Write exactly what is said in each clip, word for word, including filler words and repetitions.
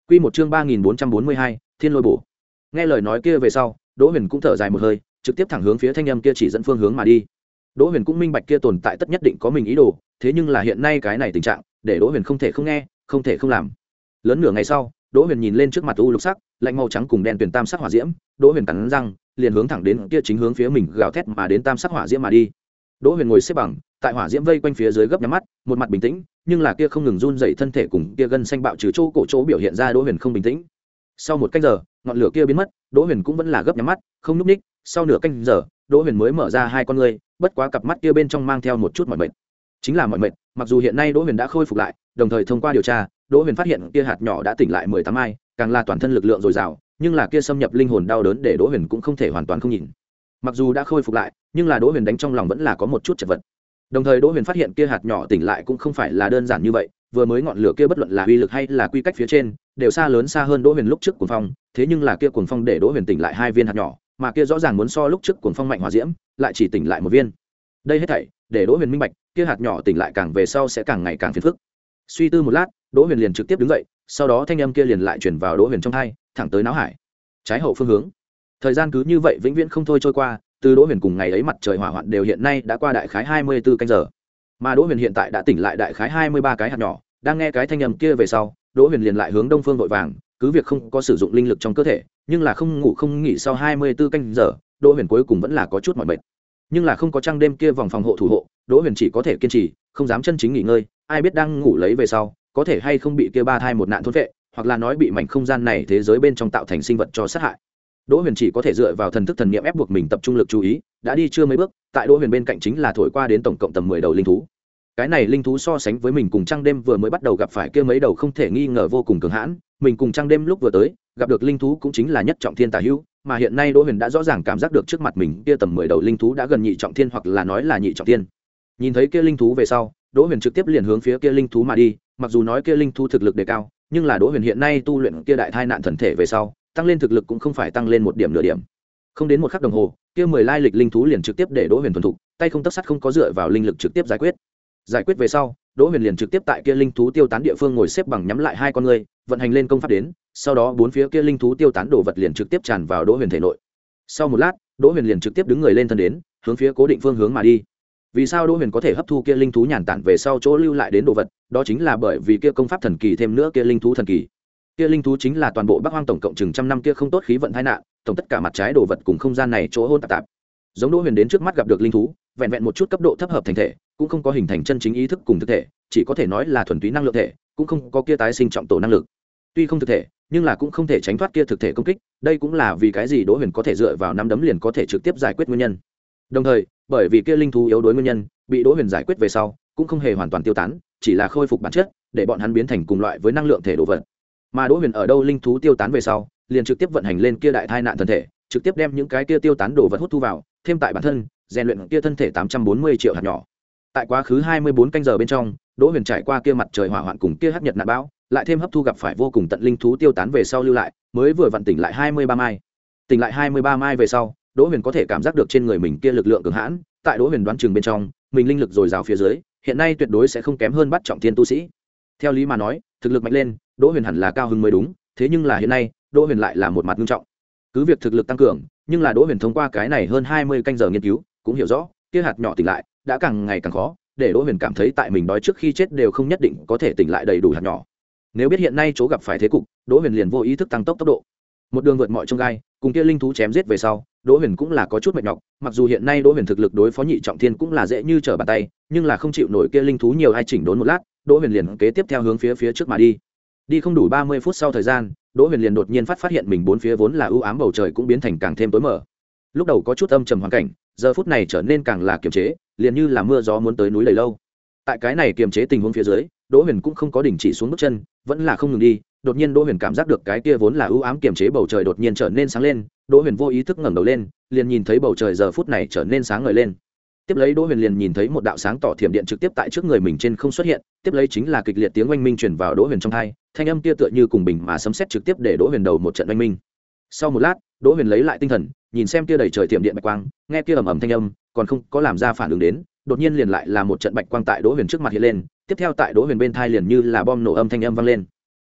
Quy một chương ba nghìn bốn trăm bốn mươi hai, Thiên Lôi Bổ. Nghe lời nói kia về sau, Đỗ Huyền cũng thở dài một hơi, trực tiếp thẳng hướng phía thanh âm kia chỉ dẫn phương hướng mà đi. Đỗ Huyền cũng minh bạch kia tồn tại tất nhất định có mình ý đồ, thế nhưng là hiện nay cái này tình trạng, để Đỗ Huyền không thể không nghe, không thể không làm. Lớn nửa ngày sau, Đỗ Huyền nhìn lên trước mặt u lục sắc, lạnh màu trắng cùng đen tuyền tam sắc hỏa diễm, Đỗ Huyền cắn răng, liền hướng thẳng đến kia chính hướng phía mình gào thét mà đến tam sắc hỏa diễm mà đi. Đỗ Huyền ngồi xếp bằng, tại hỏa diễm vây quanh phía dưới gấp nhắm mắt, một mặt bình tĩnh, nhưng là kia không ngừng run rẩy thân thể cùng kia gân xanh bạo trừ chỗ cổ chỗ biểu hiện ra Đỗ Huyền không bình tĩnh. Sau một canh giờ, ngọn lửa kia biến mất, Đỗ Huyền cũng vẫn là gấp nhắm mắt, không nhúc nhích. Sau nửa canh giờ, Đỗ Huyền mới mở ra hai con ngươi, bất quá cặp mắt kia bên trong mang theo một chút mỏi mệt. Chính là mỏi mệt, mặc dù hiện nay Đỗ Huyền đã khôi phục lại, đồng thời thông qua điều tra, Đỗ Huyền phát hiện kia hạt nhỏ đã tỉnh lại mười tám mai, càng là toàn thân lực lượng dồi dào, nhưng là kia xâm nhập linh hồn đau đớn để Đỗ Huyền cũng không thể hoàn toàn không nhìn. Mặc dù đã khôi phục lại, nhưng là Đỗ Huyền đánh trong lòng vẫn là có một chút chật vật. Đồng thời Đỗ Huyền phát hiện kia hạt nhỏ tỉnh lại cũng không phải là đơn giản như vậy, vừa mới ngọn lửa kia bất luận là uy lực hay là quy cách phía trên, đều xa lớn xa hơn Đỗ Huyền lúc trước cuồng phong, thế nhưng là kia cuồng phong để Đỗ Huyền tỉnh lại hai viên hạt nhỏ, mà kia rõ ràng muốn so lúc trước cuồng phong mạnh hỏa diễm, lại chỉ tỉnh lại một viên. Đây hết thảy, để Đỗ Huyền minh bạch, kia hạt nhỏ tỉnh lại càng về sau sẽ càng ngày càng phiền phức. Suy tư một lát, Đỗ Huyền liền trực tiếp đứng dậy, sau đó thanh âm kia liền lại truyền vào Đỗ Huyền trong tai, thẳng tới não hải. Trái hậu phương hướng. Thời gian cứ như vậy vĩnh viễn không thôi trôi qua, từ Đỗ Huyền cùng ngày ấy mặt trời hỏa hoạn đều hiện nay đã qua đại khái hai mươi tư canh giờ. Mà Đỗ Huyền hiện tại đã tỉnh lại đại khái hai mươi ba cái hạt nhỏ, đang nghe cái thanh âm kia về sau, Đỗ Huyền liền lại hướng đông phương vội vàng, cứ việc không có sử dụng linh lực trong cơ thể, nhưng là không ngủ không nghỉ sau hai mươi tư canh giờ, Đỗ Huyền cuối cùng vẫn là có chút mỏi mệt. Nhưng là không có trăng đêm kia vòng phòng hộ thủ hộ, Đỗ Huyền chỉ có thể kiên trì, không dám chân chính nghỉ ngơi, ai biết đang ngủ lấy về sau, có thể hay không bị kia ba thai một nạn thôn vệ, hoặc là nói bị mảnh không gian này thế giới bên trong tạo thành sinh vật cho sát hại. Đỗ Huyền chỉ có thể dựa vào thần thức thần niệm ép buộc mình tập trung lực chú ý, đã đi chưa mấy bước, tại Đỗ Huyền bên cạnh chính là thổi qua đến tổng cộng tầm mười đầu linh thú. Cái này linh thú so sánh với mình cùng trăng đêm vừa mới bắt đầu gặp phải kia mấy đầu không thể nghi ngờ vô cùng cường hãn, mình cùng trăng đêm lúc vừa tới, gặp được linh thú cũng chính là nhất trọng thiên tả hữu, mà hiện nay Đỗ Huyền đã rõ ràng cảm giác được trước mặt mình kia tầm mười đầu linh thú đã gần nhị trọng thiên hoặc là nói là nhị trọng thiên. Nhìn thấy kia linh thú về sau, Đỗ Huyền trực tiếp liền hướng phía kia linh thú mà đi, mặc dù nói kia linh thú thực lực đề cao, nhưng là Đỗ Huyền hiện nay tu luyện kia đại thai nạn thần thể về sau, tăng lên thực lực cũng không phải tăng lên một điểm nửa điểm. Không đến một khắc đồng hồ, kia mười lai lịch linh thú liền trực tiếp để Đỗ Huyền thuần thục, tay không tấc sắt không có dựa vào linh lực trực tiếp giải quyết. Giải quyết về sau, Đỗ Huyền liền trực tiếp tại kia linh thú tiêu tán địa phương ngồi xếp bằng nhắm lại hai con ngươi, vận hành lên công pháp đến, sau đó bốn phía kia linh thú tiêu tán đồ vật liền trực tiếp tràn vào Đỗ Huyền thể nội. Sau một lát, Đỗ Huyền liền trực tiếp đứng người lên thân đến, hướng phía cố định phương hướng mà đi. Vì sao Đỗ Huyền có thể hấp thu kia linh thú nhàn tản về sau chỗ lưu lại đến đồ vật, đó chính là bởi vì kia công pháp thần kỳ thêm nữa kia linh thú thần kỳ. Kia linh thú chính là toàn bộ Bắc Hoang tổng cộng chừng trăm năm kia không tốt khí vận tai nạn, tổng tất cả mặt trái đồ vật cùng không gian này chỗ hôn tạp tạp. Giống Đỗ Huyền đến trước mắt gặp được linh thú, vẹn vẹn một chút cấp độ thấp hợp thành thể, cũng không có hình thành chân chính ý thức cùng thực thể, chỉ có thể nói là thuần túy năng lượng thể, cũng không có kia tái sinh trọng tổ năng lực. Tuy không thực thể, nhưng là cũng không thể tránh thoát kia thực thể công kích, đây cũng là vì cái gì Đỗ Huyền có thể dựa vào năm đấm liền có thể trực tiếp giải quyết nguyên nhân. Đồng thời, bởi vì kia linh thú yếu đuối nguyên nhân, bị Đỗ Huyền giải quyết về sau, cũng không hề hoàn toàn tiêu tán, chỉ là khôi phục bản chất, để bọn hắn biến thành cùng loại với năng lượng thể đồ vật. Mà Đỗ Huyền ở đâu linh thú tiêu tán về sau, liền trực tiếp vận hành lên kia đại thai nạn thân thể, trực tiếp đem những cái kia tiêu tán đồ vật hút thu vào, thêm tại bản thân, rèn luyện kia thân thể tám trăm bốn mươi triệu hạt nhỏ. Tại quá khứ hai mươi bốn canh giờ bên trong, Đỗ Huyền trải qua kia mặt trời hỏa hoạn cùng kia hắc nhật nạn bão, lại thêm hấp thu gặp phải vô cùng tận linh thú tiêu tán về sau lưu lại, mới vừa vận tỉnh lại hai mươi ba mai. Tỉnh lại hai mươi ba mai về sau, Đỗ Huyền có thể cảm giác được trên người mình kia lực lượng cường hãn, tại Đỗ Huyền đoán chừng bên trong, mình linh lực dồi dào phía dưới, hiện nay tuyệt đối sẽ không kém hơn bắt trọng thiên tu sĩ. Theo lý mà nói, thực lực mạnh lên, Đỗ Huyền hẳn là cao hứng mới đúng, thế nhưng là hiện nay, Đỗ Huyền lại là một mặt nghiêm trọng. Cứ việc thực lực tăng cường, nhưng là Đỗ Huyền thông qua cái này hơn hai mươi canh giờ nghiên cứu, cũng hiểu rõ, kia hạt nhỏ tỉnh lại, đã càng ngày càng khó, để Đỗ Huyền cảm thấy tại mình đói trước khi chết đều không nhất định có thể tỉnh lại đầy đủ hạt nhỏ. Nếu biết hiện nay chỗ gặp phải thế cục, Đỗ Huyền liền vô ý thức tăng tốc tốc độ. Một đường vượt mọi chông gai, cùng kia linh thú chém giết về sau, Đỗ Huyền cũng là có chút mệt nhọc, mặc dù hiện nay Đỗ Huyền thực lực đối phó nhị trọng thiên cũng là dễ như trở bàn tay, nhưng là không chịu nổi kia linh thú nhiều ai chỉnh đốn một lát, Đỗ Huyền liền kế tiếp theo hướng phía phía trước mà đi. Đi không đủ ba mươi phút sau thời gian, Đỗ Huyền liền đột nhiên phát phát hiện mình bốn phía vốn là ưu ám bầu trời cũng biến thành càng thêm tối mờ. Lúc đầu có chút âm trầm hoàn cảnh, giờ phút này trở nên càng là kiềm chế, liền như là mưa gió muốn tới núi lầy lâu. Tại cái này kiềm chế tình huống phía dưới, Đỗ Huyền cũng không có đình chỉ xuống bước chân, vẫn là không ngừng đi. Đột nhiên Đỗ Huyền cảm giác được cái kia vốn là ưu ám kiềm chế bầu trời đột nhiên trở nên sáng lên, Đỗ Huyền vô ý thức ngẩng đầu lên, liền nhìn thấy bầu trời giờ phút này trở nên sáng ngời lên. Tiếp lấy Đỗ Huyền liền nhìn thấy một đạo sáng tỏ thiểm điện trực tiếp tại trước người mình trên không xuất hiện, tiếp lấy chính là kịch liệt tiếng oanh minh truyền vào Đỗ Huyền trong tai, thanh âm kia tựa như cùng bình mà sấm sét trực tiếp để Đỗ Huyền đầu một trận oanh minh. Sau một lát, Đỗ Huyền lấy lại tinh thần, nhìn xem kia đầy trời thiểm điện bạch quang, nghe kia ầm ầm thanh âm, còn không có làm ra phản ứng đến, đột nhiên liền lại là một trận bạch quang tại Đỗ Huyền trước mặt hiện lên, tiếp theo tại Đỗ Huyền bên tai liền như là bom nổ âm thanh âm vang lên.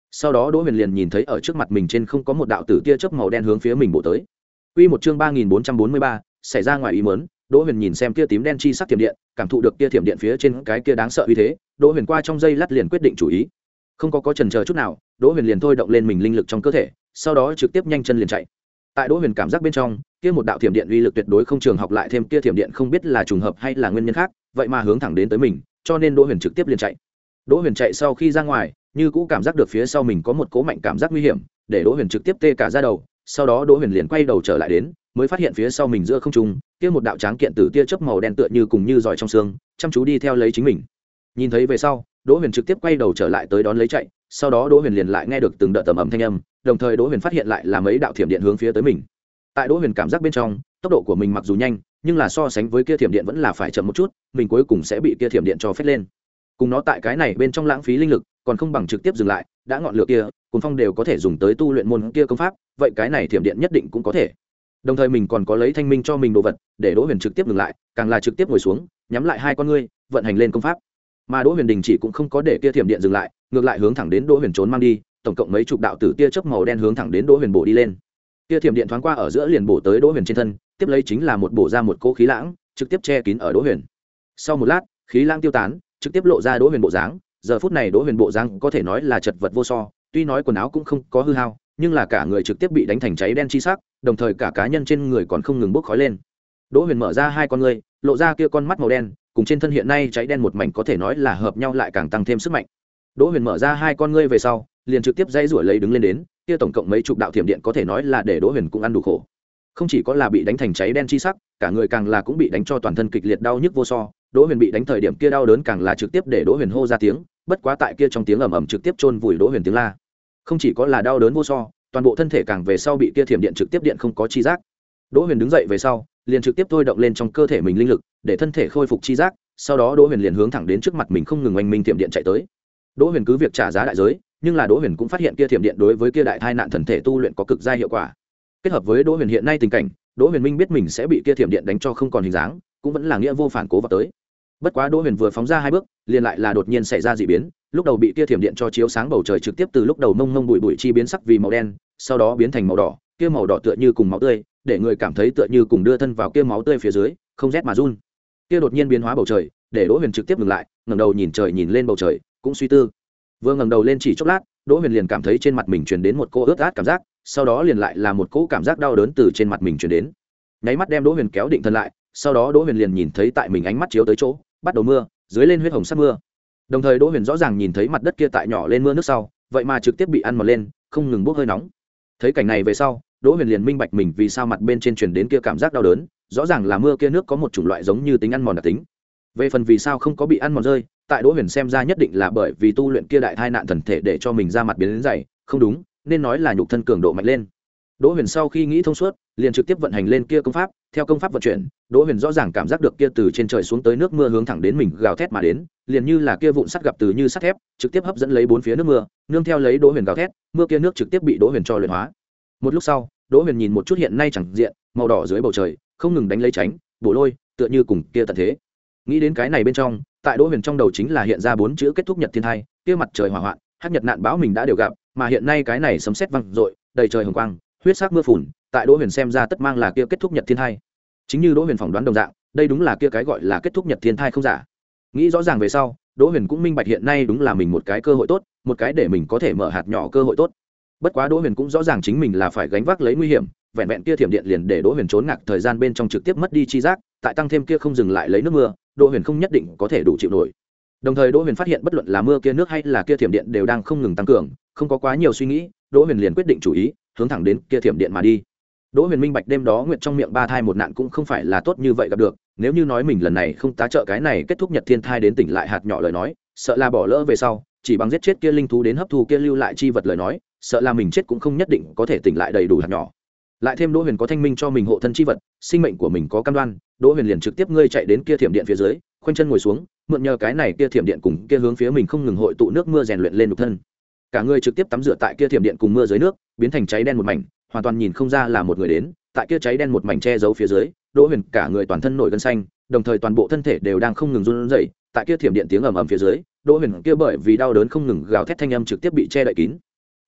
sau đó Đỗ Huyền liền nhìn thấy ở trước mặt mình trên không có một đạo tử tia chớp màu đen hướng phía mình bổ tới. Quy một chương ba nghìn bốn trăm bốn mươi ba, xảy ra ngoài ý muốn. Đỗ Huyền nhìn xem kia tím đen chi sắc thiểm điện, cảm thụ được kia thiểm điện phía trên cái kia đáng sợ uy thế, Đỗ Huyền qua trong giây lát liền quyết định chủ ý. Không có có chần chờ chút nào, Đỗ Huyền liền thôi động lên mình linh lực trong cơ thể, sau đó trực tiếp nhanh chân liền chạy. Tại Đỗ Huyền cảm giác bên trong, kia một đạo thiểm điện uy lực tuyệt đối không trường học lại thêm kia thiểm điện không biết là trùng hợp hay là nguyên nhân khác, vậy mà hướng thẳng đến tới mình, cho nên Đỗ Huyền trực tiếp liền chạy. Đỗ Huyền chạy sau khi ra ngoài, như cũ cảm giác được phía sau mình có một cố mạnh cảm giác nguy hiểm, để Đỗ Huyền trực tiếp tê cả da đầu, sau đó Đỗ Huyền liền quay đầu trở lại đến, mới phát hiện phía sau mình giữa không trung, kia một đạo tráng kiện tử tia chớp màu đen tựa như cùng như giỏi trong xương, chăm chú đi theo lấy chính mình. Nhìn thấy về sau, Đỗ Huyền trực tiếp quay đầu trở lại tới đón lấy chạy, sau đó Đỗ Huyền liền lại nghe được từng đợt tầm ầm thanh âm, đồng thời Đỗ Huyền phát hiện lại là mấy đạo thiểm điện hướng phía tới mình. Tại Đỗ Huyền cảm giác bên trong, tốc độ của mình mặc dù nhanh, nhưng là so sánh với kia thiểm điện vẫn là phải chậm một chút, mình cuối cùng sẽ bị kia thiểm điện cho phét lên. Cùng nó tại cái này bên trong lãng phí linh lực, còn không bằng trực tiếp dừng lại, đã ngọn lửa kia, cuồng phong đều có thể dùng tới tu luyện môn kia công pháp, vậy cái này thiểm điện nhất định cũng có thể. Đồng thời mình còn có lấy thanh minh cho mình đồ vật, để Đỗ Huyền trực tiếp dừng lại, càng là trực tiếp ngồi xuống, nhắm lại hai con ngươi, vận hành lên công pháp. Mà Đỗ Huyền đình chỉ cũng không có để kia thiểm điện dừng lại, ngược lại hướng thẳng đến Đỗ Huyền trốn mang đi, tổng cộng mấy chục đạo tử tia chớp màu đen hướng thẳng đến Đỗ Huyền bổ đi lên. Kia thiểm điện thoáng qua ở giữa liền bổ tới Đỗ Huyền trên thân, tiếp lấy chính là một bổ ra một cỗ khí lãng, trực tiếp che kín ở Đỗ Huyền. Sau một lát, khí lãng tiêu tán, trực tiếp lộ ra Đỗ Huyền bộ dáng. Giờ phút này Đỗ Huyền bộ dáng có thể nói là chật vật vô so, tuy nói quần áo cũng không có hư hao, nhưng là cả người trực tiếp bị đánh thành cháy đen chi sắc, đồng thời cả cá nhân trên người còn không ngừng bốc khói lên. Đỗ Huyền mở ra hai con ngươi, lộ ra kia con mắt màu đen, cùng trên thân hiện nay cháy đen một mảnh có thể nói là hợp nhau lại càng tăng thêm sức mạnh. Đỗ Huyền mở ra hai con ngươi về sau, liền trực tiếp dây rủa lấy đứng lên đến, kia tổng cộng mấy chục đạo thiểm điện có thể nói là để Đỗ Huyền cũng ăn đủ khổ. Không chỉ có là bị đánh thành cháy đen chi sắc, cả người càng là cũng bị đánh cho toàn thân kịch liệt đau nhức vô so. Đỗ Huyền bị đánh thời điểm kia đau đớn càng là trực tiếp để Đỗ Huyền hô ra tiếng, bất quá tại kia trong tiếng ầm ầm trực tiếp chôn vùi Đỗ Huyền tiếng la. Không chỉ có là đau đớn vô so, toàn bộ thân thể càng về sau bị kia thiểm điện trực tiếp điện không có chi giác. Đỗ Huyền đứng dậy về sau, liền trực tiếp thôi động lên trong cơ thể mình linh lực, để thân thể khôi phục chi giác, sau đó Đỗ Huyền liền hướng thẳng đến trước mặt mình không ngừng oanh minh thiểm điện chạy tới. Đỗ Huyền cứ việc trả giá đại giới, nhưng là Đỗ Huyền cũng phát hiện kia thiểm điện đối với kia đại tai nạn thần thể tu luyện có cực gia hiệu quả. Kết hợp với Đỗ Huyền hiện nay tình cảnh, Đỗ Huyền minh biết mình sẽ bị kia thiểm điện đánh cho không còn hình dáng, cũng vẫn là nghĩa vô phản cố vào tới. Bất quá Đỗ Huyền vừa phóng ra hai bước, liền lại là đột nhiên xảy ra dị biến, lúc đầu bị kia thiểm điện cho chiếu sáng bầu trời trực tiếp từ lúc đầu mông mông bụi bụi chi biến sắc vì màu đen, sau đó biến thành màu đỏ, kia màu đỏ tựa như cùng máu tươi, để người cảm thấy tựa như cùng đưa thân vào kia máu tươi phía dưới, không rét mà run. Kia đột nhiên biến hóa bầu trời, để Đỗ Huyền trực tiếp ngừng lại, ngẩng đầu nhìn trời nhìn lên bầu trời, cũng suy tư. Vừa ngẩng đầu lên chỉ chốc lát, Đỗ Huyền liền cảm thấy trên mặt mình truyền đến một cỗ ướt át cảm giác, sau đó liền lại là một cỗ cảm giác đau đớn từ trên mặt mình truyền đến. Nháy mắt đem Đỗ Huyền kéo định thần lại, sau đó Đỗ Huyền liền nhìn thấy tại mình ánh mắt chiếu tới chỗ, bắt đầu mưa, dưới lên huyết hồng sắc mưa. Đồng thời Đỗ Huyền rõ ràng nhìn thấy mặt đất kia tại nhỏ lên mưa nước sau, vậy mà trực tiếp bị ăn mòn lên, không ngừng bốc hơi nóng. Thấy cảnh này về sau, Đỗ Huyền liền minh bạch mình vì sao mặt bên trên truyền đến kia cảm giác đau đớn, rõ ràng là mưa kia nước có một chủng loại giống như tính ăn mòn đặc tính. Về phần vì sao không có bị ăn mòn rơi, tại Đỗ Huyền xem ra nhất định là bởi vì tu luyện kia đại thai nạn thần thể để cho mình ra mặt biến đến dày, không đúng, nên nói là nhục thân cường độ mạnh lên. Đỗ Huyền sau khi nghĩ thông suốt, liền trực tiếp vận hành lên kia công pháp, theo công pháp vận chuyển, Đỗ Huyền rõ ràng cảm giác được kia từ trên trời xuống tới nước mưa hướng thẳng đến mình gào thét mà đến, liền như là kia vụn sắt gặp từ như sắt thép, trực tiếp hấp dẫn lấy bốn phía nước mưa, nương theo lấy Đỗ Huyền gào thét, mưa kia nước trực tiếp bị Đỗ Huyền cho luyện hóa. Một lúc sau, Đỗ Huyền nhìn một chút hiện nay chẳng diện, màu đỏ dưới bầu trời, không ngừng đánh lấy tránh, bổ lôi, tựa như cùng kia tận thế. Nghĩ đến cái này bên trong, tại Đỗ Huyền trong đầu chính là hiện ra bốn chữ kết thúc nhật thiên thai, kia mặt trời hỏa hoạn, hắc nhật nạn bão mình đã đều gặp, mà hiện nay cái này sấm sét vang dội, đầy trời hồng quang, huyết sắc mưa phùn, tại Đỗ Huyền xem ra tất mang là kia kết thúc nhật thiên thai. Chính như Đỗ Huyền phỏng đoán đồng dạng, đây đúng là kia cái gọi là kết thúc nhật thiên thai không giả. Nghĩ rõ ràng về sau, Đỗ Huyền cũng minh bạch hiện nay đúng là mình một cái cơ hội tốt, một cái để mình có thể mở hạt nhỏ cơ hội tốt. Bất quá Đỗ Huyền cũng rõ ràng chính mình là phải gánh vác lấy nguy hiểm, vẹn vẹn kia thiểm điện liền để Đỗ Huyền trốn ngạc thời gian bên trong trực tiếp mất đi chi giác, tại tăng thêm kia không dừng lại lấy nước mưa, Đỗ Huyền không nhất định có thể đủ chịu nổi. Đồng thời Đỗ Huyền phát hiện bất luận là mưa kia nước hay là kia thiểm điện đều đang không ngừng tăng cường, không có quá nhiều suy nghĩ, Đỗ Huyền liền quyết định chủ ý, hướng thẳng đến kia thiểm điện mà đi. Đỗ Huyền minh bạch đêm đó nguyệt trong miệng ba thai một nạn cũng không phải là tốt như vậy gặp được, nếu như nói mình lần này không tá trợ cái này kết thúc nhật thiên thai đến tỉnh lại hạt nhỏ lời nói, sợ là bỏ lỡ về sau, chỉ bằng giết chết kia linh thú đến hấp thu kia lưu lại chi vật lời nói, sợ là mình chết cũng không nhất định có thể tỉnh lại đầy đủ hạt nhỏ. Lại thêm Đỗ Huyền có thanh minh cho mình hộ thân chi vật, sinh mệnh của mình có cam đoan, Đỗ Huyền liền trực tiếp ngươi chạy đến kia thiểm điện phía dưới, khoanh chân ngồi xuống, mượn nhờ cái này kia thiểm điện cùng kia hướng phía mình không ngừng hội tụ nước mưa rèn luyện lên nhục thân. Cả người trực tiếp tắm rửa tại kia thiểm điện cùng mưa dưới nước, biến thành cháy đen một mảnh, hoàn toàn nhìn không ra là một người đến, tại kia cháy đen một mảnh che giấu phía dưới, Đỗ Huyền cả người toàn thân nổi gân xanh, đồng thời toàn bộ thân thể đều đang không ngừng run rẩy, tại kia thiểm điện tiếng ầm ầm phía dưới, Đỗ Huyền kia bởi vì đau đớn không ngừng gào thét thanh âm trực tiếp bị che đậy kín.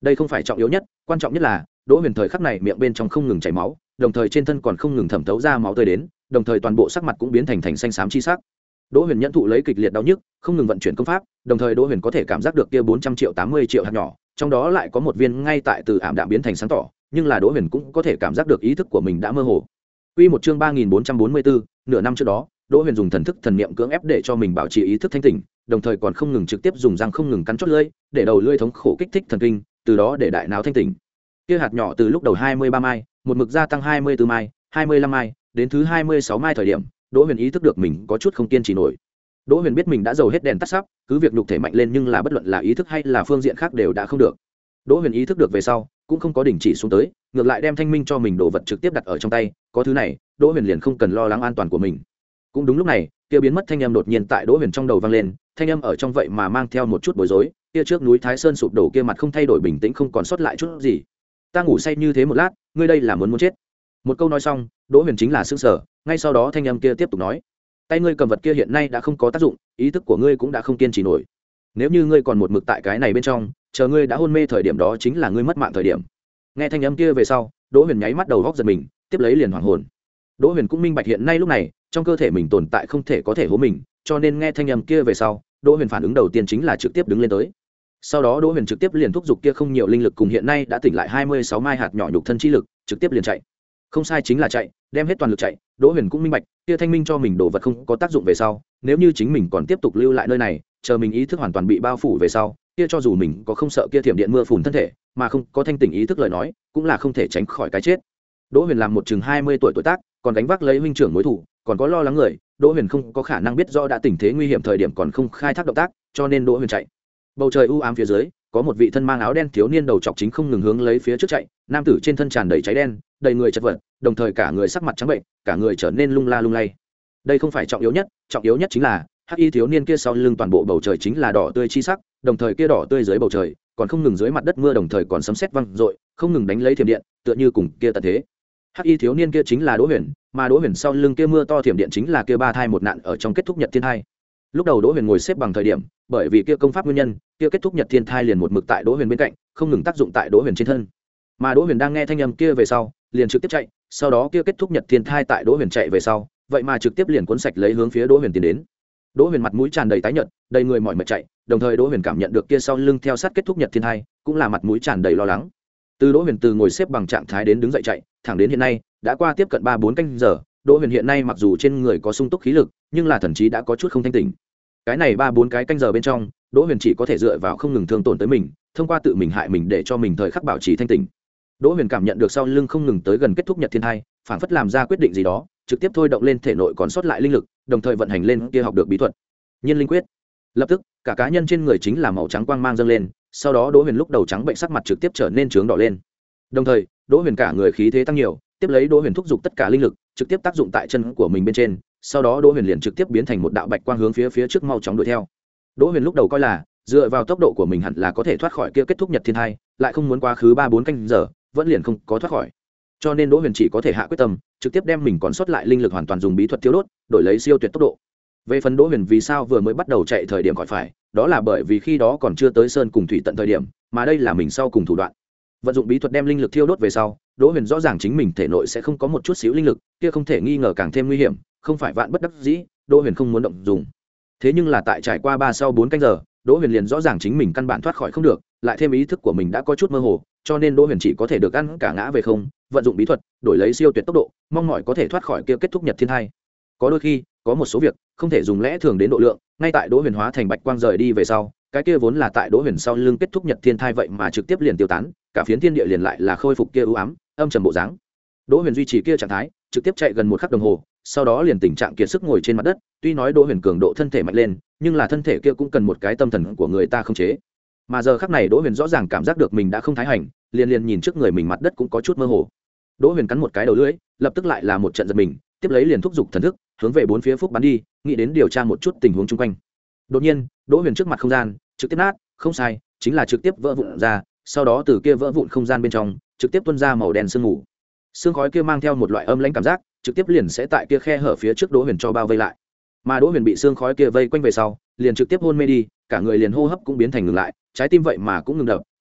đây không phải trọng yếu nhất, quan trọng nhất là đỗ huyền thời khắc này miệng bên trong không ngừng chảy máu, đồng thời trên thân còn không ngừng thẩm thấu ra máu tươi đến, đồng thời toàn bộ sắc mặt cũng biến thành thành xanh xám chi sắc. Đỗ huyền nhẫn thụ lấy kịch liệt đau nhức, không ngừng vận chuyển công pháp, đồng thời đỗ huyền có thể cảm giác được kia bốn trăm triệu tám mươi triệu hạt nhỏ, trong đó lại có một viên ngay tại từ ảm đạm biến thành sáng tỏ, nhưng là đỗ huyền cũng có thể cảm giác được ý thức của mình đã mơ hồ. Quy một chương ba nghìn bốn trăm bốn mươi bốn, nửa năm trước đó, Đỗ Huyền dùng thần thức thần niệm cưỡng ép để cho mình bảo trì ý thức thanh tỉnh, đồng thời còn không ngừng trực tiếp dùng răng không ngừng cắn chót lưỡi, để đầu lưỡi thống khổ kích thích thần kinh, từ đó để đại não thanh tỉnh. Kia hạt nhỏ từ lúc đầu hai mươi ba mai, một mực gia tăng hai mươi tư mai, hai mươi lăm mai, đến thứ hai mươi sáu mai thời điểm, Đỗ Huyền ý thức được mình có chút không kiên trì nổi. Đỗ Huyền biết mình đã dầu hết đèn tắt sắp, cứ việc nhục thể mạnh lên nhưng là bất luận là ý thức hay là phương diện khác đều đã không được. Đỗ Huyền ý thức được về sau, cũng không có đình chỉ xuống tới, ngược lại đem thanh minh cho mình đồ vật trực tiếp đặt ở trong tay, có thứ này, Đỗ Huyền liền không cần lo lắng an toàn của mình. Cũng đúng lúc này, kia biến mất thanh âm đột nhiên tại Đỗ Huyền trong đầu vang lên, thanh âm ở trong vậy mà mang theo một chút bối rối, kia trước núi Thái Sơn sụp đổ kia mặt không thay đổi bình tĩnh không còn sót lại chút gì. Ta ngủ say như thế một lát, ngươi đây là muốn muốn chết. Một câu nói xong, Đỗ Huyền chính là sửng sở, ngay sau đó thanh âm kia tiếp tục nói, tay ngươi cầm vật kia hiện nay đã không có tác dụng, ý thức của ngươi cũng đã không kiên trì nổi. Nếu như ngươi còn một mực tại cái này bên trong, chờ ngươi đã hôn mê thời điểm đó chính là ngươi mất mạng thời điểm. Nghe thanh âm kia về sau, Đỗ Huyền nháy mắt đầu góc giật mình, tiếp lấy liền hoảng hồn. Đỗ Huyền cũng minh bạch hiện nay lúc này, trong cơ thể mình tồn tại không thể có thể hố mình, cho nên nghe thanh âm kia về sau, Đỗ Huyền phản ứng đầu tiên chính là trực tiếp đứng lên tới. Sau đó Đỗ Huyền trực tiếp liền thúc giục kia không nhiều linh lực cùng hiện nay đã tỉnh lại hai mươi sáu mai hạt nhỏ nhục thân chi lực, trực tiếp liền chạy. Không sai chính là chạy, đem hết toàn lực chạy. Đỗ Huyền cũng minh bạch, kia thanh minh cho mình đồ vật không có tác dụng về sau, nếu như chính mình còn tiếp tục lưu lại nơi này, chờ mình ý thức hoàn toàn bị bao phủ về sau, kia cho dù mình có không sợ kia thiểm điện mưa phùn thân thể, mà không có thanh tỉnh ý thức lời nói, cũng là không thể tránh khỏi cái chết. Đỗ Huyền làm một chừng hai mươi tuổi tuổi tác, còn gánh vác lấy huynh trưởng mối thủ, còn có lo lắng người, Đỗ Huyền không có khả năng biết rõ đã tình thế nguy hiểm thời điểm còn không khai thác động tác, cho nên Đỗ Huyền chạy. Bầu trời u ám phía dưới, có một vị thân mang áo đen thiếu niên đầu trọc chính không ngừng hướng lấy phía trước chạy, nam tử trên thân tràn đầy cháy đen, đầy người chật vật, đồng thời cả người sắc mặt trắng bệnh, cả người trở nên lung la lung lay. Đây không phải trọng yếu nhất, trọng yếu nhất chính là hắc y thiếu niên kia sau lưng toàn bộ bầu trời chính là đỏ tươi chi sắc, đồng thời kia đỏ tươi dưới bầu trời còn không ngừng dưới mặt đất mưa, đồng thời còn sấm sét vang dội, không ngừng đánh lấy thiểm điện, tựa như cùng kia tận thế. Hắc y thiếu niên kia chính là Đỗ Huyền, mà Đỗ Huyền sau lưng kia mưa to thiểm điện chính là kia ba thai một nạn ở trong kết thúc nhật thiên thai. Lúc đầu Đỗ Huyền ngồi xếp bằng thời điểm, bởi vì kia công pháp nguyên nhân, kia kết thúc nhật thiên thai liền một mực tại Đỗ Huyền bên cạnh, không ngừng tác dụng tại Đỗ Huyền trên thân. Mà Đỗ Huyền đang nghe thanh âm kia về sau, liền trực tiếp chạy, sau đó kia kết thúc nhật thiên thai tại Đỗ Huyền chạy về sau, vậy mà trực tiếp liền cuốn sạch lấy hướng phía Đỗ Huyền tiến đến. Đỗ Huyền mặt mũi tràn đầy tái nhợt, đầy người mỏi mệt chạy, đồng thời Đỗ Huyền cảm nhận được kia sau lưng theo sát kết thúc nhật thiên thai, cũng là mặt mũi tràn đầy lo lắng. Từ Đỗ Huyền từ ngồi xếp bằng trạng thái đến đứng dậy chạy, thẳng đến hiện nay, đã qua tiếp cận ba bốn canh giờ, Đỗ Huyền hiện nay mặc dù trên người có sung túc khí lực, nhưng là thần trí đã có chút không thanh tỉnh. Cái này ba bốn cái canh giờ bên trong, Đỗ Huyền chỉ có thể dựa vào không ngừng thương tổn tới mình, thông qua tự mình hại mình để cho mình thời khắc bảo trì thanh tỉnh. Đỗ Huyền cảm nhận được sau lưng không ngừng tới gần kết thúc nhật thiên thai, phảng phất làm ra quyết định gì đó, trực tiếp thôi động lên thể nội còn sót lại linh lực, đồng thời vận hành lên kia học được bí thuật Nhiên Linh Quyết. Lập tức, cả cá nhân trên người chính là màu trắng quang mang dâng lên, sau đó Đỗ Huyền lúc đầu trắng bệnh sắc mặt trực tiếp trở nên chướng đỏ lên. Đồng thời, Đỗ Huyền cả người khí thế tăng nhiều, tiếp lấy Đỗ Huyền thúc giục tất cả linh lực, trực tiếp tác dụng tại chân của mình bên trên, sau đó Đỗ Huyền liền trực tiếp biến thành một đạo bạch quang hướng phía phía trước mau chóng đuổi theo. Đỗ Huyền lúc đầu coi là dựa vào tốc độ của mình hẳn là có thể thoát khỏi kia kết thúc nhật thiên thai, lại không muốn quá khứ ba bốn canh giờ, vẫn liền không có thoát khỏi. Cho nên Đỗ Huyền chỉ có thể hạ quyết tâm, trực tiếp đem mình còn sót lại linh lực hoàn toàn dùng bí thuật tiêu đốt, đổi lấy siêu tuyệt tốc độ. Về phần Đỗ Huyền vì sao vừa mới bắt đầu chạy thời điểm khỏi phải, đó là bởi vì khi đó còn chưa tới sơn cùng thủy tận thời điểm, mà đây là mình sau cùng thủ đoạn. Vận dụng bí thuật đem linh lực thiêu đốt về sau, Đỗ Huyền rõ ràng chính mình thể nội sẽ không có một chút xíu linh lực, kia không thể nghi ngờ càng thêm nguy hiểm, không phải vạn bất đắc dĩ, Đỗ Huyền không muốn động dùng. Thế nhưng là tại trải qua ba sau bốn canh giờ, Đỗ Huyền liền rõ ràng chính mình căn bản thoát khỏi không được, lại thêm ý thức của mình đã có chút mơ hồ, cho nên Đỗ Huyền chỉ có thể được ăn cả ngã về không, vận dụng bí thuật, đổi lấy siêu tuyệt tốc độ, mong mỏi có thể thoát khỏi kia kết thúc nhật thiên thai. Có đôi khi, có một số việc không thể dùng lẽ thường đến độ lượng, ngay tại Đỗ Huyền hóa thành bạch quang rời đi về sau, cái kia vốn là tại Đỗ Huyền sau lưng kết thúc nhật thiên thai vậy mà trực tiếp liền tiêu tán, cả phiến thiên địa liền lại là khôi phục kia u ám, âm trầm bộ dáng. Đỗ Huyền duy trì kia trạng thái, trực tiếp chạy gần một khắc đồng hồ, sau đó liền tình trạng kiệt sức ngồi trên mặt đất, tuy nói Đỗ Huyền cường độ thân thể mạnh lên, nhưng là thân thể kia cũng cần một cái tâm thần của người ta khống chế. Mà giờ khắc này Đỗ Huyền rõ ràng cảm giác được mình đã không thái hành, liền liền nhìn trước người mình mặt đất cũng có chút mơ hồ. Đỗ Huyền cắn một cái đầu lưỡi, lập tức lại là một trận giật mình, tiếp lấy liền thúc giục thần thức, hướng về bốn phía phúc bắn đi, nghĩ đến điều tra một chút tình huống xung quanh. Đột nhiên, Đỗ Huyền trước mặt không gian trực tiếp nát, không sai, chính là trực tiếp vỡ vụn ra, sau đó từ kia vỡ vụn không gian bên trong, trực tiếp tuôn ra màu đen sương mù. Sương khói kia mang theo một loại âm lãnh cảm giác, trực tiếp liền sẽ tại kia khe hở phía trước Đỗ Huyền cho bao vây lại. Mà Đỗ Huyền bị sương khói kia vây quanh về sau, liền trực tiếp hôn mê đi, cả người liền hô hấp cũng biến thành ngừng lại, trái tim vậy mà cũng ngừng đập,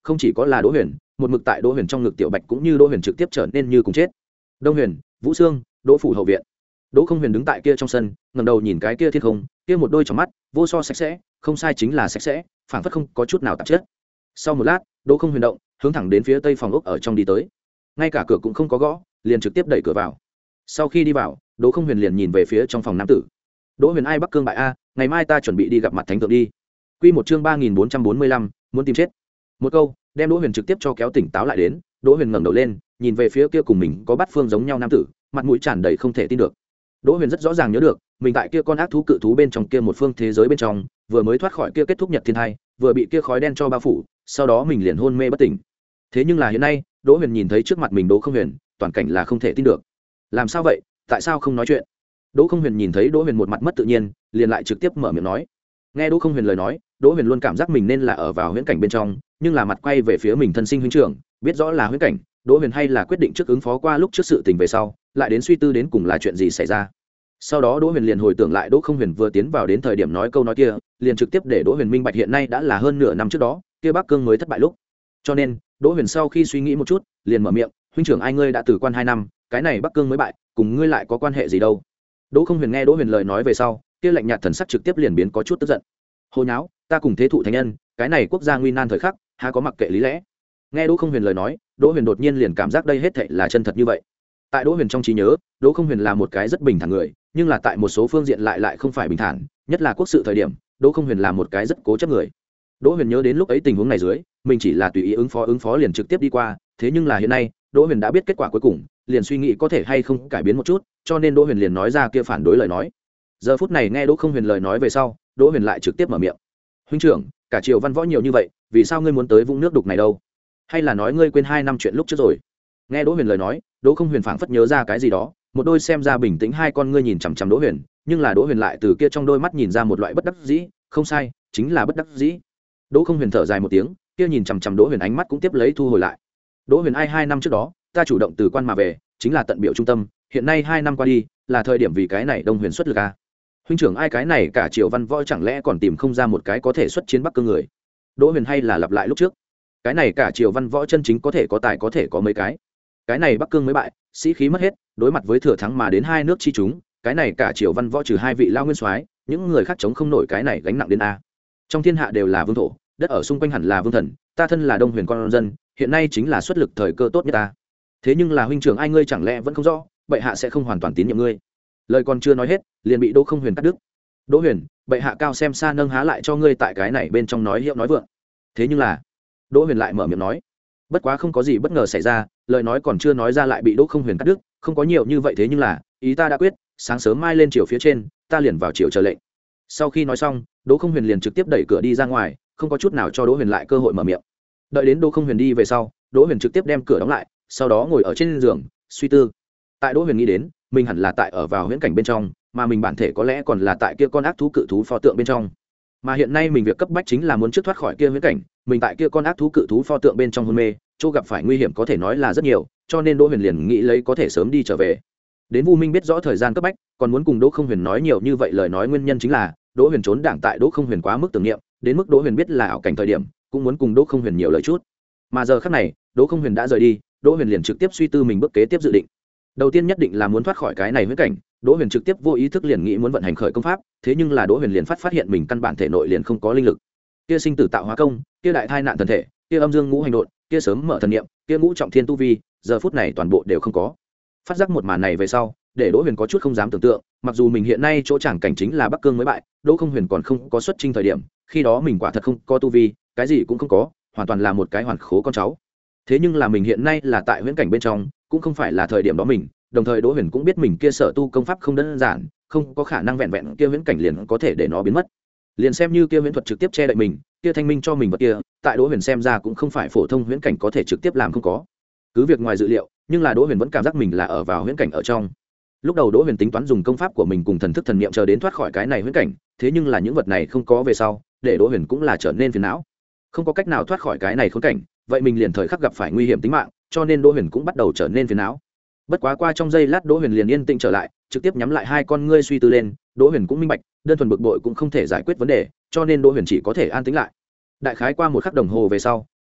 không chỉ có là Đỗ Huyền, một mực tại Đỗ Huyền trong ngực Tiểu Bạch cũng như Đỗ Huyền trực tiếp trở nên như cùng chết. Đông Huyền, Vũ Sương, Đỗ phủ hậu viện. Đỗ Không Huyền đứng tại kia trong sân, ngẩng đầu nhìn cái kia thiên không, kia một đôi tròng mắt, vô so sạch sẽ, không sai chính là sạch sẽ, phảng phất không có chút nào tạp chất. Sau một lát, Đỗ Không Huyền động, hướng thẳng đến phía tây phòng ốc ở trong đi tới. Ngay cả cửa cũng không có gõ, liền trực tiếp đẩy cửa vào. Sau khi đi vào, Đỗ Không Huyền liền nhìn về phía trong phòng nam tử. Đỗ Huyền ai Bắc Cương bại a, ngày mai ta chuẩn bị đi gặp mặt thánh thượng đi. Quy một chương ba nghìn bốn trăm bốn mươi lăm, muốn tìm chết. Một câu, đem Đỗ Huyền trực tiếp cho kéo tỉnh táo lại đến. Đỗ Huyền ngẩng đầu lên, nhìn về phía kia cùng mình có bát phương giống nhau nam tử, mặt mũi tràn đầy không thể tin được. Đỗ Huyền rất rõ ràng nhớ được, mình tại kia con ác thú cự thú bên trong kia một phương thế giới bên trong, vừa mới thoát khỏi kia kết thúc nhật thiên thai, vừa bị kia khói đen cho bao phủ, sau đó mình liền hôn mê bất tỉnh. Thế nhưng là hiện nay, Đỗ Huyền nhìn thấy trước mặt mình Đỗ Không Huyền, toàn cảnh là không thể tin được. Làm sao vậy? Tại sao không nói chuyện? Đỗ Không Huyền nhìn thấy Đỗ Huyền một mặt mất tự nhiên, liền lại trực tiếp mở miệng nói. Nghe Đỗ Không Huyền lời nói, Đỗ Huyền luôn cảm giác mình nên là ở vào huyễn cảnh bên trong, nhưng là mặt quay về phía mình thân sinh huynh trưởng, biết rõ là huyễn cảnh, Đỗ Huyền hay là quyết định trước ứng phó qua lúc trước sự tình về sau, lại đến suy tư đến cùng là chuyện gì xảy ra. Sau đó Đỗ Huyền liền hồi tưởng lại Đỗ Không Huyền vừa tiến vào đến thời điểm nói câu nói kia, liền trực tiếp để Đỗ Huyền minh bạch hiện nay đã là hơn nửa năm trước đó, kia Bắc Cương mới thất bại lúc. Cho nên, Đỗ Huyền sau khi suy nghĩ một chút, liền mở miệng, huynh trưởng ai ngươi đã từ quan hai năm, cái này Bắc Cương mới bại, cùng ngươi lại có quan hệ gì đâu? Đỗ Không Huyền nghe Đỗ Huyền lời nói về sau, kia lạnh nhạt thần sắc trực tiếp liền biến có chút tức giận. Hồ nháo, ta cùng thế thụ thánh nhân, cái này quốc gia nguy nan thời khắc, há có mặc kệ lý lẽ? Nghe Đỗ Không Huyền lời nói, Đỗ Huyền đột nhiên liền cảm giác đây hết thảy là chân thật như vậy. Tại Đỗ Huyền trong trí nhớ, Đỗ Không Huyền là một cái rất bình thản người, nhưng là tại một số phương diện lại lại không phải bình thản, nhất là quốc sự thời điểm, Đỗ Không Huyền là một cái rất cố chấp người. Đỗ Huyền nhớ đến lúc ấy tình huống này dưới, mình chỉ là tùy ý ứng phó ứng phó liền trực tiếp đi qua, thế nhưng là hiện nay, Đỗ Huyền đã biết kết quả cuối cùng, liền suy nghĩ có thể hay không cải biến một chút, cho nên Đỗ Huyền liền nói ra kia phản đối lời nói. Giờ phút này nghe Đỗ Không Huyền lời nói về sau, Đỗ Huyền lại trực tiếp mở miệng. Huynh trưởng, cả triều văn võ nhiều như vậy, vì sao ngươi muốn tới vũng nước đục này đâu? Hay là nói ngươi quên hai năm chuyện lúc trước rồi? Nghe Đỗ Huyền lời nói, Đỗ Không Huyền phảng phất nhớ ra cái gì đó, một đôi xem ra bình tĩnh hai con ngươi nhìn chằm chằm Đỗ Huyền, nhưng là Đỗ Huyền lại từ kia trong đôi mắt nhìn ra một loại bất đắc dĩ, không sai, chính là bất đắc dĩ. Đỗ Không Huyền thở dài một tiếng, kia nhìn chằm chằm Đỗ Huyền ánh mắt cũng tiếp lấy thu hồi lại. Đỗ Huyền ai hai năm trước đó, ta chủ động từ quan mà về, chính là tận biểu trung tâm, hiện nay hai năm qua đi, là thời điểm vì cái này Đông Huyền xuất lực a. Huynh trưởng ai cái này cả triều văn võ chẳng lẽ còn tìm không ra một cái có thể xuất chiến Bắc Cương người? Đỗ Huyền hay là lặp lại lúc trước, cái này cả triều văn võ chân chính có thể có tài có thể có mấy cái. Cái này Bắc Cương mới bại, sĩ khí mất hết, đối mặt với thừa thắng mà đến hai nước chi chúng, cái này cả triều văn võ trừ hai vị lao nguyên soái, những người khác chống không nổi cái này gánh nặng đến a. Trong thiên hạ đều là vương thổ, đất ở xung quanh hẳn là vương thần, ta thân là Đông Huyền con dân, hiện nay chính là xuất lực thời cơ tốt nhất ta. Thế nhưng là huynh trưởng ai ngươi chẳng lẽ vẫn không rõ, bệ hạ sẽ không hoàn toàn tín nhiệm ngươi? Lời còn chưa nói hết, liền bị Đỗ Không Huyền cắt đứt. Đỗ Huyền, bệ hạ cao xem xa nâng há lại cho ngươi tại cái này bên trong nói hiệu nói vượng. Thế nhưng là, Đỗ Huyền lại mở miệng nói, bất quá không có gì bất ngờ xảy ra, lời nói còn chưa nói ra lại bị Đỗ Không Huyền cắt đứt, không có nhiều như vậy thế nhưng là, ý ta đã quyết, sáng sớm mai lên chiều phía trên, ta liền vào chiều chờ lệnh. Sau khi nói xong, Đỗ Không Huyền liền trực tiếp đẩy cửa đi ra ngoài, không có chút nào cho Đỗ Huyền lại cơ hội mở miệng. Đợi đến Đỗ Không Huyền đi về sau, Đỗ Huyền trực tiếp đem cửa đóng lại, sau đó ngồi ở trên giường, suy tư. Tại Đỗ Huyền nghĩ đến, mình hẳn là tại ở vào huyễn cảnh bên trong, mà mình bản thể có lẽ còn là tại kia con ác thú cự thú pho tượng bên trong. Mà hiện nay mình việc cấp bách chính là muốn trước thoát khỏi kia huyễn cảnh, mình tại kia con ác thú cự thú pho tượng bên trong hôn mê, chỗ gặp phải nguy hiểm có thể nói là rất nhiều, cho nên Đỗ Huyền liền nghĩ lấy có thể sớm đi trở về. Đến Vu Minh biết rõ thời gian cấp bách, còn muốn cùng Đỗ Không Huyền nói nhiều như vậy lời nói nguyên nhân chính là Đỗ Huyền trốn đảng tại Đỗ Không Huyền quá mức tưởng niệm, đến mức Đỗ Huyền biết là ảo cảnh thời điểm, cũng muốn cùng Đỗ Không Huyền nhiều lời chút. Mà giờ khắc này, Đỗ Không Huyền đã rời đi, Đỗ Huyền liền trực tiếp suy tư mình bước kế tiếp dự định. Đầu tiên nhất định là muốn thoát khỏi cái này huyễn cảnh, Đỗ Huyền trực tiếp vô ý thức liền nghĩ muốn vận hành khởi công pháp, thế nhưng là Đỗ Huyền liền phát phát hiện mình căn bản thể nội liền không có linh lực. Kia sinh tử tạo hóa công, kia đại thai nạn thần thể, kia âm dương ngũ hành độn, kia sớm mở thần niệm, kia ngũ trọng thiên tu vi, giờ phút này toàn bộ đều không có. Phát giác một màn này về sau, để Đỗ Huyền có chút không dám tưởng tượng, mặc dù mình hiện nay chỗ chẳng cảnh chính là Bắc Cương mới bại, Đỗ Không Huyền còn không có xuất chinh thời điểm, khi đó mình quả thật không có tu vi, cái gì cũng không có, hoàn toàn là một cái hoàn khố con cháu. Thế nhưng là mình hiện nay là tại huyễn cảnh bên trong, cũng không phải là thời điểm đó mình, đồng thời Đỗ Huyền cũng biết mình kia sở tu công pháp không đơn giản, không có khả năng vẹn vẹn kia huyễn cảnh liền có thể để nó biến mất. Liền xem như kia huyễn thuật trực tiếp che đậy mình, kia thanh minh cho mình vật kia, tại Đỗ Huyền xem ra cũng không phải phổ thông huyễn cảnh có thể trực tiếp làm không có. Cứ việc ngoài dự liệu, nhưng là Đỗ Huyền vẫn cảm giác mình là ở vào huyễn cảnh ở trong. Lúc đầu Đỗ Huyền tính toán dùng công pháp của mình cùng thần thức thần niệm chờ đến thoát khỏi cái này huyễn cảnh, thế nhưng là những vật này không có về sau, để Đỗ Huyền cũng là trở nên phiền não. Không có cách nào thoát khỏi cái này khốn cảnh, vậy mình liền thời khắc gặp phải nguy hiểm tính mạng, cho nên Đỗ Huyền cũng bắt đầu trở nên phiền não. Bất quá qua trong giây lát Đỗ Huyền liền yên tĩnh trở lại, trực tiếp nhắm lại hai con ngươi suy tư lên, Đỗ Huyền cũng minh bạch, đơn thuần bực bội cũng không thể giải quyết vấn đề, cho nên Đỗ Huyền chỉ có thể an tĩnh lại. Đại khái qua một khắc đồng hồ về sau,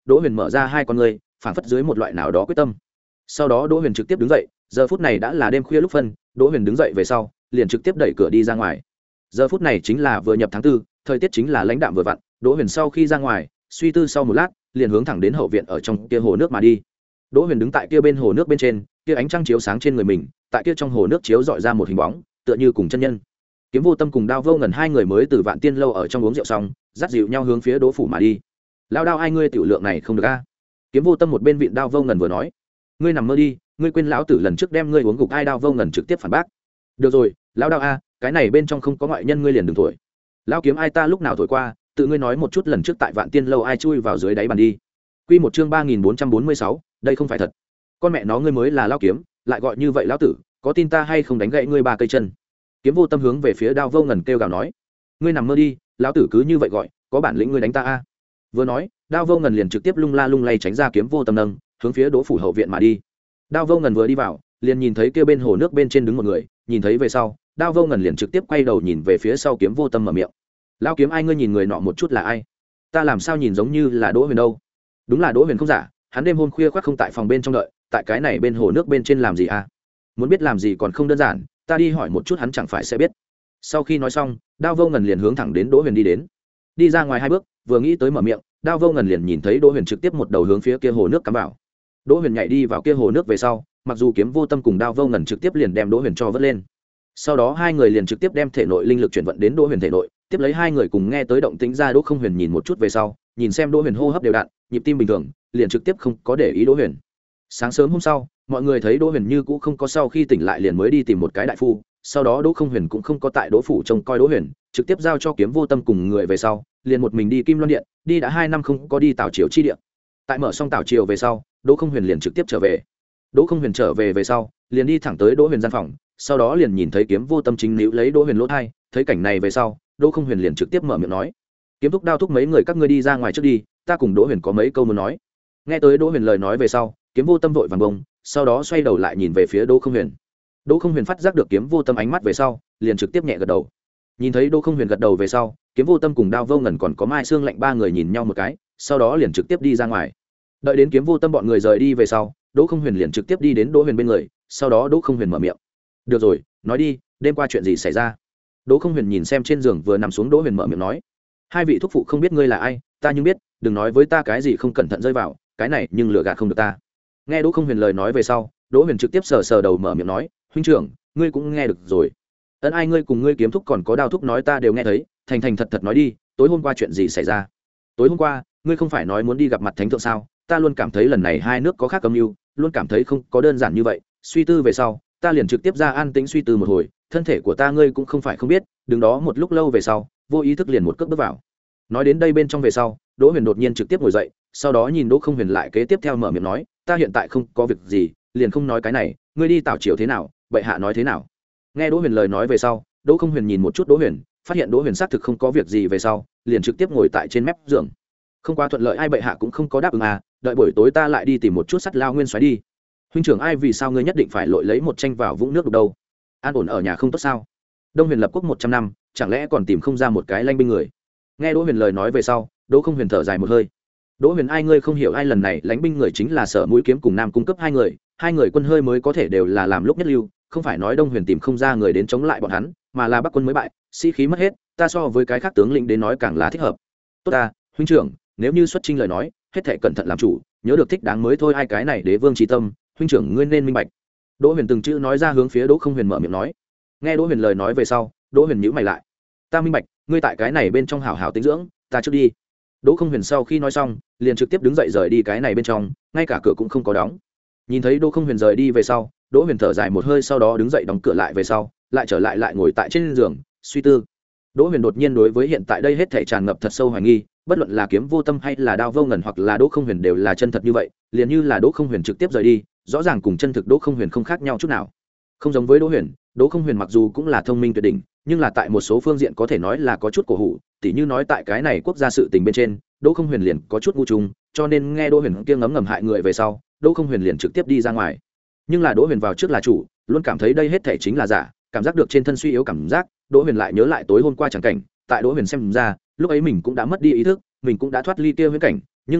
đỗ huyền mở ra hai con ngươi phảng phất dưới một loại nào đó quyết tâm. Sau đó đỗ huyền trực tiếp đứng dậy, giờ phút này đã là đêm khuya lúc phân, đỗ huyền đứng dậy về sau liền trực tiếp đẩy cửa đi ra ngoài. Giờ phút này chính là vừa nhập tháng tư, thời tiết chính là lãnh đạm vừa vặn. Đỗ huyền sau khi ra ngoài suy tư sau một lát liền hướng thẳng đến hậu viện ở trong kia hồ nước mà đi. Đỗ huyền đứng tại kia bên hồ nước bên trên, kia ánh trăng chiếu sáng trên người mình, tại kia trong hồ nước chiếu dọi ra một hình bóng tựa như cùng chân nhân. Kiếm Vô Tâm cùng Đao Vô Ngần hai người mới từ Vạn Tiên lâu ở trong uống rượu xong, dắt dịu nhau hướng phía Đỗ phủ mà đi. Lao Đao, ai ngươi tiểu lượng này không được a? Kiếm Vô Tâm một bên vịn Đao Vô Ngần vừa nói, ngươi nằm mơ đi, ngươi quên lão tử lần trước đem ngươi uống gục ai? Đao Vô Ngần trực tiếp phản bác, được rồi, Lão Đao a, cái này bên trong không có ngoại nhân, ngươi liền đừng thổi. Lão Kiếm, ai ta lúc nào thổi qua, tự ngươi nói một chút lần trước tại Vạn Tiên lâu ai chui vào dưới đáy bàn đi. Quy một chương ba nghìn bốn trăm bốn mươi sáu, đây không phải thật. Con mẹ nó, ngươi mới là Lão Kiếm, lại gọi như vậy lão tử, có tin ta hay không đánh gãy ngươi ba cây chân? Kiếm Vô Tâm hướng về phía Đao Vô Ngần kêu gào nói, ngươi nằm mơ đi, lão tử cứ như vậy gọi, có bản lĩnh ngươi đánh ta a. Vừa nói, Đao Vô Ngần liền trực tiếp lung la lung lay tránh ra Kiếm Vô Tâm nâng, hướng phía Đỗ phủ hậu viện mà đi. Đao Vô Ngần vừa đi vào, liền nhìn thấy kia bên hồ nước bên trên đứng một người, nhìn thấy về sau, Đao Vô Ngần liền trực tiếp quay đầu nhìn về phía sau Kiếm Vô Tâm mở miệng, lão Kiếm, ai ngươi nhìn người nọ một chút là ai? Ta làm sao nhìn giống như là Đỗ Huyền đâu? Đúng là Đỗ Huyền không giả, hắn đêm hôm khuya khoác không tại phòng bên trong đợi, tại cái này bên hồ nước bên trên làm gì a? Muốn biết làm gì còn không đơn giản, ta đi hỏi một chút hắn chẳng phải sẽ biết. Sau khi nói xong, Đao Vô Ngần liền hướng thẳng đến Đỗ Huyền đi đến. Đi ra ngoài hai bước, vừa nghĩ tới mở miệng, Đao Vô Ngần liền nhìn thấy Đỗ Huyền trực tiếp một đầu hướng phía kia hồ nước cắm vào. Đỗ Huyền nhảy đi vào kia hồ nước về sau, mặc dù Kiếm Vô Tâm cùng Đao Vô Ngần trực tiếp liền đem Đỗ Huyền cho vớt lên. Sau đó hai người liền trực tiếp đem thể nội linh lực chuyển vận đến Đỗ Huyền thể nội, tiếp lấy hai người cùng nghe tới động tĩnh ra Đỗ Không Huyền nhìn một chút về sau, nhìn xem Đỗ Huyền hô hấp đều đặn, nhịp tim bình thường, liền trực tiếp không có để ý Đỗ Huyền. Sáng sớm hôm sau, mọi người thấy Đỗ Huyền như cũ không có sau khi tỉnh lại liền mới đi tìm một cái đại phu, sau đó Đỗ Không Huyền cũng không có tại Đỗ phủ trông coi Đỗ Huyền, trực tiếp giao cho Kiếm Vô Tâm cùng người về sau, liền một mình đi Kim Loan điện, đi đã hai năm không có đi Tào Triều chi điện. Tại mở xong Tào Triều về sau, Đỗ Không Huyền liền trực tiếp trở về. Đỗ Không Huyền trở về về sau, liền đi thẳng tới Đỗ Huyền gian phòng, sau đó liền nhìn thấy Kiếm Vô Tâm chính níu lấy Đỗ Huyền lỗ thai, thấy cảnh này về sau, Đỗ Không Huyền liền trực tiếp mở miệng nói, Kiếm thúc, Đao thúc, mấy người các ngươi đi ra ngoài trước đi, ta cùng Đỗ Huyền có mấy câu muốn nói. Nghe tới Đỗ Huyền lời nói về sau, Kiếm Vô Tâm vội vàng bông, sau đó xoay đầu lại nhìn về phía Đỗ Không Huyền. Đỗ Không Huyền phát giác được Kiếm Vô Tâm ánh mắt về sau, liền trực tiếp nhẹ gật đầu. Nhìn thấy Đỗ Không Huyền gật đầu về sau, Kiếm Vô Tâm cùng Đao Vô Ngần còn có Mai Xương Lạnh ba người nhìn nhau một cái, sau đó liền trực tiếp đi ra ngoài. Đợi đến Kiếm Vô Tâm bọn người rời đi về sau, Đỗ Không Huyền liền trực tiếp đi đến Đỗ Huyền bên người, sau đó Đỗ Không Huyền mở miệng, được rồi, nói đi, đêm qua chuyện gì xảy ra? Đỗ Không Huyền nhìn xem trên giường vừa nằm xuống Đỗ Huyền mở miệng nói, hai vị thúc phụ không biết ngươi là ai, ta nhưng biết, đừng nói với ta cái gì không cẩn thận rơi vào, cái này nhưng lừa gạt không được ta. Nghe Đỗ Không Huyền lời nói về sau, Đỗ Huyền trực tiếp sờ sờ đầu mở miệng nói, huynh trưởng, ngươi cũng nghe được rồi. Ân, ai ngươi cùng ngươi Kiếm thúc còn có Đao thúc nói ta đều nghe thấy, thành thành thật thật nói đi, tối hôm qua chuyện gì xảy ra? Tối hôm qua, ngươi không phải nói muốn đi gặp mặt thánh thượng sao? Ta luôn cảm thấy lần này hai nước có khác âm mưu, luôn cảm thấy không có đơn giản như vậy, suy tư về sau, ta liền trực tiếp ra an tĩnh suy tư một hồi, thân thể của ta ngươi cũng không phải không biết, đứng đó một lúc lâu về sau, vô ý thức liền một cước bước vào. Nói đến đây bên trong về sau, Đỗ Huyền đột nhiên trực tiếp ngồi dậy, sau đó nhìn Đỗ Không Huyền lại kế tiếp theo mở miệng nói, ta hiện tại không có việc gì, liền không nói cái này, ngươi đi Tào Triều thế nào, bệ hạ nói thế nào? Nghe Đỗ Huyền lời nói về sau, Đỗ Không Huyền nhìn một chút Đỗ Huyền, phát hiện Đỗ Huyền xác thực không có việc gì về sau, liền trực tiếp ngồi tại trên mép giường. Không quá thuận lợi, ai bệ hạ cũng không có đáp ứng à, đợi buổi tối ta lại đi tìm một chút sắt lao nguyên xoáy đi. Huynh trưởng, ai vì sao ngươi nhất định phải lội lấy một tranh vào vũng nước đục đâu? An ổn ở nhà không tốt sao? Đông Huyền lập quốc một trăm năm, chẳng lẽ còn tìm không ra một cái lanh binh người? Nghe Đỗ Huyền lời nói về sau, Đỗ Không Huyền thở dài một hơi. Đỗ Huyền, ai ngươi không hiểu, ai lần này lãnh binh người chính là Sở Mũi Kiếm cùng Nam cung cấp hai người, hai người quân hơi mới có thể đều là làm lúc nhất lưu, không phải nói Đông Huyền tìm không ra người đến chống lại bọn hắn, mà là Bắc quân mới bại, sĩ khí mất hết, ta so với cái khác tướng lĩnh đến nói càng là thích hợp. Tốt ta, huynh trưởng, nếu như xuất chinh lời nói, hết thảy cẩn thận làm chủ, nhớ được thích đáng mới thôi, ai cái này đế vương chí tâm, huynh trưởng ngươi nên minh bạch. Đỗ Huyền từng chữ nói ra hướng phía Đỗ Không Huyền mở miệng nói. Nghe Đỗ Huyền lời nói về sau, Đỗ Huyền nhíu mày lại. Ta minh bạch, ngươi tại cái này bên trong hảo hảo tĩnh dưỡng, ta trước đi. Đỗ Không Huyền sau khi nói xong, liền trực tiếp đứng dậy rời đi cái này bên trong, ngay cả cửa cũng không có đóng. Nhìn thấy Đỗ Không Huyền rời đi về sau, Đỗ Huyền thở dài một hơi, sau đó đứng dậy đóng cửa lại về sau, lại trở lại lại ngồi tại trên giường, suy tư. Đỗ Huyền đột nhiên đối với hiện tại đây hết thảy tràn ngập thật sâu hoài nghi, bất luận là Kiếm Vô Tâm hay là Đao Vô Ngần hoặc là Đỗ Không Huyền đều là chân thật như vậy, liền như là Đỗ Không Huyền trực tiếp rời đi, rõ ràng cùng chân thực Đỗ Không Huyền không khác nhau chút nào. Không giống với Đỗ Huyền, Đỗ Không Huyền mặc dù cũng là thông minh tuyệt đỉnh, nhưng là tại một số phương diện có thể nói là có chút cổ hủ, tỉ như nói tại cái này quốc gia sự tình bên trên, Đỗ Không Huyền liền có chút ngu trùng, cho nên nghe Đỗ Huyền kia ngấm ngầm hại người về sau, Đỗ Không Huyền liền trực tiếp đi ra ngoài. Nhưng là Đỗ Huyền vào trước là chủ, luôn cảm thấy đây hết thảy chính là giả, cảm giác được trên thân suy yếu cảm giác, Đỗ Huyền lại nhớ lại tối hôm qua chẳng cảnh, tại Đỗ Huyền xem ra, lúc ấy mình cũng đã mất đi ý thức, mình cũng đã thoát ly kia huyễn cảnh, nhưng là,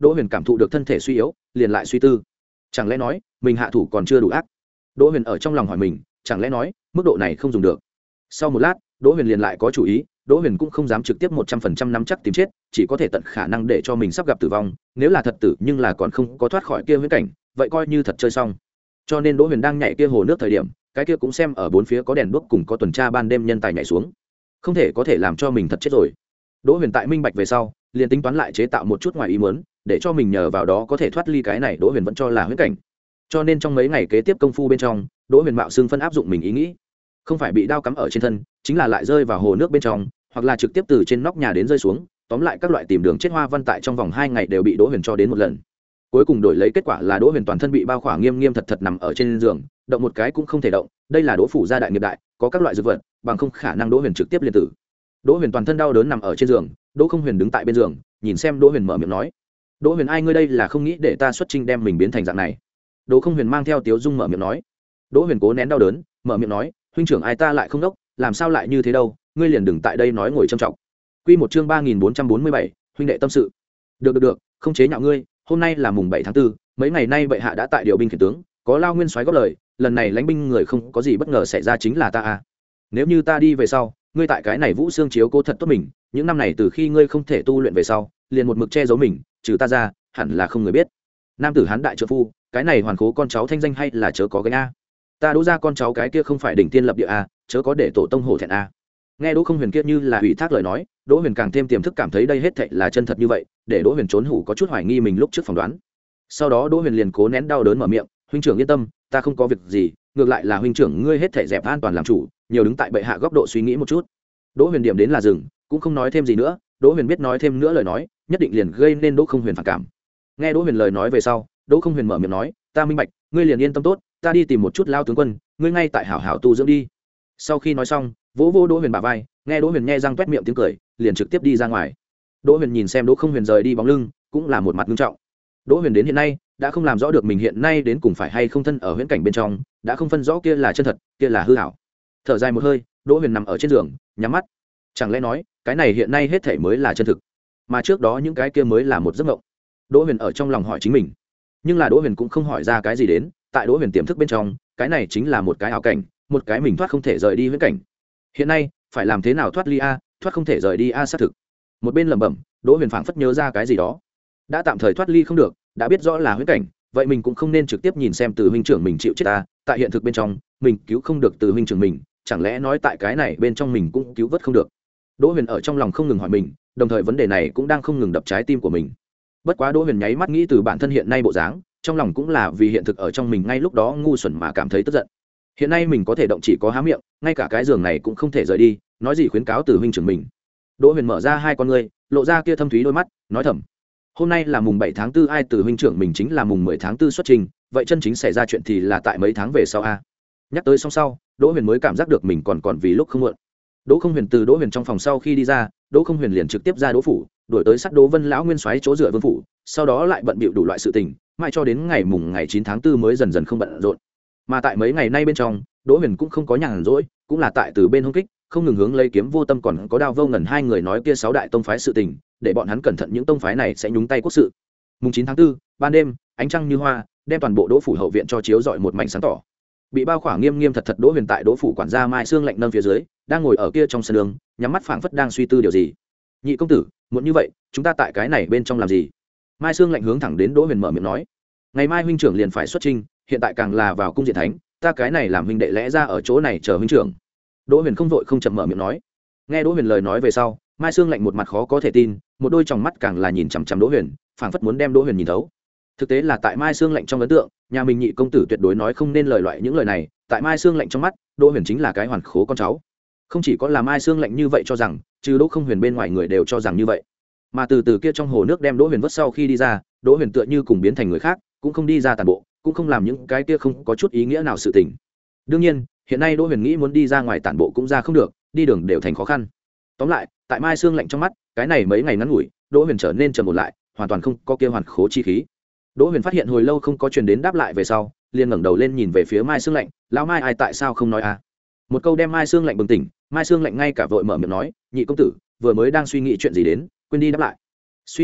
Đỗ Huyền cảm thụ được thân thể suy yếu, liền lại suy tư, chẳng lẽ nói mình hạ thủ còn chưa đủ ác? Đỗ Huyền ở trong lòng hỏi mình, chẳng lẽ nói mức độ này không dùng được? Sau một lát, Đỗ Huyền liền lại có chủ ý. Đỗ Huyền cũng không dám trực tiếp một trăm phần trăm nắm chắc tìm chết, chỉ có thể tận khả năng để cho mình sắp gặp tử vong, nếu là thật tử nhưng là còn không có thoát khỏi kia huyễn cảnh, vậy coi như thật chơi xong. Cho nên Đỗ Huyền đang nhảy kia hồ nước thời điểm, cái kia cũng xem ở bốn phía có đèn đuốc cùng có tuần tra ban đêm nhân tài nhảy xuống, không thể có thể làm cho mình thật chết rồi. Đỗ Huyền tại minh bạch về sau, liền tính toán lại chế tạo một chút ngoài ý muốn, để cho mình nhờ vào đó có thể thoát ly cái này. Đỗ Huyền vẫn cho là huyễn cảnh, cho nên trong mấy ngày kế tiếp công phu bên trong, Đỗ Huyền mạo xưng phân áp dụng mình ý nghĩ, không phải bị đao cắm ở trên thân, chính là lại rơi vào hồ nước bên trong, hoặc là trực tiếp từ trên nóc nhà đến rơi xuống. Tóm lại các loại tìm đường chết hoa văn tại trong vòng hai ngày đều bị Đỗ Huyền cho đến một lần. Cuối cùng đổi lấy kết quả là Đỗ Huyền toàn thân bị bao khỏa nghiêm nghiêm thật thật nằm ở trên giường, động một cái cũng không thể động. Đây là Đỗ phủ gia đại nghiệp đại, có các loại dược vật, bằng không khả năng Đỗ Huyền trực tiếp liên tử. Đỗ Huyền toàn thân đau đớn nằm ở trên giường, Đỗ Không Huyền đứng tại bên giường, nhìn xem Đỗ Huyền mở miệng nói: "Đỗ Huyền ai ngươi đây là không nghĩ để ta xuất chinh đem mình biến thành dạng này?" Đỗ Không Huyền mang theo tiếu dung mở miệng nói. Đỗ Huyền cố nén đau đớn, mở miệng nói: "Huynh trưởng ai ta lại không đốc, làm sao lại như thế đâu, ngươi liền đừng tại đây nói ngồi trầm trọng." Quy một chương ba nghìn bốn trăm bốn mươi bảy, huynh đệ tâm sự. Được được được, không chế nhạo ngươi, hôm nay là mùng bảy tháng tư, mấy ngày nay bệ hạ đã tại điều binh khiển tướng, có Lao Nguyên soái góp lời, lần này lãnh binh người không có gì bất ngờ xảy ra chính là ta à. Nếu như ta đi về sau, ngươi tại cái này Vũ Xương chiếu cố thật tốt mình, những năm này từ khi ngươi không thể tu luyện về sau, liền một mực che giấu mình, trừ ta ra, hẳn là không người biết. Nam tử hán đại trợ phu, cái này hoàn khố con cháu thanh danh hay là chớ có gánh a. Ta Đỗ ra con cháu cái kia không phải đỉnh tiên lập địa a, chớ có để tổ tông hổ thẹn a. Nghe Đỗ Không Huyền kia như là ủy thác lời nói, Đỗ Huyền càng thêm tiềm thức cảm thấy đây hết thảy là chân thật như vậy, để Đỗ Huyền trốn hủ có chút hoài nghi mình lúc trước phỏng đoán. Sau đó Đỗ Huyền liền cố nén đau đớn mở miệng: "Huynh trưởng yên tâm, ta không có việc gì, ngược lại là huynh trưởng ngươi hết thảy dẹp an toàn làm chủ, nhiều đứng tại bệ hạ góc độ suy nghĩ một chút." Đỗ Huyền điểm đến là dừng, cũng không nói thêm gì nữa. Đỗ Huyền biết nói thêm nữa lời nói, nhất định liền gây nên Đỗ Không Huyền phản cảm. Nghe Đỗ Huyền lời nói về sau, Đỗ Không Huyền mở miệng nói: "Ta minh bạch, ngươi liền yên tâm tốt, ta đi tìm một chút Lao tướng quân, ngươi ngay tại hảo hảo tu dưỡng đi." Sau khi nói xong, vỗ vỗ Đỗ Huyền bả vai, nghe Đỗ Huyền nhe răng toét miệng tiếng cười, liền trực tiếp đi ra ngoài. Đỗ Huyền nhìn xem Đỗ Không Huyền rời đi bóng lưng, cũng là một mặt nghiêm trọng. Đỗ Huyền đến hiện nay đã không làm rõ được mình hiện nay đến cùng phải hay không thân ở huyễn cảnh bên trong, đã không phân rõ kia là chân thật, kia là hư ảo. Thở dài một hơi, Đỗ Huyền nằm ở trên giường, nhắm mắt. Chẳng lẽ nói, cái này hiện nay hết thảy mới là chân thực, mà trước đó những cái kia mới là một giấc mộng? Đỗ Huyền ở trong lòng hỏi chính mình. Nhưng là Đỗ Huyền cũng không hỏi ra cái gì đến, tại Đỗ Huyền tiềm thức bên trong, cái này chính là một cái ảo cảnh, một cái mình thoát không thể rời đi huyễn cảnh. Hiện nay, phải làm thế nào thoát ly a, thoát không thể rời đi a xác thực. Một bên lẩm bẩm, Đỗ Huyền phảng phất nhớ ra cái gì đó. Đã tạm thời thoát ly không được, đã biết rõ là huyễn cảnh, vậy mình cũng không nên trực tiếp nhìn xem từ huynh trưởng mình chịu chết ta, tại hiện thực bên trong, mình cứu không được từ huynh trưởng mình, chẳng lẽ nói tại cái này bên trong mình cũng cứu vớt không được? Đỗ Huyền ở trong lòng không ngừng hỏi mình, đồng thời vấn đề này cũng đang không ngừng đập trái tim của mình. Bất quá Đỗ Huyền nháy mắt nghĩ từ bản thân hiện nay bộ dáng, trong lòng cũng là vì hiện thực ở trong mình ngay lúc đó ngu xuẩn mà cảm thấy tức giận. Hiện nay mình có thể động chỉ có há miệng, ngay cả cái giường này cũng không thể rời đi, nói gì khuyến cáo từ huynh trưởng mình. Đỗ Huyền mở ra hai con ngươi, lộ ra kia thâm thúy đôi mắt, nói thầm: "Hôm nay là mùng bảy tháng tư, ai từ huynh trưởng mình chính là mùng mười tháng tư xuất trình, vậy chân chính xảy ra chuyện thì là tại mấy tháng về sau a?" Nhắc tới xong sau, Đỗ Huyền mới cảm giác được mình còn còn vì lúc không muộn. Đỗ Không Huyền từ Đỗ Huyền trong phòng sau khi đi ra, Đỗ Không Huyền liền trực tiếp ra Đỗ phủ, đuổi tới sát Đỗ Vân lão nguyên soái chỗ dựa Vương phủ, sau đó lại bận bịu đủ loại sự tình, mãi cho đến ngày mùng ngày chín tháng tư mới dần dần không bận rộn. Mà tại mấy ngày nay bên trong, Đỗ Huyền cũng không có nhàn rỗi, cũng là tại từ bên hung kích, không ngừng hướng lấy Kiếm Vô Tâm còn có Đao Vô Ngần hai người nói kia sáu đại tông phái sự tình, để bọn hắn cẩn thận những tông phái này sẽ nhúng tay quốc sự. Mùng chín tháng tư, ban đêm, ánh trăng như hoa, đem toàn bộ Đỗ phủ hậu viện cho chiếu rọi một mảnh sáng tỏ. Bị bao khỏa nghiêm nghiêm thật thật Đỗ Huyền tại Đỗ phủ quản gia Mai Xương lạnh nâng phía dưới, đang ngồi ở kia trong sân đường, nhắm mắt phảng phất đang suy tư điều gì. "Nhị công tử, muốn như vậy, chúng ta tại cái này bên trong làm gì?" Mai Xương lạnh hướng thẳng đến Đỗ Huyền mở miệng nói. "Ngày mai huynh trưởng liền phải xuất chinh, hiện tại càng là vào cung diện thánh, ta cái này làm huynh đệ lẽ ra ở chỗ này chờ huynh trưởng." Đỗ Huyền không vội không chậm mở miệng nói. Nghe Đỗ Huyền lời nói về sau, Mai Xương lạnh một mặt khó có thể tin, một đôi tròng mắt càng là nhìn chằm chằm Đỗ Huyền, phảng phất muốn đem Đỗ Huyền nhìn thấu. Thực tế là tại Mai Xương lạnh trong ấn tượng, nhà mình nhị công tử tuyệt đối nói không nên lời loại những lời này, tại Mai Xương lạnh trong mắt, Đỗ Huyền chính là cái hoàn khố con cháu. Không chỉ có là Mai Xương lạnh như vậy cho rằng, trừ Đỗ Không Huyền bên ngoài người đều cho rằng như vậy. Mà từ từ kia trong hồ nước đem Đỗ Huyền vớt sau khi đi ra, Đỗ Huyền tựa như cùng biến thành người khác, cũng không đi ra tàn bộ, cũng không làm những cái kia không có chút ý nghĩa nào sự tình. Đương nhiên, hiện nay Đỗ Huyền nghĩ muốn đi ra ngoài tản bộ cũng ra không được, đi đường đều thành khó khăn. Tóm lại, tại Mai Xương lạnh trong mắt, cái này mấy ngày ngắn ngủi, Đỗ Huyền trở nên trầm ổn lại, hoàn toàn không có kia hoàn khố chi khí. Đỗ Huyền phát hiện hồi lâu không có truyền đến đáp lại về sau, liền ngẩng đầu lên nhìn về phía Mai Xương lạnh, "Lão Mai ai tại sao không nói à?" Một câu đem Mai Xương lạnh bừng tỉnh, Mai Xương lạnh ngay cả vội mở miệng nói, "Nhị công tử, vừa mới đang suy nghĩ chuyện gì đến, quên đi đáp lại." "Suy nghĩ chuyện,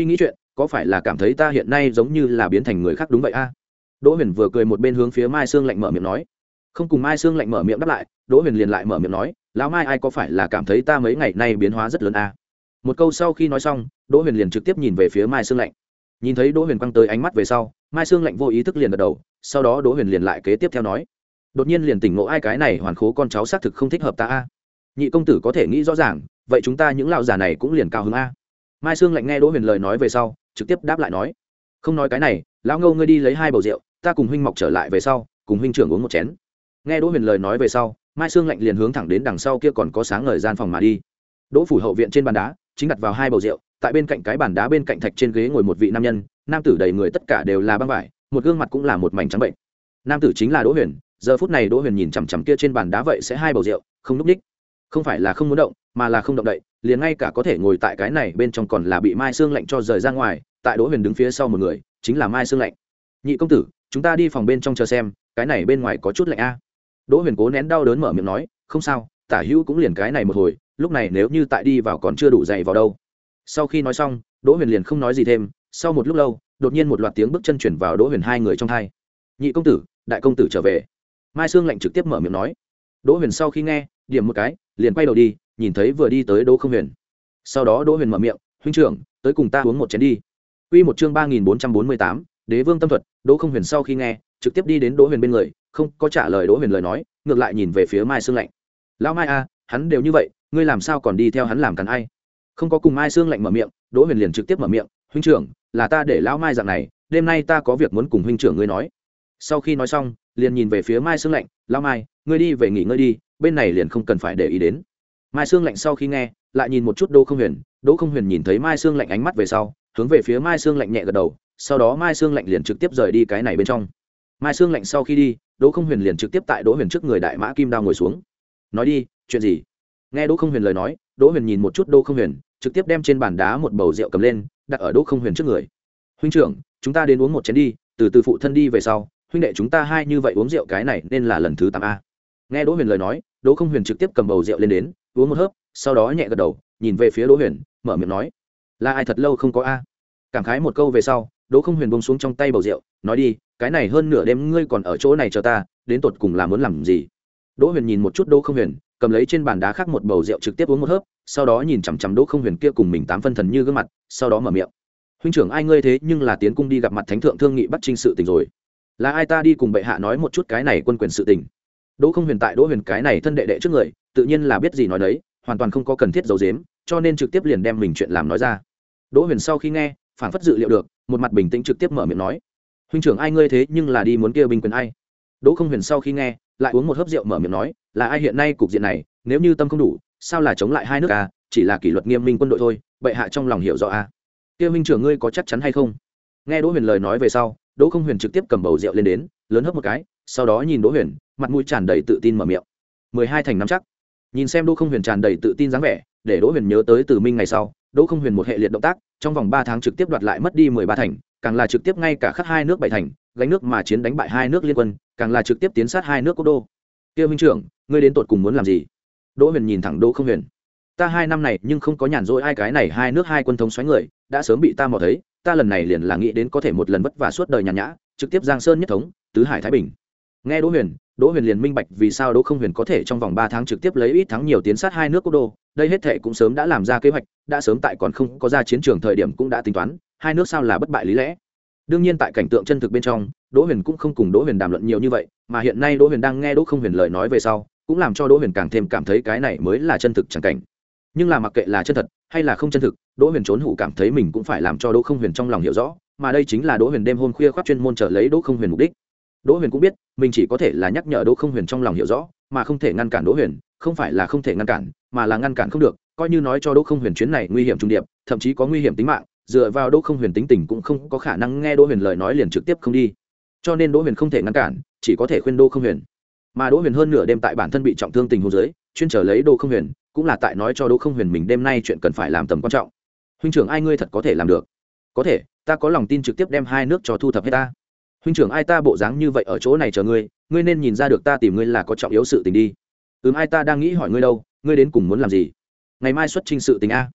có phải là cảm thấy ta hiện nay giống như là biến thành người khác đúng vậy a? Đỗ Huyền vừa cười một bên hướng phía Mai Sương Lạnh mở miệng nói. Không cùng Mai Sương Lạnh mở miệng đáp lại, Đỗ Huyền liền lại mở miệng nói, lão Mai ai có phải là cảm thấy ta mấy ngày nay biến hóa rất lớn a? Một câu sau khi nói xong, Đỗ Huyền liền trực tiếp nhìn về phía Mai Sương Lạnh. Nhìn thấy Đỗ Huyền quăng tới ánh mắt về sau, Mai Sương Lạnh vô ý thức liền gật đầu, sau đó Đỗ Huyền liền lại kế tiếp theo nói, đột nhiên liền tỉnh ngộ ai cái này hoàn khố con cháu xác thực không thích hợp ta a. Nhị công tử có thể nghĩ rõ ràng, vậy chúng ta những lão già này cũng liền cao hứng a. Mai Sương Lạnh nghe Đỗ Huyền lời nói về sau, trực tiếp đáp lại nói, không nói cái này, lão Ngô ngươi đi lấy hai bầu rượu, ta cùng huynh Mọc trở lại về sau, cùng huynh trưởng uống một chén. Nghe Đỗ Huyền lời nói về sau, Mai Sương Lạnh liền hướng thẳng đến đằng sau kia còn có sáng ngời gian phòng mà đi. Đỗ phủ hậu viện trên bàn đá, chính đặt vào hai bầu rượu, tại bên cạnh cái bàn đá bên cạnh thạch trên ghế ngồi một vị nam nhân, nam tử đầy người tất cả đều là băng vải, một gương mặt cũng là một mảnh trắng bệnh. Nam tử chính là Đỗ Huyền. Giờ phút này Đỗ Huyền nhìn chằm chằm kia trên bàn đá vậy sẽ hai bầu rượu, không lúc đích, không phải là không muốn động, mà là không động đậy, liền ngay cả có thể ngồi tại cái này bên trong còn là bị Mai Sương Lạnh cho rời ra ngoài. Tại Đỗ Huyền đứng phía sau một người, chính là Mai Sương Lạnh. Nhị công tử, chúng ta đi phòng bên trong chờ xem, cái này bên ngoài có chút lạnh a. Đỗ Huyền cố nén đau đớn mở miệng nói, không sao, tả hữu cũng liền cái này một hồi, lúc này nếu như tại đi vào còn chưa đủ dày vào đâu. Sau khi nói xong, Đỗ Huyền liền không nói gì thêm. Sau một lúc lâu, đột nhiên một loạt tiếng bước chân chuyển vào Đỗ Huyền hai người trong tai. Nhị công tử, đại công tử trở về. Mai Sương Lạnh trực tiếp mở miệng nói. Đỗ Huyền sau khi nghe, điểm một cái, liền quay đầu đi, nhìn thấy vừa đi tới Đỗ Không Huyền. Sau đó Đỗ Huyền mở miệng, huynh trưởng, tới cùng ta uống một chén đi. Quy một chương ba nghìn bốn trăm bốn mươi tám, Đế Vương tâm thuật. Đỗ Không Huyền sau khi nghe, trực tiếp đi đến Đỗ Huyền bên người, không có trả lời Đỗ Huyền lời nói, ngược lại nhìn về phía Mai Sương Lạnh. Lão Mai a, hắn đều như vậy, ngươi làm sao còn đi theo hắn làm càn ai? Không có cùng Mai Sương Lạnh mở miệng, Đỗ Huyền liền trực tiếp mở miệng, huynh trưởng, là ta để lão Mai dạng này, đêm nay ta có việc muốn cùng huynh trưởng ngươi nói. Sau khi nói xong, liền nhìn về phía Mai Sương Lạnh, lão Mai, ngươi đi về nghỉ ngơi đi, bên này liền không cần phải để ý đến. Mai Sương Lạnh sau khi nghe, lại nhìn một chút Đỗ Không Huyền, Đỗ Không Huyền nhìn thấy Mai Sương Lạnh ánh mắt về sau, hướng về phía Mai Sương Lạnh nhẹ gật đầu, sau đó Mai Sương Lạnh liền trực tiếp rời đi cái này bên trong. Mai Sương Lạnh sau khi đi, Đỗ Không Huyền liền trực tiếp tại Đỗ Huyền trước người đại mã kim đao ngồi xuống. Nói đi, chuyện gì? Nghe Đỗ Không Huyền lời nói, Đỗ Huyền nhìn một chút Đỗ Không Huyền, trực tiếp đem trên bàn đá một bầu rượu cầm lên, đặt ở Đỗ Không Huyền trước người. Huynh trưởng, chúng ta đến uống một chén đi, từ từ phụ thân đi về sau, huynh đệ chúng ta hai như vậy uống rượu cái này nên là lần thứ tám a. Nghe Đỗ Huyền lời nói, Đỗ Không Huyền trực tiếp cầm bầu rượu lên đến, uống một hớp, sau đó nhẹ gật đầu, nhìn về phía Đỗ Huyền, mở miệng nói, là ai thật lâu không có a. Cảm khái một câu về sau, Đỗ Không Huyền buông xuống trong tay bầu rượu, nói đi, cái này hơn nửa đêm ngươi còn ở chỗ này chờ ta, đến tột cùng là muốn làm gì? Đỗ Huyền nhìn một chút Đỗ Không Huyền, cầm lấy trên bàn đá khác một bầu rượu trực tiếp uống một hớp, sau đó nhìn chằm chằm Đỗ Không Huyền kia cùng mình tám phân thần như gương mặt, sau đó mở miệng, huynh trưởng ai ngươi thế nhưng là tiến cung đi gặp mặt thánh thượng thương nghị bắt chinh sự tình rồi, là ai ta đi cùng bệ hạ nói một chút cái này quân quyền sự tình. Đỗ Không Huyền tại Đỗ Huyền cái này thân đệ đệ trước người, tự nhiên là biết gì nói đấy, hoàn toàn không có cần thiết giấu giếm, cho nên trực tiếp liền đem mình chuyện làm nói ra. Đỗ Huyền sau khi nghe, phản phất dự liệu được, một mặt bình tĩnh trực tiếp mở miệng nói, huynh trưởng ai ngươi thế nhưng là đi muốn kia binh quyền ai. Đỗ Không Huyền sau khi nghe, lại uống một hớp rượu mở miệng nói, là ai hiện nay cục diện này, nếu như tâm không đủ, sao là chống lại hai nước a, chỉ là kỷ luật nghiêm minh quân đội thôi, bệ hạ trong lòng hiểu rõ a. Kia huynh trưởng ngươi có chắc chắn hay không? Nghe Đỗ Huyền lời nói về sau, Đỗ Không Huyền trực tiếp cầm bầu rượu lên đến, lớn hớp một cái, sau đó nhìn Đỗ Huyền, mặt mũi tràn đầy tự tin mở miệng, mười hai thành nắm chắc. Nhìn xem Đỗ Không Huyền tràn đầy tự tin dáng vẻ, để Đỗ Huyền nhớ tới Từ Minh ngày sau, Đỗ Không Huyền một hệ liệt động tác, trong vòng ba tháng trực tiếp đoạt lại mất đi mười ba thành, càng là trực tiếp ngay cả khắc hai nước bảy thành, gánh nước mà chiến đánh bại hai nước liên quân, càng là trực tiếp tiến sát hai nước quốc đô. Kia huynh trưởng, ngươi đến tột cùng muốn làm gì? Đỗ Huyền nhìn thẳng Đỗ Không Huyền. Ta hai năm này nhưng không có nhàn rỗi ai cái này hai nước hai quân thống xoáy người, đã sớm bị ta mò thấy, ta lần này liền là nghĩ đến có thể một lần vất vả suốt đời nhàn nhã, trực tiếp Giang Sơn nhất thống, tứ hải thái bình. Nghe Đỗ Huyền, Đỗ Huyền liền minh bạch vì sao Đỗ Không Huyền có thể trong vòng ba tháng trực tiếp lấy ít thắng nhiều tiến sát hai nước quốc đô, đây hết thệ cũng sớm đã làm ra kế hoạch, đã sớm tại còn không có ra chiến trường thời điểm cũng đã tính toán, hai nước sao là bất bại lý lẽ. Đương nhiên tại cảnh tượng chân thực bên trong, Đỗ Huyền cũng không cùng Đỗ Huyền đàm luận nhiều như vậy, mà hiện nay Đỗ Huyền đang nghe Đỗ Không Huyền lời nói về sau, cũng làm cho Đỗ Huyền càng thêm cảm thấy cái này mới là chân thực chẳng cảnh. Nhưng là mặc kệ là chân thật hay là không chân thực, Đỗ Huyền trốn hủ cảm thấy mình cũng phải làm cho Đỗ Không Huyền trong lòng hiểu rõ, mà đây chính là Đỗ Huyền đêm hôm khuya khoác chuyên môn trở lấy Đỗ Không Huyền mục đích. Đỗ Huyền cũng biết, mình chỉ có thể là nhắc nhở Đỗ Không Huyền trong lòng hiểu rõ, mà không thể ngăn cản Đỗ Huyền, không phải là không thể ngăn cản, mà là ngăn cản không được, coi như nói cho Đỗ Không Huyền chuyến này nguy hiểm trùng điệp, thậm chí có nguy hiểm tính mạng, dựa vào Đỗ Không Huyền tính tình cũng không có khả năng nghe Đỗ Huyền lời nói liền trực tiếp không đi. Cho nên Đỗ Huyền không thể ngăn cản, chỉ có thể khuyên Đỗ Không Huyền. Mà Đỗ Huyền hơn nửa đêm tại bản thân bị trọng thương tình huống dưới, chuyên trở lấy Đỗ Không Huyền, cũng là tại nói cho Đỗ Không Huyền mình đêm nay chuyện cần phải làm tầm quan trọng. Huynh trưởng ai ngươi thật có thể làm được? Có thể, ta có lòng tin trực tiếp đem hai nước cho thu thập hết ta. Huynh trưởng ai ta bộ dáng như vậy ở chỗ này chờ ngươi, ngươi nên nhìn ra được ta tìm ngươi là có trọng yếu sự tình đi. Ừm ai ta đang nghĩ hỏi ngươi đâu, ngươi đến cùng muốn làm gì? Ngày mai xuất trình sự tình a.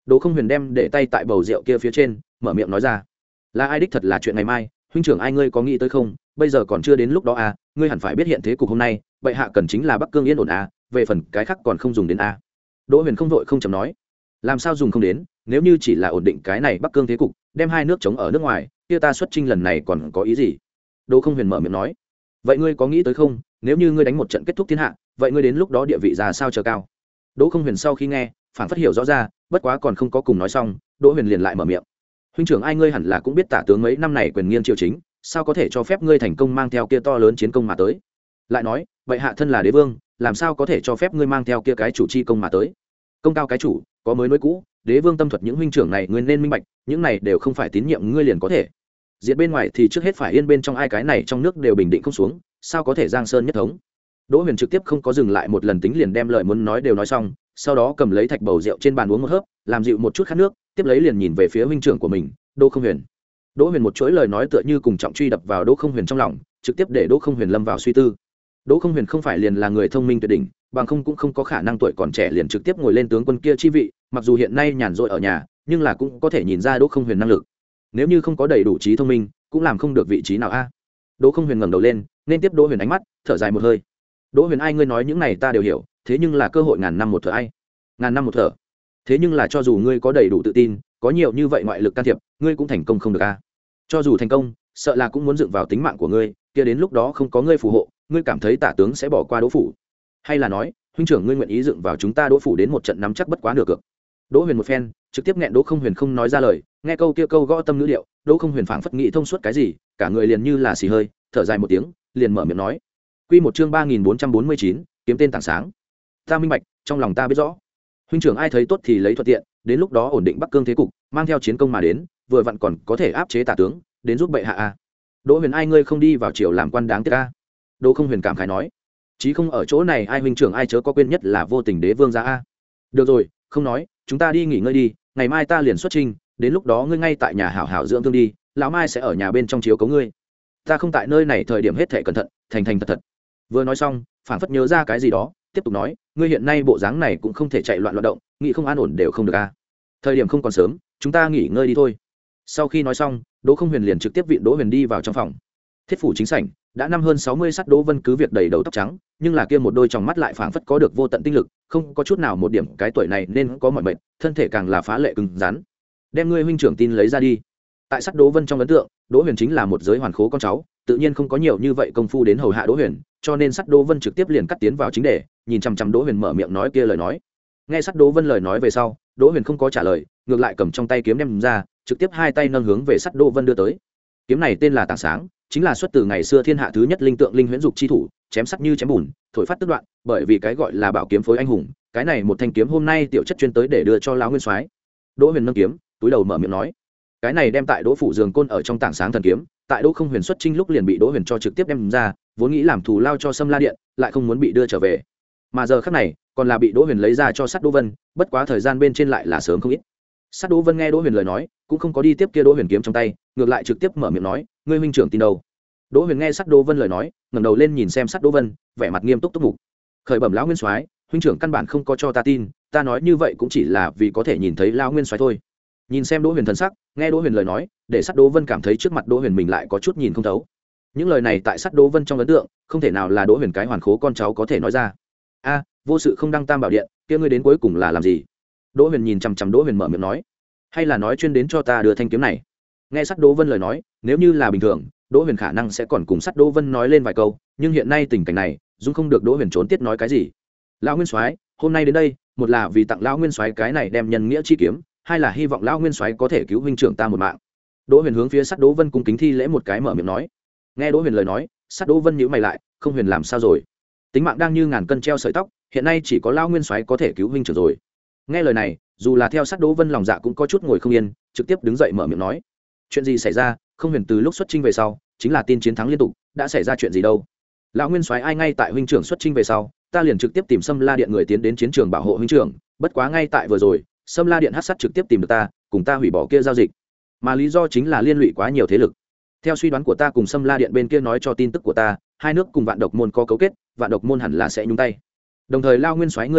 Đỗ Không Huyền đem để tay tại bầu rượu kia phía trên, mở miệng nói ra: "Là ai đích thật là chuyện ngày mai, huynh trưởng ai ngươi có nghĩ tới không? Bây giờ còn chưa đến lúc đó à, ngươi hẳn phải biết hiện thế cục hôm nay, bệ hạ cần chính là Bắc Cương yên ổn à, về phần cái khác còn không dùng đến à." Đỗ Huyền không vội không chậm nói: "Làm sao dùng không đến, nếu như chỉ là ổn định cái này Bắc Cương thế cục, đem hai nước chống ở nước ngoài, kia ta xuất chinh lần này còn có ý gì?" Đỗ Không Huyền mở miệng nói: "Vậy ngươi có nghĩ tới không, nếu như ngươi đánh một trận kết thúc thiên hạ, vậy ngươi đến lúc đó địa vị ra sao chờ cao?" Đỗ Không Huyền sau khi nghe, phản phát hiểu rõ ra, bất quá còn không có cùng nói xong, Đỗ Huyền liền lại mở miệng: "Huynh trưởng ai ngươi hẳn là cũng biết tả tướng mấy năm này quyền nghiêng triều chính, sao có thể cho phép ngươi thành công mang theo kia to lớn chiến công mà tới? Lại nói, vậy hạ thân là đế vương, làm sao có thể cho phép ngươi mang theo kia cái chủ chi công mà tới? Công cao cái chủ, có mới nối cũ, đế vương tâm thuật những huynh trưởng này ngươi nên minh bạch, những này đều không phải tín nhiệm ngươi liền có thể. Diệt bên ngoài thì trước hết phải yên bên trong, ai cái này trong nước đều bình định không xuống, sao có thể giang sơn nhất thống?" Đỗ Huyền trực tiếp không có dừng lại một lần, tính liền đem lời muốn nói đều nói xong, sau đó cầm lấy thạch bầu rượu trên bàn uống một hớp, làm dịu một chút khát nước, tiếp lấy liền nhìn về phía huynh trưởng của mình, Đỗ Không Huyền. Đỗ Huyền một chuỗi lời nói tựa như cùng trọng truy đập vào Đỗ Không Huyền trong lòng, trực tiếp để Đỗ Không Huyền lâm vào suy tư. Đỗ Không Huyền không phải liền là người thông minh tuyệt đỉnh, bằng không cũng không có khả năng tuổi còn trẻ liền trực tiếp ngồi lên tướng quân kia chi vị, mặc dù hiện nay nhàn rỗi ở nhà, nhưng là cũng có thể nhìn ra Đỗ Không Huyền năng lực. Nếu như không có đầy đủ trí thông minh, cũng làm không được vị trí nào a. Đỗ Không Huyền ngẩng đầu lên, nên tiếp Đỗ Huyền ánh mắt, thở dài một hơi. "Đỗ Huyền ai ngươi nói những này ta đều hiểu, thế nhưng là cơ hội ngàn năm một thở ai? Ngàn năm một thở. Thế nhưng là cho dù ngươi có đầy đủ tự tin, có nhiều như vậy ngoại lực can thiệp, ngươi cũng thành công không được a. Cho dù thành công, sợ là cũng muốn dựng vào tính mạng của ngươi, kia đến lúc đó không có ngươi phù hộ, ngươi cảm thấy tả tướng sẽ bỏ qua Đỗ phủ? Hay là nói, huynh trưởng ngươi nguyện ý dựng vào chúng ta Đỗ phủ đến một trận nắm chắc bất quá nửa cược?" Đỗ Huyền một phen, trực tiếp nghẹn Đỗ Không Huyền không nói ra lời, nghe câu kia câu gõ tâm ngữ điệu, Đỗ Không Huyền phảng phất nghĩ thông suốt cái gì, cả người liền như là xì hơi, thở dài một tiếng, liền mở miệng nói: Quy một chương ba nghìn bốn trăm bốn mươi chín, kiếm tên tảng sáng. "Ta minh bạch, trong lòng ta biết rõ. Huynh trưởng ai thấy tốt thì lấy thuận tiện, đến lúc đó ổn định Bắc Cương thế cục, mang theo chiến công mà đến, vừa vặn còn có thể áp chế tả tướng, đến giúp bệ hạ a." "Đỗ Huyền ai ngươi không đi vào triều làm quan đáng tiếc a." Đỗ Không Huyền cảm khái nói: "Chí không ở chỗ này, ai huynh trưởng ai chớ có quên, nhất là vô tình đế vương gia a." "Được rồi, không nói, chúng ta đi nghỉ ngơi đi, ngày mai ta liền xuất trình, đến lúc đó ngươi ngay tại nhà hảo hảo dưỡng thương đi, lão Mai sẽ ở nhà bên trong chiếu cố ngươi. Ta không tại nơi này thời điểm hết thảy cẩn thận, thành thành thật thật." Vừa nói xong, phảng phất nhớ ra cái gì đó, tiếp tục nói: "Ngươi hiện nay bộ dáng này cũng không thể chạy loạn loạn động, nghĩ không an ổn đều không được a. Thời điểm không còn sớm, chúng ta nghỉ ngơi đi thôi." Sau khi nói xong, Đỗ Không Huyền liền trực tiếp viện Đỗ Huyền đi vào trong phòng. Thiết phủ chính sảnh, đã năm hơn sáu mươi sắt Đỗ Vân cứ việc đầy đầu tóc trắng, nhưng là kia một đôi tròng mắt lại phảng phất có được vô tận tinh lực, không có chút nào một điểm cái tuổi này nên có mọi mệnh, thân thể càng là phá lệ cứng rắn. "Đem ngươi huynh trưởng tin lấy ra đi." Tại sắt Đỗ Vân trong ấn tượng, Đỗ Huyền chính là một giới hoàn khố con cháu, tự nhiên không có nhiều như vậy công phu đến hầu hạ Đỗ Huyền, cho nên sắt Đỗ Vân trực tiếp liền cắt tiến vào chính đề, nhìn chằm chằm Đỗ Huyền mở miệng nói kia lời nói. Nghe sắt Đỗ Vân lời nói về sau, Đỗ Huyền không có trả lời, ngược lại cầm trong tay kiếm đem ra, trực tiếp hai tay nâng hướng về sắt Đỗ Vân đưa tới. Kiếm này tên là Tảng Sáng, chính là xuất từ ngày xưa thiên hạ thứ nhất linh tượng linh huyễn dục chi thủ, chém sắt như chém bùn, thổi phát tức đoạn, bởi vì cái gọi là bảo kiếm phối anh hùng, cái này một thanh kiếm hôm nay tiểu chất chuyên tới để đưa cho lão nguyên soái. Đỗ Huyền nâng kiếm, túi đầu mở miệng nói: "Cái này đem tại Đỗ phủ giường côn ở trong Tảng Sáng thần kiếm, tại Đỗ Không Huyền xuất chinh lúc liền bị Đỗ Huyền cho trực tiếp đem ra, vốn nghĩ làm thù lao cho Sâm La Điện, lại không muốn bị đưa trở về. Mà giờ khắc này, còn là bị Đỗ Huyền lấy ra cho sắt Đỗ Vân, bất quá thời gian bên trên lại là sớm không ít." Sắt Đỗ Vân nghe Đỗ Huyền lời nói, cũng không có đi tiếp kia Đỗ Huyền kiếm trong tay, ngược lại trực tiếp mở miệng nói: "Ngươi huynh trưởng tin đâu?" Đỗ Huyền nghe sắt Đỗ Vân lời nói, ngẩng đầu lên nhìn xem sắt Đỗ Vân, vẻ mặt nghiêm túc túc mục. "Khởi bẩm lão nguyên soái, huynh trưởng căn bản không có cho ta tin, ta nói như vậy cũng chỉ là vì có thể nhìn thấy lão nguyên soái thôi." Nhìn xem Đỗ Huyền thần sắc, nghe Đỗ Huyền lời nói, để sắt Đỗ Vân cảm thấy trước mặt Đỗ Huyền mình lại có chút nhìn không thấu. Những lời này tại sắt Đỗ Vân trong ấn tượng, không thể nào là Đỗ Huyền cái hoàn khố con cháu có thể nói ra. "A, vô sự không đăng tam bảo điện, kia ngươi đến cuối cùng là làm gì?" Đỗ Huyền nhìn chằm chằm Đỗ Huyền mở miệng nói: "Hay là nói chuyên đến cho ta đưa thanh kiếm này?" Nghe sắt Đỗ Vân lời nói, nếu như là bình thường, Đỗ Huyền khả năng sẽ còn cùng sắt Đỗ Vân nói lên vài câu, nhưng hiện nay tình cảnh này, dung không được Đỗ Huyền trốn tiết nói cái gì. "Lão nguyên soái, hôm nay đến đây, một là vì tặng lão nguyên soái cái này đem nhân nghĩa chi kiếm, hai là hy vọng lão nguyên soái có thể cứu huynh trưởng ta một mạng." Đỗ Huyền hướng phía sắt Đỗ Vân cung kính thi lễ một cái, mở miệng nói. Nghe Đỗ Huyền lời nói, sắt Đỗ Vân nhíu mày lại, "Không Huyền làm sao rồi? Tính mạng đang như ngàn cân treo sợi tóc, hiện nay chỉ có lão nguyên soái có thể cứu huynh trưởng rồi." Nghe lời này, dù là theo sắt Đỗ Vân lòng dạ cũng có chút ngồi không yên, trực tiếp đứng dậy mở miệng nói: "Chuyện gì xảy ra? Không Huyền từ lúc xuất chinh về sau, chính là tin chiến thắng liên tục, đã xảy ra chuyện gì đâu?" "Lão nguyên soái ai ngay tại huynh trưởng xuất chinh về sau, ta liền trực tiếp tìm Sâm La Điện người tiến đến chiến trường bảo hộ huynh trưởng, bất quá ngay tại vừa rồi, Sâm La Điện hắc sát trực tiếp tìm được ta, cùng ta hủy bỏ kia giao dịch, mà lý do chính là liên lụy quá nhiều thế lực. Theo suy đoán của ta, cùng Sâm La Điện bên kia nói cho tin tức của ta, hai nước cùng Vạn Độc môn có cấu kết, Vạn Độc môn hẳn là sẽ nhúng tay. Đồng thời Lao nguyên soái ngươi cũng biết,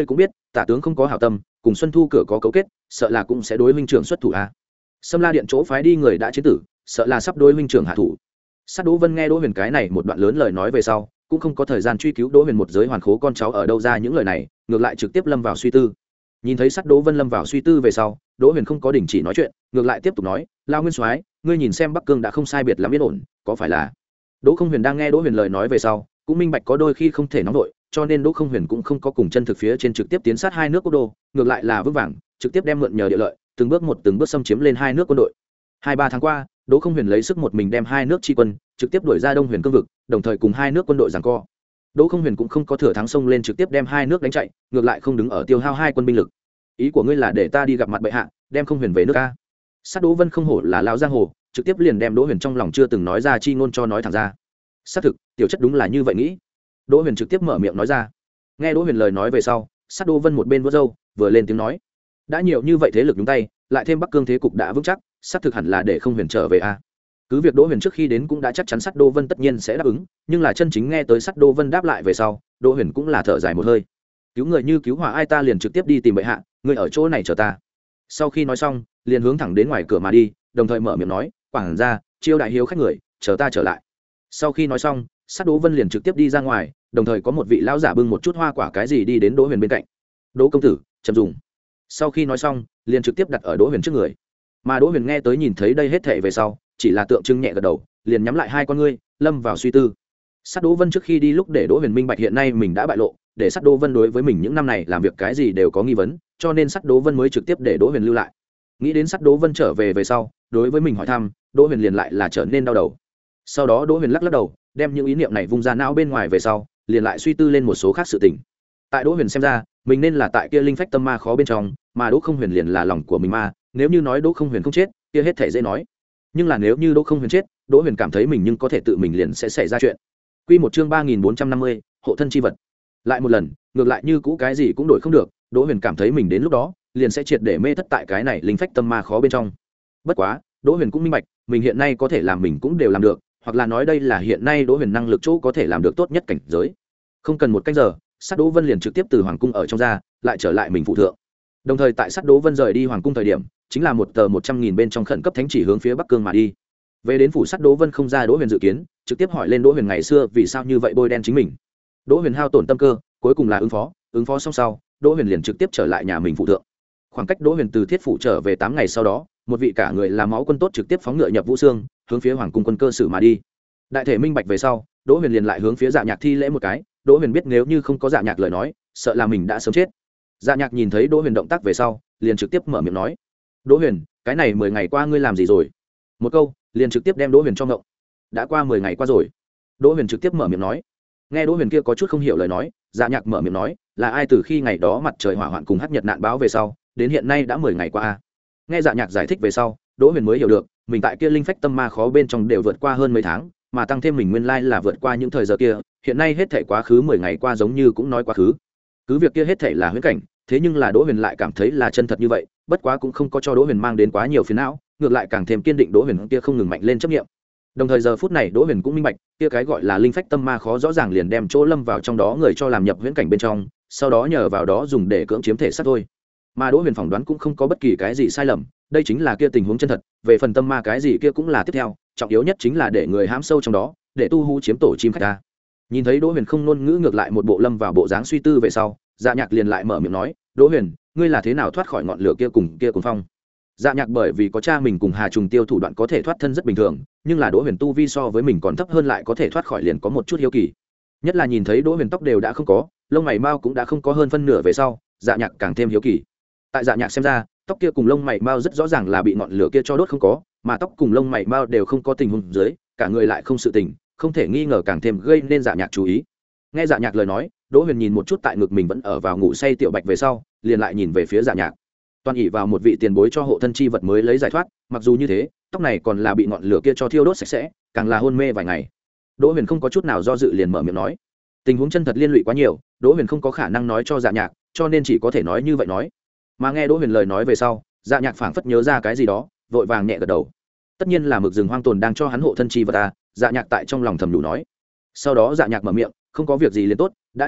tả tướng không có hảo tâm cùng xuân thu cửa có cấu kết, sợ là cũng sẽ đối huynh trưởng xuất thủ a. Sâm La điện chỗ phái đi người đã chiến tử, sợ là sắp đối huynh trưởng hạ thủ. Sát Đỗ Vân nghe Đỗ Huyền cái này một đoạn lớn lời nói về sau, cũng không có thời gian truy cứu Đỗ Huyền một giới hoàn khố con cháu ở đâu ra những lời này, ngược lại trực tiếp lâm vào suy tư. Nhìn thấy Sát Đỗ Vân lâm vào suy tư về sau, Đỗ Huyền không có đình chỉ nói chuyện, ngược lại tiếp tục nói, "Lao Nguyên Soái, ngươi nhìn xem Bắc Cương đã không sai biệt lắm yên ổn, có phải là?" Đỗ Không Huyền đang nghe Đỗ Huyền lời nói về sau, cũng minh bạch có đôi khi không thể nóng vội, cho nên Đỗ Không Huyền cũng không có cùng chân thực phía trên trực tiếp tiến sát hai nước quốc đô, ngược lại là vững vàng, trực tiếp đem mượn nhờ địa lợi, từng bước một từng bước xâm chiếm lên hai nước quân đội. Hai ba tháng qua, Đỗ Không Huyền lấy sức một mình đem hai nước tri quân trực tiếp đuổi ra Đông Huyền cương vực, đồng thời cùng hai nước quân đội giằng co. Đỗ Không Huyền cũng không có thừa thắng xông lên trực tiếp đem hai nước đánh chạy, ngược lại không đứng ở tiêu hao hai quân binh lực. Ý của ngươi là để ta đi gặp mặt bệ hạ, đem Không Huyền về nước a? Sát Đỗ Vân không hổ là lão giang hồ, trực tiếp liền đem Đỗ Huyền trong lòng chưa từng nói ra chi ngôn cho nói thẳng ra. Xác thực, tiểu chất đúng là như vậy nghĩ. Đỗ Huyền trực tiếp mở miệng nói ra. Nghe Đỗ Huyền lời nói về sau, Sát Đỗ Vân một bên vuốt râu, vừa lên tiếng nói: đã nhiều như vậy thế lực nhúng tay, lại thêm Bắc Cương thế cục đã vững chắc, xác thực hẳn là để Không Huyền trở về a. Cứ việc Đỗ Huyền trước khi đến cũng đã chắc chắn Sát Đỗ Vân tất nhiên sẽ đáp ứng, nhưng là chân chính nghe tới Sát Đỗ Vân đáp lại về sau, Đỗ Huyền cũng là thở dài một hơi. Cứu người như cứu hỏa ai, ta liền trực tiếp đi tìm bệ hạ, ngươi ở chỗ này chờ ta. Sau khi nói xong, liền hướng thẳng đến ngoài cửa mà đi, đồng thời mở miệng nói: quảng ra, chiêu đại hiếu khách người, chờ ta trở lại. Sau khi nói xong, Sát Đỗ Vân liền trực tiếp đi ra ngoài, đồng thời có một vị lão giả bưng một chút hoa quả cái gì đi đến Đỗ Huyền bên cạnh. Đỗ công tử, chậm dùng. Sau khi nói xong, liền trực tiếp đặt ở Đỗ Huyền trước người. Mà Đỗ Huyền nghe tới nhìn thấy đây hết thảy về sau, chỉ là tượng trưng nhẹ gật đầu, liền nhắm lại hai con ngươi, lâm vào suy tư. Sát Đỗ Vân trước khi đi lúc để Đỗ Huyền minh bạch hiện nay mình đã bại lộ, để Sát Đỗ Vân đối với mình những năm này làm việc cái gì đều có nghi vấn, cho nên Sát Đỗ Vân mới trực tiếp để Đỗ Huyền lưu lại. Nghĩ đến Sát Đỗ Vân trở về về sau, đối với mình hỏi thăm, Đỗ Huyền liền lại là trở nên đau đầu. Sau đó Đỗ Huyền lắc lắc đầu, đem những ý niệm này vung ra não bên ngoài về sau, liền lại suy tư lên một số khác sự tình. Tại Đỗ Huyền xem ra, mình nên là tại kia linh phách tâm ma khó bên trong, mà Đỗ Không Huyền liền là lòng của mình ma, nếu như nói Đỗ Không Huyền không chết, kia hết thể dễ nói. Nhưng là nếu như Đỗ Không Huyền chết, Đỗ Huyền cảm thấy mình nhưng có thể tự mình liền sẽ xảy ra chuyện. Quy một chương ba nghìn bốn trăm năm mươi, hộ thân chi vật. Lại một lần, ngược lại như cũ cái gì cũng đổi không được, Đỗ Huyền cảm thấy mình đến lúc đó, liền sẽ triệt để mê thất tại cái này linh phách tâm ma khó bên trong. Bất quá, Đỗ Huyền cũng minh bạch, mình hiện nay có thể làm mình cũng đều làm được, hoặc là nói đây là hiện nay Đỗ Huyền năng lực chỗ có thể làm được tốt nhất cảnh giới. Không cần một canh giờ, Sát Đỗ Vân liền trực tiếp từ hoàng cung ở trong ra, lại trở lại mình phụ thượng. Đồng thời tại Sát Đỗ Vân rời đi hoàng cung thời điểm, chính là một tờ một trăm nghìn bên trong khẩn cấp thánh chỉ hướng phía Bắc Cương mà đi. Về đến phủ Sát Đỗ Vân không ra Đỗ Huyền dự kiến, trực tiếp hỏi lên Đỗ Huyền ngày xưa vì sao như vậy bôi đen chính mình. Đỗ Huyền hao tổn tâm cơ, cuối cùng là ứng phó, ứng phó xong sau, Đỗ Huyền liền trực tiếp trở lại nhà mình phụ thượng. Khoảng cách Đỗ Huyền từ Thiết phủ trở về tám ngày sau đó, một vị cả người là máu quân tốt trực tiếp phóng ngựa nhập Vũ Xương, hướng phía hoàng cung quân cơ sử mà đi. Đại thể minh bạch về sau, Đỗ Huyền liền lại hướng phía Dạ Nhạc thi lễ một cái. Đỗ Huyền biết nếu như không có Dạ Nhạc lời nói, sợ là mình đã sớm chết. Dạ Nhạc nhìn thấy Đỗ Huyền động tác về sau, liền trực tiếp mở miệng nói: Đỗ Huyền, cái này mười ngày qua ngươi làm gì rồi? Một câu, liền trực tiếp đem Đỗ Huyền cho ngộng. Đã qua mười ngày qua rồi. Đỗ Huyền trực tiếp mở miệng nói. Nghe Đỗ Huyền kia có chút không hiểu lời nói, Dạ Nhạc mở miệng nói: là ai từ khi ngày đó mặt trời hỏa hoạn cùng hắc nhật nạn báo về sau, đến hiện nay đã mười ngày qua a. Nghe Dạ Nhạc giải thích về sau, Đỗ Huyền mới hiểu được, mình tại kia linh phách tâm ma khó bên trong đều vượt qua hơn mấy tháng, mà tăng thêm mình nguyên lai là vượt qua những thời giờ kia, hiện nay hết thảy quá khứ mười ngày qua giống như cũng nói quá khứ. Cứ việc kia hết thảy là huyễn cảnh, thế nhưng là Đỗ Huyền lại cảm thấy là chân thật như vậy, bất quá cũng không có cho Đỗ Huyền mang đến quá nhiều phiền não, ngược lại càng thêm kiên định Đỗ Huyền kia không ngừng mạnh lên chấp niệm. Đồng thời giờ phút này Đỗ Huyền cũng minh bạch, kia cái gọi là linh phách tâm ma khó rõ ràng liền đem chỗ lâm vào trong đó người cho làm nhập huyễn cảnh bên trong, sau đó nhờ vào đó dùng để cưỡng chiếm thể xác thôi. Mà Đỗ Huyền phỏng đoán cũng không có bất kỳ cái gì sai lầm, đây chính là kia tình huống chân thật, về phần tâm ma cái gì kia cũng là tiếp theo, trọng yếu nhất chính là để người hãm sâu trong đó, để tu hú chiếm tổ chim khách ta. Nhìn thấy Đỗ Huyền không ngôn ngữ ngược lại một bộ lâm vào bộ dáng suy tư về sau, Dạ Nhạc liền lại mở miệng nói: Đỗ Huyền, ngươi là thế nào thoát khỏi ngọn lửa kia cùng kia cuồng phong? Dạ Nhạc bởi vì có cha mình cùng Hà Trùng Tiêu thủ đoạn có thể thoát thân rất bình thường, nhưng là Đỗ Huyền tu vi so với mình còn thấp hơn lại có thể thoát khỏi liền có một chút hiếu kỳ. Nhất là nhìn thấy Đỗ Huyền tóc đều đã không có, lông mày mao cũng đã không có hơn phân nửa về sau, Dạ Nhạc càng thêm hiếu kỳ. Tại Dạ Nhạc xem ra, tóc kia cùng lông mày mao rất rõ ràng là bị ngọn lửa kia cho đốt không có, mà tóc cùng lông mày mao đều không có tình huống dưới, cả người lại không sự tình, không thể nghi ngờ càng thêm gây nên Dạ Nhạc chú ý. Nghe Dạ Nhạc lời nói, Đỗ Huyền nhìn một chút tại ngực mình vẫn ở vào ngủ say Tiểu Bạch về sau, liền lại nhìn về phía Dạ Nhạc. Toàn ỷ vào một vị tiền bối cho hộ thân chi vật mới lấy giải thoát, mặc dù như thế, tóc này còn là bị ngọn lửa kia cho thiêu đốt sạch sẽ, càng là hôn mê vài ngày. Đỗ Huyền không có chút nào do dự liền mở miệng nói. Tình huống chân thật liên lụy quá nhiều, Đỗ Huyền không có khả năng nói cho Dạ Nhạc, cho nên chỉ có thể nói như vậy nói. Mà nghe Đỗ Huyền lời nói về sau, Dạ Nhạc phảng phất nhớ ra cái gì đó, vội vàng nhẹ gật đầu. Tất nhiên là mực rừng hoang tồn đang cho hắn hộ thân chi vật ta, Dạ Nhạc tại trong lòng thầm đủ nói. Sau đó Dạ Nhạc mở miệng, không có việc gì liền tốt, đã như vậy,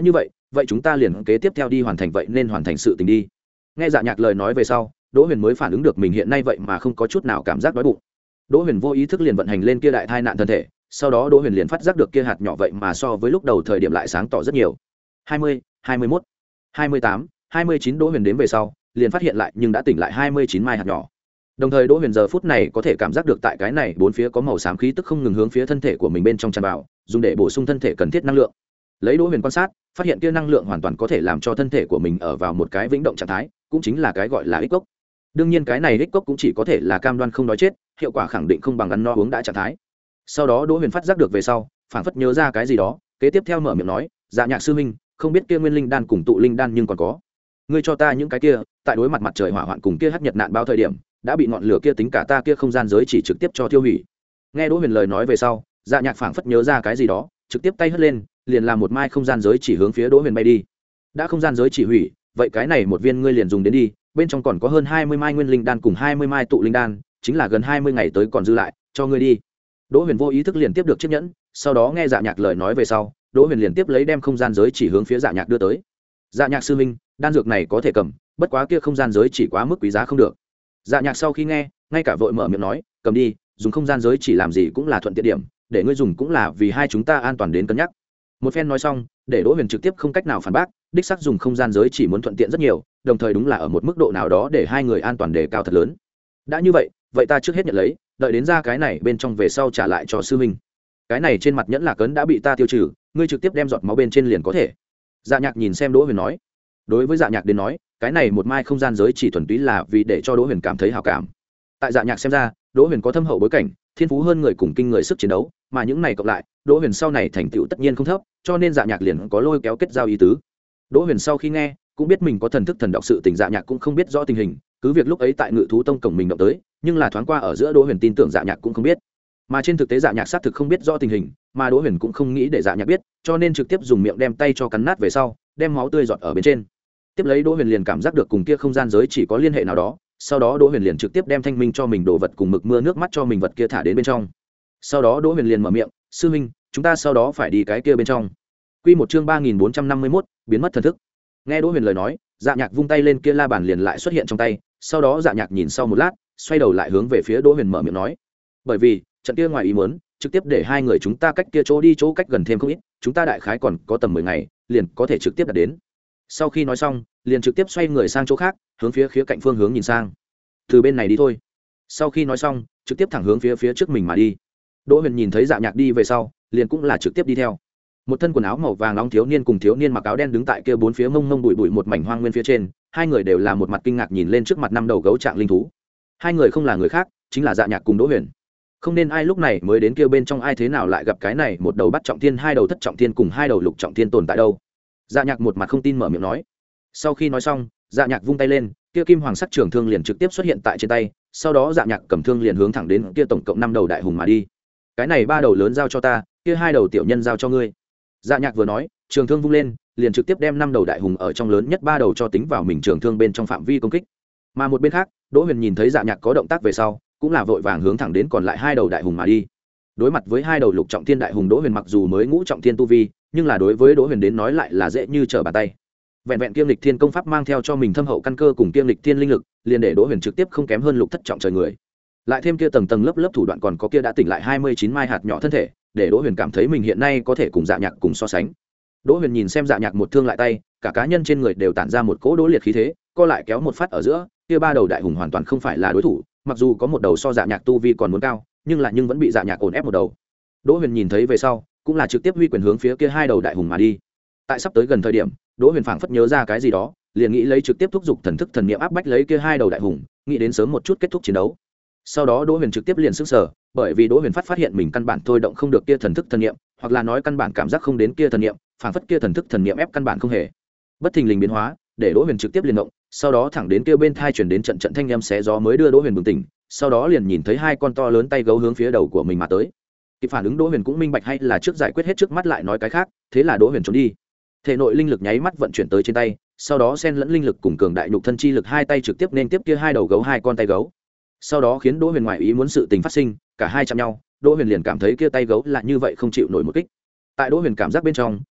vậy chúng ta liền kế tiếp theo đi hoàn thành vậy nên hoàn thành sự tình đi. Nghe Dạ Nhạc lời nói về sau, Đỗ Huyền mới phản ứng được mình hiện nay vậy mà không có chút nào cảm giác đói bụng. Đỗ Huyền vô ý thức liền vận hành lên kia đại thai nạn thân thể, sau đó Đỗ Huyền liền phát giác được kia hạt nhỏ vậy mà so với lúc đầu thời điểm lại sáng tỏ rất nhiều. hai mươi, hai mươi mốt, hai mươi tám, hai mươi chín Đỗ Huyền đếm về sau, liền phát hiện lại nhưng đã tỉnh lại hai mươi chín mai hạt nhỏ. Đồng thời Đỗ Huyền giờ phút này có thể cảm giác được tại cái này bốn phía có màu xám khí tức không ngừng hướng phía thân thể của mình bên trong tràn vào, dùng để bổ sung thân thể cần thiết năng lượng. Lấy Đỗ Huyền quan sát, phát hiện kia năng lượng hoàn toàn có thể làm cho thân thể của mình ở vào một cái vĩnh động trạng thái, cũng chính là cái gọi là ích cốc. Đương nhiên cái này ích cốc cũng chỉ có thể là cam đoan không đói chết, hiệu quả khẳng định không bằng ăn no uống đã trạng thái. Sau đó Đỗ Huyền phát giác được về sau, phảng phất nhớ ra cái gì đó, kế tiếp theo mở miệng nói, "Dạ Nhạc sư huynh, không biết kia nguyên linh đan cùng tụ linh đan nhưng còn có. Ngươi cho ta những cái kia, tại đối mặt mặt trời hỏa hoạn cùng kia hắc nhật nạn bao thời điểm, đã bị ngọn lửa kia tính cả ta kia không gian giới chỉ trực tiếp cho tiêu hủy." Nghe Đỗ Huyền lời nói về sau, Dạ Nhạc phảng phất nhớ ra cái gì đó, trực tiếp tay hất lên, liền làm một mai không gian giới chỉ hướng phía Đỗ Huyền bay đi. Đã không gian giới chỉ hủy, vậy cái này một viên ngươi liền dùng đến đi, bên trong còn có hơn hai mươi mai nguyên linh đan cùng hai mươi mai tụ linh đan, chính là gần hai mươi ngày tới còn dư lại, cho ngươi đi. Đỗ Huyền vô ý thức liền tiếp được chiếc nhẫn, sau đó nghe Dạ Nhạc lời nói về sau, Đỗ Huyền liền tiếp lấy đem không gian giới chỉ hướng phía Dạ Nhạc đưa tới. Dạ Nhạc sư huynh, đan dược này có thể cầm, bất quá kia không gian giới chỉ quá mức quý giá không được. Dạ Nhạc sau khi nghe, ngay cả vội mở miệng nói, cầm đi, dùng không gian giới chỉ làm gì cũng là thuận tiện điểm, để ngươi dùng cũng là vì hai chúng ta an toàn đến cân nhắc. Một phen nói xong, để Đỗ Huyền trực tiếp không cách nào phản bác, đích xác dùng không gian giới chỉ muốn thuận tiện rất nhiều, đồng thời đúng là ở một mức độ nào đó để hai người an toàn đề cao thật lớn. Đã như vậy, vậy ta trước hết nhận lấy, đợi đến ra cái này bên trong về sau trả lại cho sư huynh. Cái này trên mặt nhẫn lạc cấn đã bị ta tiêu trừ, ngươi trực tiếp đem giọt máu bên trên liền có thể. Dạ Nhạc nhìn xem Đỗ Huyền nói. Đối với Dạ Nhạc đến nói, cái này một mai không gian giới chỉ thuần túy là vì để cho Đỗ Huyền cảm thấy hảo cảm. Tại Dạ Nhạc xem ra, Đỗ Huyền có thâm hậu bối cảnh, thiên phú hơn người cùng kinh người sức chiến đấu, mà những này cộng lại, Đỗ Huyền sau này thành tựu tất nhiên không thấp, cho nên Dạ Nhạc liền có lôi kéo kết giao ý tứ. Đỗ Huyền sau khi nghe, cũng biết mình có thần thức thần đọc sự tình, Dạ Nhạc cũng không biết rõ tình hình, cứ việc lúc ấy tại Ngự thú tông cổng mình động tới, nhưng là thoáng qua ở giữa Đỗ Huyền tin tưởng Dạ Nhạc cũng không biết. Mà trên thực tế Dạ Nhạc xác thực không biết rõ tình hình, mà Đỗ Huyền cũng không nghĩ để Dạ Nhạc biết, cho nên trực tiếp dùng miệng đem tay cho cắn nát về sau, đem máu tươi giọt ở bên trên. Tiếp lấy Đỗ Huyền liền cảm giác được cùng kia không gian giới chỉ có liên hệ nào đó, sau đó Đỗ Huyền liền trực tiếp đem thanh minh cho mình đồ vật cùng mực mưa nước mắt cho mình vật kia thả đến bên trong. Sau đó Đỗ Huyền liền mở miệng, "Sư huynh, chúng ta sau đó phải đi cái kia bên trong." Quy một chương ba nghìn bốn trăm năm mươi mốt, biến mất thần thức. Nghe Đỗ Huyền lời nói, Dạ Nhạc vung tay lên kia la bàn liền lại xuất hiện trong tay, sau đó Dạ Nhạc nhìn sau một lát, xoay đầu lại hướng về phía Đỗ Huyền mở miệng nói, "Bởi vì, trận kia ngoài ý muốn, trực tiếp để hai người chúng ta cách kia chỗ đi chỗ cách gần thêm không ít, chúng ta đại khái còn có tầm mười ngày, liền có thể trực tiếp đạt đến." Sau khi nói xong, liền trực tiếp xoay người sang chỗ khác, hướng phía khía cạnh phương hướng nhìn sang. "Từ bên này đi thôi." Sau khi nói xong, trực tiếp thẳng hướng phía phía trước mình mà đi. Đỗ Huyền nhìn thấy Dạ Nhạc đi về sau, liền cũng là trực tiếp đi theo. Một thân quần áo màu vàng nóng thiếu niên cùng thiếu niên mặc áo đen đứng tại kia bốn phía mông mông bụi bụi một mảnh hoang nguyên phía trên, hai người đều là một mặt kinh ngạc nhìn lên trước mặt năm đầu gấu trạng linh thú. Hai người không là người khác, chính là Dạ Nhạc cùng Đỗ Huyền. Không nên ai lúc này mới đến kia bên trong ai thế nào lại gặp cái này một đầu bắt trọng thiên, hai đầu thất trọng thiên cùng hai đầu lục trọng thiên tồn tại đâu? Dạ Nhạc một mặt không tin mở miệng nói. Sau khi nói xong, Dạ Nhạc vung tay lên, kia kim hoàng sắc trường thương liền trực tiếp xuất hiện tại trên tay, sau đó Dạ Nhạc cầm thương liền hướng thẳng đến kia tổng cộng năm đầu đại hùng mà đi. "Cái này ba đầu lớn giao cho ta, kia hai đầu tiểu nhân giao cho ngươi." Dạ Nhạc vừa nói, trường thương vung lên, liền trực tiếp đem năm đầu đại hùng ở trong lớn nhất ba đầu cho tính vào mình trường thương bên trong phạm vi công kích. Mà một bên khác, Đỗ Huyền nhìn thấy Dạ Nhạc có động tác về sau, cũng là vội vàng hướng thẳng đến còn lại hai đầu đại hùng mà đi. Đối mặt với hai đầu lục trọng thiên đại hùng, Đỗ Huyền mặc dù mới ngũ trọng thiên tu vi, nhưng là đối với Đỗ Huyền đến nói lại là dễ như trở bàn tay. Vẹn vẹn kiêm lịch thiên công pháp mang theo cho mình thâm hậu căn cơ cùng kiêm lịch thiên linh lực, liền để Đỗ Huyền trực tiếp không kém hơn lục thất trọng trời người. Lại thêm kia tầng tầng lớp lớp thủ đoạn, còn có kia đã tỉnh lại hai mươi chín mai hạt nhỏ thân thể, để Đỗ Huyền cảm thấy mình hiện nay có thể cùng Dạ Nhạc cùng so sánh. Đỗ Huyền nhìn xem Dạ Nhạc một thương lại tay, cả cá nhân trên người đều tản ra một cỗ đỗ liệt khí thế, co lại kéo một phát ở giữa, kia ba đầu đại hùng hoàn toàn không phải là đối thủ, mặc dù có một đầu so Dạ Nhạc tu vi còn muốn cao, nhưng là nhưng vẫn bị Dạ Nhạc ổn ép một đầu. Đỗ Huyền nhìn thấy về sau, cũng là trực tiếp huy quyền hướng phía kia hai đầu đại hùng mà đi. Tại sắp tới gần thời điểm, Đỗ Huyền phảng phất nhớ ra cái gì đó, liền nghĩ lấy trực tiếp thúc giục thần thức thần niệm áp bách lấy kia hai đầu đại hùng, nghĩ đến sớm một chút kết thúc chiến đấu. Sau đó Đỗ Huyền trực tiếp liền sững sờ, bởi vì Đỗ Huyền phát phát hiện mình căn bản thôi động không được kia thần thức thần niệm, hoặc là nói căn bản cảm giác không đến kia thần niệm, phảng phất kia thần thức thần niệm ép căn bản không hề. Bất thình lình biến hóa, để Đỗ Huyền trực tiếp liền động, sau đó thẳng đến kia bên thai truyền đến trận trận thanh âm xé gió mới đưa Đỗ Huyền bừng tỉnh, sau đó liền nhìn thấy hai con to lớn tay gấu hướng phía đầu của mình mà tới. Kịp phản ứng Đỗ Huyền cũng minh bạch hay là trước giải quyết hết trước mắt lại nói cái khác, thế là Đỗ Huyền trốn đi. Thể nội linh lực nháy mắt vận chuyển tới trên tay, sau đó xen lẫn linh lực cùng cường đại nhục thân chi lực, hai tay trực tiếp nên tiếp kia hai đầu gấu hai con tay gấu. Sau đó khiến Đỗ Huyền ngoại ý muốn sự tình phát sinh, cả hai chạm nhau, Đỗ Huyền liền cảm thấy kia tay gấu là như vậy không chịu nổi một kích. Tại Đỗ Huyền cảm giác bên trong,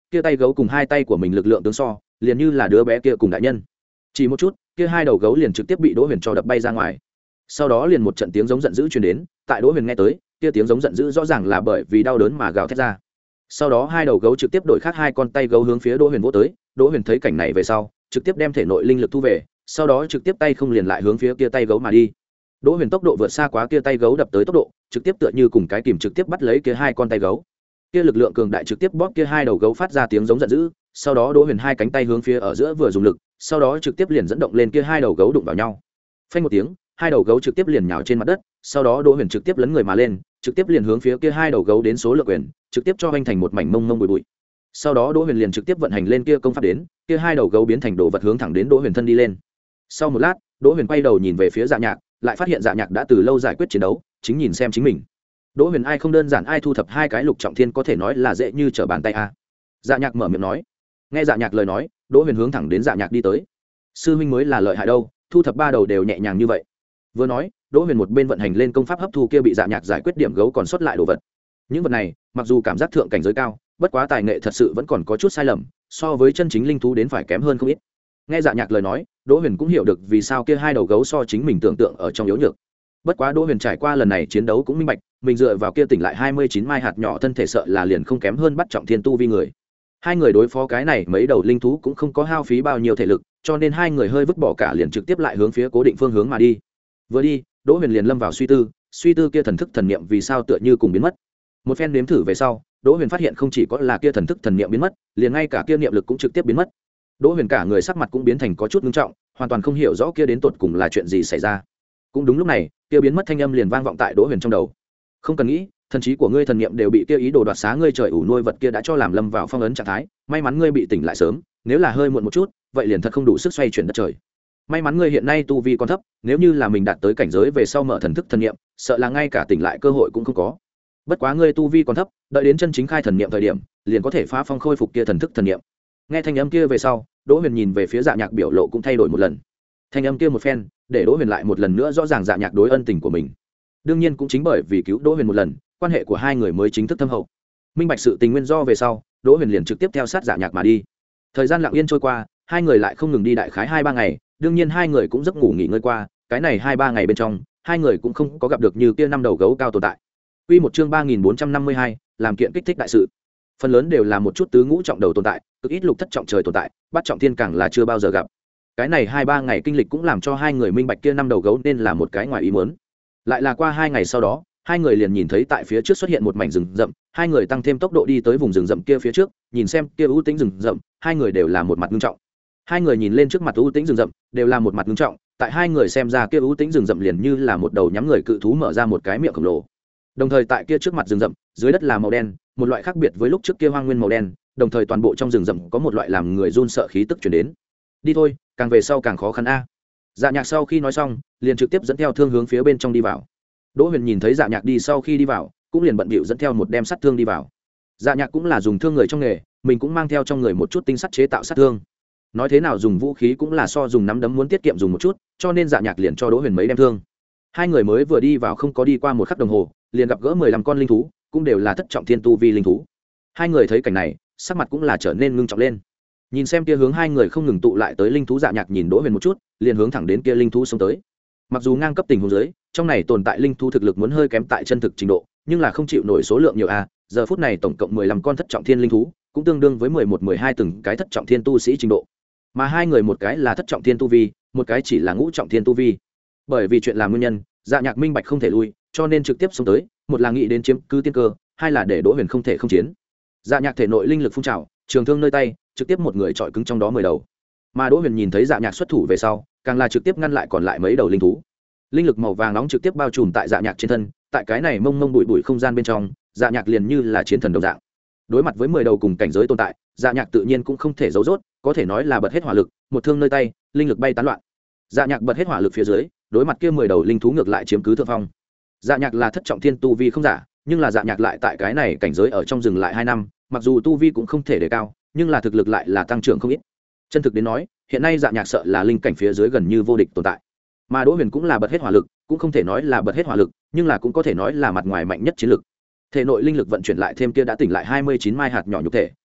kia tay gấu cùng hai tay của mình lực lượng tướng so liền như là đứa bé kia cùng đại nhân. Chỉ một chút, kia hai đầu gấu liền trực tiếp bị Đỗ Huyền cho đập bay ra ngoài. Sau đó liền một trận tiếng giống giận dữ truyền đến, tại Đỗ Huyền nghe tới, kia tiếng giống giận dữ rõ ràng là bởi vì đau đớn mà gào thét ra. Sau đó hai đầu gấu trực tiếp đổi khác hai con tay gấu hướng phía Đỗ Huyền vỗ tới. Đỗ Huyền thấy cảnh này về sau, trực tiếp đem thể nội linh lực thu về, sau đó trực tiếp tay không liền lại hướng phía kia tay gấu mà đi. Đỗ Huyền tốc độ vượt xa quá kia tay gấu đập tới tốc độ, trực tiếp tựa như cùng cái kìm trực tiếp bắt lấy kia hai con tay gấu. Kia lực lượng cường đại trực tiếp bóp kia hai đầu gấu phát ra tiếng giống giận dữ, sau đó Đỗ Huyền hai cánh tay hướng phía ở giữa vừa dùng lực, sau đó trực tiếp liền dẫn động lên kia hai đầu gấu đụng vào nhau. Phanh một tiếng, hai đầu gấu trực tiếp liền nhào trên mặt đất, sau đó Đỗ Huyền trực tiếp lấn người mà lên, trực tiếp liền hướng phía kia hai đầu gấu đến số lượng quyền, trực tiếp cho anh thành một mảnh mông mông bụi bụi. Sau đó Đỗ Huyền liền trực tiếp vận hành lên kia công pháp đến, kia hai đầu gấu biến thành đồ vật hướng thẳng đến Đỗ Huyền thân đi lên. Sau một lát, Đỗ Huyền quay đầu nhìn về phía Dạ Nhạc, lại phát hiện Dạ Nhạc đã từ lâu giải quyết chiến đấu, chính nhìn xem chính mình. Đỗ Huyền ai không đơn giản ai thu thập hai cái lục trọng thiên có thể nói là dễ như trở bàn tay a. Dạ Nhạc mở miệng nói. Nghe Dạ Nhạc lời nói, Đỗ Huyền hướng thẳng đến Dạ Nhạc đi tới. Sư huynh mới là lợi hại đâu, thu thập ba đầu đều nhẹ nhàng như vậy. Vừa nói, Đỗ Huyền một bên vận hành lên công pháp hấp thu kia bị Dạ Nhạc giải quyết điểm gấu còn sót lại đồ vật. Những vật này, mặc dù cảm giác thượng cảnh giới cao, bất quá tài nghệ thật sự vẫn còn có chút sai lầm, so với chân chính linh thú đến phải kém hơn không ít. Nghe Dạ Nhạc lời nói, Đỗ Huyền cũng hiểu được vì sao kia hai đầu gấu so chính mình tưởng tượng ở trong yếu nhược. Bất quá Đỗ Huyền trải qua lần này chiến đấu cũng minh bạch, mình dựa vào kia tỉnh lại hai mươi chín mai hạt nhỏ thân thể sợ là liền không kém hơn bắt trọng thiên tu vi người. Hai người đối phó cái này mấy đầu linh thú cũng không có hao phí bao nhiêu thể lực, cho nên hai người hơi vứt bỏ cả liền trực tiếp lại hướng phía cố định phương hướng mà đi. Vừa đi, Đỗ Huyền liền lâm vào suy tư, suy tư kia thần thức thần niệm vì sao tựa như cùng biến mất. Một phen nếm thử về sau, Đỗ Huyền phát hiện không chỉ có là kia thần thức thần niệm biến mất, liền ngay cả kia niệm lực cũng trực tiếp biến mất. Đỗ Huyền cả người sắc mặt cũng biến thành có chút nghiêm trọng, hoàn toàn không hiểu rõ kia đến tột cùng là chuyện gì xảy ra. Cũng đúng lúc này, kia biến mất thanh âm liền vang vọng tại Đỗ Huyền trong đầu. Không cần nghĩ, thần trí của ngươi thần niệm đều bị kia ý đồ đoạt xá ngươi trời ủ nuôi vật kia đã cho làm lâm vào phong ấn trạng thái, may mắn ngươi bị tỉnh lại sớm, nếu là hơi muộn một chút, vậy liền thật không đủ sức xoay chuyển đất trời. May mắn ngươi hiện nay tu vi còn thấp, nếu như là mình đạt tới cảnh giới về sau mở thần thức thần niệm, sợ là ngay cả tỉnh lại cơ hội cũng không có. Bất quá ngươi tu vi còn thấp, đợi đến chân chính khai thần niệm thời điểm, liền có thể phá phong khôi phục kia thần thức thần niệm. Nghe thanh âm kia về sau, Đỗ Huyền nhìn về phía Dạ Nhạc biểu lộ cũng thay đổi một lần. Thanh âm kia một phen, để Đỗ Huyền lại một lần nữa rõ ràng Dạ Nhạc đối ân tình của mình. Đương nhiên cũng chính bởi vì cứu Đỗ Huyền một lần, quan hệ của hai người mới chính thức thâm hậu. Minh bạch sự tình nguyên do về sau, Đỗ Huyền liền trực tiếp theo sát Dạ Nhạc mà đi. Thời gian lặng yên trôi qua, hai người lại không ngừng đi đại khái hai ba ngày, đương nhiên hai người cũng giấc ngủ nghỉ ngơi qua, cái này hai ba ngày bên trong, hai người cũng không có gặp được như kia năm đầu gấu cao tồn tại. Quy một chương ba nghìn bốn trăm năm mươi hai, làm kiện kích thích đại sự. Phần lớn đều là một chút tứ ngũ trọng đầu tồn tại, cực ít lục thất trọng trời tồn tại, bắt trọng thiên càng là chưa bao giờ gặp. Cái này hai ba ngày kinh lịch cũng làm cho hai người minh bạch kia năm đầu gấu nên là một cái ngoài ý muốn. Lại là qua hai ngày sau đó, hai người liền nhìn thấy tại phía trước xuất hiện một mảnh rừng rậm, hai người tăng thêm tốc độ đi tới vùng rừng rậm kia phía trước, nhìn xem kia ưu tĩnh rừng rậm, hai người đều là một mặt nghiêm trọng. Hai người nhìn lên trước mặt ưu tĩnh rừng rậm, đều là một mặt nghiêm trọng, tại hai người xem ra kia ưu tĩnh rừng rậm liền như là một đầu nhắm người cự thú mở ra một cái miệng khổng lồ. Đồng thời tại kia trước mặt rừng rậm, dưới đất là màu đen, một loại khác biệt với lúc trước kia hoang nguyên màu đen, đồng thời toàn bộ trong rừng rậm có một loại làm người run sợ khí tức truyền đến. Đi thôi, càng về sau càng khó khăn a. Dạ Nhạc sau khi nói xong, liền trực tiếp dẫn theo thương hướng phía bên trong đi vào. Đỗ Huyền nhìn thấy Dạ Nhạc đi sau khi đi vào, cũng liền bận bịu dẫn theo một đem sắt thương đi vào. Dạ Nhạc cũng là dùng thương người trong nghề, mình cũng mang theo trong người một chút tinh sắt chế tạo sát thương. Nói thế nào dùng vũ khí cũng là so dùng nắm đấm muốn tiết kiệm dùng một chút, cho nên Dạ Nhạc liền cho Đỗ Huyền mấy đem thương. Hai người mới vừa đi vào không có đi qua một khắc đồng hồ, liền gặp gỡ mười lăm con linh thú, cũng đều là thất trọng thiên tu vi linh thú. Hai người thấy cảnh này, sắc mặt cũng là trở nên ngưng trọng lên. Nhìn xem kia hướng hai người không ngừng tụ lại tới linh thú, Dạ Nhạc nhìn Đỗ Huyền một chút, liền hướng thẳng đến kia linh thú xông tới. Mặc dù ngang cấp tình huống dưới, trong này tồn tại linh thú thực lực muốn hơi kém tại chân thực trình độ, nhưng là không chịu nổi số lượng nhiều a, giờ phút này tổng cộng mười lăm con thất trọng thiên linh thú, cũng tương đương với mười một mười hai từng cái thất trọng thiên tu sĩ trình độ. Mà hai người một cái là thất trọng thiên tu vi, một cái chỉ là ngũ trọng thiên tu vi. Bởi vì chuyện làm nguyên nhân, Dạ Nhạc minh bạch không thể lui, cho nên trực tiếp xông tới, một là nghĩ đến chiếm cứ tiên cơ, hai là để Đỗ Huyền không thể không chiến. Dạ Nhạc thể nội linh lực phun trào, trường thương nơi tay, trực tiếp một người chọi cứng trong đó mười đầu. Mà Đỗ Huyền nhìn thấy Dạ Nhạc xuất thủ về sau, càng là trực tiếp ngăn lại còn lại mấy đầu linh thú. Linh lực màu vàng nóng trực tiếp bao trùm tại Dạ Nhạc trên thân, tại cái này mông mông bụi bụi không gian bên trong, Dạ Nhạc liền như là chiến thần đồng dạng. Đối mặt với mười đầu cùng cảnh giới tồn tại, Dạ Nhạc tự nhiên cũng không thể giấu rốt, có thể nói là bật hết hỏa lực, một thương nơi tay, linh lực bay tán loạn. Dạ Nhạc bật hết hỏa lực phía dưới, đối mặt kia mười đầu linh thú ngược lại chiếm cứ thượng phong. Dạ Nhạc là thất trọng thiên tu vi không giả, nhưng là Dạ Nhạc lại tại cái này cảnh giới ở trong dừng lại hai năm, mặc dù tu vi cũng không thể đề cao, nhưng là thực lực lại là tăng trưởng không ít. Chân thực đến nói, hiện nay Dạ Nhạc sợ là linh cảnh phía dưới gần như vô địch tồn tại. Mà Đỗ Huyền cũng là bật hết hỏa lực, cũng không thể nói là bật hết hỏa lực, nhưng là cũng có thể nói là mặt ngoài mạnh nhất chiến lực. Thể nội linh lực vận chuyển lại thêm kia đã tỉnh lại hai mươi chín mai hạt nhỏ nhục thể,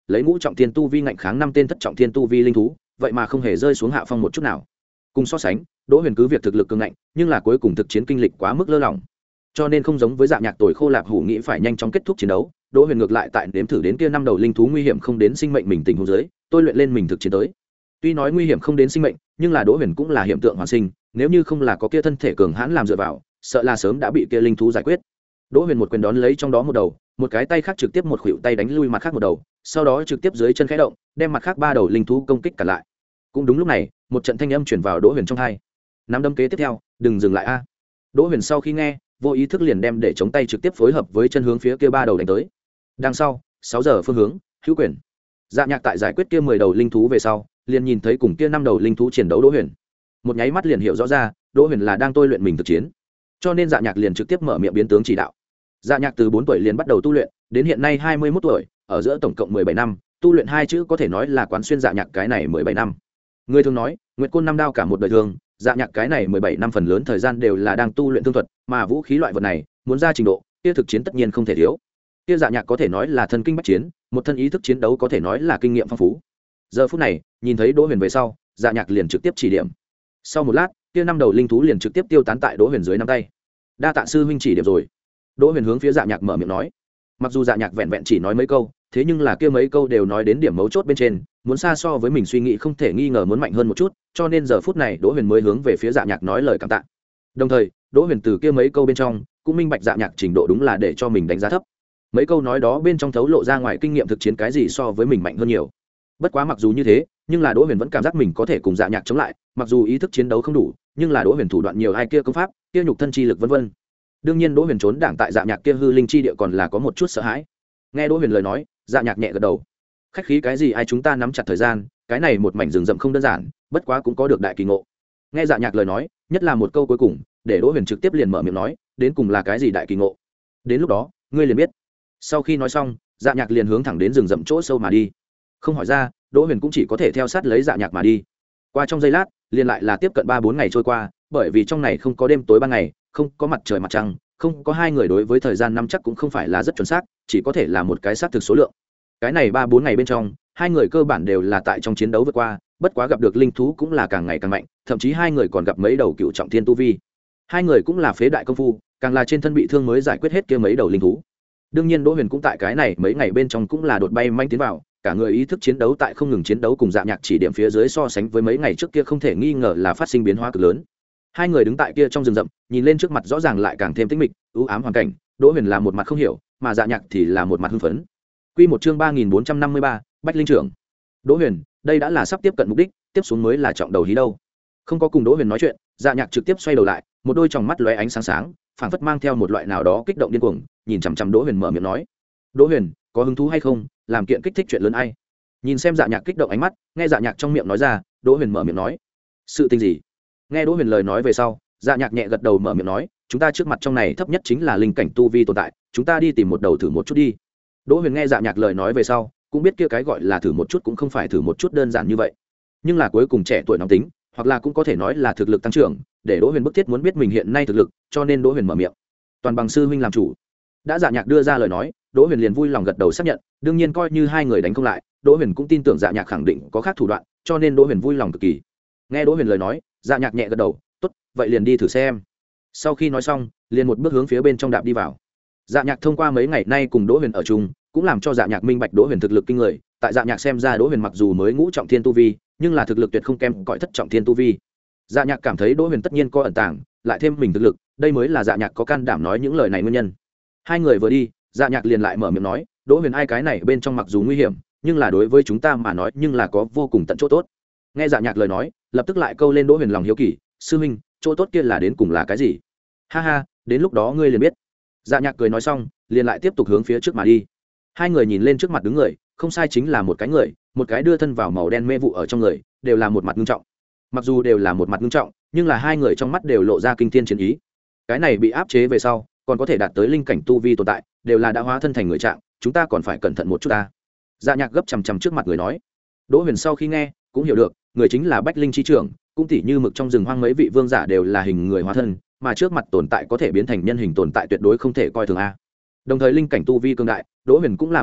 lấy ngũ trọng thiên tu vi ngạnh kháng năm tên thất trọng thiên tu vi linh thú vậy mà không hề rơi xuống hạ phong một chút nào. Cùng so sánh, Đỗ Huyền cứ việc thực lực cường ngạnh, nhưng là cuối cùng thực chiến kinh lịch quá mức lơ lỏng, cho nên không giống với Dạ Nhạc tuổi khô lạp hủ nghĩ phải nhanh chóng kết thúc chiến đấu. Đỗ Huyền ngược lại tại nếm thử đến kia năm đầu linh thú nguy hiểm không đến sinh mệnh mình tình huống dưới, tôi luyện lên mình thực chiến tới. Tuy nói nguy hiểm không đến sinh mệnh, nhưng là Đỗ Huyền cũng là hiện tượng hoàn sinh, nếu như không là có kia thân thể cường hãn làm dựa vào, sợ là sớm đã bị kia linh thú giải quyết. Đỗ Huyền một quyền đón lấy trong đó một đầu, một cái tay khác trực tiếp một khuỷu tay đánh lui mặt khác một đầu, sau đó trực tiếp dưới chân khẽ động, đem mặt khác ba đầu linh thú công kích cả lại. Cũng đúng lúc này, một trận thanh âm truyền vào Đỗ Huyền trong tai. Nắm đấm kế tiếp theo, đừng dừng lại a. Đỗ Huyền sau khi nghe, vô ý thức liền đem để chống tay trực tiếp phối hợp với chân hướng phía kia ba đầu đánh tới. Đằng sau, sáu giờ phương hướng, hữu quyền. Dạ Nhạc tại giải quyết kia mười đầu linh thú về sau, liền nhìn thấy cùng kia năm đầu linh thú chiến đấu Đỗ Huyền. Một nháy mắt liền hiểu rõ ra, Đỗ Huyền là đang tôi luyện mình thực chiến. Cho nên Dạ Nhạc liền trực tiếp mở miệng biến tướng chỉ đạo. Dạ Nhạc từ bốn tuổi liền bắt đầu tu luyện, đến hiện nay hai mươi mốt tuổi, ở giữa tổng cộng mười bảy năm, tu luyện hai chữ có thể nói là quán xuyên Dạ Nhạc cái này mười bảy năm. Người thường nói, nguyệt côn năm đao cả một đời thường, Dạ Nhạc cái này mười bảy năm phần lớn thời gian đều là đang tu luyện thương thuật, mà vũ khí loại vật này, muốn ra trình độ, kia thực chiến tất nhiên không thể thiếu. Kia Dạ Nhạc có thể nói là thân kinh bách chiến, một thân ý thức chiến đấu có thể nói là kinh nghiệm phong phú. Giờ phút này, nhìn thấy Đỗ Huyền về sau, Dạ Nhạc liền trực tiếp chỉ điểm. Sau một lát, kia năm đầu linh thú liền trực tiếp tiêu tán tại Đỗ Huyền dưới nắm tay. Đa tạ sư huynh chỉ điểm rồi. Đỗ Huyền hướng phía Dạ Nhạc mở miệng nói. Mặc dù Dạ Nhạc vẹn vẹn chỉ nói mấy câu, thế nhưng là kia mấy câu đều nói đến điểm mấu chốt bên trên, muốn xa so với mình suy nghĩ không thể nghi ngờ muốn mạnh hơn một chút, cho nên giờ phút này Đỗ Huyền mới hướng về phía Dạ Nhạc nói lời cảm tạ. Đồng thời, Đỗ Huyền từ kia mấy câu bên trong, cũng minh bạch Dạ Nhạc trình độ đúng là để cho mình đánh giá thấp. Mấy câu nói đó bên trong thấu lộ ra ngoài kinh nghiệm thực chiến cái gì so với mình mạnh hơn nhiều. Bất quá mặc dù như thế, nhưng là Đỗ Huyền vẫn cảm giác mình có thể cùng Dạ Nhạc chống lại, mặc dù ý thức chiến đấu không đủ, nhưng là Đỗ Huyền thủ đoạn nhiều ai kia công pháp, kia nhục thân chi lực vân vân. Đương nhiên Đỗ Huyền trốn đảng tại Dạ Nhạc kia hư linh chi địa còn là có một chút sợ hãi. Nghe Đỗ Huyền lời nói, Dạ Nhạc nhẹ gật đầu. Khách khí cái gì ai chúng ta nắm chặt thời gian, cái này một mảnh rừng rậm không đơn giản, bất quá cũng có được đại kỳ ngộ. Nghe Dạ Nhạc lời nói, nhất là một câu cuối cùng, để Đỗ Huyền trực tiếp liền mở miệng nói, đến cùng là cái gì đại kỳ ngộ? Đến lúc đó, ngươi liền biết. Sau khi nói xong, Dạ Nhạc liền hướng thẳng đến rừng rậm chỗ sâu mà đi. Không hỏi ra, Đỗ Huyền cũng chỉ có thể theo sát lấy Dạ Nhạc mà đi. Qua trong giây lát, liền lại là tiếp cận ba bốn ngày trôi qua, bởi vì trong này không có đêm tối ban ngày, không có mặt trời mặt trăng, không có hai người đối với thời gian năm chắc cũng không phải là rất chuẩn xác, chỉ có thể là một cái xác thực số lượng. Cái này ba bốn ngày bên trong, hai người cơ bản đều là tại trong chiến đấu vượt qua, bất quá gặp được linh thú cũng là càng ngày càng mạnh, thậm chí hai người còn gặp mấy đầu cựu trọng thiên tu vi. Hai người cũng là phế đại công phu, càng là trên thân bị thương mới giải quyết hết kia mấy đầu linh thú. Đương nhiên Đỗ Huyền cũng tại cái này mấy ngày bên trong cũng là đột bay manh tiến vào, cả người ý thức chiến đấu tại không ngừng chiến đấu cùng Dạ Nhạc chỉ điểm phía dưới so sánh với mấy ngày trước kia không thể nghi ngờ là phát sinh biến hóa cực lớn. Hai người đứng tại kia trong rừng rậm, nhìn lên trước mặt rõ ràng lại càng thêm tĩnh mịch, u ám hoàn cảnh, Đỗ Huyền là một mặt không hiểu, mà Dạ Nhạc thì là một mặt hưng phấn. Quy một chương ba nghìn bốn trăm năm mươi ba, Bách Linh trưởng. Đỗ Huyền, đây đã là sắp tiếp cận mục đích, tiếp xuống mới là trọng đầu hí đâu. Không có cùng Đỗ Huyền nói chuyện, Dạ Nhạc trực tiếp xoay đầu lại, một đôi tròng mắt lóe ánh sáng sáng, phảng phất mang theo một loại nào đó kích động điên cuồng, nhìn chằm chằm Đỗ Huyền mở miệng nói: "Đỗ Huyền, có hứng thú hay không, làm kiện kích thích chuyện lớn ai?" Nhìn xem Dạ Nhạc kích động ánh mắt, nghe Dạ Nhạc trong miệng nói ra, Đỗ Huyền mở miệng nói: "Sự tình gì?" Nghe Đỗ Huyền lời nói về sau, Dạ Nhạc nhẹ gật đầu mở miệng nói: "Chúng ta trước mặt trong này thấp nhất chính là linh cảnh tu vi tồn tại, chúng ta đi tìm một đầu thử một chút đi." Đỗ Huyền nghe Dạ Nhạc lời nói về sau, cũng biết kia cái gọi là thử một chút cũng không phải thử một chút đơn giản như vậy, nhưng là cuối cùng trẻ tuổi nóng tính, hoặc là cũng có thể nói là thực lực tăng trưởng, để Đỗ Huyền bức thiết muốn biết mình hiện nay thực lực, cho nên Đỗ Huyền mở miệng: "Toàn bằng sư huynh làm chủ." Đã Dạ Nhạc đưa ra lời nói, Đỗ Huyền liền vui lòng gật đầu xác nhận, đương nhiên coi như hai người đánh không lại, Đỗ Huyền cũng tin tưởng Dạ Nhạc khẳng định có khác thủ đoạn, cho nên Đỗ Huyền vui lòng cực kỳ. Nghe Đỗ Huyền lời nói, Dạ Nhạc nhẹ gật đầu, "Tốt, vậy liền đi thử xem." Sau khi nói xong, liền một bước hướng phía bên trong đạp đi vào. Dạ Nhạc thông qua mấy ngày nay cùng Đỗ Huyền ở chung, cũng làm cho Dạ Nhạc minh bạch Đỗ Huyền thực lực kinh người, tại Dạ Nhạc xem ra Đỗ Huyền mặc dù mới ngũ trọng thiên tu vi, nhưng là thực lực tuyệt không kém cỏi thất trọng thiên tu vi. Dạ Nhạc cảm thấy Đỗ Huyền tất nhiên có ẩn tàng, lại thêm mình thực lực, đây mới là Dạ Nhạc có can đảm nói những lời này nguyên nhân. Hai người vừa đi, Dạ Nhạc liền lại mở miệng nói: "Đỗ Huyền ai cái này bên trong mặc dù nguy hiểm, nhưng là đối với chúng ta mà nói nhưng là có vô cùng tận chỗ tốt." Nghe Dạ Nhạc lời nói, lập tức lại câu lên Đỗ Huyền lòng hiếu kỳ: "Sư huynh, chỗ tốt kia là đến cùng là cái gì?" "Ha ha, đến lúc đó ngươi liền biết." Dạ Nhạc cười nói xong, liền lại tiếp tục hướng phía trước mà đi. Hai người nhìn lên trước mặt đứng người, không sai chính là một cái người, một cái đưa thân vào màu đen mê vụ ở trong người, đều là một mặt nghiêm trọng. Mặc dù đều là một mặt nghiêm trọng, nhưng là hai người trong mắt đều lộ ra kinh thiên chiến ý. Cái này bị áp chế về sau, còn có thể đạt tới linh cảnh tu vi tồn tại, đều là đã hóa thân thành người trạng, chúng ta còn phải cẩn thận một chút ta. Dạ Nhạc gấp chằm chằm trước mặt người nói. Đỗ Huyền sau khi nghe, cũng hiểu được, người chính là Bách Linh chi trưởng, cũng tỉ như mực trong rừng hoang mấy vị vương giả đều là hình người hóa thân, mà trước mặt tồn tại có thể biến thành nhân hình tồn tại tuyệt đối không thể coi thường a. Đồng thời linh cảnh tu vi cường đại, Đỗ Huyền cũng là minh bạch,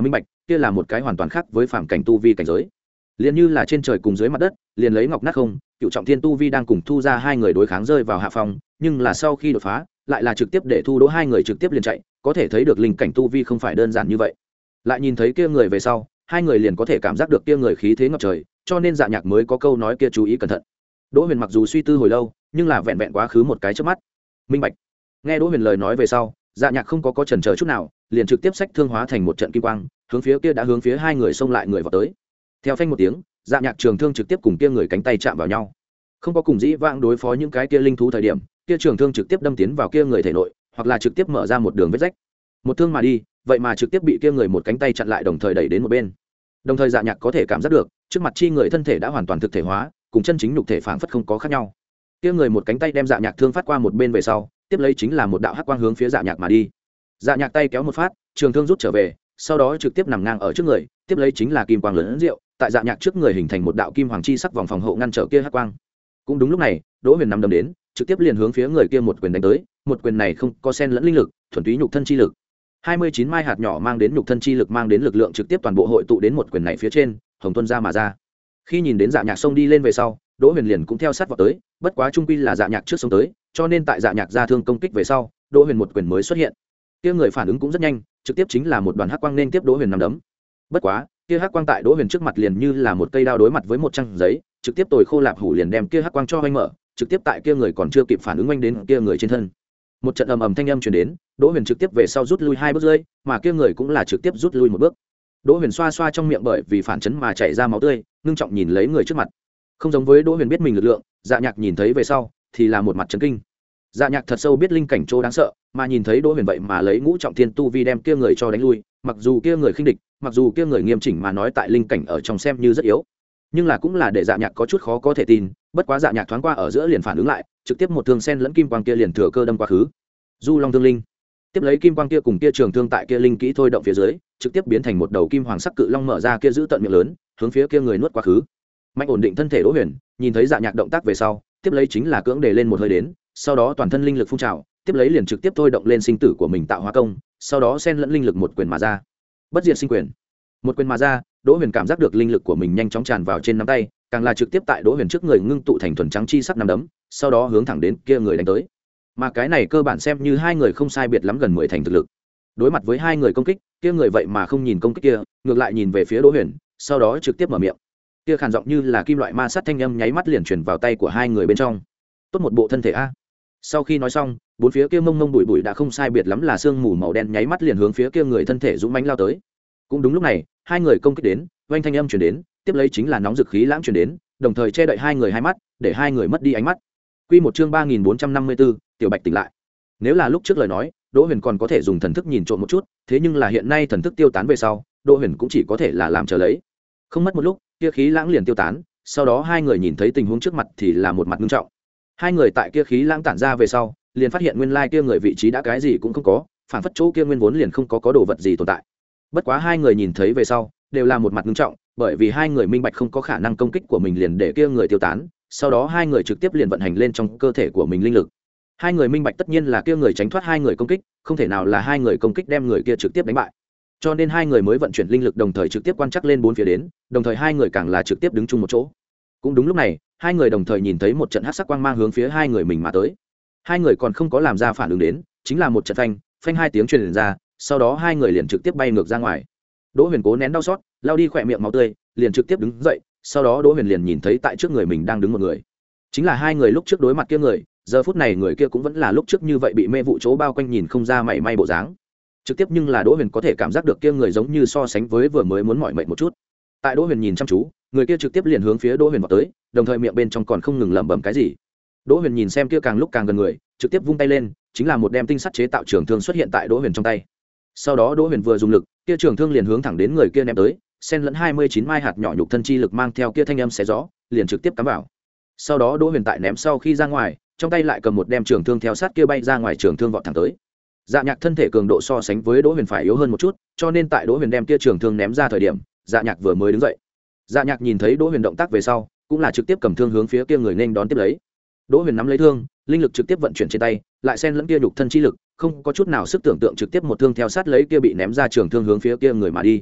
kia là một cái hoàn toàn khác với phàm cảnh tu vi cảnh giới, liền như là trên trời cùng dưới mặt đất, liền lấy ngọc nát không, cựu trọng thiên tu vi đang cùng thu ra hai người đối kháng rơi vào hạ phòng, nhưng là sau khi đột phá lại là trực tiếp để thu đỗ hai người trực tiếp liền chạy, có thể thấy được linh cảnh tu vi không phải đơn giản như vậy. Lại nhìn thấy kia người về sau, hai người liền có thể cảm giác được kia người khí thế ngập trời, cho nên Dạ Nhạc mới có câu nói kia chú ý cẩn thận. Đỗ Huyền mặc dù suy tư hồi lâu, nhưng là vẹn vẹn quá khứ một cái chớp mắt, minh bạch. Nghe Đỗ Huyền lời nói về sau, Dạ Nhạc không có có chần chờ chút nào, liền trực tiếp xách thương hóa thành một trận kim quang, hướng phía kia đã hướng phía hai người xông lại người vào tới. Theo phanh một tiếng, Dạ Nhạc trường thương trực tiếp cùng kia người cánh tay chạm vào nhau. Không có cùng dĩ vãng đối phó những cái kia linh thú thời điểm, kia trường thương trực tiếp đâm tiến vào kia người thể nội, hoặc là trực tiếp mở ra một đường vết rách. Một thương mà đi, vậy mà trực tiếp bị kia người một cánh tay chặn lại, đồng thời đẩy đến một bên. Đồng thời Dạ Nhạc có thể cảm giác được, trước mặt chi người thân thể đã hoàn toàn thực thể hóa, cùng chân chính nhục thể phảng phất không có khác nhau. Kia người một cánh tay đem Dạ Nhạc thương phát qua một bên về sau, tiếp lấy chính là một đạo hắc quang hướng phía Dạ Nhạc mà đi. Dạ Nhạc tay kéo một phát, trường thương rút trở về, sau đó trực tiếp nằm ngang ở trước người, tiếp lấy chính là kim quang lớn rượu, tại Dạ Nhạc trước người hình thành một đạo kim hoàng chi sắc vòng phòng hộ ngăn trở kia hắc quang. Cũng đúng lúc này, Đỗ Huyền nằm đâm đến, trực tiếp liền hướng phía người kia một quyền đánh tới, một quyền này không có xen lẫn linh lực, thuần túy nhục thân chi lực. hai mươi chín mai hạt nhỏ mang đến nhục thân chi lực, mang đến lực lượng trực tiếp toàn bộ hội tụ đến một quyền này phía trên, hồng tuân ra mà ra. Khi nhìn đến Dạ Nhạc xông đi lên về sau, Đỗ Huyền liền cũng theo sát vào tới, bất quá trung quy là Dạ Nhạc trước xông tới, cho nên tại Dạ Nhạc ra thương công kích về sau, Đỗ Huyền một quyền mới xuất hiện. Kia người phản ứng cũng rất nhanh, trực tiếp chính là một đoàn hắc quang nên tiếp Đỗ Huyền nằm đấm. Bất quá, kia hắc quang tại Đỗ Huyền trước mặt liền như là một cây đao đối mặt với một trang giấy, trực tiếp tồi khô lạp hủ liền đem kia hắc quang cho hoành mở, trực tiếp tại kia người còn chưa kịp phản ứng oanh đến kia người trên thân. Một trận ầm ầm thanh âm truyền đến, Đỗ Huyền trực tiếp về sau rút lui hai bước rơi, mà kia người cũng là trực tiếp rút lui một bước. Đỗ Huyền xoa xoa trong miệng bởi vì phản chấn mà chảy ra máu tươi, ngưng trọng nhìn lấy người trước mặt. Không giống với Đỗ Huyền biết mình lực lượng, Dạ Nhạc nhìn thấy về sau thì là một mặt chấn kinh. Dạ Nhạc thật sâu biết linh cảnh chỗ đáng sợ, mà nhìn thấy Đỗ Huyền vậy mà lấy ngũ trọng thiên tu vi đem kia người cho đánh lui, mặc dù kia người khinh địch, mặc dù kia người nghiêm chỉnh mà nói tại linh cảnh ở trong xem như rất yếu, nhưng là cũng là để Dạ Nhạc có chút khó có thể tin. Bất quá Dạ Nhạc thoáng qua ở giữa liền phản ứng lại, trực tiếp một thương sen lẫn kim quang kia liền thừa cơ đâm qua khứ. Du Long Thương Linh. Tiếp lấy kim quang kia cùng kia trường thương tại kia linh kỹ thôi động phía dưới, trực tiếp biến thành một đầu kim hoàng sắc cự long mở ra kia giữ tận miệng lớn, hướng phía kia người nuốt quá khứ. Mạnh ổn định thân thể Đỗ Huyền, nhìn thấy Dạ Nhạc động tác về sau, tiếp lấy chính là cưỡng đề lên một hơi đến, sau đó toàn thân linh lực phun trào, tiếp lấy liền trực tiếp thôi động lên sinh tử của mình tạo hóa công, sau đó xen lẫn linh lực một quyền mà ra. Bất diệt sinh quyền. Một quyền mà ra, Đỗ Huyền cảm giác được linh lực của mình nhanh chóng tràn vào trên nắm tay, càng là trực tiếp tại Đỗ Huyền trước người ngưng tụ thành thuần trắng chi sắc nắm đấm, sau đó hướng thẳng đến kia người đánh tới. Mà cái này cơ bản xem như hai người không sai biệt lắm gần mười thành thực lực. Đối mặt với hai người công kích, kia người vậy mà không nhìn công kích kia, ngược lại nhìn về phía Đỗ Huyền, sau đó trực tiếp mở miệng. Kia khàn giọng như là kim loại ma sát thanh âm nháy mắt liền truyền vào tay của hai người bên trong. Tốt một bộ thân thể a. Sau khi nói xong, bốn phía kia mông mông bụi bụi đã không sai biệt lắm là sương mù màu đen nháy mắt liền hướng phía kia người thân thể dũng mãnh lao tới. Cũng đúng lúc này, hai người công kích đến, oanh thanh âm truyền đến, tiếp lấy chính là nóng dực khí lãng truyền đến, đồng thời che đậy hai người hai mắt, để hai người mất đi ánh mắt. Quy một chương ba nghìn bốn trăm năm mươi tư, Tiểu Bạch tỉnh lại. Nếu là lúc trước lời nói, Đỗ Huyền còn có thể dùng thần thức nhìn trộm một chút, thế nhưng là hiện nay thần thức tiêu tán về sau, Đỗ Huyền cũng chỉ có thể là làm chờ lấy. Không mất một lúc, kia khí lãng liền tiêu tán, sau đó hai người nhìn thấy tình huống trước mặt thì là một mặt nghiêm trọng. Hai người tại kia khí lãng tản ra về sau, liền phát hiện nguyên lai kia người vị trí đã cái gì cũng không có, phản phất chỗ kia nguyên vốn liền không có có đồ vật gì tồn tại. Bất quá hai người nhìn thấy về sau, đều là một mặt nghiêm trọng, bởi vì hai người minh bạch không có khả năng công kích của mình liền để kia người tiêu tán, sau đó hai người trực tiếp liền vận hành lên trong cơ thể của mình linh lực. Hai người minh bạch tất nhiên là kia người tránh thoát hai người công kích, không thể nào là hai người công kích đem người kia trực tiếp đánh bại. Cho nên hai người mới vận chuyển linh lực đồng thời trực tiếp quan trắc lên bốn phía đến, đồng thời hai người càng là trực tiếp đứng chung một chỗ. Cũng đúng lúc này, hai người đồng thời nhìn thấy một trận hắc sắc quang mang hướng phía hai người mình mà tới. Hai người còn không có làm ra phản ứng đến, chính là một trận phanh, phanh hai tiếng truyền ra, sau đó hai người liền trực tiếp bay ngược ra ngoài. Đỗ Huyền cố nén đau xót, lao đi khỏe miệng máu tươi, liền trực tiếp đứng dậy, sau đó Đỗ Huyền liền nhìn thấy tại trước người mình đang đứng một người. Chính là hai người lúc trước đối mặt kia người, giờ phút này người kia cũng vẫn là lúc trước như vậy bị mê vụ chỗ bao quanh nhìn không ra mảy may bộ dáng. Trực tiếp nhưng là Đỗ Huyền có thể cảm giác được kia người giống như so sánh với vừa mới muốn mỏi mệt một chút. Tại Đỗ Huyền nhìn chăm chú, người kia trực tiếp liền hướng phía Đỗ Huyền vào tới, đồng thời miệng bên trong còn không ngừng lẩm bẩm cái gì. Đỗ Huyền nhìn xem kia càng lúc càng gần người, trực tiếp vung tay lên, chính là một đem tinh sắt chế tạo trường thương xuất hiện tại Đỗ Huyền trong tay. Sau đó Đỗ Huyền vừa dùng lực, kia trường thương liền hướng thẳng đến người kia ném tới, xen lẫn hai mươi chín mai hạt nhỏ nhục thân chi lực mang theo kia thanh âm xé gió, liền trực tiếp cắm vào. Sau đó Đỗ Huyền tại ném sau khi ra ngoài, trong tay lại cầm một đem trường thương theo sát kia bay ra ngoài trường thương vọt thẳng tới. Dạ Nhạc thân thể cường độ so sánh với Đỗ Huyền phải yếu hơn một chút, cho nên tại Đỗ Huyền đem kia trường thương ném ra thời điểm, Dạ Nhạc vừa mới đứng dậy. Dạ Nhạc nhìn thấy Đỗ Huyền động tác về sau, cũng là trực tiếp cầm thương hướng phía kia người nên đón tiếp lấy. Đỗ Huyền nắm lấy thương, linh lực trực tiếp vận chuyển trên tay, lại xen lẫn kia nhục thân chi lực, không có chút nào sức tưởng tượng trực tiếp một thương theo sát lấy kia bị ném ra trường thương hướng phía kia người mà đi.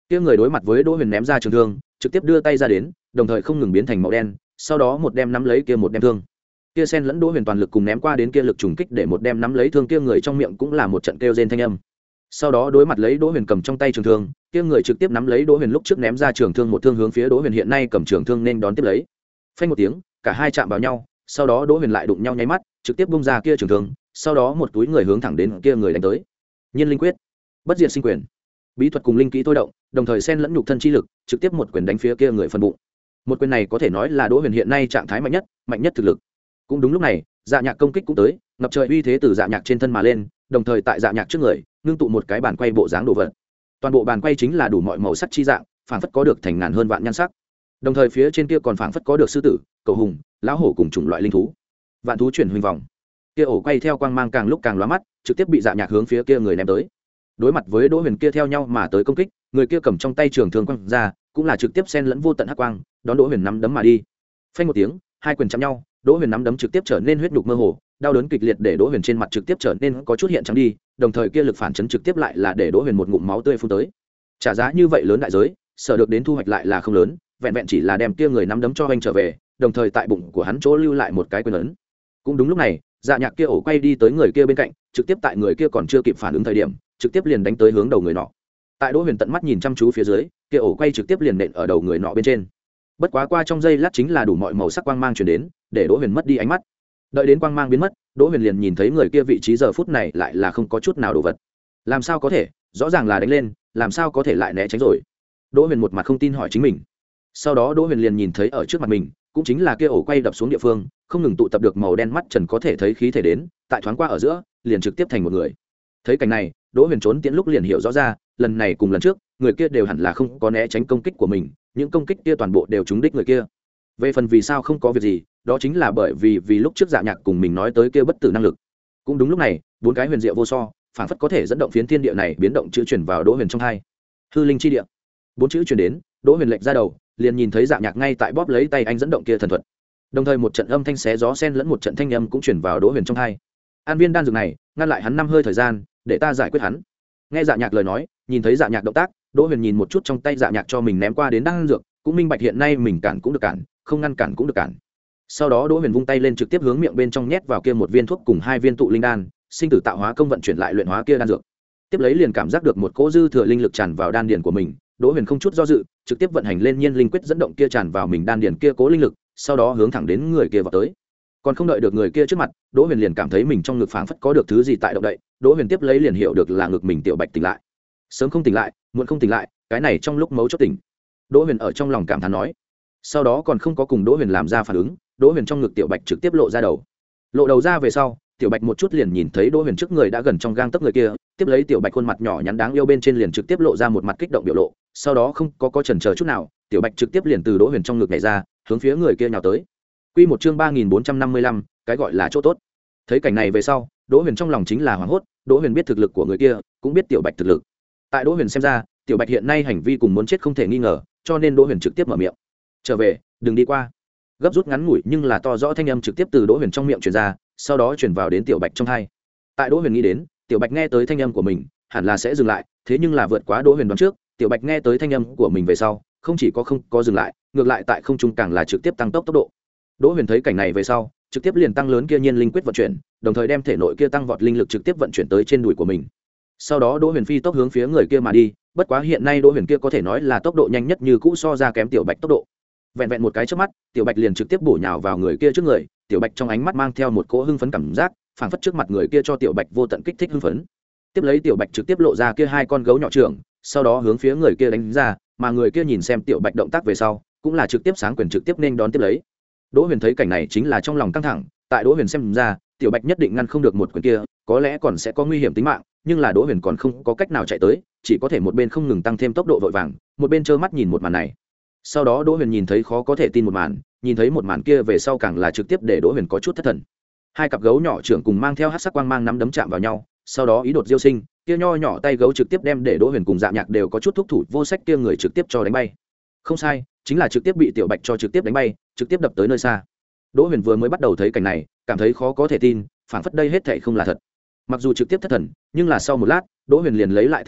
kia người đối mặt với đỗ huyền ném ra trường thương trực tiếp đưa tay ra đến, đồng thời không ngừng biến thành màu đen, sau đó một đem nắm lấy kia một đem thương. Kia sen lẫn đỗ huyền toàn lực cùng ném qua đến kia lực trùng kích để một đem nắm lấy thương kia người trong miệng cũng là một trận kêu rên thanh âm. Sau đó đối mặt lấy đỗ huyền cầm trong tay trường thương, kia người trực tiếp nắm lấy đỗ huyền lúc trước ném ra trường thương một thương hướng phía đỗ huyền hiện nay cầm trường thương nên đón tiếp lấy. Phanh một tiếng, cả hai chạm vào nhau, sau đó đỗ huyền lại đụng nhau nháy mắt, trực tiếp bung ra kia trường thương, sau đó một túi người hướng thẳng đến kia người đánh tới. Nhiên linh quyết, bất diệt sinh quyền, bí thuật cùng linh kỹ thôi động, đồng thời xen lẫn nhục thân chi lực, trực tiếp một quyền đánh phía kia người phần bụng. Một quyền này có thể nói là đỗ huyền hiện nay trạng thái mạnh nhất, mạnh nhất thực lực. Cũng đúng lúc này, dạ nhạc công kích cũng tới, ngập trời uy thế từ dạ nhạc trên thân mà lên, đồng thời tại dạ nhạc trước người ngưng tụ một cái bàn quay bộ dáng đồ vật. Toàn bộ bàn quay chính là đủ mọi màu sắc chi dạng, phảng phất có được thành ngàn hơn vạn nhan sắc. Đồng thời phía trên kia còn phảng phất có được sư tử, cầu hùng, lão hổ cùng chủng loại linh thú. Vạn thú chuyển huỳnh vòng. Kia ổ quay theo quang mang càng lúc càng lóa mắt, trực tiếp bị dạ nhạc hướng phía kia người ném tới. Đối mặt với đỗ huyền kia theo nhau mà tới công kích, người kia cầm trong tay trường thương quăng ra, cũng là trực tiếp xen lẫn vô tận hắc quang, đón đỗ huyền nắm đấm mà đi. Phanh một tiếng, hai quyền chạm nhau, đỗ huyền nắm đấm trực tiếp trở nên huyết nhục mơ hồ, đau đớn kịch liệt để đỗ huyền trên mặt trực tiếp trở nên có chút hiện trắng đi, đồng thời kia lực phản chấn trực tiếp lại là để đỗ huyền một ngụm máu tươi phun tới. Trả giá như vậy lớn đại giới, sở được đến thu hoạch lại là không lớn, vẹn vẹn chỉ là đem kia người nắm đấm cho anh trở về, đồng thời tại bụng của hắn chỗ lưu lại một cái quyền ấn. Cũng đúng lúc này, dạ nhạc kia ổ quay đi tới người kia bên cạnh, trực tiếp tại người kia còn chưa kịp phản ứng thời điểm, trực tiếp liền đánh tới hướng đầu người nọ. Tại đỗ huyền tận mắt nhìn chăm chú phía dưới, kia ổ quay trực tiếp liền nện ở đầu người nọ bên trên. Bất quá qua trong giây lát chính là đủ mọi màu sắc quang mang truyền đến, để đỗ huyền mất đi ánh mắt. Đợi đến quang mang biến mất, đỗ huyền liền nhìn thấy người kia vị trí giờ phút này lại là không có chút nào đồ vật. Làm sao có thể, rõ ràng là đánh lên, làm sao có thể lại né tránh rồi. Đỗ huyền một mặt không tin hỏi chính mình. Sau đó đỗ huyền liền nhìn thấy ở trước mặt mình cũng chính là kia ổ quay đập xuống địa phương, không ngừng tụ tập được màu đen mắt trần có thể thấy khí thể đến, tại thoáng qua ở giữa liền trực tiếp thành một người. Thấy cảnh này, đỗ huyền trốn tiễn lúc liền hiểu rõ ra, lần này cùng lần trước người kia đều hẳn là không có né tránh công kích của mình, những công kích kia toàn bộ đều trúng đích người kia. Về phần vì sao không có việc gì, đó chính là bởi vì vì lúc trước dạ nhạc cùng mình nói tới kia bất tử năng lực. Cũng đúng lúc này, bốn cái huyền diệu vô so, phảng phất có thể dẫn động phiến thiên địa này biến động chữ truyền vào đỗ huyền trong hai. Hư linh chi địa. Bốn chữ truyền đến, đỗ huyền lệch ra đầu, liền nhìn thấy dạ nhạc ngay tại bóp lấy tay anh dẫn động kia thần thuật. Đồng thời một trận âm thanh xé gió xen lẫn một trận thanh âm cũng truyền vào đỗ huyền trong hai. An viên đan dược này, ngăn lại hắn năm hơi thời gian, để ta giải quyết hắn. Nghe dạ nhạc lời nói, nhìn thấy dạ nhạc động tác, đỗ huyền nhìn một chút trong tay dạ nhạc cho mình ném qua đến đan dược, cũng minh bạch hiện nay mình cản cũng được cản, không ngăn cản cũng được cản. Sau đó đỗ huyền vung tay lên trực tiếp hướng miệng bên trong nhét vào kia một viên thuốc cùng hai viên tụ linh đan, sinh tử tạo hóa công vận chuyển lại luyện hóa kia đan dược. Tiếp lấy liền cảm giác được một cỗ dư thừa linh lực tràn vào đan điền của mình, đỗ huyền không chút do dự trực tiếp vận hành lên nhiên linh quyết dẫn động kia tràn vào mình đan điền kia cố linh lực, sau đó hướng thẳng đến người kia vào tới. Còn không đợi được người kia trước mặt, đỗ huyền liền cảm thấy mình trong ngực phảng phất có được thứ gì tại động đậy, đỗ huyền tiếp lấy liền hiểu được là ngực mình tiểu bạch tỉnh lại. Sớm không tỉnh lại, muộn không tỉnh lại, cái này trong lúc mấu chốt tỉnh. Đỗ huyền ở trong lòng cảm thán nói. Sau đó còn không có cùng đỗ huyền làm ra phản ứng, đỗ huyền trong ngực tiểu bạch trực tiếp lộ ra đầu. Lộ đầu ra về sau, tiểu bạch một chút liền nhìn thấy đỗ huyền trước người đã gần trong gang tấc người kia, tiếp lấy tiểu bạch khuôn mặt nhỏ nhắn đáng yêu bên trên liền trực tiếp lộ ra một mặt kích động biểu lộ, sau đó không có có chần chờ chút nào, tiểu bạch trực tiếp liền từ đỗ huyền trong ngực nhảy ra, hướng phía người kia nhào tới. Quy một chương ba nghìn bốn trăm năm mươi lăm, cái gọi là chỗ tốt. Thấy cảnh này về sau, đỗ huyền trong lòng chính là hoảng hốt, đỗ huyền biết thực lực của người kia, cũng biết tiểu bạch thực lực. Tại đỗ huyền xem ra, tiểu bạch hiện nay hành vi cùng muốn chết không thể nghi ngờ, cho nên đỗ huyền trực tiếp mở miệng. Trở về, đừng đi qua. Gấp rút ngắn ngủi nhưng là to rõ thanh âm trực tiếp từ đỗ huyền trong miệng truyền ra, sau đó truyền vào đến tiểu bạch trong hai. Tại đỗ huyền nghĩ đến, tiểu bạch nghe tới thanh âm của mình hẳn là sẽ dừng lại, thế nhưng là vượt quá đỗ huyền đoán trước, tiểu bạch nghe tới thanh âm của mình về sau không chỉ có không có dừng lại, ngược lại tại không trung càng là trực tiếp tăng tốc tốc độ. Đỗ huyền thấy cảnh này về sau trực tiếp liền tăng lớn kia nhiên linh quyết vận chuyển, đồng thời đem thể nội kia tăng vọt linh lực trực tiếp vận chuyển tới trên đùi của mình. Sau đó đỗ huyền phi tốc hướng phía người kia mà đi, bất quá hiện nay đỗ huyền kia có thể nói là tốc độ nhanh nhất như cũ so ra kém tiểu bạch tốc độ. Vẹn vẹn một cái chớp mắt, tiểu bạch liền trực tiếp bổ nhào vào người kia trước người, tiểu bạch trong ánh mắt mang theo một cỗ hưng phấn cảm giác, phảng phất trước mặt người kia cho tiểu bạch vô tận kích thích hưng phấn. Tiếp lấy tiểu bạch trực tiếp lộ ra kia hai con gấu nhỏ trưởng, sau đó hướng phía người kia đánh ra, mà người kia nhìn xem tiểu bạch động tác về sau, cũng là trực tiếp sáng quyền trực tiếp nên đón tiếp lấy. Đỗ huyền thấy cảnh này chính là trong lòng căng thẳng, tại đỗ huyền xem ra, tiểu bạch nhất định ngăn không được một quyền kia, có lẽ còn sẽ có nguy hiểm tính mạng, nhưng là đỗ huyền còn không có cách nào chạy tới, chỉ có thể một bên không ngừng tăng thêm tốc độ vội vàng, một bên trơ mắt nhìn một màn này. Sau đó đỗ huyền nhìn thấy khó có thể tin một màn, nhìn thấy một màn kia về sau càng là trực tiếp để đỗ huyền có chút thất thần. Hai cặp gấu nhỏ trưởng cùng mang theo hắc sắc quang mang nắm đấm chạm vào nhau, sau đó ý đột diêu sinh, kia nho nhỏ tay gấu trực tiếp đem để đỗ huyền cùng dạ nhạc đều có chút thúc thủ vô sách kia người trực tiếp cho đánh bay. Không sai, chính là trực tiếp bị tiểu bạch cho trực tiếp đánh bay, trực tiếp đập tới nơi xa. Đỗ huyền vừa mới bắt đầu thấy cảnh này, cảm thấy khó có thể tin, phảng phất đây hết thảy không là thật. Mặc dù trực tiếp thất thần, nhưng là sau một lát, đỗ huyền liền lấy lại tinh thần,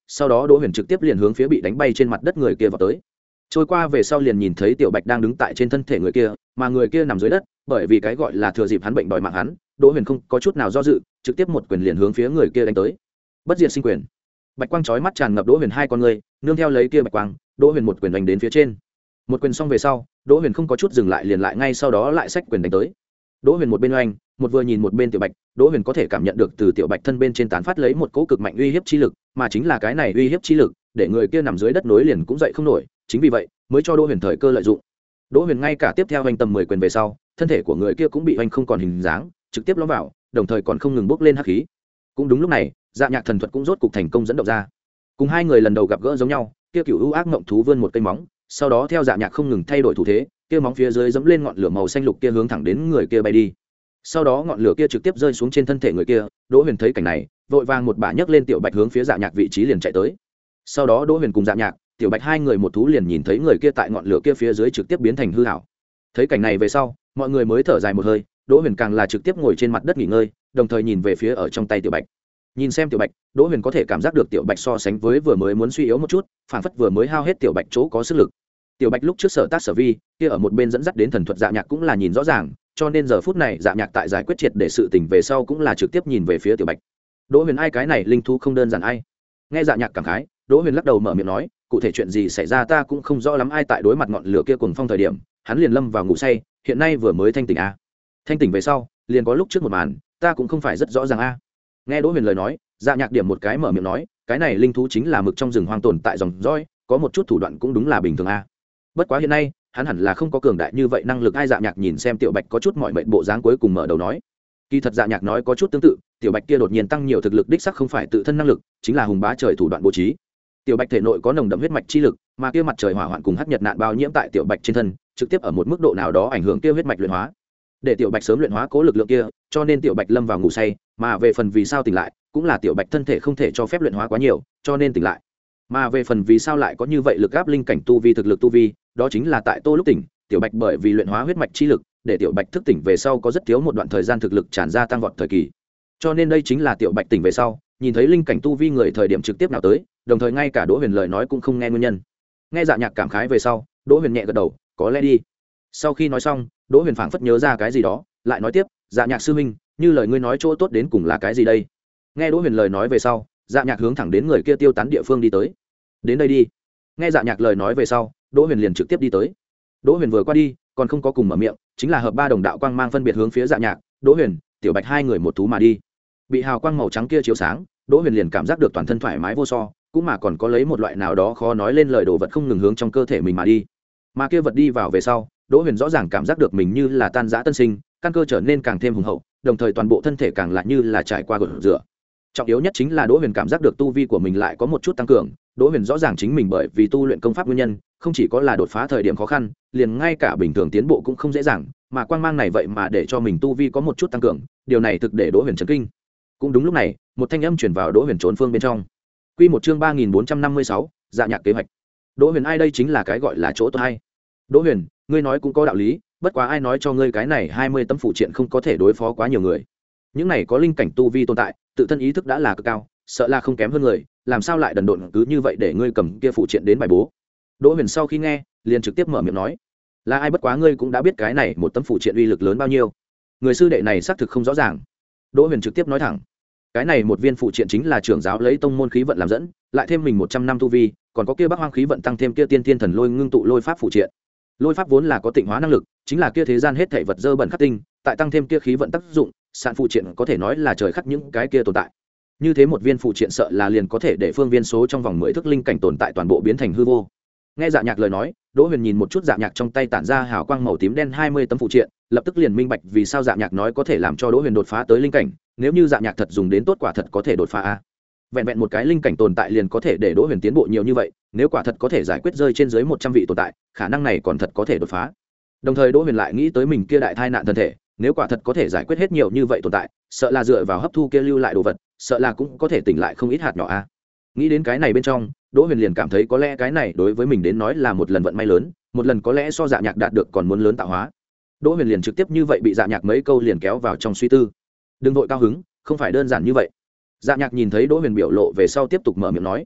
sau đó đỗ huyền trực tiếp liền hướng phía bị đánh bay trên mặt đất người kia vào tới. Trôi qua về sau liền nhìn thấy tiểu bạch đang đứng tại trên thân thể người kia, mà người kia nằm dưới đất, bởi vì cái gọi là thừa dịp hắn bệnh đòi mạng hắn, đỗ huyền không có chút nào do dự, trực tiếp một quyền liền hướng phía người kia đánh tới. Bất diệt sinh quyền. Bạch quang chói mắt tràn ngập đỗ huyền hai con người, nương theo lấy kia bạch quang, đỗ huyền một quyền đánh đến phía trên. Một quyền xong về sau, đỗ huyền không có chút dừng lại liền lại ngay sau đó lại xách quyền đánh tới. Đỗ huyền một bên oanh, một vừa nhìn một bên tiểu bạch, đỗ huyền có thể cảm nhận được từ tiểu bạch thân bên trên tán phát lấy một cỗ cực mạnh uy hiếp chi lực, mà chính là cái này uy hiếp chi lực để người kia nằm dưới đất nối liền cũng dậy không nổi, chính vì vậy mới cho đỗ huyền thời cơ lợi dụng. Đỗ huyền ngay cả tiếp theo oanh tầm mười quyền về sau, thân thể của người kia cũng bị oanh không còn hình dáng, trực tiếp lõm vào, đồng thời còn không ngừng bốc lên hắc khí. Cũng đúng lúc này, Dạ Nhạc thần thuật cũng rốt cục thành công dẫn động ra. Cùng hai người lần đầu gặp gỡ giống nhau, kia cựu ưu ác ngộng thú vươn một cây móng, sau đó theo Dạ Nhạc không ngừng thay đổi thủ thế, kia móng phía dưới giẫm lên ngọn lửa màu xanh lục kia hướng thẳng đến người kia bay đi. Sau đó ngọn lửa kia trực tiếp rơi xuống trên thân thể người kia. Đỗ huyền thấy cảnh này, vội vàng một bả nhấc lên tiểu bạch hướng phía Dạ Nhạc vị trí liền chạy tới. Sau đó đỗ huyền cùng Dạ Nhạc, tiểu bạch hai người một thú liền nhìn thấy người kia tại ngọn lửa kia phía dưới trực tiếp biến thành hư ảo. Thấy cảnh này về sau, mọi người mới thở dài một hơi. Đỗ huyền càng là trực tiếp ngồi trên mặt đất nghỉ ngơi, đồng thời nhìn về phía ở trong tay tiểu bạch. Nhìn xem tiểu bạch, đỗ huyền có thể cảm giác được tiểu bạch so sánh với vừa mới muốn suy yếu một chút, phản phất vừa mới hao hết tiểu bạch chỗ có sức lực. Tiểu bạch lúc trước sở tác sở vi kia ở một bên dẫn dắt đến thần thuật Dạ Nhạc cũng là nhìn rõ ràng, cho nên giờ phút này Dạ Nhạc tại giải quyết triệt để sự tình về sau cũng là trực tiếp nhìn về phía tiểu bạch. Đỗ huyền ai cái này linh thú không đơn giản ai. Nghe Dạ Nhạc cảm khái, đỗ huyền lắc đầu mở miệng nói, cụ thể chuyện gì xảy ra ta cũng không rõ lắm. Ai tại đối mặt ngọn lửa kia cuồng phong thời điểm hắn liền lâm vào ngủ say, hiện nay vừa mới thanh tỉnh a. Thanh tỉnh về sau liền có lúc trước một màn ta cũng không phải rất rõ ràng a. Nghe đỗ huyền lời nói, Dạ Nhạc điểm một cái mở miệng nói, cái này linh thú chính là mực trong rừng hoang tồn tại dòng dõi, có một chút thủ đoạn cũng đúng là bình thường a. Bất quá hiện nay hắn hẳn là không có cường đại như vậy năng lực. Ai Dạ Nhạc nhìn xem tiểu bạch có chút mọi mệnh bộ dáng cuối cùng mở đầu nói, kỳ thật Dạ Nhạc nói có chút tương tự, tiểu bạch kia đột nhiên tăng nhiều thực lực đích sắc không phải tự thân năng lực, chính là hùng bá trời thủ đoạn bố trí. Tiểu bạch thể nội có nồng đậm huyết mạch chi lực, mà kia mặt trời hỏa hoạn cùng hắc nhật nạn bao nhiễm tại tiểu bạch trên thân, trực tiếp ở một mức độ nào đó ảnh hưởng kia huyết mạch luyện hóa, để tiểu bạch sớm luyện hóa cố lực lượng kia, cho nên tiểu bạch lâm vào ngủ say. Mà về phần vì sao tỉnh lại, cũng là tiểu bạch thân thể không thể cho phép luyện hóa quá nhiều, cho nên tỉnh lại. Mà về phần vì sao lại có như vậy lực áp linh cảnh tu vi thực lực tu vi, đó chính là tại tô lúc tỉnh, tiểu bạch bởi vì luyện hóa huyết mạch chi lực, để tiểu bạch thức tỉnh về sau có rất thiếu một đoạn thời gian thực lực tràn ra tăng vọt thời kỳ. Cho nên đây chính là tiểu bạch tỉnh về sau, nhìn thấy linh cảnh tu vi người thời điểm trực tiếp nào tới, đồng thời ngay cả đỗ huyền lời nói cũng không nghe nguyên nhân. Nghe Dạ Nhạc cảm khái về sau, đỗ huyền nhẹ gật đầu, có lẽ đi. Sau khi nói xong, đỗ huyền phảng phất nhớ ra cái gì đó, lại nói tiếp, Dạ Nhạc sư huynh, như lời ngươi nói chỗ tốt đến cùng là cái gì đây? Nghe đỗ huyền lời nói về sau, Dạ Nhạc hướng thẳng đến người kia tiêu tán địa phương đi tới. Đến đây đi. Nghe Dạ Nhạc lời nói về sau, đỗ huyền liền trực tiếp đi tới. Đỗ huyền vừa qua đi, còn không có cùng mở miệng, chính là hợp ba đồng đạo quang mang phân biệt hướng phía Dạ Nhạc, đỗ huyền, tiểu bạch hai người một thú mà đi. Bị hào quang màu trắng kia chiếu sáng, đỗ huyền liền cảm giác được toàn thân thoải mái vô so, cũng mà còn có lấy một loại nào đó khó nói lên lời đồ vật không ngừng hướng trong cơ thể mình mà đi. Mà kia vật đi vào về sau, đỗ huyền rõ ràng cảm giác được mình như là tan rã tân sinh, căn cơ trở nên càng thêm hùng hậu, đồng thời toàn bộ thân thể càng lại như là trải qua gột rửa. Trọng yếu nhất chính là đỗ huyền cảm giác được tu vi của mình lại có một chút tăng cường. Đỗ huyền rõ ràng chính mình bởi vì tu luyện công pháp nguyên nhân, không chỉ có là đột phá thời điểm khó khăn, liền ngay cả bình thường tiến bộ cũng không dễ dàng, mà quang mang này vậy mà để cho mình tu vi có một chút tăng cường, điều này thực để đỗ huyền chấn kinh. Cũng đúng lúc này, một thanh âm truyền vào đỗ huyền trốn phương bên trong. Quy một chương ba nghìn bốn trăm năm mươi sáu, Dạ Nhạc kế hoạch. Đỗ huyền ai đây chính là cái gọi là chỗ tốt hay. Đỗ huyền, ngươi nói cũng có đạo lý, bất quá ai nói cho ngươi cái này hai mươi tấm phụ triện không có thể đối phó quá nhiều người. Những này có linh cảnh tu vi tồn tại, tự thân ý thức đã là cực cao, sợ là không kém hơn người, làm sao lại đần độn cứ như vậy để ngươi cầm kia phụ triện đến bài bố. Đỗ huyền sau khi nghe, liền trực tiếp mở miệng nói, là ai bất quá ngươi cũng đã biết cái này một tấm phụ triện uy lực lớn bao nhiêu. Người sư đệ này xác thực không rõ ràng. Đỗ huyền trực tiếp nói thẳng, cái này một viên phụ triện chính là trưởng giáo lấy tông môn khí vận làm dẫn, lại thêm mình một trăm năm tu vi, còn có kia bắc hoang khí vận tăng thêm kia tiên thiên thần lôi ngưng tụ lôi pháp phụ triện. Lôi pháp vốn là có tịnh hóa năng lực, chính là kia thế gian hết thảy vật dơ bẩn khắc tinh, tại tăng thêm kia khí vận tác dụng, sạn phụ triện có thể nói là trời khắc những cái kia tồn tại. Như thế một viên phụ triện sợ là liền có thể để phương viên số trong vòng mười thước linh cảnh tồn tại toàn bộ biến thành hư vô. Nghe Dạ Nhạc lời nói, Đỗ Huyền nhìn một chút Dạ Nhạc trong tay tản ra hào quang màu tím đen hai mươi tấm phụ triện, lập tức liền minh bạch vì sao Dạ Nhạc nói có thể làm cho Đỗ Huyền đột phá tới linh cảnh, nếu như Dạ Nhạc thật dùng đến tốt quả thật có thể đột phá a. Vẹn vẹn một cái linh cảnh tồn tại liền có thể để Đỗ Huyền tiến bộ nhiều như vậy, nếu quả thật có thể giải quyết rơi trên dưới một trăm vị tồn tại, khả năng này còn thật có thể đột phá. Đồng thời Đỗ Huyền lại nghĩ tới mình kia đại thai nạn thân thể, nếu quả thật có thể giải quyết hết nhiều như vậy tồn tại, sợ là dựa vào hấp thu kia lưu lại đồ vật, sợ là cũng có thể tỉnh lại không ít hạt nhỏ a. Nghĩ đến cái này bên trong, Đỗ Huyền liền cảm thấy có lẽ cái này đối với mình đến nói là một lần vận may lớn, một lần có lẽ so Dạ Nhạc đạt được còn muốn lớn tạo hóa. Đỗ Huyền liền trực tiếp như vậy bị Dạ Nhạc mấy câu liền kéo vào trong suy tư. Đừng vội cao hứng, không phải đơn giản như vậy. Dạ Nhạc nhìn thấy Đỗ Huyền biểu lộ về sau tiếp tục mở miệng nói,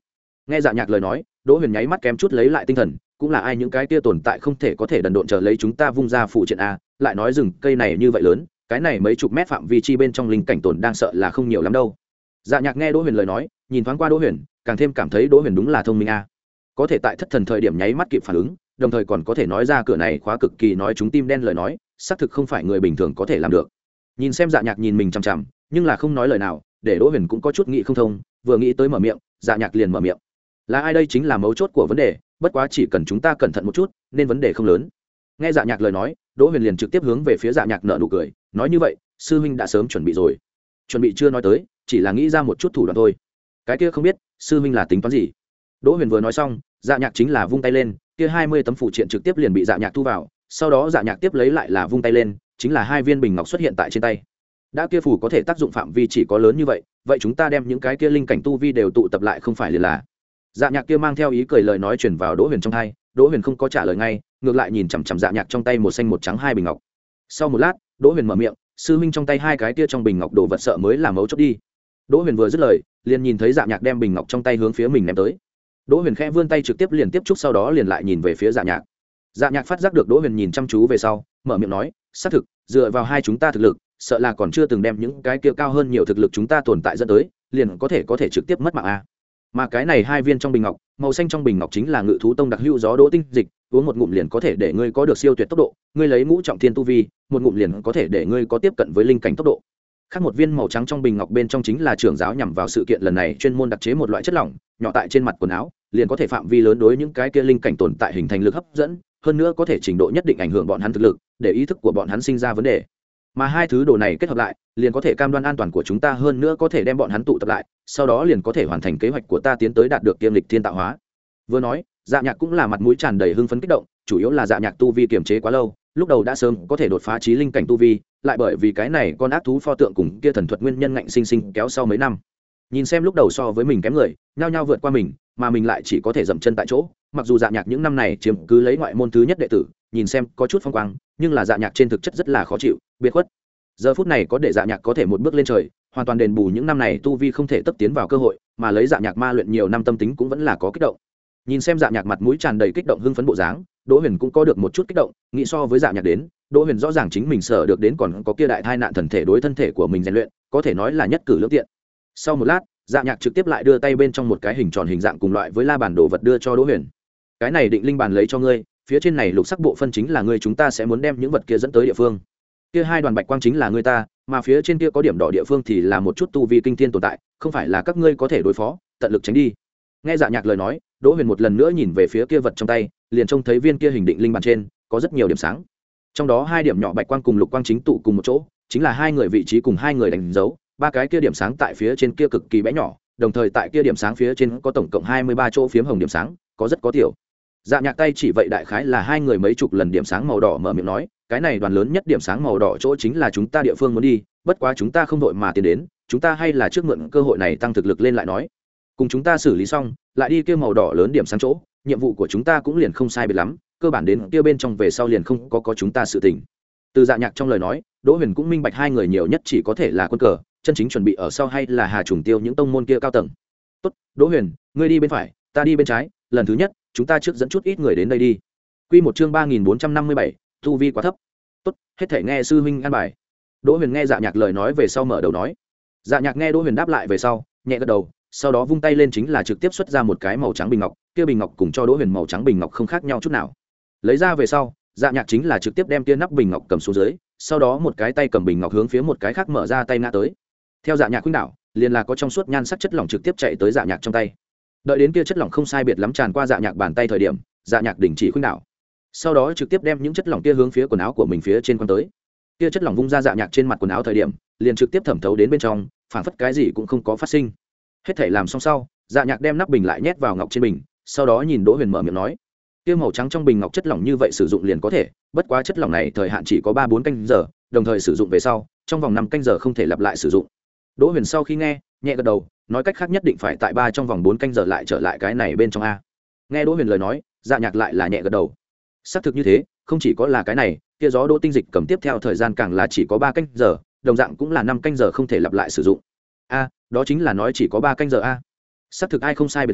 Nghe dạ nhạc lời nói, Đỗ Huyền nháy mắt kém chút lấy lại tinh thần, cũng là ai những cái kia tồn tại không thể có thể đần độn chờ lấy chúng ta vung ra phụ triện a, lại nói rừng cây này như vậy lớn, cái này mấy chục mét phạm vi chi bên trong linh cảnh tồn đang sợ là không nhiều lắm đâu. Dạ nhạc nghe Đỗ Huyền lời nói, nhìn thoáng qua Đỗ Huyền, càng thêm cảm thấy Đỗ Huyền đúng là thông minh a. Có thể tại thất thần thời điểm nháy mắt kịp phản ứng, đồng thời còn có thể nói ra cửa này khóa cực kỳ nói chúng tim đen lời nói, xác thực không phải người bình thường có thể làm được. Nhìn xem Dạ nhạc nhìn mình chằm chằm, nhưng là không nói lời nào, để Đỗ Huyền cũng có chút nghĩ không thông, vừa nghĩ tới mở miệng, Dạ nhạc liền mở miệng. Là ai đây chính là mấu chốt của vấn đề, bất quá chỉ cần chúng ta cẩn thận một chút, nên vấn đề không lớn. Nghe Dạ nhạc lời nói, Đỗ Huyền liền trực tiếp hướng về phía Dạ nhạc nở nụ cười, nói như vậy, sư huynh đã sớm chuẩn bị rồi. Chuẩn bị chưa nói tới, chỉ là nghĩ ra một chút thủ đoạn thôi. Cái kia không biết, sư huynh là tính toán gì? Đỗ Huyền vừa nói xong, Dạ nhạc chính là vung tay lên, kia hai mươi tấm phụ triện trực tiếp liền bị Dạ nhạc thu vào, sau đó Dạ nhạc tiếp lấy lại là vung tay lên, chính là hai viên bình ngọc xuất hiện tại trên tay. Đã kia phù có thể tác dụng phạm vi chỉ có lớn như vậy, vậy chúng ta đem những cái kia linh cảnh tu vi đều tụ tập lại không phải liền là? Dạ nhạc kia mang theo ý cười lời nói truyền vào Đỗ Huyền trong tai, Đỗ Huyền không có trả lời ngay, ngược lại nhìn chằm chằm Dạ nhạc trong tay một xanh một trắng hai bình ngọc. Sau một lát, Đỗ Huyền mở miệng, sư huynh trong tay hai cái kia trong bình ngọc đồ vật sợ mới là mấu chốt đi. Đỗ Huyền vừa dứt lời, liền nhìn thấy Dạ nhạc đem bình ngọc trong tay hướng phía mình ném tới. Đỗ Huyền khẽ vươn tay trực tiếp liền tiếp xúc, sau đó liền lại nhìn về phía Dạ nhạc. Dạ nhạc phát giác được Đỗ Huyền nhìn chăm chú về sau, mở miệng nói, xác thực, dựa vào hai chúng ta thực lực, sợ là còn chưa từng đem những cái kia cao hơn nhiều thực lực chúng ta tồn tại dẫn tới, liền có thể có thể trực tiếp mất mạng a. Mà cái này hai viên trong bình ngọc, màu xanh trong bình ngọc chính là Ngự thú tông đặc hữu gió đỗ tinh dịch, uống một ngụm liền có thể để ngươi có được siêu tuyệt tốc độ, ngươi lấy ngũ trọng thiên tu vi, một ngụm liền có thể để ngươi có tiếp cận với linh cảnh tốc độ. Khác một viên màu trắng trong bình ngọc bên trong chính là trưởng giáo nhằm vào sự kiện lần này chuyên môn đặc chế một loại chất lỏng, nhỏ tại trên mặt quần áo, liền có thể phạm vi lớn đối những cái kia linh cảnh tồn tại hình thành lực hấp dẫn, hơn nữa có thể trình độ nhất định ảnh hưởng bọn hắn thực lực, để ý thức của bọn hắn sinh ra vấn đề. Mà hai thứ đồ này kết hợp lại, liền có thể cam đoan an toàn của chúng ta, hơn nữa có thể đem bọn hắn tụ tập lại, sau đó liền có thể hoàn thành kế hoạch của ta tiến tới đạt được kiêm lịch thiên tạo hóa. Vừa nói, Dạ nhạc cũng là mặt mũi tràn đầy hưng phấn kích động, chủ yếu là Dạ nhạc tu vi kiềm chế quá lâu, lúc đầu đã sớm có thể đột phá chí linh cảnh tu vi, lại bởi vì cái này con ác thú pho tượng cùng kia thần thuật nguyên nhân ngạnh sinh sinh kéo sau mấy năm. Nhìn xem lúc đầu so với mình kém người, nhao nhao vượt qua mình, mà mình lại chỉ có thể dậm chân tại chỗ. Mặc dù Dạ nhạc những năm này chiếm cứ lấy ngoại môn thứ nhất đệ tử, nhìn xem có chút phong quang, nhưng là Dạ nhạc trên thực chất rất là khó chịu, biệt khuất. Giờ phút này có để Dạ nhạc có thể một bước lên trời, hoàn toàn đền bù những năm này tu vi không thể tấp tiến vào cơ hội, mà lấy Dạ nhạc ma luyện nhiều năm tâm tính cũng vẫn là có kích động. Nhìn xem Dạ nhạc mặt mũi tràn đầy kích động hưng phấn bộ dáng, Đỗ Huyền cũng có được một chút kích động, nghĩ so với Dạ nhạc đến, Đỗ Huyền rõ ràng chính mình sợ được đến còn có kia đại thai nạn thần thể đối thân thể của mình rèn luyện, có thể nói là nhất cử lưỡng tiện. Sau một lát, Dạ nhạc trực tiếp lại đưa tay bên trong một cái hình tròn hình dạng cùng loại với la bàn đồ vật đưa cho Đỗ Huyền. Cái này định linh bàn lấy cho ngươi, phía trên này lục sắc bộ phân chính là ngươi, chúng ta sẽ muốn đem những vật kia dẫn tới địa phương. Kia hai đoàn bạch quang chính là ngươi ta, mà phía trên kia có điểm đỏ địa phương thì là một chút tu vi kinh thiên tồn tại, không phải là các ngươi có thể đối phó, tận lực tránh đi. Nghe Dạ nhạc lời nói, Đỗ Huyền một lần nữa nhìn về phía kia vật trong tay, liền trông thấy viên kia hình định linh bàn trên có rất nhiều điểm sáng, trong đó hai điểm nhỏ bạch quang cùng lục quang chính tụ cùng một chỗ, chính là hai người vị trí cùng hai người đánh dấu, ba cái kia điểm sáng tại phía trên kia cực kỳ bé nhỏ, đồng thời tại kia điểm sáng phía trên có tổng cộng hai mươi ba chỗ phiếm hồng điểm sáng, có rất có tiểu. Dạ nhạc tay chỉ vậy đại khái là hai người mấy chục lần điểm sáng màu đỏ, mở miệng nói, cái này đoàn lớn nhất điểm sáng màu đỏ chỗ chính là chúng ta địa phương muốn đi, bất quá chúng ta không đội mà tiến đến, chúng ta hay là trước mượn cơ hội này tăng thực lực lên lại nói. Cùng chúng ta xử lý xong, lại đi kia màu đỏ lớn điểm sáng chỗ, nhiệm vụ của chúng ta cũng liền không sai biệt lắm, cơ bản đến kia bên trong về sau liền không có có chúng ta sự tình. Từ Dạ nhạc trong lời nói, Đỗ Huyền cũng minh bạch hai người nhiều nhất chỉ có thể là quân cờ, chân chính chuẩn bị ở sau hay là Hà Trùng Tiêu những tông môn kia cao tầng. Tốt, Đỗ Huyền, ngươi đi bên phải, ta đi bên trái, lần thứ nhất, chúng ta trước dẫn chút ít người đến đây đi. Quy một chương ba nghìn bốn trăm năm mươi bảy, tu vi quá thấp. Tốt, hết thảy nghe sư huynh an bài. Đỗ Huyền nghe Dạ nhạc lời nói về sau mở đầu nói. Dạ nhạc nghe Đỗ Huyền đáp lại về sau, nhẹ gật đầu, sau đó vung tay lên chính là trực tiếp xuất ra một cái màu trắng bình ngọc, kia bình ngọc cùng cho Đỗ Huyền màu trắng bình ngọc không khác nhau chút nào. Lấy ra về sau, Dạ nhạc chính là trực tiếp đem kia nắp bình ngọc cầm xuống dưới, sau đó một cái tay cầm bình ngọc hướng phía một cái khác mở ra tay ngã tới. Theo Dạ nhạc khuynh đảo, liền là có trong suốt nhan sắc chất lỏng trực tiếp chạy tới Dạ nhạc trong tay. Đợi đến kia chất lỏng không sai biệt lắm tràn qua Dạ nhạc bàn tay thời điểm, Dạ nhạc đình chỉ khuynh đảo, sau đó trực tiếp đem những chất lỏng kia hướng phía quần áo của mình phía trên quăng tới. Kia chất lỏng vung ra Dạ nhạc trên mặt quần áo thời điểm, liền trực tiếp thẩm thấu đến bên trong, phảng phất cái gì cũng không có phát sinh. Hết thể làm xong sau, Dạ nhạc đem nắp bình lại nhét vào ngọc trên bình, sau đó nhìn Đỗ Huyền mở miệng nói, kia màu trắng trong bình ngọc chất lỏng như vậy sử dụng liền có thể, bất quá chất lỏng này thời hạn chỉ có ba bốn canh giờ, đồng thời sử dụng về sau, trong vòng năm canh giờ không thể lặp lại sử dụng. Đỗ Huyền sau khi nghe, nhẹ gật đầu, nói cách khác nhất định phải tại ba trong vòng bốn canh giờ lại trở lại cái này bên trong a. Nghe Đỗ Huyền lời nói, Dạ nhạc lại là nhẹ gật đầu. Xác thực như thế, không chỉ có là cái này, kia gió đỗ tinh dịch cầm tiếp theo thời gian càng là chỉ có ba canh giờ, đồng dạng cũng là năm canh giờ không thể lặp lại sử dụng. A, đó chính là nói chỉ có ba canh giờ a. Xác thực ai không sai biệt lắm,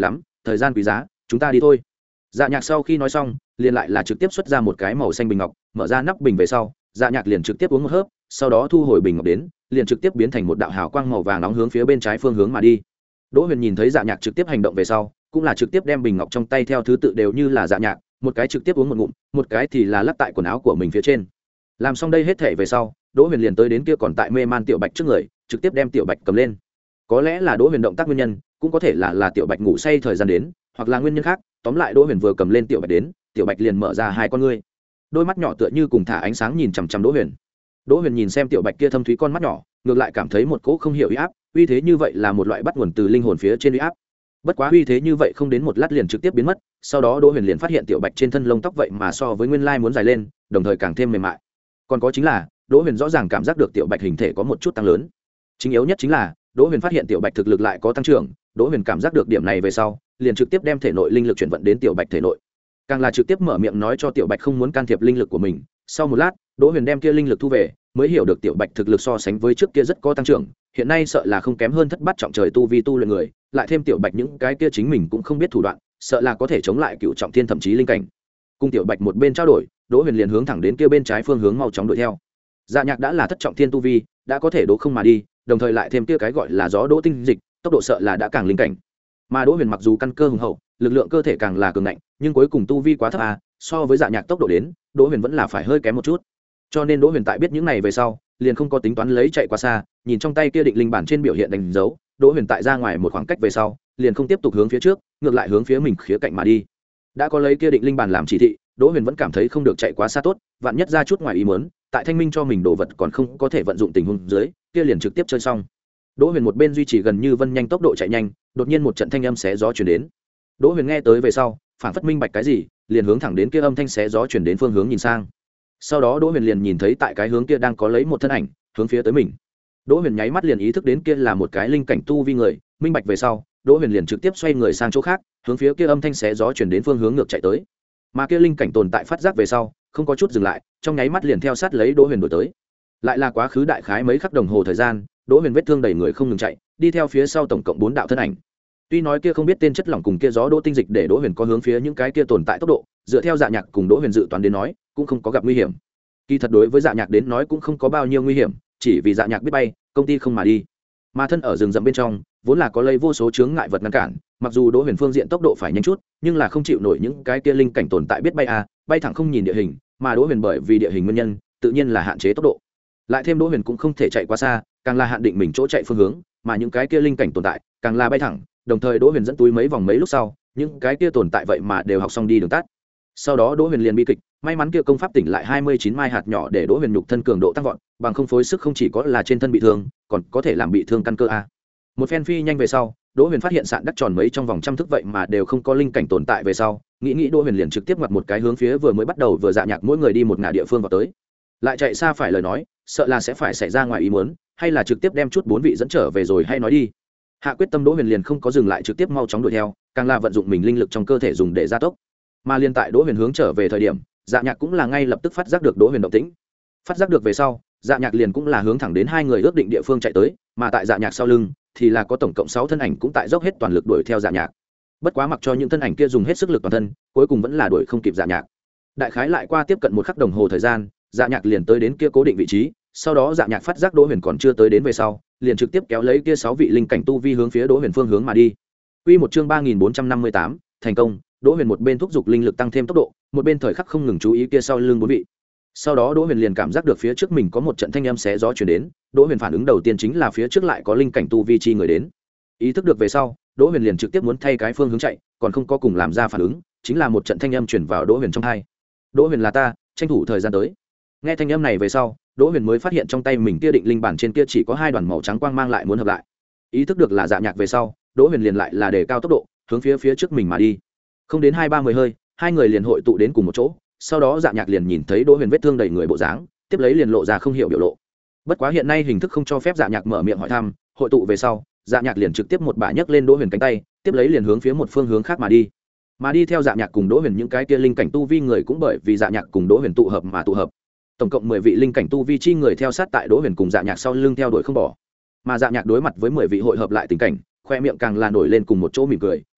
thời gian quý giá, chúng ta đi thôi. Dạ Nhạc sau khi nói xong liền lại là trực tiếp xuất ra một cái màu xanh bình ngọc, mở ra nắp bình về sau Dạ Nhạc liền trực tiếp uống một hớp, sau đó thu hồi bình ngọc đến, liền trực tiếp biến thành một đạo hào quang màu vàng nóng hướng phía bên trái phương hướng mà đi. Đỗ Huyền nhìn thấy Dạ Nhạc trực tiếp hành động về sau, cũng là trực tiếp đem bình ngọc trong tay theo thứ tự đều như là Dạ Nhạc, một cái trực tiếp uống một ngụm, một cái thì là lắc tại quần áo của mình phía trên. Làm xong đây hết thể về sau, Đỗ Huyền liền tới đến kia còn tại mê man Tiểu Bạch trước người, trực tiếp đem Tiểu Bạch cầm lên. Có lẽ là Đỗ Huyền động tác nguyên nhân, cũng có thể là là Tiểu Bạch ngủ say thời gian đến, hoặc là nguyên nhân khác, tóm lại Đỗ Huyền vừa cầm lên Tiểu Bạch đến, Tiểu Bạch liền mở ra hai con ngươi, đôi mắt nhỏ tựa như cùng thả ánh sáng nhìn chằm chằm Đỗ Huyền. Đỗ Huyền nhìn xem Tiểu Bạch kia thâm thúy con mắt nhỏ, ngược lại cảm thấy một cỗ không hiểu uy áp, uy thế như vậy là một loại bắt nguồn từ linh hồn phía trên uy áp. Bất quá uy thế như vậy không đến một lát liền trực tiếp biến mất, sau đó Đỗ Huyền liền phát hiện Tiểu Bạch trên thân lông tóc vậy mà so với nguyên lai muốn dài lên, đồng thời càng thêm mềm mại. Còn có chính là, Đỗ Huyền rõ ràng cảm giác được Tiểu Bạch hình thể có một chút tăng lớn. Chính yếu nhất chính là, Đỗ Huyền phát hiện Tiểu Bạch thực lực lại có tăng trưởng, Đỗ Huyền cảm giác được điểm này về sau, liền trực tiếp đem thể nội linh lực chuyển vận đến Tiểu Bạch thể nội. Càng là trực tiếp mở miệng nói cho Tiểu Bạch không muốn can thiệp linh lực của mình. Sau một lát, Đỗ Huyền đem kia linh lực thu về, mới hiểu được Tiểu Bạch thực lực so sánh với trước kia rất có tăng trưởng, hiện nay sợ là không kém hơn thất bát trọng trời tu vi tu luyện người, lại thêm Tiểu Bạch những cái kia chính mình cũng không biết thủ đoạn, sợ là có thể chống lại cựu trọng thiên thậm chí linh cảnh. Cùng Tiểu Bạch một bên trao đổi, Đỗ Huyền liền hướng thẳng đến kia bên trái phương hướng mau chóng đuổi theo. Dạ Nhạc đã là thất trọng thiên tu vi, đã có thể đỗ không mà đi, đồng thời lại thêm kia cái gọi là gió đỗ tinh dịch, tốc độ sợ là đã càng linh cảnh. Mà Đỗ Huyền mặc dù căn cơ hùng hậu, lực lượng cơ thể càng là cường ngạnh, nhưng cuối cùng tu vi quá thấp à, so với Dạ Nhạc tốc độ đến, Đỗ Huyền vẫn là phải hơi kém một chút. Cho nên Đỗ Huyền tại biết những này về sau, liền không có tính toán lấy chạy quá xa, nhìn trong tay kia định linh bản trên biểu hiện đánh dấu, Đỗ Huyền tại ra ngoài một khoảng cách về sau, liền không tiếp tục hướng phía trước, ngược lại hướng phía mình khía cạnh mà đi. Đã có lấy kia định linh bản làm chỉ thị, Đỗ Huyền vẫn cảm thấy không được chạy quá xa tốt, vạn nhất ra chút ngoài ý muốn, tại Thanh Minh cho mình đồ vật còn không có thể vận dụng tình huống dưới, kia liền trực tiếp chơi xong. Đỗ Huyền một bên duy trì gần như vân nhanh tốc độ chạy nhanh, đột nhiên một trận thanh âm xé gió truyền đến. Đỗ Huyền nghe tới về sau, phản phất minh bạch cái gì, liền hướng thẳng đến kia âm thanh xé gió truyền đến phương hướng nhìn sang. Sau đó Đỗ Huyền liền nhìn thấy tại cái hướng kia đang có lấy một thân ảnh, hướng phía tới mình. Đỗ Huyền nháy mắt liền ý thức đến kia là một cái linh cảnh tu vi người, minh bạch về sau, Đỗ Huyền liền trực tiếp xoay người sang chỗ khác, hướng phía kia âm thanh xé gió truyền đến phương hướng ngược chạy tới. Mà kia linh cảnh tồn tại phát giác về sau, không có chút dừng lại, trong nháy mắt liền theo sát lấy Đỗ Huyền đuổi tới. Lại là quá khứ đại khái mấy khắc đồng hồ thời gian, Đỗ Huyền vết thương đầy người không ngừng chạy, đi theo phía sau tổng cộng bốn đạo thân ảnh. Tuy nói kia không biết tên chất lỏng cùng kia gió đỗ tinh dịch để Đỗ Huyền có hướng phía những cái kia tồn tại tốc độ, dựa theo Dạ Nhạc cùng Đỗ Huyền dự toán đến nói, cũng không có gặp nguy hiểm. Kỳ thật đối với Dạ Nhạc đến nói cũng không có bao nhiêu nguy hiểm, chỉ vì Dạ Nhạc biết bay, công ty không mà đi. Mà thân ở rừng rậm bên trong, vốn là có lấy vô số chướng ngại vật ngăn cản, mặc dù Đỗ Huyền phương diện tốc độ phải nhanh chút, nhưng là không chịu nổi những cái kia linh cảnh tồn tại biết bay à, bay thẳng không nhìn địa hình, mà Đỗ Huyền bởi vì địa hình nguyên nhân, tự nhiên là hạn chế tốc độ. Lại thêm Đỗ Huyền cũng không thể chạy quá xa, càng là hạn định mình chỗ chạy phương hướng, mà những cái kia linh cảnh tồn tại, càng là bay thẳng, đồng thời Đỗ Huyền dẫn túi mấy vòng mấy lúc sau, những cái kia tồn tại vậy mà đều học xong đi đường tắt. Sau đó Đỗ Huyền liền bi kịch, may mắn kia công pháp tỉnh lại hai mươi chín mai hạt nhỏ để Đỗ Huyền nhục thân cường độ tăng vọt, bằng không phối sức không chỉ có là trên thân bị thương, còn có thể làm bị thương căn cơ a. Một phen phi nhanh về sau, Đỗ Huyền phát hiện sạn đắc tròn mấy trong vòng trăm thước vậy mà đều không có linh cảnh tồn tại về sau, nghĩ nghĩ Đỗ Huyền liền trực tiếp ngoặt một cái hướng phía vừa mới bắt đầu vừa Dạ Nhạc mỗi người đi một ngả địa phương vào tới. Lại chạy xa phải lời nói, sợ là sẽ phải xảy ra ngoài ý muốn, hay là trực tiếp đem chút bốn vị dẫn trở về rồi hay nói đi. Hạ quyết tâm Đỗ Huyền liền không có dừng lại, trực tiếp mau chóng đuổi theo, càng là vận dụng mình linh lực trong cơ thể dùng để gia tốc. Mà liên tại Đỗ Huyền hướng trở về thời điểm, Dạ Nhạc cũng là ngay lập tức phát giác được Đỗ Huyền động tĩnh. Phát giác được về sau, Dạ Nhạc liền cũng là hướng thẳng đến hai người ước định địa phương chạy tới, mà tại Dạ Nhạc sau lưng thì là có tổng cộng sáu thân ảnh cũng tại dốc hết toàn lực đuổi theo Dạ Nhạc. Bất quá mặc cho những thân ảnh kia dùng hết sức lực toàn thân, cuối cùng vẫn là đuổi không kịp Dạ Nhạc. Đại khái lại qua tiếp cận một khắc đồng hồ thời gian, Dạ Nhạc liền tới đến kia cố định vị trí, sau đó Dạ Nhạc phát giác Đỗ Huyền còn chưa tới đến về sau, liền trực tiếp kéo lấy kia sáu vị linh cảnh tu vi hướng phía Đỗ Huyền phương hướng mà đi. Quy một chương ba nghìn bốn trăm năm mươi tám, thành công. Đỗ Huyền một bên thúc giục linh lực tăng thêm tốc độ, một bên thời khắc không ngừng chú ý kia sau lưng bốn vị. Sau đó Đỗ Huyền liền cảm giác được phía trước mình có một trận thanh âm xé gió truyền đến, Đỗ Huyền phản ứng đầu tiên chính là phía trước lại có linh cảnh tu vi chi người đến. Ý thức được về sau, Đỗ Huyền liền trực tiếp muốn thay cái phương hướng chạy, còn không có cùng làm ra phản ứng, chính là một trận thanh âm truyền vào Đỗ Huyền trong tai. Đỗ Huyền là ta, tranh thủ thời gian tới. Nghe thanh âm này về sau, Đỗ Huyền mới phát hiện trong tay mình kia định linh bản trên kia chỉ có hai đoàn màu trắng quang mang lại muốn hợp lại. Ý thức được là Dạ Nhạc về sau, Đỗ Huyền liền lại là đề cao tốc độ, hướng phía phía trước mình mà đi. Không đến hai ba mươi hơi, hai người liền hội tụ đến cùng một chỗ, sau đó Dạ Nhạc liền nhìn thấy Đỗ Huyền vết thương đầy người bộ dáng, tiếp lấy liền lộ ra không hiểu biểu lộ. Bất quá hiện nay hình thức không cho phép Dạ Nhạc mở miệng hỏi thăm, hội tụ về sau, Dạ Nhạc liền trực tiếp một bả nhấc lên Đỗ Huyền cánh tay, tiếp lấy liền hướng phía một phương hướng khác mà đi. Mà đi theo Dạ Nhạc cùng Đỗ Huyền những cái kia linh cảnh tu vi người cũng bởi vì Dạ Nhạc cùng Đỗ Huyền tụ hợp mà tụ hợp. Tổng cộng mười vị linh cảnh tu vi chi người theo sát tại Đỗ Huyền cùng Dạ Nhạc sau lưng theo đuổi không bỏ. Mà Dạ Nhạc đối mặt với mười vị hội hợp lại tình cảnh, khoe miệng càng là nổi lên cùng một chỗ mỉm cười,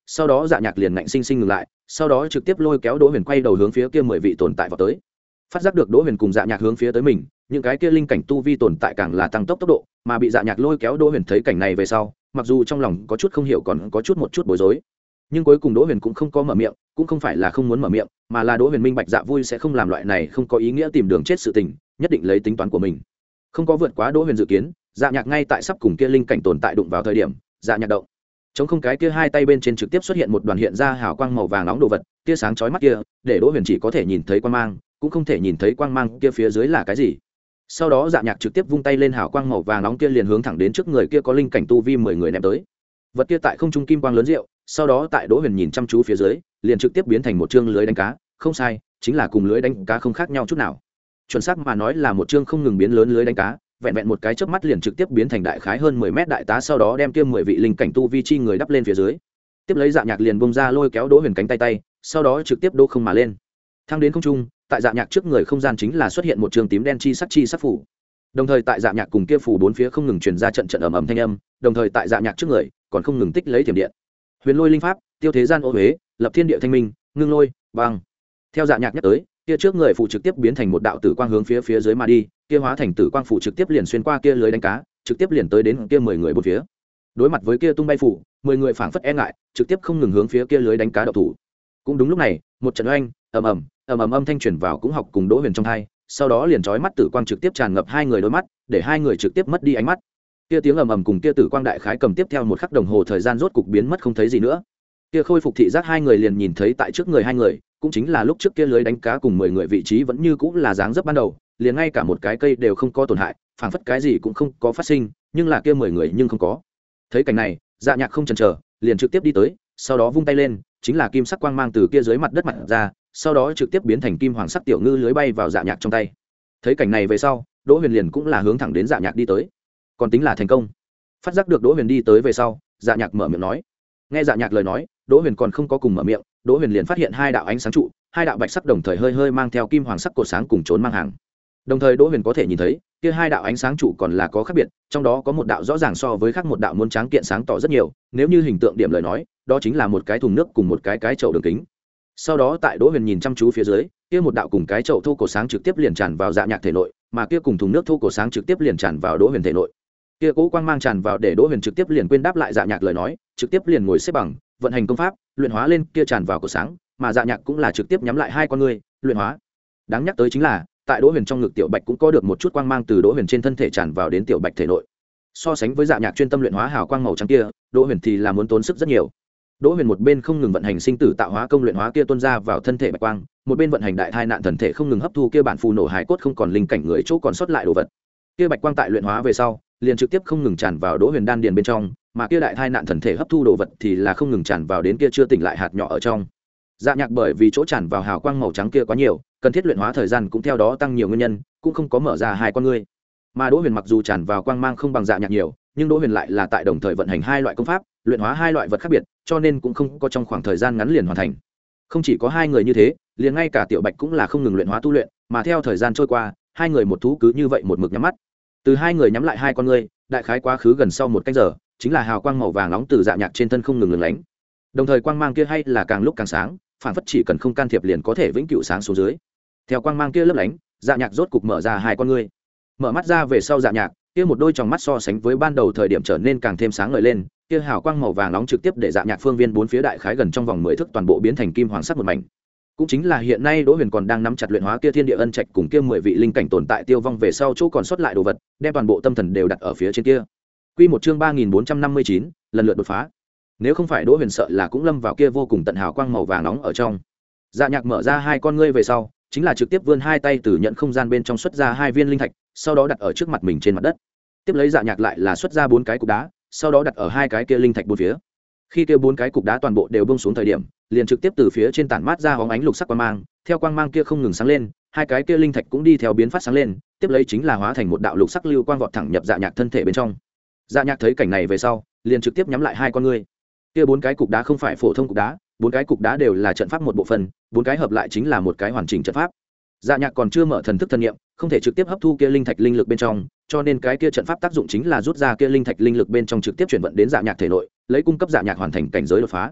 sau đó dạ nhạc liền ngạnh sinh sinh ngừng lại, sau đó trực tiếp lôi kéo Đỗ Huyền quay đầu hướng phía kia mười vị tồn tại vào tới. Phát giác được Đỗ Huyền cùng dạ nhạc hướng phía tới mình, những cái kia linh cảnh tu vi tồn tại càng là tăng tốc tốc độ, mà bị dạ nhạc lôi kéo Đỗ Huyền thấy cảnh này về sau, mặc dù trong lòng có chút không hiểu còn có chút một chút bối rối, nhưng cuối cùng Đỗ Huyền cũng không có mở miệng, cũng không phải là không muốn mở miệng, mà là Đỗ Huyền minh bạch dạ vui sẽ không làm loại này không có ý nghĩa tìm đường chết sự tình, nhất định lấy tính toán của mình. Không có vượt quá Đỗ Huyền dự kiến, dạ nhạc ngay tại sắp cùng kia linh cảnh tồn tại đụng vào thời điểm, dạ nhạc động. Chống không cái kia hai tay bên trên trực tiếp xuất hiện một đoàn hiện ra hào quang màu vàng nóng đồ vật, tia sáng chói mắt kia, để Đỗ Huyền chỉ có thể nhìn thấy quang mang, cũng không thể nhìn thấy quang mang kia phía dưới là cái gì. Sau đó dạ nhạc trực tiếp vung tay lên hào quang màu vàng nóng kia liền hướng thẳng đến trước người kia có linh cảnh tu vi mười người ném tới. Vật kia tại không trung kim quang lớn rượu, sau đó tại Đỗ Huyền nhìn chăm chú phía dưới, liền trực tiếp biến thành một chương lưới đánh cá, không sai, chính là cùng lưới đánh cá không khác nhau chút nào. Chuẩn xác mà nói là một chương không ngừng biến lớn lưới đánh cá, vẹn vẹn một cái chớp mắt liền trực tiếp biến thành đại khái hơn mười mét đại tá, sau đó đem kia mười vị linh cảnh tu vi chi người đắp lên phía dưới. Tiếp lấy dạ nhạc liền bung ra lôi kéo Đỗ Huyền cánh tay tay, sau đó trực tiếp đô không mà lên. Thăng đến không trung, tại dạ nhạc trước người không gian chính là xuất hiện một trường tím đen chi sắc chi sắc phủ. Đồng thời tại dạ nhạc cùng kia phủ bốn phía không ngừng truyền ra trận trận ầm ầm thanh âm, đồng thời tại dạ nhạc trước người còn không ngừng tích lấy thiểm điện. Huyền lôi linh pháp, tiêu thế gian ô huế, lập thiên địa thanh minh, ngưng lôi, băng. Theo dạ nhạc nhắc tới, kia trước người phủ trực tiếp biến thành một đạo tử quang hướng phía phía dưới mà đi, kia hóa thành tử quang phủ trực tiếp liền xuyên qua kia lưới đánh cá, trực tiếp liền tới đến kia mười người bốn phía. Đối mặt với kia tung bay phủ, mười người phảng phất e ngại, trực tiếp không ngừng hướng phía kia lưới đánh cá đậu thủ. Cũng đúng lúc này, một trận oanh, ầm ầm, ầm ầm âm thanh truyền vào cũng học cùng Đỗ Huyền trong tai, sau đó liền chói mắt tử quang trực tiếp tràn ngập hai người đôi mắt, để hai người trực tiếp mất đi ánh mắt. Kia tiếng ầm ầm cùng kia tử quang đại khái cầm tiếp theo một khắc đồng hồ thời gian rốt cục biến mất không thấy gì nữa. Kia khôi phục thị giác hai người liền nhìn thấy tại trước người hai người, cũng chính là lúc trước kia lưới đánh cá cùng mười người vị trí vẫn như cũng là dáng dấp ban đầu, liền ngay cả một cái cây đều không có tổn hại, phảng phất cái gì cũng không có phát sinh, nhưng là kia mười người nhưng không có. Thấy cảnh này, dạ nhạc không chần chờ, liền trực tiếp đi tới, sau đó vung tay lên, chính là kim sắc quang mang từ kia dưới mặt đất mặt ra, sau đó trực tiếp biến thành kim hoàng sắc tiểu ngư lưới bay vào dạ nhạc trong tay. Thấy cảnh này về sau, Đỗ Huyền liền cũng là hướng thẳng đến dạ nhạc đi tới, còn tính là thành công. Phát giác được Đỗ Huyền đi tới về sau, dạ nhạc mở miệng nói. Nghe dạ nhạc lời nói, Đỗ Huyền còn không có cùng mở miệng, Đỗ Huyền liền phát hiện hai đạo ánh sáng trụ, hai đạo bạch sắc đồng thời hơi hơi mang theo kim hoàng sắc cột sáng cùng trốn mang hàng. Đồng thời Đỗ Huyền có thể nhìn thấy, kia hai đạo ánh sáng trụ còn là có khác biệt, trong đó có một đạo rõ ràng so với khác một đạo muốn tráng kiện sáng tỏ rất nhiều, nếu như hình tượng điểm lời nói, đó chính là một cái thùng nước cùng một cái cái chậu đường kính. Sau đó tại Đỗ Huyền nhìn chăm chú phía dưới, kia một đạo cùng cái chậu thu cổ sáng trực tiếp liền tràn vào dạ nhạc thể nội, mà kia cùng thùng nước thu cổ sáng trực tiếp liền tràn vào Đỗ Huyền thể nội. Kia cố quang mang tràn vào để Đỗ Huyền trực tiếp liền quên đáp lại dạ nhạc lời nói, trực tiếp liền ngồi xếp bằng, vận hành công pháp, luyện hóa lên kia tràn vào cổ sáng, mà dạ nhạc cũng là trực tiếp nhắm lại hai con ngươi, luyện hóa. Đáng nhắc tới chính là, tại Đỗ Huyền trong ngực tiểu bạch cũng có được một chút quang mang từ Đỗ Huyền trên thân thể tràn vào đến tiểu bạch thể nội. So sánh với dạ nhạc chuyên tâm luyện hóa hào quang màu trắng kia, Đỗ Huyền thì là muốn tốn sức rất nhiều. Đỗ Huyền một bên không ngừng vận hành sinh tử tạo hóa công luyện hóa kia tuôn ra vào thân thể bạch quang, một bên vận hành đại thai nạn thần thể không ngừng hấp thu kia bản phù nổ hải cốt không còn linh cảnh người chỗ còn sót lại đồ vật. Kia bạch quang tại luyện hóa về sau, liền trực tiếp không ngừng tràn vào Đỗ Huyền đan điền bên trong, mà kia đại thai nạn thần thể hấp thu đồ vật thì là không ngừng tràn vào đến kia chưa tỉnh lại hạt nhỏ ở trong. Dạ nhạc bởi vì chỗ tràn vào hào quang màu trắng kia quá nhiều, cần thiết luyện hóa thời gian cũng theo đó tăng nhiều nguyên nhân, cũng không có mở ra hai con ngươi. Mà Đỗ Huyền mặc dù tràn vào quang mang không bằng dạ nhạc nhiều, nhưng Đỗ Huyền lại là tại đồng thời vận hành hai loại công pháp, luyện hóa hai loại vật khác biệt, cho nên cũng không có trong khoảng thời gian ngắn liền hoàn thành. Không chỉ có hai người như thế, liền ngay cả tiểu bạch cũng là không ngừng luyện hóa tu luyện, mà theo thời gian trôi qua, hai người một thú cứ như vậy một mực nhắm mắt. Từ hai người nhắm lại hai con ngươi, đại khái quá khứ gần sau một canh giờ, chính là hào quang màu vàng nóng từ dạ nhạc trên thân không ngừng lừng lánh. Đồng thời quang mang kia hay là càng lúc càng sáng, phản phất chỉ cần không can thiệp liền có thể vĩnh cửu sáng xuống dưới. Theo quang mang kia lấp lánh, dạ nhạc rốt cục mở ra hai con ngươi. Mở mắt ra về sau dạ nhạc, kia một đôi tròng mắt so sánh với ban đầu thời điểm trở nên càng thêm sáng ngời lên, kia hào quang màu vàng nóng trực tiếp để dạ nhạc phương viên bốn phía đại khái gần trong vòng mười thước toàn bộ biến thành kim hoàng sắc một mảnh. Cũng chính là hiện nay Đỗ Huyền còn đang nắm chặt luyện hóa kia thiên địa ân trạch cùng kia mười vị linh cảnh tồn tại tiêu vong về sau chỗ còn sót lại đồ vật, đem toàn bộ tâm thần đều đặt ở phía trên kia. Quy một chương ba nghìn bốn trăm năm mươi chín, lần lượt đột phá. Nếu không phải Đỗ Huyền sợ là cũng lâm vào kia vô cùng tận hào quang màu vàng nóng ở trong. Dạ nhạc mở ra hai con ngươi về sau, chính là trực tiếp vươn hai tay từ nhận không gian bên trong xuất ra hai viên linh thạch, sau đó đặt ở trước mặt mình trên mặt đất. Tiếp lấy dạ nhạc lại là xuất ra bốn cái cục đá, sau đó đặt ở hai cái kia linh thạch bốn phía. Khi kia bốn cái cục đá toàn bộ đều buông xuống thời điểm, liền trực tiếp từ phía trên tản mát ra hóng ánh lục sắc quang mang, theo quang mang kia không ngừng sáng lên, hai cái kia linh thạch cũng đi theo biến phát sáng lên, tiếp lấy chính là hóa thành một đạo lục sắc lưu quang vọt thẳng nhập dạ nhạc thân thể bên trong. Dạ nhạc thấy cảnh này về sau, liền trực tiếp nhắm lại hai con ngươi. Kia bốn cái cục đá không phải phổ thông cục đá, bốn cái cục đá đều là trận pháp một bộ phận, bốn cái hợp lại chính là một cái hoàn chỉnh trận pháp. Dạ nhạc còn chưa mở thần thức thần niệm, không thể trực tiếp hấp thu kia linh thạch linh lực bên trong, cho nên cái kia trận pháp tác dụng chính là rút ra kia linh thạch linh lực bên trong trực tiếp chuyển vận đến dạ nhạc thể nội, lấy cung cấp dạ nhạc hoàn thành cảnh giới đột phá.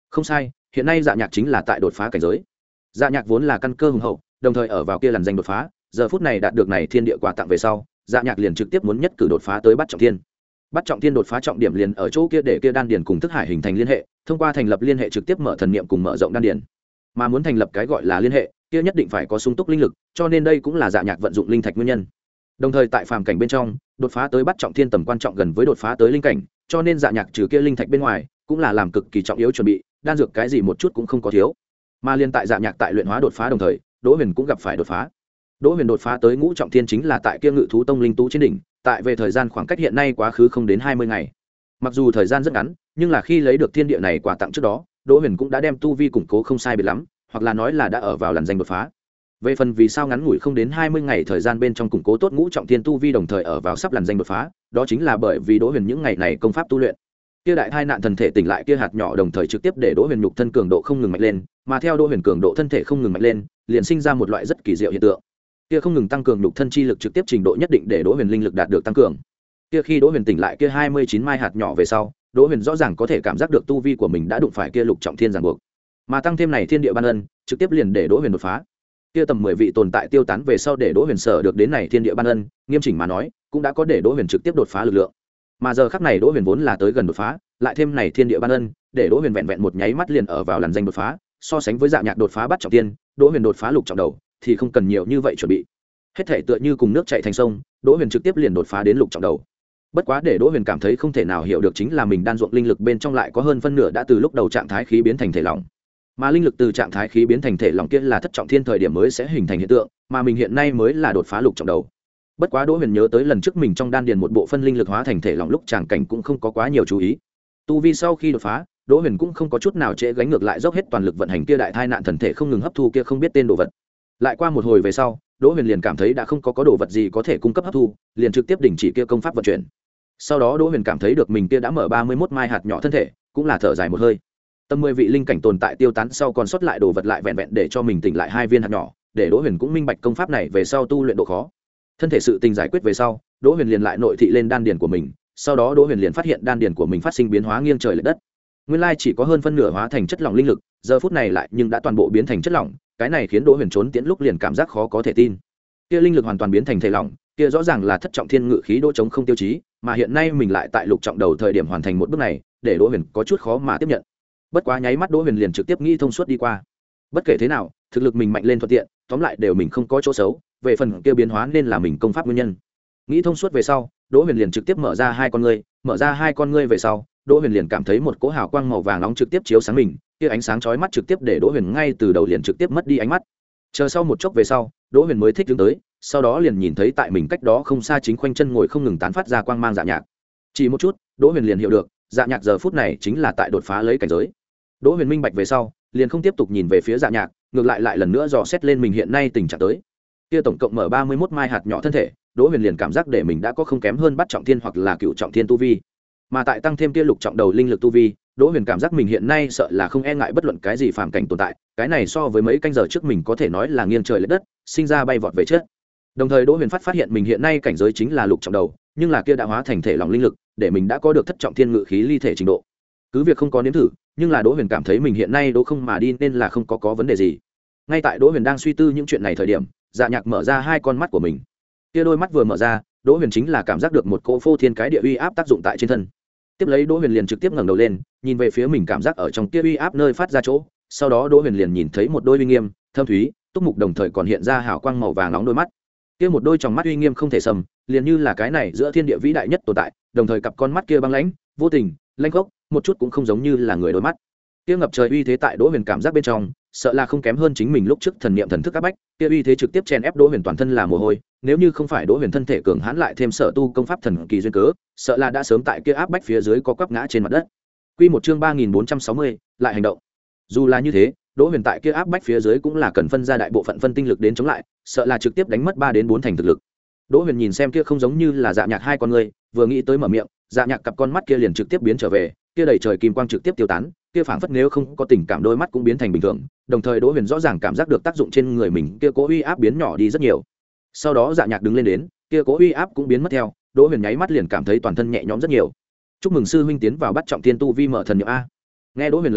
không sai, hiện nay dạ nhạc chính là tại đột phá cảnh giới. Dạ nhạc vốn là căn cơ hùng hậu, đồng thời ở vào kia làn danh đột phá, giờ phút này đạt được này thiên địa quà tặng về sau, dạ nhạc liền trực tiếp muốn nhất cử đột phá tới bắt trọng thiên. Bắt trọng thiên đột phá trọng điểm liền ở chỗ kia để kia đan điền cùng thức hải hình thành liên hệ, thông qua thành lập liên hệ trực tiếp mở thần niệm cùng mở rộng đan điền. Mà muốn thành lập cái gọi là liên hệ, kia nhất định phải có sung túc linh lực, cho nên đây cũng là dạ nhạc vận dụng linh thạch nguyên nhân. Đồng thời tại phàm cảnh bên trong, đột phá tới bắt trọng thiên tầm quan trọng gần với đột phá tới linh cảnh, cho nên dạ nhạc trừ kia linh thạch bên ngoài, cũng là làm cực kỳ trọng yếu chuẩn bị, đan dược cái gì một chút cũng không có thiếu. Mà liên tại dạ nhạc tại luyện hóa đột phá đồng thời, Đỗ Huyền cũng gặp phải đột phá. Đỗ Huyền đột phá tới ngũ trọng thiên chính là tại kia Ngự thú tông linh tú trên đỉnh, tại về thời gian khoảng cách hiện nay quá khứ không đến hai mươi ngày. Mặc dù thời gian rất ngắn, nhưng là khi lấy được thiên địa này quà tặng trước đó, Đỗ Huyền cũng đã đem tu vi củng cố không sai biệt lắm, hoặc là nói là đã ở vào làn danh đột phá. Về phần vì sao ngắn ngủi không đến hai mươi ngày thời gian bên trong củng cố tốt ngũ trọng thiên tu vi đồng thời ở vào sắp làn danh đột phá, đó chính là bởi vì Đỗ Huyền những ngày này công pháp tu luyện. Kia đại thai nạn thần thể tỉnh lại kia hạt nhỏ đồng thời trực tiếp để Đỗ Huyền nhục thân cường độ không ngừng mạnh lên, mà theo Đỗ Huyền cường độ thân thể không ngừng mạnh lên, liền sinh ra một loại rất kỳ diệu hiện tượng. Kia không ngừng tăng cường nhục thân chi lực trực tiếp trình độ nhất định để Đỗ Huyền linh lực đạt được tăng cường. Kia khi Đỗ Huyền tỉnh lại kia hai mươi chín mai hạt nhỏ về sau, Đỗ Huyền rõ ràng có thể cảm giác được tu vi của mình đã đụng phải kia lục trọng thiên ràng buộc. Mà tăng thêm này thiên địa ban ân, trực tiếp liền để Đỗ Huyền đột phá. Kia tầm mười vị tồn tại tiêu tán về sau để Đỗ Huyền sở được đến này thiên địa ban ân, nghiêm chỉnh mà nói, cũng đã có để Đỗ Huyền trực tiếp đột phá lực lượng. Mà giờ khắc này Đỗ Huyền vốn là tới gần đột phá, lại thêm này thiên địa ban ân, để Đỗ Huyền vẹn vẹn một nháy mắt liền ở vào làn danh đột phá, so sánh với Dạ Nhạc đột phá bắt trọng thiên, Đỗ Huyền đột phá lục trọng đầu, thì không cần nhiều như vậy chuẩn bị. Hết thể tựa như cùng nước chảy thành sông, Đỗ Huyền trực tiếp liền đột phá đến lục trọng đầu. Bất quá để Đỗ Huyền cảm thấy không thể nào hiểu được chính là mình đan ruộng linh lực bên trong lại có hơn phân nửa đã từ lúc đầu trạng thái khí biến thành thể lỏng. Mà linh lực từ trạng thái khí biến thành thể lỏng kia là thất trọng thiên thời điểm mới sẽ hình thành hiện tượng, mà mình hiện nay mới là đột phá lục trọng đầu. Bất quá Đỗ Huyền nhớ tới lần trước mình trong đan điền một bộ phân linh lực hóa thành thể lỏng lúc tràng cảnh cũng không có quá nhiều chú ý. Tu vi sau khi đột phá, Đỗ Huyền cũng không có chút nào trễ gánh ngược lại dốc hết toàn lực vận hành kia đại thai nạn thần thể không ngừng hấp thu kia không biết tên đồ vật. Lại qua một hồi về sau, Đỗ Huyền liền cảm thấy đã không có có đồ vật gì có thể cung cấp hấp thu, liền trực tiếp đình chỉ kia công pháp vận chuyển. Sau đó Đỗ Huyền cảm thấy được mình kia đã mở ba mươi mốt mai hạt nhỏ thân thể, cũng là thở dài một hơi. Tầm mười vị linh cảnh tồn tại tiêu tán sau còn sót lại đồ vật lại vẹn vẹn để cho mình tỉnh lại hai viên hạt nhỏ, để Đỗ Huyền cũng minh bạch công pháp này về sau tu luyện độ khó. Thân thể sự tình giải quyết về sau, Đỗ Huyền liền lại nội thị lên đan điền của mình, sau đó Đỗ Huyền liền phát hiện đan điền của mình phát sinh biến hóa nghiêng trời lệch đất. Nguyên lai chỉ có hơn phân nửa hóa thành chất lỏng linh lực, giờ phút này lại nhưng đã toàn bộ biến thành chất lỏng, cái này khiến Đỗ Huyền trốn tiễn lúc liền cảm giác khó có thể tin. Kia linh lực hoàn toàn biến thành thể lỏng, kia rõ ràng là thất trọng thiên ngự khí đỗ chống không tiêu chí, mà hiện nay mình lại tại lục trọng đầu thời điểm hoàn thành một bước này, để Đỗ Huyền có chút khó mà tiếp nhận. Bất quá nháy mắt Đỗ Huyền liền trực tiếp nghĩ thông suốt đi qua. Bất kể thế nào, thực lực mình mạnh lên thuận tiện, tóm lại đều mình không có chỗ xấu, về phần kia biến hóa nên là mình công pháp nguyên nhân. Nghĩ thông suốt về sau, Đỗ Huyền liền trực tiếp mở ra hai con ngươi, mở ra hai con ngươi về sau, Đỗ Huyền liền cảm thấy một cỗ hào quang màu vàng nóng trực tiếp chiếu sáng mình, kia ánh sáng chói mắt trực tiếp để Đỗ Huyền ngay từ đầu liền trực tiếp mất đi ánh mắt. Chờ sau một chốc về sau, Đỗ Huyền mới thích đứng tới, sau đó liền nhìn thấy tại mình cách đó không xa chính khoanh chân ngồi không ngừng tán phát ra quang mang Dạ Nhạc. Chỉ một chút, Đỗ Huyền liền hiểu được, Dạ Nhạc giờ phút này chính là tại đột phá lấy cảnh giới. Đỗ Huyền minh bạch về sau, liền không tiếp tục nhìn về phía Dạ Nhạc, ngược lại lại lần nữa dò xét lên mình hiện nay tình trạng tới. Kia tổng cộng mở ba mươi mốt mai hạt nhỏ thân thể, Đỗ Huyền liền cảm giác để mình đã có không kém hơn bắt trọng thiên hoặc là cựu trọng thiên tu vi. Mà tại tăng thêm kia lục trọng đầu linh lực tu vi, Đỗ Huyền cảm giác mình hiện nay sợ là không e ngại bất luận cái gì phàm cảnh tồn tại, cái này so với mấy canh giờ trước mình có thể nói là nghiêng trời lệch đất, sinh ra bay vọt về trước. Đồng thời Đỗ Huyền phát phát hiện mình hiện nay cảnh giới chính là lục trọng đầu, nhưng là kia đã hóa thành thể lòng linh lực, để mình đã có được thất trọng thiên ngự khí ly thể trình độ. Cứ việc không có nếm thử, nhưng là Đỗ Huyền cảm thấy mình hiện nay đỗ không mà đi nên là không có có vấn đề gì. Ngay tại Đỗ Huyền đang suy tư những chuyện này thời điểm, Dạ Nhạc mở ra hai con mắt của mình. Kia đôi mắt vừa mở ra, Đỗ Huyền chính là cảm giác được một cỗ phô thiên cái địa uy áp tác dụng tại trên thân. Tiếp lấy Đỗ Huyền liền trực tiếp ngẩng đầu lên, nhìn về phía mình cảm giác ở trong kia uy áp nơi phát ra chỗ, sau đó Đỗ Huyền liền nhìn thấy một đôi uy nghiêm, thâm thúy, túc mục đồng thời còn hiện ra hào quang màu vàng nóng đôi mắt. Kia một đôi tròng mắt uy nghiêm không thể sầm, liền như là cái này giữa thiên địa vĩ đại nhất tồn tại, đồng thời cặp con mắt kia băng lãnh, vô tình, lanh khốc, một chút cũng không giống như là người đôi mắt. Kia ngập trời uy thế tại Đỗ Huyền cảm giác bên trong, sợ là không kém hơn chính mình lúc trước thần niệm thần thức áp bách, kia uy thế trực tiếp chèn ép Đỗ Huyền toàn thân là mồ hôi, nếu như không phải Đỗ Huyền thân thể cường hãn lại thêm sở tu công pháp thần kỳ duyên cớ, sợ là đã sớm tại kia áp bách phía dưới có quắp ngã trên mặt đất. Quy một chương ba nghìn bốn trăm sáu mươi, lại hành động. Dù là như thế, Đỗ Huyền tại kia áp bách phía dưới cũng là cần phân ra đại bộ phận phân tinh lực đến chống lại, sợ là trực tiếp đánh mất ba đến bốn thành thực lực. Đỗ Huyền nhìn xem kia không giống như là Dạ Nhạc hai con người, vừa nghĩ tới mở miệng, Dạ Nhạc cặp con mắt kia liền trực tiếp biến trở về, kia đầy trời kim quang trực tiếp tiêu tán, kia phảng phất nếu không có tình cảm đôi mắt cũng biến thành bình thường, đồng thời Đỗ Huyền rõ ràng cảm giác được tác dụng trên người mình, kia cố uy áp biến nhỏ đi rất nhiều. Sau đó Dạ Nhạc đứng lên đến, kia cố uy áp cũng biến mất theo, Đỗ Huyền nháy mắt liền cảm thấy toàn thân nhẹ nhõm rất nhiều. Chúc mừng sư huynh tiến vào bắt trọng thiên tu vi mở thần niệm a. Nghe Đỗ Huyền lời nói,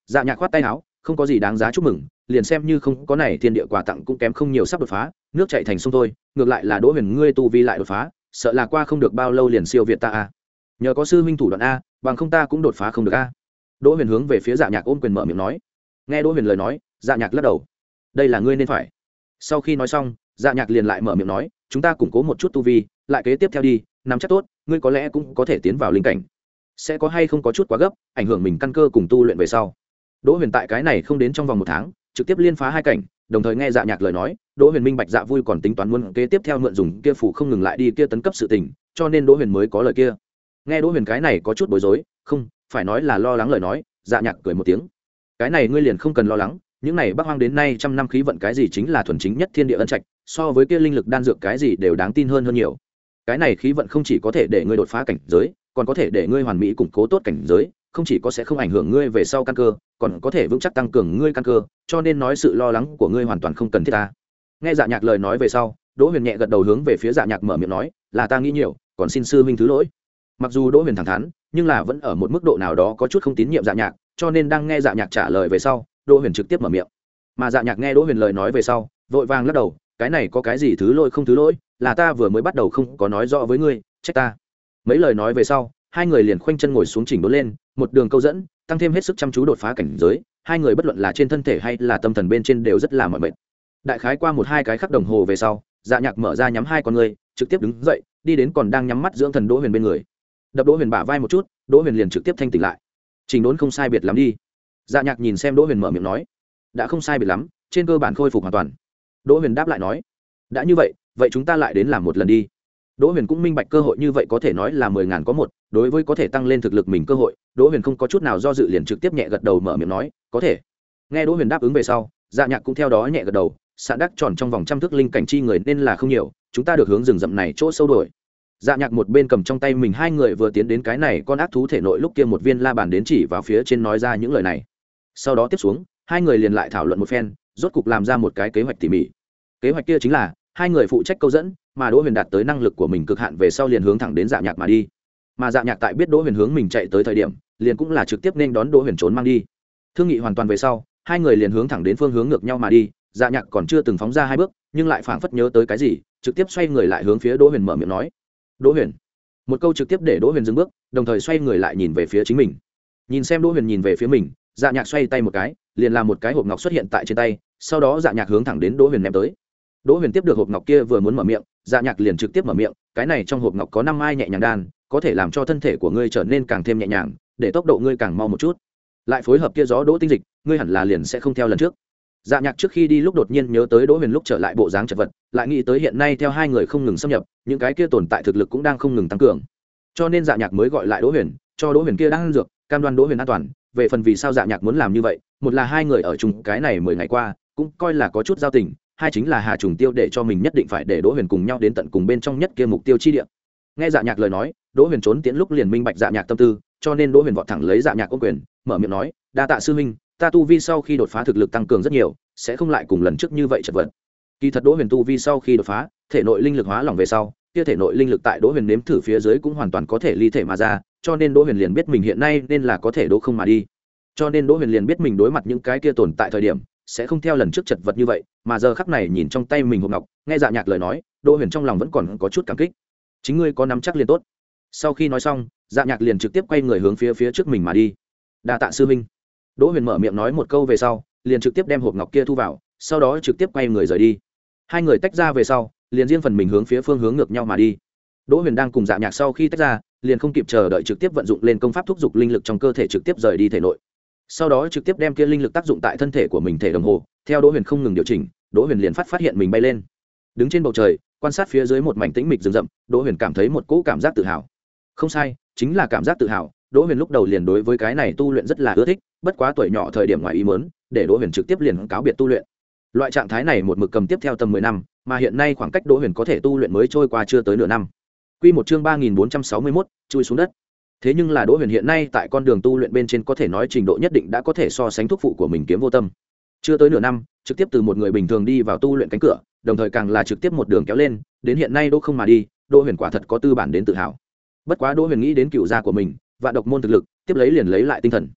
Dạ Nhạc khoát tay áo, không có gì đáng giá chúc mừng, liền xem như không có này thiên địa quà tặng cũng kém không nhiều sắp đột phá, nước chảy thành sông thôi, ngược lại là Đỗ Huyền ngươi tu vi lại đột phá, sợ là qua không được bao lâu liền siêu việt ta a. Nhờ có sư huynh thủ đoạn a, bằng không ta cũng đột phá không được a. Đỗ Huyền hướng về phía Dạ Nhạc ôm quyền mở miệng nói. Nghe Đỗ Huyền lời nói, Dạ Nhạc lắc đầu. Đây là ngươi nên phải. Sau khi nói xong, Dạ Nhạc liền lại mở miệng nói, chúng ta củng cố một chút tu vi, lại kế tiếp theo đi, nắm chắc tốt, ngươi có lẽ cũng có thể tiến vào linh cảnh. Sẽ có hay không có chút quá gấp, ảnh hưởng mình căn cơ cùng tu luyện về sau. Đỗ Huyền tại cái này không đến trong vòng một tháng, trực tiếp liên phá hai cảnh, đồng thời nghe Dạ Nhạc lời nói, Đỗ Huyền minh bạch Dạ Vui còn tính toán muốn kế tiếp theo mượn dùng kia phủ không ngừng lại đi kia tấn cấp sự tình, cho nên Đỗ Huyền mới có lời kia. Nghe Đỗ Huyền cái này có chút bối rối, không, phải nói là lo lắng lời nói, Dạ Nhạc cười một tiếng. Cái này ngươi liền không cần lo lắng, những này Bắc Hoang đến nay trăm năm khí vận cái gì chính là thuần chính nhất thiên địa ân trạch, so với kia linh lực đan dược cái gì đều đáng tin hơn hơn nhiều. Cái này khí vận không chỉ có thể để ngươi đột phá cảnh giới, còn có thể để ngươi hoàn mỹ củng cố tốt cảnh giới, không chỉ có sẽ không ảnh hưởng ngươi về sau căn cơ, còn có thể vững chắc tăng cường ngươi căn cơ, cho nên nói sự lo lắng của ngươi hoàn toàn không cần thiết ta. Nghe Dạ Nhạc lời nói về sau, Đỗ Huyền nhẹ gật đầu hướng về phía Dạ Nhạc mở miệng nói, là ta nghĩ nhiều, còn xin sư huynh thứ lỗi. Mặc dù Đỗ Huyền thẳng thắn, nhưng là vẫn ở một mức độ nào đó có chút không tín nhiệm Dạ Nhạc, cho nên đang nghe Dạ Nhạc trả lời về sau, Đỗ Huyền trực tiếp mở miệng. Mà Dạ Nhạc nghe Đỗ Huyền lời nói về sau, vội vàng lắc đầu, cái này có cái gì thứ lỗi không thứ lỗi, là ta vừa mới bắt đầu không có nói rõ với ngươi, trách ta. Mấy lời nói về sau, hai người liền khoanh chân ngồi xuống chỉnh đốn lên, một đường câu dẫn, tăng thêm hết sức chăm chú đột phá cảnh giới, hai người bất luận là trên thân thể hay là tâm thần bên trên đều rất là mỏi mệt. Đại khái qua một hai cái khắc đồng hồ về sau, Dạ Nhạc mở ra nhắm hai con người, trực tiếp đứng dậy, đi đến còn đang nhắm mắt dưỡng thần Đỗ Huyền bên người. Đập Đỗ Huyền bả vai một chút, Đỗ Huyền liền trực tiếp thanh tỉnh lại. Chỉnh đốn không sai biệt lắm đi. Dạ Nhạc nhìn xem Đỗ Huyền mở miệng nói, đã không sai biệt lắm, trên cơ bản khôi phục hoàn toàn. Đỗ Huyền đáp lại nói, đã như vậy, vậy chúng ta lại đến làm một lần đi. Đỗ Huyền cũng minh bạch cơ hội như vậy có thể nói là mười ngàn có một, đối với có thể tăng lên thực lực mình cơ hội, Đỗ Huyền không có chút nào do dự liền trực tiếp nhẹ gật đầu mở miệng nói, có thể. Nghe Đỗ Huyền đáp ứng về sau, Dạ Nhạc cũng theo đó nhẹ gật đầu, sạn đắc tròn trong vòng trăm thước linh cảnh chi người nên là không nhiều, chúng ta được hướng rừng rậm này chỗ sâu đổi. Dạ Nhạc một bên cầm trong tay mình hai người vừa tiến đến cái này con ác thú thể nội lúc kia một viên la bàn đến chỉ vào phía trên nói ra những lời này. Sau đó tiếp xuống, hai người liền lại thảo luận một phen, rốt cục làm ra một cái kế hoạch tỉ mỉ. Kế hoạch kia chính là hai người phụ trách câu dẫn, mà Đỗ Huyền đạt tới năng lực của mình cực hạn về sau liền hướng thẳng đến Dạ Nhạc mà đi. Mà Dạ Nhạc tại biết Đỗ Huyền hướng mình chạy tới thời điểm, liền cũng là trực tiếp nên đón Đỗ Huyền trốn mang đi. Thương nghị hoàn toàn về sau, hai người liền hướng thẳng đến phương hướng ngược nhau mà đi. Dạ Nhạc còn chưa từng phóng ra hai bước, nhưng lại phảng phất nhớ tới cái gì, trực tiếp xoay người lại hướng phía Đỗ Huyền mở miệng nói, "Đỗ Huyền." Một câu trực tiếp để Đỗ Huyền dừng bước, đồng thời xoay người lại nhìn về phía chính mình. Nhìn xem Đỗ Huyền nhìn về phía mình, Dạ Nhạc xoay tay một cái, liền làm một cái hộp ngọc xuất hiện tại trên tay, sau đó Dạ Nhạc hướng thẳng đến Đỗ Huyền ném tới. Đỗ Huyền tiếp được hộp ngọc kia vừa muốn mở miệng, Dạ Nhạc liền trực tiếp mở miệng, cái này trong hộp ngọc có năm mai nhẹ nhàng đan, có thể làm cho thân thể của ngươi trở nên càng thêm nhẹ nhàng, để tốc độ ngươi càng mau một chút. Lại phối hợp kia gió đỗ tinh dịch, ngươi hẳn là liền sẽ không theo lần trước. Dạ Nhạc trước khi đi lúc đột nhiên nhớ tới Đỗ Huyền lúc trở lại bộ dáng chật vật, lại nghĩ tới hiện nay theo hai người không ngừng xâm nhập, những cái kia tồn tại thực lực cũng đang không ngừng tăng cường. Cho nên Dạ Nhạc mới gọi lại Đỗ Huyền, cho Đỗ Huyền kia đang ăn dược, cam đoan Đỗ Huyền an toàn. Về phần vì sao Dạ Nhạc muốn làm như vậy, một là hai người ở chung cái này mười ngày qua, cũng coi là có chút giao tình, hai chính là Hà Trùng Tiêu để cho mình nhất định phải để Đỗ Huyền cùng nhau đến tận cùng bên trong nhất kia mục tiêu chi địa. Nghe Dạ Nhạc lời nói, Đỗ Huyền trốn tiễn lúc liền minh bạch Dạ Nhạc tâm tư, cho nên Đỗ Huyền vọt thẳng lấy Dạ Nhạc ôm quyền, mở miệng nói, đa tạ sư huynh, ta tu vi sau khi đột phá thực lực tăng cường rất nhiều, sẽ không lại cùng lần trước như vậy chật vật. Kỳ thật Đỗ Huyền tu vi sau khi đột phá, thể nội linh lực hóa lỏng về sau, kia thể nội linh lực tại Đỗ Huyền nếm thử phía dưới cũng hoàn toàn có thể ly thể mà ra, cho nên Đỗ Huyền liền biết mình hiện nay nên là có thể đỗ không mà đi. Cho nên Đỗ Huyền liền biết mình đối mặt những cái kia tồn tại thời điểm, sẽ không theo lần trước chật vật như vậy, mà giờ khắc này nhìn trong tay mình hộp ngọc, nghe Dạ Nhạc lời nói, Đỗ Huyền trong lòng vẫn còn có chút cảm kích. Chính ngươi có nắm chắc liền tốt. Sau khi nói xong, Dạ Nhạc liền trực tiếp quay người hướng phía phía trước mình mà đi. Đa tạ sư huynh. Đỗ Huyền mở miệng nói một câu về sau, liền trực tiếp đem hộp ngọc kia thu vào, sau đó trực tiếp quay người rời đi. Hai người tách ra về sau, liền riêng phần mình hướng phía phương hướng ngược nhau mà đi. Đỗ Huyền đang cùng Dạ Nhạc sau khi tách ra, liền không kịp chờ đợi trực tiếp vận dụng lên công pháp thúc dục linh lực trong cơ thể trực tiếp rời đi thể nội. Sau đó trực tiếp đem kia linh lực tác dụng tại thân thể của mình thể đồng hồ, theo Đỗ Huyền không ngừng điều chỉnh, Đỗ Huyền liền phát phát hiện mình bay lên. Đứng trên bầu trời, quan sát phía dưới một mảnh tĩnh mịch rừng rậm, Đỗ Huyền cảm thấy một cỗ cảm giác tự hào. Không sai, chính là cảm giác tự hào. Đỗ Huyền lúc đầu liền đối với cái này tu luyện rất là ưa thích, bất quá tuổi nhỏ thời điểm ngoài ý muốn, để Đỗ Huyền trực tiếp liền cáo biệt tu luyện. Loại trạng thái này một mực cầm tiếp theo tầm mười năm, mà hiện nay khoảng cách Đỗ Huyền có thể tu luyện mới trôi qua chưa tới nửa năm. Quy một chương ba nghìn bốn trăm sáu mươi mốt, chui xuống đất. Thế nhưng là Đỗ Huyền hiện nay tại con đường tu luyện bên trên có thể nói trình độ nhất định đã có thể so sánh thuốc phụ của mình Kiếm Vô Tâm. Chưa tới nửa năm, trực tiếp từ một người bình thường đi vào tu luyện cánh cửa, đồng thời càng là trực tiếp một đường kéo lên, đến hiện nay Đỗ không mà đi, Đỗ Huyền quả thật có tư bản đến tự hào. Bất quá Đỗ Huyền nghĩ đến cựu gia của mình, Vạn Độc môn thực lực, tiếp lấy liền lấy lại tinh thần.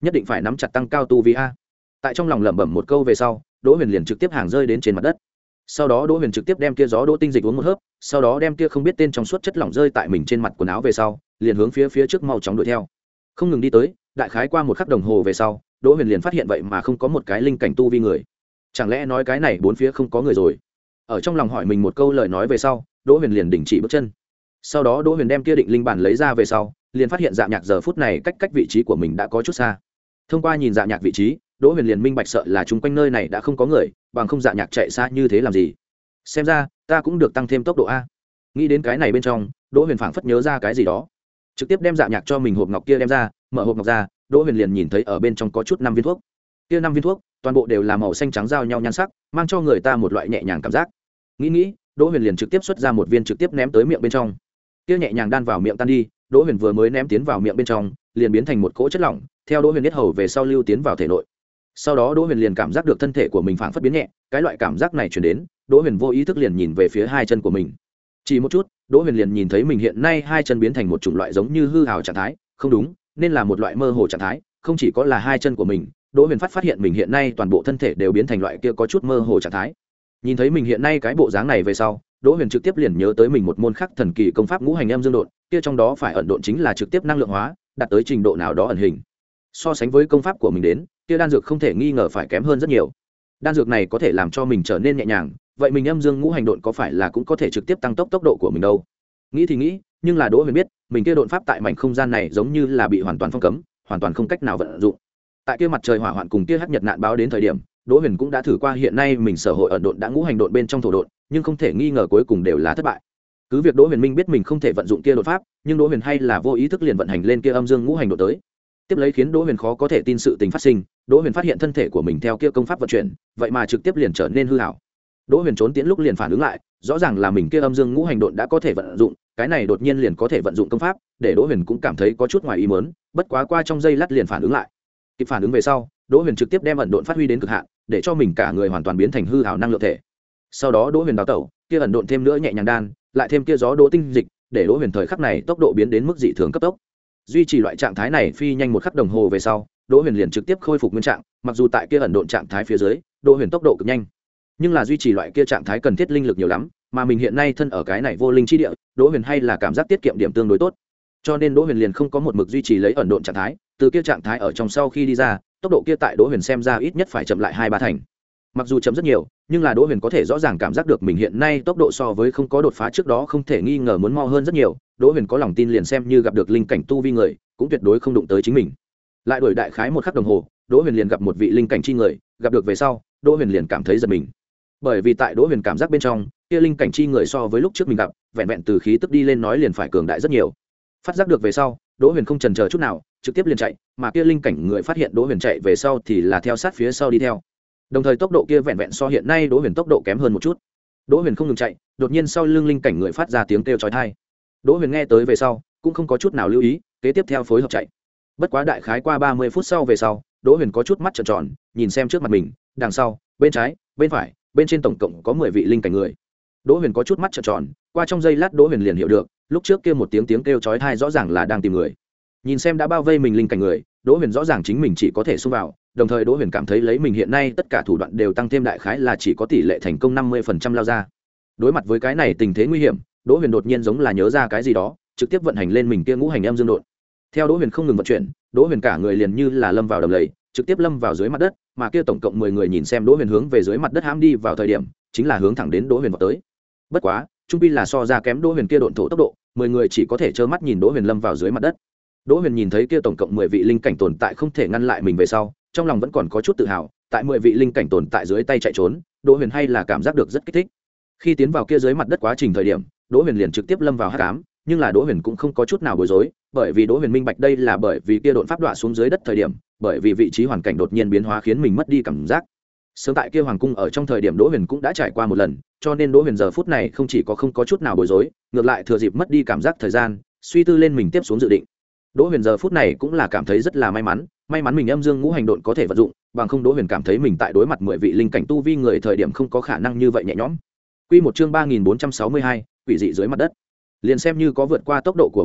nhất định phải nắm chặt tăng cao tu vi a. Tại trong lòng lẩm bẩm một câu về sau, Đỗ Huyền liền trực tiếp hàng rơi đến trên mặt đất. Sau đó Đỗ Huyền trực tiếp đem kia gió đỗ tinh dịch uống một hớp, sau đó đem kia không biết tên trong suốt chất lỏng rơi tại mình trên mặt quần áo về sau, liền hướng phía phía trước mau chóng đuổi theo. Không ngừng đi tới, đại khái qua một khắc đồng hồ về sau, Đỗ Huyền liền phát hiện vậy mà không có một cái linh cảnh tu vi người. Chẳng lẽ nói cái này bốn phía không có người rồi? Ở trong lòng hỏi mình một câu lời nói về sau, Đỗ Huyền liền đình chỉ bước chân. Sau đó Đỗ Huyền đem kia định linh bản lấy ra về sau, liền phát hiện Dạ Nhạc giờ phút này cách cách vị trí của mình đã có chút xa. Thông qua nhìn Dạ Nhạc vị trí, Đỗ Huyền liền minh bạch sợ là chung quanh nơi này đã không có người, bằng không Dạ Nhạc chạy xa như thế làm gì? Xem ra, ta cũng được tăng thêm tốc độ a. Nghĩ đến cái này bên trong, Đỗ Huyền phảng phất nhớ ra cái gì đó, trực tiếp đem Dạ Nhạc cho mình hộp ngọc kia đem ra, mở hộp ngọc ra, Đỗ Huyền liền nhìn thấy ở bên trong có chút năm viên thuốc. Kia năm viên thuốc, toàn bộ đều là màu xanh trắng giao nhau nhan sắc, mang cho người ta một loại nhẹ nhàng cảm giác. Nghĩ nghĩ, Đỗ Huyền liền trực tiếp xuất ra một viên trực tiếp ném tới miệng bên trong. Kia nhẹ nhàng đan vào miệng tan đi, Đỗ Huyền vừa mới ném tiến vào miệng bên trong, liền biến thành một cỗ chất lỏng, theo Đỗ Huyền biết hầu về sau lưu tiến vào thể nội. Sau đó Đỗ Huyền liền cảm giác được thân thể của mình phảng phất biến nhẹ, cái loại cảm giác này truyền đến, Đỗ Huyền vô ý thức liền nhìn về phía hai chân của mình. Chỉ một chút, Đỗ Huyền liền nhìn thấy mình hiện nay hai chân biến thành một chủng loại giống như hư ảo trạng thái, không đúng, nên là một loại mơ hồ trạng thái, không chỉ có là hai chân của mình, Đỗ Huyền phát phát hiện mình hiện nay toàn bộ thân thể đều biến thành loại kia có chút mơ hồ trạng thái. Nhìn thấy mình hiện nay cái bộ dáng này về sau, Đỗ Huyền trực tiếp liền nhớ tới mình một môn khắc thần kỳ công pháp ngũ hành âm dương độn, kia trong đó phải ẩn độn chính là trực tiếp năng lượng hóa, đạt tới trình độ nào đó ẩn hình. So sánh với công pháp của mình đến, kia đan dược không thể nghi ngờ phải kém hơn rất nhiều. Đan dược này có thể làm cho mình trở nên nhẹ nhàng, vậy mình âm dương ngũ hành độn có phải là cũng có thể trực tiếp tăng tốc tốc độ của mình đâu? Nghĩ thì nghĩ, nhưng là Đỗ Huyền biết, mình kia độn pháp tại mảnh không gian này giống như là bị hoàn toàn phong cấm, hoàn toàn không cách nào vận dụng. Tại kia mặt trời hỏa hoạn cùng kia hắc nhật nạn báo đến thời điểm, Đỗ Huyền cũng đã thử qua hiện nay mình sở hội ẩn độn đã ngũ hành độn bên trong thổ độn, nhưng không thể nghi ngờ cuối cùng đều là thất bại. Cứ việc Đỗ Huyền minh biết mình không thể vận dụng kia đột pháp, nhưng Đỗ Huyền hay là vô ý thức liền vận hành lên kia âm dương ngũ hành độn tới. Tiếp lấy khiến Đỗ Huyền khó có thể tin sự tình phát sinh, Đỗ Huyền phát hiện thân thể của mình theo kia công pháp vận chuyển, vậy mà trực tiếp liền trở nên hư ảo. Đỗ Huyền trốn tiến lúc liền phản ứng lại, rõ ràng là mình kia âm dương ngũ hành độn đã có thể vận dụng, cái này đột nhiên liền có thể vận dụng công pháp, để Đỗ Huyền cũng cảm thấy có chút ngoài ý muốn, bất quá qua trong giây lát liền phản ứng lại. Kịp phản ứng về sau, Đỗ Huyền trực tiếp đem ẩn độn phát huy đến cực hạn, để cho mình cả người hoàn toàn biến thành hư ảo năng lượng thể. Sau đó Đỗ Huyền đào tẩu, kia ẩn độn thêm nữa nhẹ nhàng đan, lại thêm kia gió đỗ tinh dịch, để Đỗ Huyền thời khắc này tốc độ biến đến mức dị thường cấp tốc. Duy trì loại trạng thái này phi nhanh một khắc đồng hồ về sau, Đỗ Huyền liền trực tiếp khôi phục nguyên trạng, mặc dù tại kia ẩn độn trạng thái phía dưới, Đỗ Huyền tốc độ cực nhanh, nhưng là duy trì loại kia trạng thái cần thiết linh lực nhiều lắm, mà mình hiện nay thân ở cái này vô linh chi địa, Đỗ Huyền hay là cảm giác tiết kiệm điểm tương đối tốt. Cho nên Đỗ Huyền liền không có một mực duy trì lấy ẩn độn trạng thái, từ kia trạng thái ở trong sau khi đi ra, tốc độ kia tại Đỗ Huyền xem ra ít nhất phải chậm lại hai ba thành. Mặc dù chậm rất nhiều, nhưng là Đỗ Huyền có thể rõ ràng cảm giác được mình hiện nay tốc độ so với không có đột phá trước đó không thể nghi ngờ muốn mau hơn rất nhiều. Đỗ Huyền có lòng tin liền xem như gặp được linh cảnh tu vi người, cũng tuyệt đối không đụng tới chính mình. Lại đuổi đại khái một khắc đồng hồ, Đỗ Huyền liền gặp một vị linh cảnh chi người, gặp được về sau, Đỗ Huyền liền cảm thấy giật mình. Bởi vì tại Đỗ Huyền cảm giác bên trong, kia linh cảnh chi người so với lúc trước mình gặp, vẹn vẹn từ khí tức đi lên nói liền phải cường đại rất nhiều. Phát giác được về sau, Đỗ Huyền không chần chờ chút nào, trực tiếp liền chạy, mà kia linh cảnh người phát hiện Đỗ Huyền chạy về sau thì là theo sát phía sau đi theo. Đồng thời tốc độ kia vẹn vẹn so hiện nay Đỗ Huyền tốc độ kém hơn một chút. Đỗ Huyền không ngừng chạy, đột nhiên sau lưng linh cảnh người phát ra tiếng kêu chói tai. Đỗ Huyền nghe tới về sau, cũng không có chút nào lưu ý, kế tiếp theo phối hợp chạy. Bất quá đại khái qua ba mươi phút sau về sau, Đỗ Huyền có chút mắt trợn tròn, nhìn xem trước mặt mình, đằng sau, bên trái, bên phải, bên trên tổng cộng có mười vị linh cảnh người. Đỗ Huyền có chút mắt trợn tròn, qua trong giây lát Đỗ Huyền liền hiểu được, lúc trước kia một tiếng tiếng kêu chói tai rõ ràng là đang tìm người. Nhìn xem đã bao vây mình linh cảnh người, Đỗ Huyền rõ ràng chính mình chỉ có thể xông vào, đồng thời Đỗ Huyền cảm thấy lấy mình hiện nay tất cả thủ đoạn đều tăng thêm đại khái là chỉ có tỷ lệ thành công năm mươi phần trăm lao ra. Đối mặt với cái này tình thế nguy hiểm, Đỗ Huyền đột nhiên giống là nhớ ra cái gì đó, trực tiếp vận hành lên mình kia ngũ hành âm dương độn. Theo Đỗ Huyền không ngừng vận chuyển, Đỗ Huyền cả người liền như là lâm vào đầm lầy, trực tiếp lâm vào dưới mặt đất, mà kia tổng cộng mười người nhìn xem Đỗ Huyền hướng về dưới mặt đất hãm đi vào thời điểm, chính là hướng thẳng đến Đỗ Huyền vào tới. Bất quá, trung pi là so ra kém Đỗ Huyền kia độn thổ tốc độ, mười người chỉ có thể trơ mắt nhìn Đỗ Huyền lâm vào dưới mặt đất. Đỗ Huyền nhìn thấy kia tổng cộng mười vị linh cảnh tồn tại không thể ngăn lại mình về sau, trong lòng vẫn còn có chút tự hào, tại mười vị linh cảnh tồn tại dưới tay chạy trốn, Đỗ Huyền hay là cảm giác được rất kích thích. Khi tiến vào kia dưới mặt đất quá trình thời điểm, Đỗ Huyền liền trực tiếp lâm vào hắc ám, nhưng là Đỗ Huyền cũng không có chút nào bối rối, bởi vì Đỗ Huyền minh bạch đây là bởi vì kia độn pháp đọa xuống dưới đất thời điểm, bởi vì vị trí hoàn cảnh đột nhiên biến hóa khiến mình mất đi cảm giác. Sớm tại kia hoàng cung ở trong thời điểm Đỗ Huyền cũng đã trải qua một lần, cho nên Đỗ Huyền giờ phút này không chỉ có không có chút nào bối rối, ngược lại thừa dịp mất đi cảm giác thời gian, suy tư lên mình tiếp xuống dự định. Đỗ Huyền giờ phút này cũng là cảm thấy rất là may mắn, may mắn mình âm dương ngũ hành độn có thể vận dụng, bằng không Đỗ Huyền cảm thấy mình tại đối mặt mười vị linh cảnh tu vi người thời điểm không có khả năng như vậy nhẹ nhõm. Quy một chương ba nghìn bốn trăm sáu mươi hai, quỷ dị dưới mặt đất. Liền xem như có vượt qua tốc độ của bọn hắn,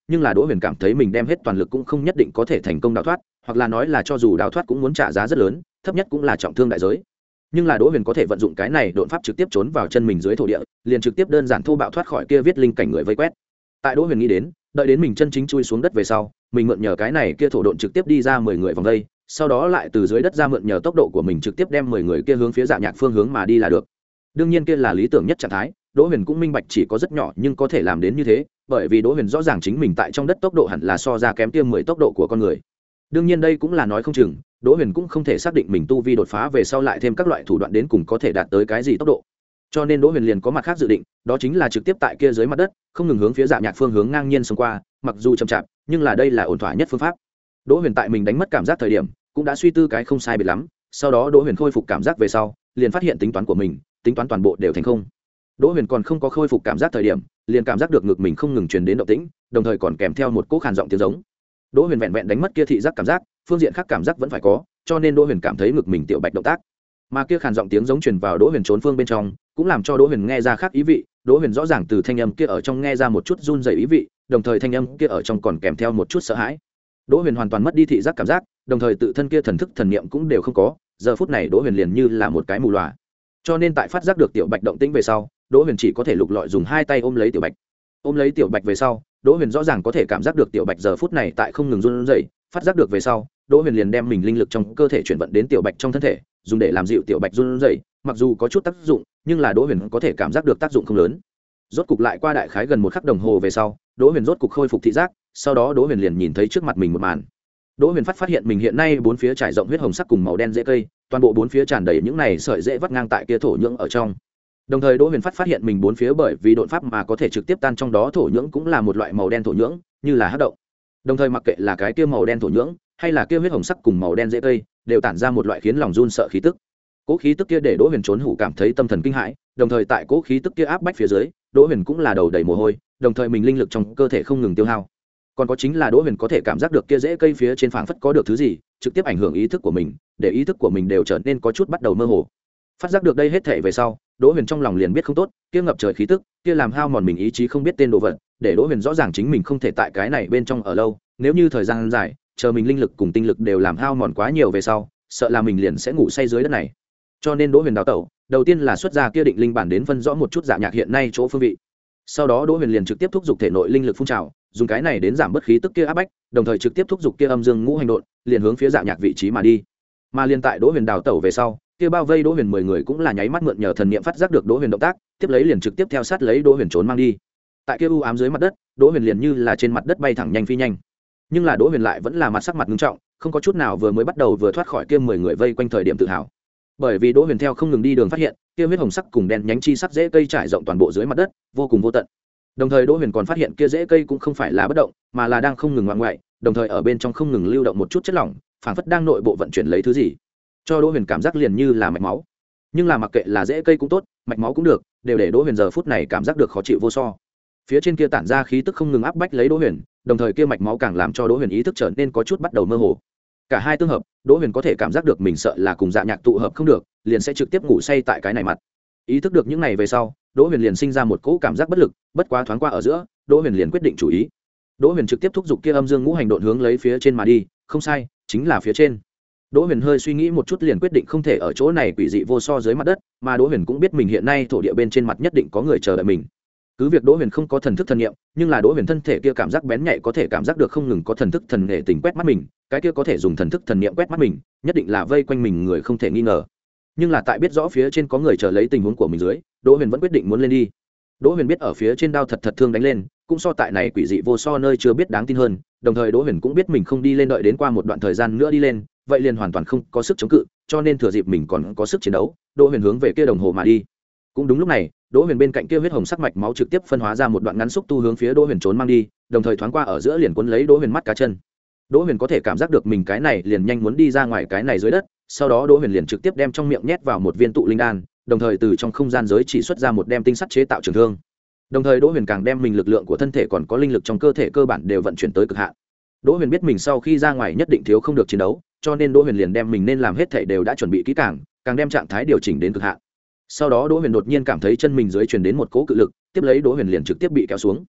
nhưng là đỗ huyền cảm thấy mình đem hết toàn lực cũng không nhất định có thể thành công đào thoát, hoặc là nói là cho dù đào thoát cũng muốn trả giá rất lớn, thấp nhất cũng là trọng thương đại giới. Nhưng là đỗ huyền có thể vận dụng cái này độn pháp trực tiếp trốn vào chân mình dưới thổ địa, liền trực tiếp đơn giản thô bạo thoát khỏi kia viết linh cảnh người vây quét. Tại đỗ huyền nghĩ đến, đợi đến mình chân chính chui xuống đất về sau, mình mượn nhờ cái này kia thổ độn trực tiếp đi ra mười người vòng đây, sau đó lại từ dưới đất ra mượn nhờ tốc độ của mình trực tiếp đem mười người kia hướng phía Dạ Nhạc phương hướng mà đi là được. Đương nhiên kia là lý tưởng nhất trạng thái, đỗ huyền cũng minh bạch chỉ có rất nhỏ nhưng có thể làm đến như thế, bởi vì đỗ huyền rõ ràng chính mình tại trong đất tốc độ hẳn là so ra kém kia mười tốc độ của con người. Đương nhiên đây cũng là nói không chừng, đỗ huyền cũng không thể xác định mình tu vi đột phá về sau lại thêm các loại thủ đoạn đến cùng có thể đạt tới cái gì tốc độ, cho nên đỗ huyền liền có mặt khác dự định, đó chính là trực tiếp tại kia dưới mặt đất không ngừng hướng phía Dạ Nhạc phương hướng ngang nhiên xông qua, mặc dù chậm chạp nhưng là đây là ổn thỏa nhất phương pháp. Đỗ huyền tại mình đánh mất cảm giác thời điểm cũng đã suy tư cái không sai biệt lắm, sau đó đỗ huyền khôi phục cảm giác về sau liền phát hiện tính toán của mình tính toán toàn bộ đều thành không. Đỗ huyền còn không có khôi phục cảm giác thời điểm liền cảm giác được ngực mình không ngừng truyền đến động tĩnh, đồng thời còn kèm theo một cỗ khàn giọng tiếng giống. Đỗ huyền vẹn vẹn đánh mất kia thị giác cảm giác, phương diện khác cảm giác vẫn phải có, cho nên đỗ huyền cảm thấy ngực mình tiểu bạch động tác, mà kia khàn giọng tiếng giống truyền vào đỗ huyền trốn phương bên trong cũng làm cho đỗ huyền nghe ra khác ý vị. Đỗ huyền rõ ràng từ thanh âm kia ở trong nghe ra một chút run rẩy ý vị, đồng thời thanh âm kia ở trong còn kèm theo một chút sợ hãi. Đỗ huyền hoàn toàn mất đi thị giác cảm giác, đồng thời tự thân kia thần thức thần niệm cũng đều không có, giờ phút này đỗ huyền liền như là một cái mù lòa. Cho nên tại phát giác được tiểu bạch động tĩnh về sau, đỗ huyền chỉ có thể lục lọi dùng hai tay ôm lấy tiểu bạch. Ôm lấy tiểu bạch về sau, đỗ huyền rõ ràng có thể cảm giác được tiểu bạch giờ phút này tại không ngừng run rẩy. Phát giác được về sau, đỗ huyền liền đem mình linh lực trong cơ thể chuyển vận đến tiểu bạch trong thân thể, dùng để làm dịu tiểu bạch run rẩy. Mặc dù có chút tác dụng, nhưng là đỗ huyền có thể cảm giác được tác dụng không lớn. Rốt cục lại qua đại khái gần một khắc đồng hồ về sau, đỗ huyền rốt cục khôi phục thị giác, sau đó đỗ huyền liền nhìn thấy trước mặt mình một màn. Đỗ huyền phát phát hiện mình hiện nay bốn phía trải rộng huyết hồng sắc cùng màu đen rễ cây, toàn bộ bốn phía tràn đầy những này sợi rễ vắt ngang tại kia thổ nhưỡng ở trong. Đồng thời đỗ huyền phát phát hiện mình bốn phía bởi vì độn pháp mà có thể trực tiếp tan trong đó thổ nhưỡng cũng là một loại màu đen thổ nhưỡng, như là hắc động. Đồng thời mặc kệ là cái kia màu đen thổ nhưỡng hay là kia huyết hồng sắc cùng màu đen rễ cây, đều tản ra một loại khiến lòng run sợ khí tức. Cố khí tức kia để đỗ huyền trốn hủ cảm thấy tâm thần kinh hãi, đồng thời tại cố khí tức kia áp bách phía dưới, đỗ huyền cũng là đầu đầy mồ hôi, đồng thời mình linh lực trong cơ thể không ngừng tiêu hao. Còn có chính là đỗ huyền có thể cảm giác được kia rễ cây phía trên phảng phất có được thứ gì trực tiếp ảnh hưởng ý thức của mình, để ý thức của mình đều trở nên có chút bắt đầu mơ hồ. Phát giác được đây hết thể về sau, đỗ huyền trong lòng liền biết không tốt, kia ngập trời khí tức kia làm hao mòn mình ý chí không biết tên đồ vật, để đỗ huyền rõ ràng chính mình không thể tại cái này bên trong ở lâu, nếu như thời gian dài chờ mình linh lực cùng tinh lực đều làm hao mòn quá nhiều về sau, sợ là mình liền sẽ ngủ say dưới đất này. Cho nên đỗ huyền đào tẩu đầu tiên là xuất ra kia định linh bản đến phân rõ một chút Dạ Nhạc hiện nay chỗ phương vị, sau đó đỗ huyền liền trực tiếp thúc giục thể nội linh lực phun trào, dùng cái này đến giảm bớt khí tức kia áp bách, đồng thời trực tiếp thúc giục kia âm dương ngũ hành độn liền hướng phía Dạ Nhạc vị trí mà đi. Mà liên tại đỗ huyền đào tẩu về sau, kia bao vây đỗ huyền mười người cũng là nháy mắt mượn nhờ thần niệm phát giác được đỗ huyền động tác, tiếp lấy liền trực tiếp theo sát lấy đỗ huyền trốn mang đi. Tại kia u ám dưới mặt đất, đỗ huyền liền như là trên mặt đất bay thẳng nhanh phi nhanh, nhưng là đỗ huyền lại vẫn là mặt sắc mặt nghiêm trọng, không có chút nào vừa mới bắt đầu vừa thoát khỏi kia mười người vây quanh thời điểm tự hào. Bởi vì đỗ huyền theo không ngừng đi đường phát hiện kia huyết hồng sắc cùng đen nhánh chi sắc rễ cây trải rộng toàn bộ dưới mặt đất, vô cùng vô tận. Đồng thời đỗ huyền còn phát hiện kia rễ cây cũng không phải là bất động, mà là đang không ngừng ngoạn ngoại, đồng thời ở bên trong không ngừng lưu động một chút chất lỏng, phảng phất đang nội bộ vận chuyển lấy thứ gì, cho đỗ huyền cảm giác liền như là mạch máu. Nhưng là mặc kệ là rễ cây cũng tốt, mạch máu cũng được, đều để đỗ huyền giờ phút này cảm giác được khó chịu vô so. Phía trên kia tản ra khí tức không ngừng áp bách lấy đỗ huyền, đồng thời kia mạch máu càng làm cho đỗ huyền ý thức trở nên có chút bắt đầu mơ hồ. Cả hai tương hợp, đỗ huyền có thể cảm giác được mình sợ là cùng Dạ Nhạc tụ hợp không được, liền sẽ trực tiếp ngủ say tại cái này mặt. Ý thức được những này về sau, đỗ huyền liền sinh ra một cỗ cảm giác bất lực, bất quá thoáng qua ở giữa, đỗ huyền liền quyết định chủ ý. Đỗ huyền trực tiếp thúc giục kia âm dương ngũ hành độn hướng lấy phía trên mà đi, không sai, chính là phía trên. Đỗ huyền hơi suy nghĩ một chút liền quyết định không thể ở chỗ này quỷ dị vô so dưới mặt đất, mà đỗ huyền cũng biết mình hiện nay thổ địa bên trên mặt nhất định có người chờ đợi mình. Cứ việc đỗ huyền không có thần thức thần niệm, nhưng là đỗ huyền thân thể kia cảm giác bén nhạy có thể cảm giác được không ngừng có thần thức thần nghệ tình quét mắt mình, cái kia có thể dùng thần thức thần niệm quét mắt mình, nhất định là vây quanh mình người không thể nghi ngờ. Nhưng là tại biết rõ phía trên có người chờ lấy tình huống của mình dưới, đỗ huyền vẫn quyết định muốn lên đi. Đỗ huyền biết ở phía trên đao thật thật thương đánh lên, cũng so tại này quỷ dị vô so nơi chưa biết đáng tin hơn, đồng thời đỗ huyền cũng biết mình không đi lên đợi đến qua một đoạn thời gian nữa đi lên, vậy liền hoàn toàn không có sức chống cự, cho nên thừa dịp mình còn có sức chiến đấu, đỗ huyền hướng về kia đồng hồ mà đi. Cũng đúng lúc này, đỗ huyền bên cạnh kia huyết hồng sắc mạch máu trực tiếp phân hóa ra một đoạn ngắn xúc tu hướng phía đỗ huyền trốn mang đi, đồng thời thoáng qua ở giữa liền cuốn lấy đỗ huyền mắt cá chân. Đỗ huyền có thể cảm giác được mình cái này liền nhanh muốn đi ra ngoài cái này dưới đất, sau đó đỗ huyền liền trực tiếp đem trong miệng nhét vào một viên tụ linh đan, đồng thời từ trong không gian giới chỉ xuất ra một đem tinh sắt chế tạo trường thương. Đồng thời đỗ huyền càng đem mình lực lượng của thân thể còn có linh lực trong cơ thể cơ bản đều vận chuyển tới cực hạn. Đỗ huyền biết mình sau khi ra ngoài nhất định thiếu không được chiến đấu, cho nên đỗ huyền liền đem mình nên làm hết thể đều đã chuẩn bị kỹ càng, càng đem trạng thái điều chỉnh đến cực hạn. Sau đó đỗ huyền đột nhiên cảm thấy chân mình dưới truyền đến một cỗ cự lực, tiếp lấy đỗ huyền liền trực tiếp bị kéo xuống.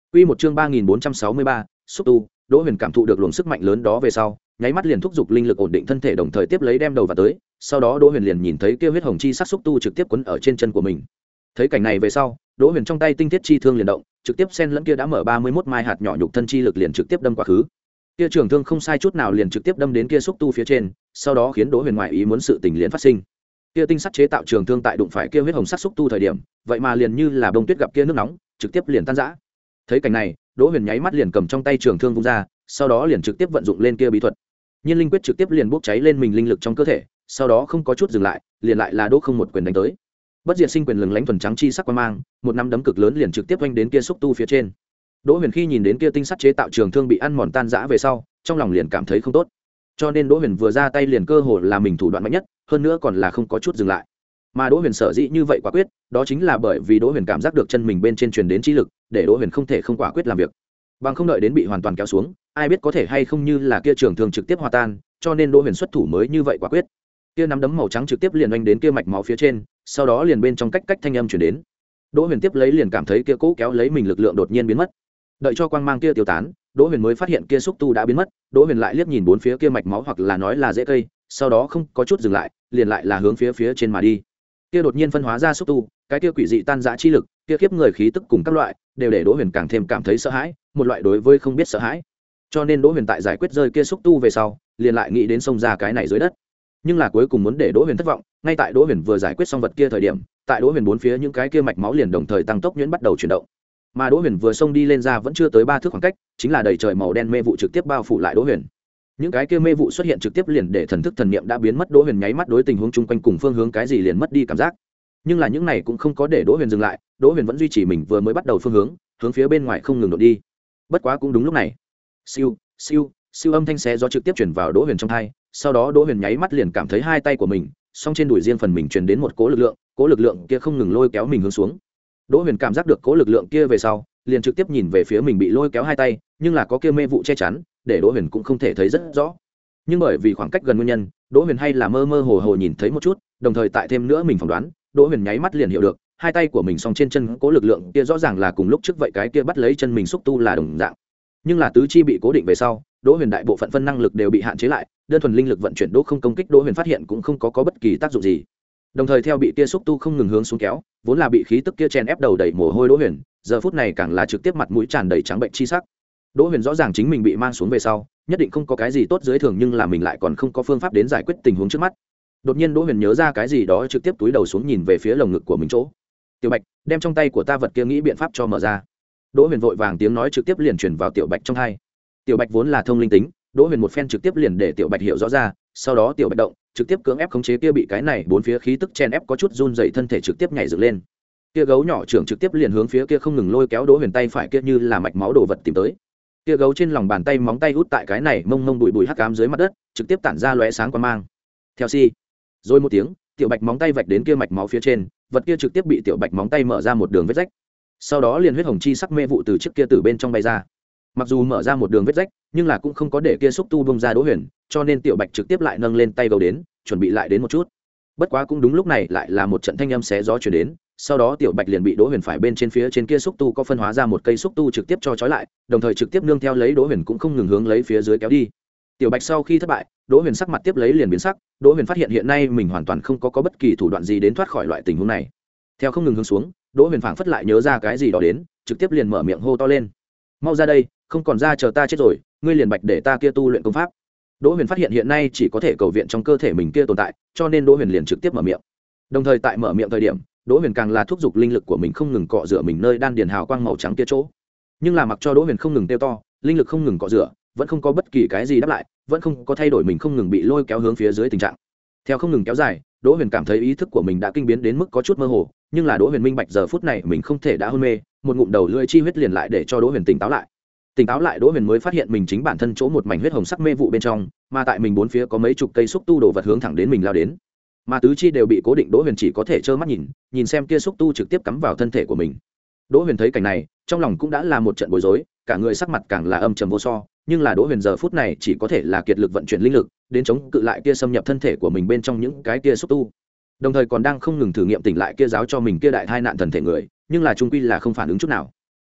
Quy một chương ba nghìn bốn trăm sáu mươi ba, xúc tu. Đỗ Huyền cảm thụ được luồng sức mạnh lớn đó về sau, nháy mắt liền thúc giục linh lực ổn định thân thể, đồng thời tiếp lấy đem đầu vào tới. Sau đó Đỗ Huyền liền nhìn thấy kia huyết hồng chi sắc xúc tu trực tiếp quấn ở trên chân của mình. Thấy cảnh này về sau, Đỗ Huyền trong tay tinh thiết chi thương liền động, trực tiếp xen lẫn kia đã mở ba mươi mốt mai hạt nhỏ nhục thân chi lực liền trực tiếp đâm quá khứ. Kia trường thương không sai chút nào liền trực tiếp đâm đến kia xúc tu phía trên, sau đó khiến Đỗ Huyền ngoại ý muốn sự tình liền phát sinh. Kia tinh sắt chế tạo trường thương tại đụng phải kia huyết hồng sắc xúc tu thời điểm, vậy mà liền như là bông tuyết gặp kia nước nóng, trực tiếp liền tan rã. Thấy cảnh này, Đỗ Huyền nháy mắt liền cầm trong tay trường thương vung ra, sau đó liền trực tiếp vận dụng lên kia bí thuật. Nhiên linh quyết trực tiếp liền bốc cháy lên mình linh lực trong cơ thể, sau đó không có chút dừng lại, liền lại là Đỗ không một quyền đánh tới. Bất diệt sinh quyền lừng lánh thuần trắng chi sắc quang mang, một nắm đấm cực lớn liền trực tiếp vênh đến kia xúc tu phía trên. Đỗ Huyền khi nhìn đến kia tinh sắt chế tạo trường thương bị ăn mòn tan rã về sau, trong lòng liền cảm thấy không tốt. Cho nên Đỗ Huyền vừa ra tay liền cơ hồ là mình thủ đoạn mạnh nhất, hơn nữa còn là không có chút dừng lại. Mà Đỗ Huyền sở dĩ như vậy quả quyết, đó chính là bởi vì Đỗ Huyền cảm giác được chân mình bên trên truyền đến trí lực, để Đỗ Huyền không thể không quả quyết làm việc. Bằng không đợi đến bị hoàn toàn kéo xuống, ai biết có thể hay không như là kia trường thương trực tiếp hòa tan, cho nên Đỗ Huyền xuất thủ mới như vậy quả quyết. Kia nắm đấm màu trắng trực tiếp liền oanh đến kia mạch máu phía trên, sau đó liền bên trong cách cách thanh âm truyền đến. Đỗ Huyền tiếp lấy liền cảm thấy kia cỗ kéo lấy mình lực lượng đột nhiên biến mất. Đợi cho quang mang kia tiêu tán, Đỗ Huyền mới phát hiện kia xúc tu đã biến mất. Đỗ Huyền lại liếc nhìn bốn phía kia mạch máu hoặc là nói là rễ cây, sau đó không có chút dừng lại, liền lại là hướng phía phía trên mà đi. Kia đột nhiên phân hóa ra xúc tu, cái kia quỷ dị tan rã chi lực, kia khiếp người khí tức cùng các loại, đều để Đỗ Huyền càng thêm cảm thấy sợ hãi, một loại đối với không biết sợ hãi. Cho nên Đỗ Huyền tại giải quyết rơi kia xúc tu về sau, liền lại nghĩ đến xông ra cái này dưới đất. Nhưng là cuối cùng muốn để Đỗ Huyền thất vọng, ngay tại Đỗ Huyền vừa giải quyết xong vật kia thời điểm, tại Đỗ Huyền bốn phía những cái kia mạch máu liền đồng thời tăng tốc nhuyễn bắt đầu chuyển động. Mà Đỗ Huyền vừa xông đi lên ra vẫn chưa tới ba thước khoảng cách, chính là đầy trời màu đen mê vụ trực tiếp bao phủ lại Đỗ Huyền. Những cái kia mê vụ xuất hiện trực tiếp liền để thần thức thần niệm đã biến mất, Đỗ Huyền nháy mắt đối tình huống chung quanh cùng phương hướng cái gì liền mất đi cảm giác. Nhưng là những này cũng không có để Đỗ Huyền dừng lại, Đỗ Huyền vẫn duy trì mình vừa mới bắt đầu phương hướng, hướng phía bên ngoài không ngừng đột đi. Bất quá cũng đúng lúc này, siêu, siêu, siêu âm thanh xé gió trực tiếp truyền vào Đỗ Huyền trong tai, sau đó Đỗ Huyền nháy mắt liền cảm thấy hai tay của mình, song trên đùi riêng phần mình truyền đến một cỗ lực lượng, cỗ lực lượng kia không ngừng lôi kéo mình hướng xuống. Đỗ Huyền cảm giác được cỗ lực lượng kia về sau, liền trực tiếp nhìn về phía mình bị lôi kéo hai tay, nhưng là có kia mê vụ che chắn, để Đỗ Huyền cũng không thể thấy rất rõ. Nhưng bởi vì khoảng cách gần nguyên nhân, Đỗ Huyền hay là mơ mơ hồ hồ nhìn thấy một chút, đồng thời tại thêm nữa mình phỏng đoán, Đỗ Huyền nháy mắt liền hiểu được, hai tay của mình song trên chân cố lực lượng kia rõ ràng là cùng lúc trước vậy cái kia bắt lấy chân mình xúc tu là đồng dạng. Nhưng là tứ chi bị cố định về sau, Đỗ Huyền đại bộ phận phân năng lực đều bị hạn chế lại, đơn thuần linh lực vận chuyển đỗ không công kích Đỗ Huyền phát hiện cũng không có có bất kỳ tác dụng gì. Đồng thời theo bị kia xúc tu không ngừng hướng xuống kéo, vốn là bị khí tức kia chen ép đầu đầy mồ hôi Đỗ Huyền, giờ phút này càng là trực tiếp mặt mũi tràn đầy trắng bệnh chi sắc. Đỗ Huyền rõ ràng chính mình bị mang xuống về sau, nhất định không có cái gì tốt dưới thường, nhưng là mình lại còn không có phương pháp đến giải quyết tình huống trước mắt. Đột nhiên Đỗ Huyền nhớ ra cái gì đó, trực tiếp túi đầu xuống nhìn về phía lồng ngực của mình chỗ. Tiểu Bạch, đem trong tay của ta vật kia nghĩ biện pháp cho mở ra. Đỗ Huyền vội vàng tiếng nói trực tiếp liền truyền vào Tiểu Bạch trong tai. Tiểu Bạch vốn là thông linh tính, Đỗ Huyền một phen trực tiếp liền để Tiểu Bạch hiểu rõ ra, sau đó Tiểu Bạch động, trực tiếp cưỡng ép khống chế kia bị cái này bốn phía khí tức chen ép có chút run rẩy thân thể trực tiếp nhảy dựng lên. Kia gấu nhỏ trưởng trực tiếp liền hướng phía kia không ngừng lôi kéo Đỗ Huyền tay phải kia như là mạch máu đồ vật tìm tới. Kia gấu trên lòng bàn tay móng tay hút tại cái này mông mông bụi bụi hắc ám dưới mặt đất, trực tiếp tản ra lóe sáng quang mang. Theo si, rồi một tiếng, Tiểu Bạch móng tay vạch đến kia mạch máu phía trên, vật kia trực tiếp bị Tiểu Bạch móng tay mở ra một đường vết rách. Sau đó liền huyết hồng chi sắc mê vụ từ trước kia từ bên trong bay ra. Mặc dù mở ra một đường vết rách, nhưng là cũng không có để kia xúc tu bung ra Đỗ Huyền, cho nên Tiểu Bạch trực tiếp lại nâng lên tay gấu đến, chuẩn bị lại đến một chút. Bất quá cũng đúng lúc này lại là một trận thanh âm xé gió truyền đến, sau đó Tiểu Bạch liền bị Đỗ Huyền phải bên trên phía trên kia xúc tu có phân hóa ra một cây xúc tu trực tiếp cho trói lại, đồng thời trực tiếp nương theo lấy Đỗ Huyền cũng không ngừng hướng lấy phía dưới kéo đi. Tiểu Bạch sau khi thất bại, Đỗ Huyền sắc mặt tiếp lấy liền biến sắc, Đỗ Huyền phát hiện hiện nay mình hoàn toàn không có có bất kỳ thủ đoạn gì đến thoát khỏi loại tình huống này. Theo không ngừng hướng xuống, Đỗ Huyền phảng phất lại nhớ ra cái gì đó đến, trực tiếp liền mở miệng hô to lên: "Mau ra đây, không còn ra chờ ta chết rồi, ngươi liền Bạch để ta kia tu luyện công pháp." Đỗ Huyền phát hiện hiện nay chỉ có thể cầu viện trong cơ thể mình kia tồn tại, cho nên Đỗ Huyền liền trực tiếp mở miệng. Đồng thời tại mở miệng thời điểm, Đỗ Huyền càng là thúc giục linh lực của mình không ngừng cọ rửa mình nơi đan điền hào quang màu trắng kia chỗ. Nhưng là mặc cho Đỗ Huyền không ngừng kêu to, linh lực không ngừng cọ rửa, vẫn không có bất kỳ cái gì đáp lại, vẫn không có thay đổi mình không ngừng bị lôi kéo hướng phía dưới tình trạng. Theo không ngừng kéo dài, Đỗ Huyền cảm thấy ý thức của mình đã kinh biến đến mức có chút mơ hồ, nhưng là Đỗ Huyền minh bạch giờ phút này mình không thể đã hôn mê, một ngụm đầu lưỡi chi huyết liền lại để cho Đỗ Huyền tỉnh táo lại. Tỉnh táo lại, Đỗ Huyền mới phát hiện mình chính bản thân chỗ một mảnh huyết hồng sắc mê vụ bên trong, mà tại mình bốn phía có mấy chục cây xúc tu đồ vật hướng thẳng đến mình lao đến. Mà tứ chi đều bị cố định, Đỗ Huyền chỉ có thể trơ mắt nhìn, nhìn xem kia xúc tu trực tiếp cắm vào thân thể của mình. Đỗ Huyền thấy cảnh này, trong lòng cũng đã là một trận bối rối, cả người sắc mặt càng là âm trầm vô so, nhưng là Đỗ Huyền giờ phút này chỉ có thể là kiệt lực vận chuyển linh lực, đến chống cự lại kia xâm nhập thân thể của mình bên trong những cái kia xúc tu. Đồng thời còn đang không ngừng thử nghiệm tỉnh lại kia giáo cho mình kia đại tai nạn thần thể người, nhưng là trung quy là không phản ứng chút nào.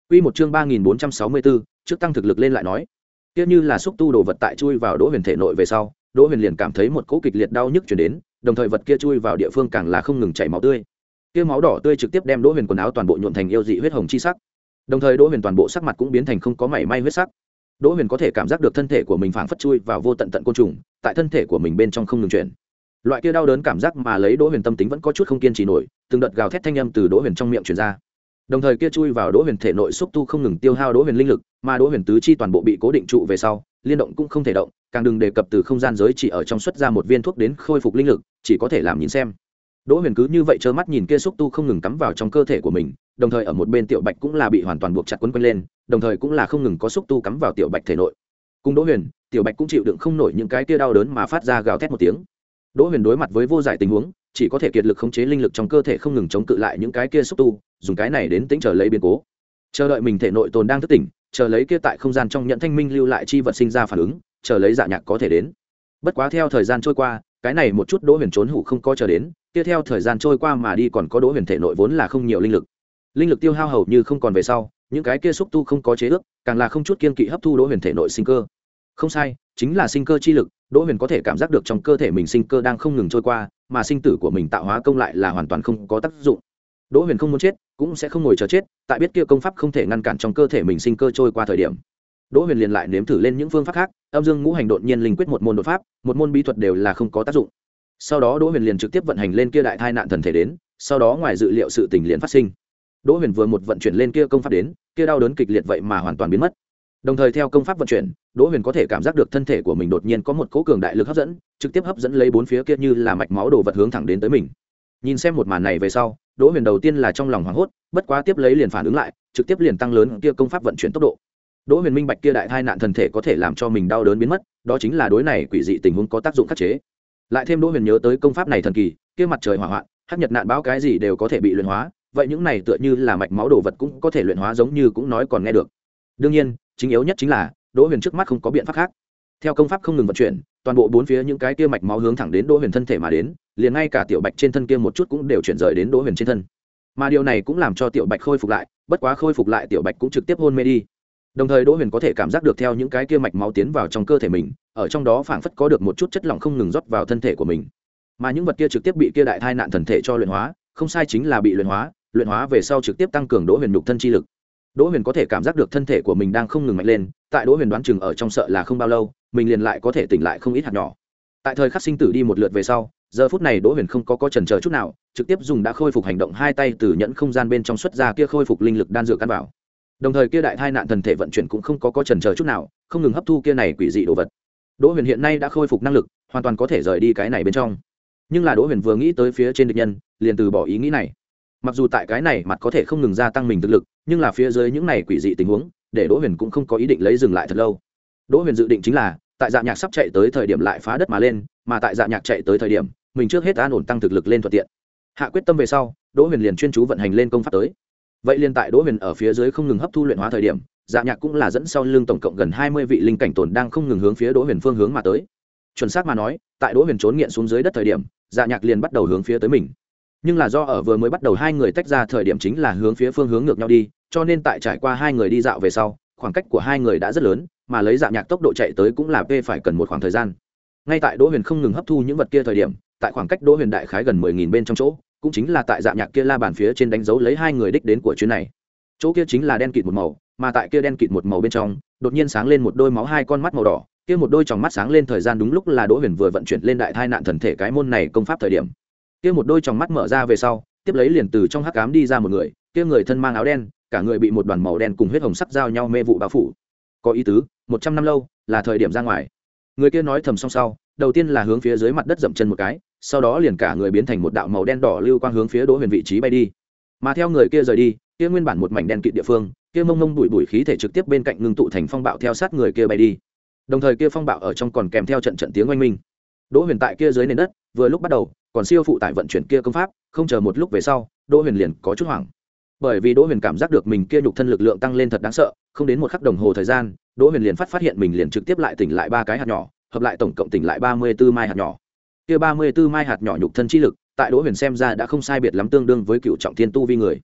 Quy một chương ba nghìn bốn trăm sáu mươi bốn, trước tăng thực lực lên lại nói. Kia như là xúc tu đồ vật tại chui vào Đỗ Huyền thể nội về sau, Đỗ Huyền liền cảm thấy một cỗ kịch liệt đau nhức truyền đến, đồng thời vật kia chui vào địa phương càng là không ngừng chảy máu tươi. Kia máu đỏ tươi trực tiếp đem Đỗ Huyền quần áo toàn bộ nhuộm thành yêu dị huyết hồng chi sắc. Đồng thời Đỗ Huyền toàn bộ sắc mặt cũng biến thành không có mảy may huyết sắc. Đỗ Huyền có thể cảm giác được thân thể của mình phảng phất chui vào vô tận tận côn trùng, tại thân thể của mình bên trong không ngừng chuyển. Loại kia đau đớn cảm giác mà lấy Đỗ Huyền tâm tính vẫn có chút không kiên trì nổi, từng đợt gào thét thanh âm từ Đỗ Huyền trong miệng truyền ra. Đồng thời kia chui vào Đỗ Huyền thể nội xúc tu không ngừng tiêu hao Đỗ Huyền linh lực, mà Đỗ Huyền tứ chi toàn bộ bị cố định trụ về sau, liên động cũng không thể động, càng đừng đề cập từ không gian giới chỉ ở trong xuất ra một viên thuốc đến khôi phục linh lực, chỉ có thể làm nhìn xem. Đỗ Huyền cứ như vậy trơ mắt nhìn kia xúc tu không ngừng cắm vào trong cơ thể của mình, đồng thời ở một bên Tiểu Bạch cũng là bị hoàn toàn buộc chặt quấn quanh lên, đồng thời cũng là không ngừng có xúc tu cắm vào Tiểu Bạch thể nội. Cùng Đỗ Huyền, Tiểu Bạch cũng chịu đựng không nổi những cái kia đau đớn mà phát ra gào thét một tiếng. Đỗ Huyền đối mặt với vô giải tình huống, chỉ có thể kiệt lực khống chế linh lực trong cơ thể không ngừng chống cự lại những cái kia xúc tu, dùng cái này đến tĩnh chờ lấy biến cố. Chờ đợi mình thể nội tồn đang thức tỉnh, chờ lấy kia tại không gian trong nhận thanh minh lưu lại chi vật sinh ra phản ứng, chờ lấy Dạ Nhạc có thể đến. Bất quá theo thời gian trôi qua, cái này một chút Đỗ Huyền trốn hủ không có chờ đến, tiếp theo thời gian trôi qua mà đi còn có Đỗ Huyền thể nội vốn là không nhiều linh lực. Linh lực tiêu hao hầu như không còn về sau, những cái kia xúc tu không có chế ước, càng là không chút kiên kỵ hấp thu Đỗ Huyền thể nội sinh cơ. Không sai, chính là sinh cơ chi lực, Đỗ Huyền có thể cảm giác được trong cơ thể mình sinh cơ đang không ngừng trôi qua, mà sinh tử của mình tạo hóa công lại là hoàn toàn không có tác dụng. Đỗ Huyền không muốn chết, cũng sẽ không ngồi chờ chết, tại biết kia công pháp không thể ngăn cản trong cơ thể mình sinh cơ trôi qua thời điểm. Đỗ Huyền liền lại nếm thử lên những phương pháp khác, âm dương ngũ hành đột nhiên linh quyết một môn đột pháp, một môn bí thuật đều là không có tác dụng. Sau đó Đỗ Huyền liền trực tiếp vận hành lên kia đại thai nạn thần thể đến, sau đó ngoài dự liệu sự tình liền phát sinh. Đỗ Huyền vừa một vận chuyển lên kia công pháp đến, kia đau đớn kịch liệt vậy mà hoàn toàn biến mất. Đồng thời theo công pháp vận chuyển, Đỗ Huyền có thể cảm giác được thân thể của mình đột nhiên có một cỗ cường đại lực hấp dẫn, trực tiếp hấp dẫn lấy bốn phía kia như là mạch máu đồ vật hướng thẳng đến tới mình. Nhìn xem một màn này về sau, Đỗ Huyền đầu tiên là trong lòng hoảng hốt, bất quá tiếp lấy liền phản ứng lại, trực tiếp liền tăng lớn kia công pháp vận chuyển tốc độ. Đỗ Huyền minh bạch kia đại thai nạn thần thể có thể làm cho mình đau đớn biến mất, đó chính là đối này quỷ dị tình huống có tác dụng khắc chế. Lại thêm Đỗ Huyền nhớ tới công pháp này thần kỳ, kia mặt trời hỏa hoạn, hắc nhật nạn bão cái gì đều có thể bị luyện hóa, vậy những này tựa như là mạch máu đồ vật cũng có thể luyện hóa giống như cũng nói còn nghe được. Đương nhiên, chính yếu nhất chính là Đỗ Huyền trước mắt không có biện pháp khác. Theo công pháp không ngừng vận chuyển, toàn bộ bốn phía những cái kia mạch máu hướng thẳng đến Đỗ Huyền thân thể mà đến, liền ngay cả Tiểu Bạch trên thân kia một chút cũng đều chuyển rời đến Đỗ Huyền trên thân. Mà điều này cũng làm cho Tiểu Bạch khôi phục lại, bất quá khôi phục lại Tiểu Bạch cũng trực tiếp hôn mê đi. Đồng thời Đỗ Huyền có thể cảm giác được theo những cái kia mạch máu tiến vào trong cơ thể mình, ở trong đó phảng phất có được một chút chất lỏng không ngừng rót vào thân thể của mình. Mà những vật kia trực tiếp bị kia đại thai nạn thần thể cho luyện hóa, không sai chính là bị luyện hóa, luyện hóa về sau trực tiếp tăng cường Đỗ Huyền nhục thân chi lực. Đỗ Huyền có thể cảm giác được thân thể của mình đang không ngừng mạnh lên, tại Đỗ Huyền đoán chừng ở trong sợ là không bao lâu, mình liền lại có thể tỉnh lại không ít hạt nhỏ. Tại thời khắc sinh tử đi một lượt về sau, giờ phút này Đỗ Huyền không có có chần chờ chút nào, trực tiếp dùng đã khôi phục hành động hai tay từ nhẫn không gian bên trong xuất ra kia khôi phục linh lực đan dược căn bảo. Đồng thời kia đại thai nạn thần thể vận chuyển cũng không có có chần chờ chút nào, không ngừng hấp thu kia này quỷ dị đồ vật. Đỗ Huyền hiện nay đã khôi phục năng lực, hoàn toàn có thể rời đi cái này bên trong. Nhưng là Đỗ Huyền vừa nghĩ tới phía trên địch nhân, liền từ bỏ ý nghĩ này. Mặc dù tại cái này mặt có thể không ngừng gia tăng mình thực lực, nhưng là phía dưới những này quỷ dị tình huống, để Đỗ Huyền cũng không có ý định lấy dừng lại thật lâu. Đỗ Huyền dự định chính là tại Dạ Nhạc sắp chạy tới thời điểm lại phá đất mà lên, mà tại Dạ Nhạc chạy tới thời điểm, mình trước hết an ổn tăng thực lực lên thuận tiện. Hạ quyết tâm về sau, Đỗ Huyền liền chuyên chú vận hành lên công pháp tới. Vậy liền tại Đỗ Huyền ở phía dưới không ngừng hấp thu luyện hóa thời điểm, Dạ Nhạc cũng là dẫn sau lưng tổng cộng gần hai mươi vị linh cảnh tồn đang không ngừng hướng phía Đỗ Huyền phương hướng mà tới. Chuẩn xác mà nói, tại Đỗ Huyền trốn nghiện xuống dưới đất thời điểm, Dạ Nhạc liền bắt đầu hướng phía tới mình. Nhưng là do ở vừa mới bắt đầu hai người tách ra thời điểm chính là hướng phía phương hướng ngược nhau đi, cho nên tại trải qua hai người đi dạo về sau, khoảng cách của hai người đã rất lớn, mà lấy Dạ Nhạc tốc độ chạy tới cũng là p phải cần một khoảng thời gian. Ngay tại Đỗ Huyền không ngừng hấp thu những vật kia thời điểm, tại khoảng cách Đỗ Huyền đại khái gần mười nghìn bên trong chỗ, cũng chính là tại Dạ Nhạc kia la bàn phía trên đánh dấu lấy hai người đích đến của chuyến này. Chỗ kia chính là đen kịt một màu, mà tại kia đen kịt một màu bên trong, đột nhiên sáng lên một đôi máu hai con mắt màu đỏ, kia một đôi tròng mắt sáng lên thời gian đúng lúc là Đỗ Huyền vừa vận chuyển lên đại thai nạn thần thể cái môn này công pháp thời điểm. Kia một đôi tròng mắt mở ra về sau, tiếp lấy liền từ trong hắc ám đi ra một người, kia người thân mang áo đen, cả người bị một đoàn màu đen cùng huyết hồng sắc giao nhau mê vụ bao phủ. Có ý tứ, một trăm năm lâu, là thời điểm ra ngoài. Người kia nói thầm xong sau, đầu tiên là hướng phía dưới mặt đất dậm chân một cái, sau đó liền cả người biến thành một đạo màu đen đỏ lưu quang hướng phía Đỗ Huyền vị trí bay đi. Mà theo người kia rời đi, kia nguyên bản một mảnh đen kịt địa phương, kia mông mông bụi bụi khí thể trực tiếp bên cạnh ngưng tụ thành phong bạo theo sát người kia bay đi. Đồng thời kia phong bạo ở trong còn kèm theo trận trận tiếng oanh minh. Đỗ Huyền tại kia dưới nền đất, vừa lúc bắt đầu, còn siêu phụ tải vận chuyển kia công pháp, không chờ một lúc về sau, Đỗ Huyền liền có chút hoảng. Bởi vì Đỗ Huyền cảm giác được mình kia nhục thân lực lượng tăng lên thật đáng sợ, không đến một khắc đồng hồ thời gian, Đỗ Huyền liền phát phát hiện mình liền trực tiếp lại tỉnh lại ba cái hạt nhỏ, hợp lại tổng cộng tỉnh lại ba mươi tư mai hạt nhỏ. Kia ba mươi tư mai hạt nhỏ nhục thân chi lực, tại Đỗ Huyền xem ra đã không sai biệt lắm tương đương với cựu trọng thiên tu vi người.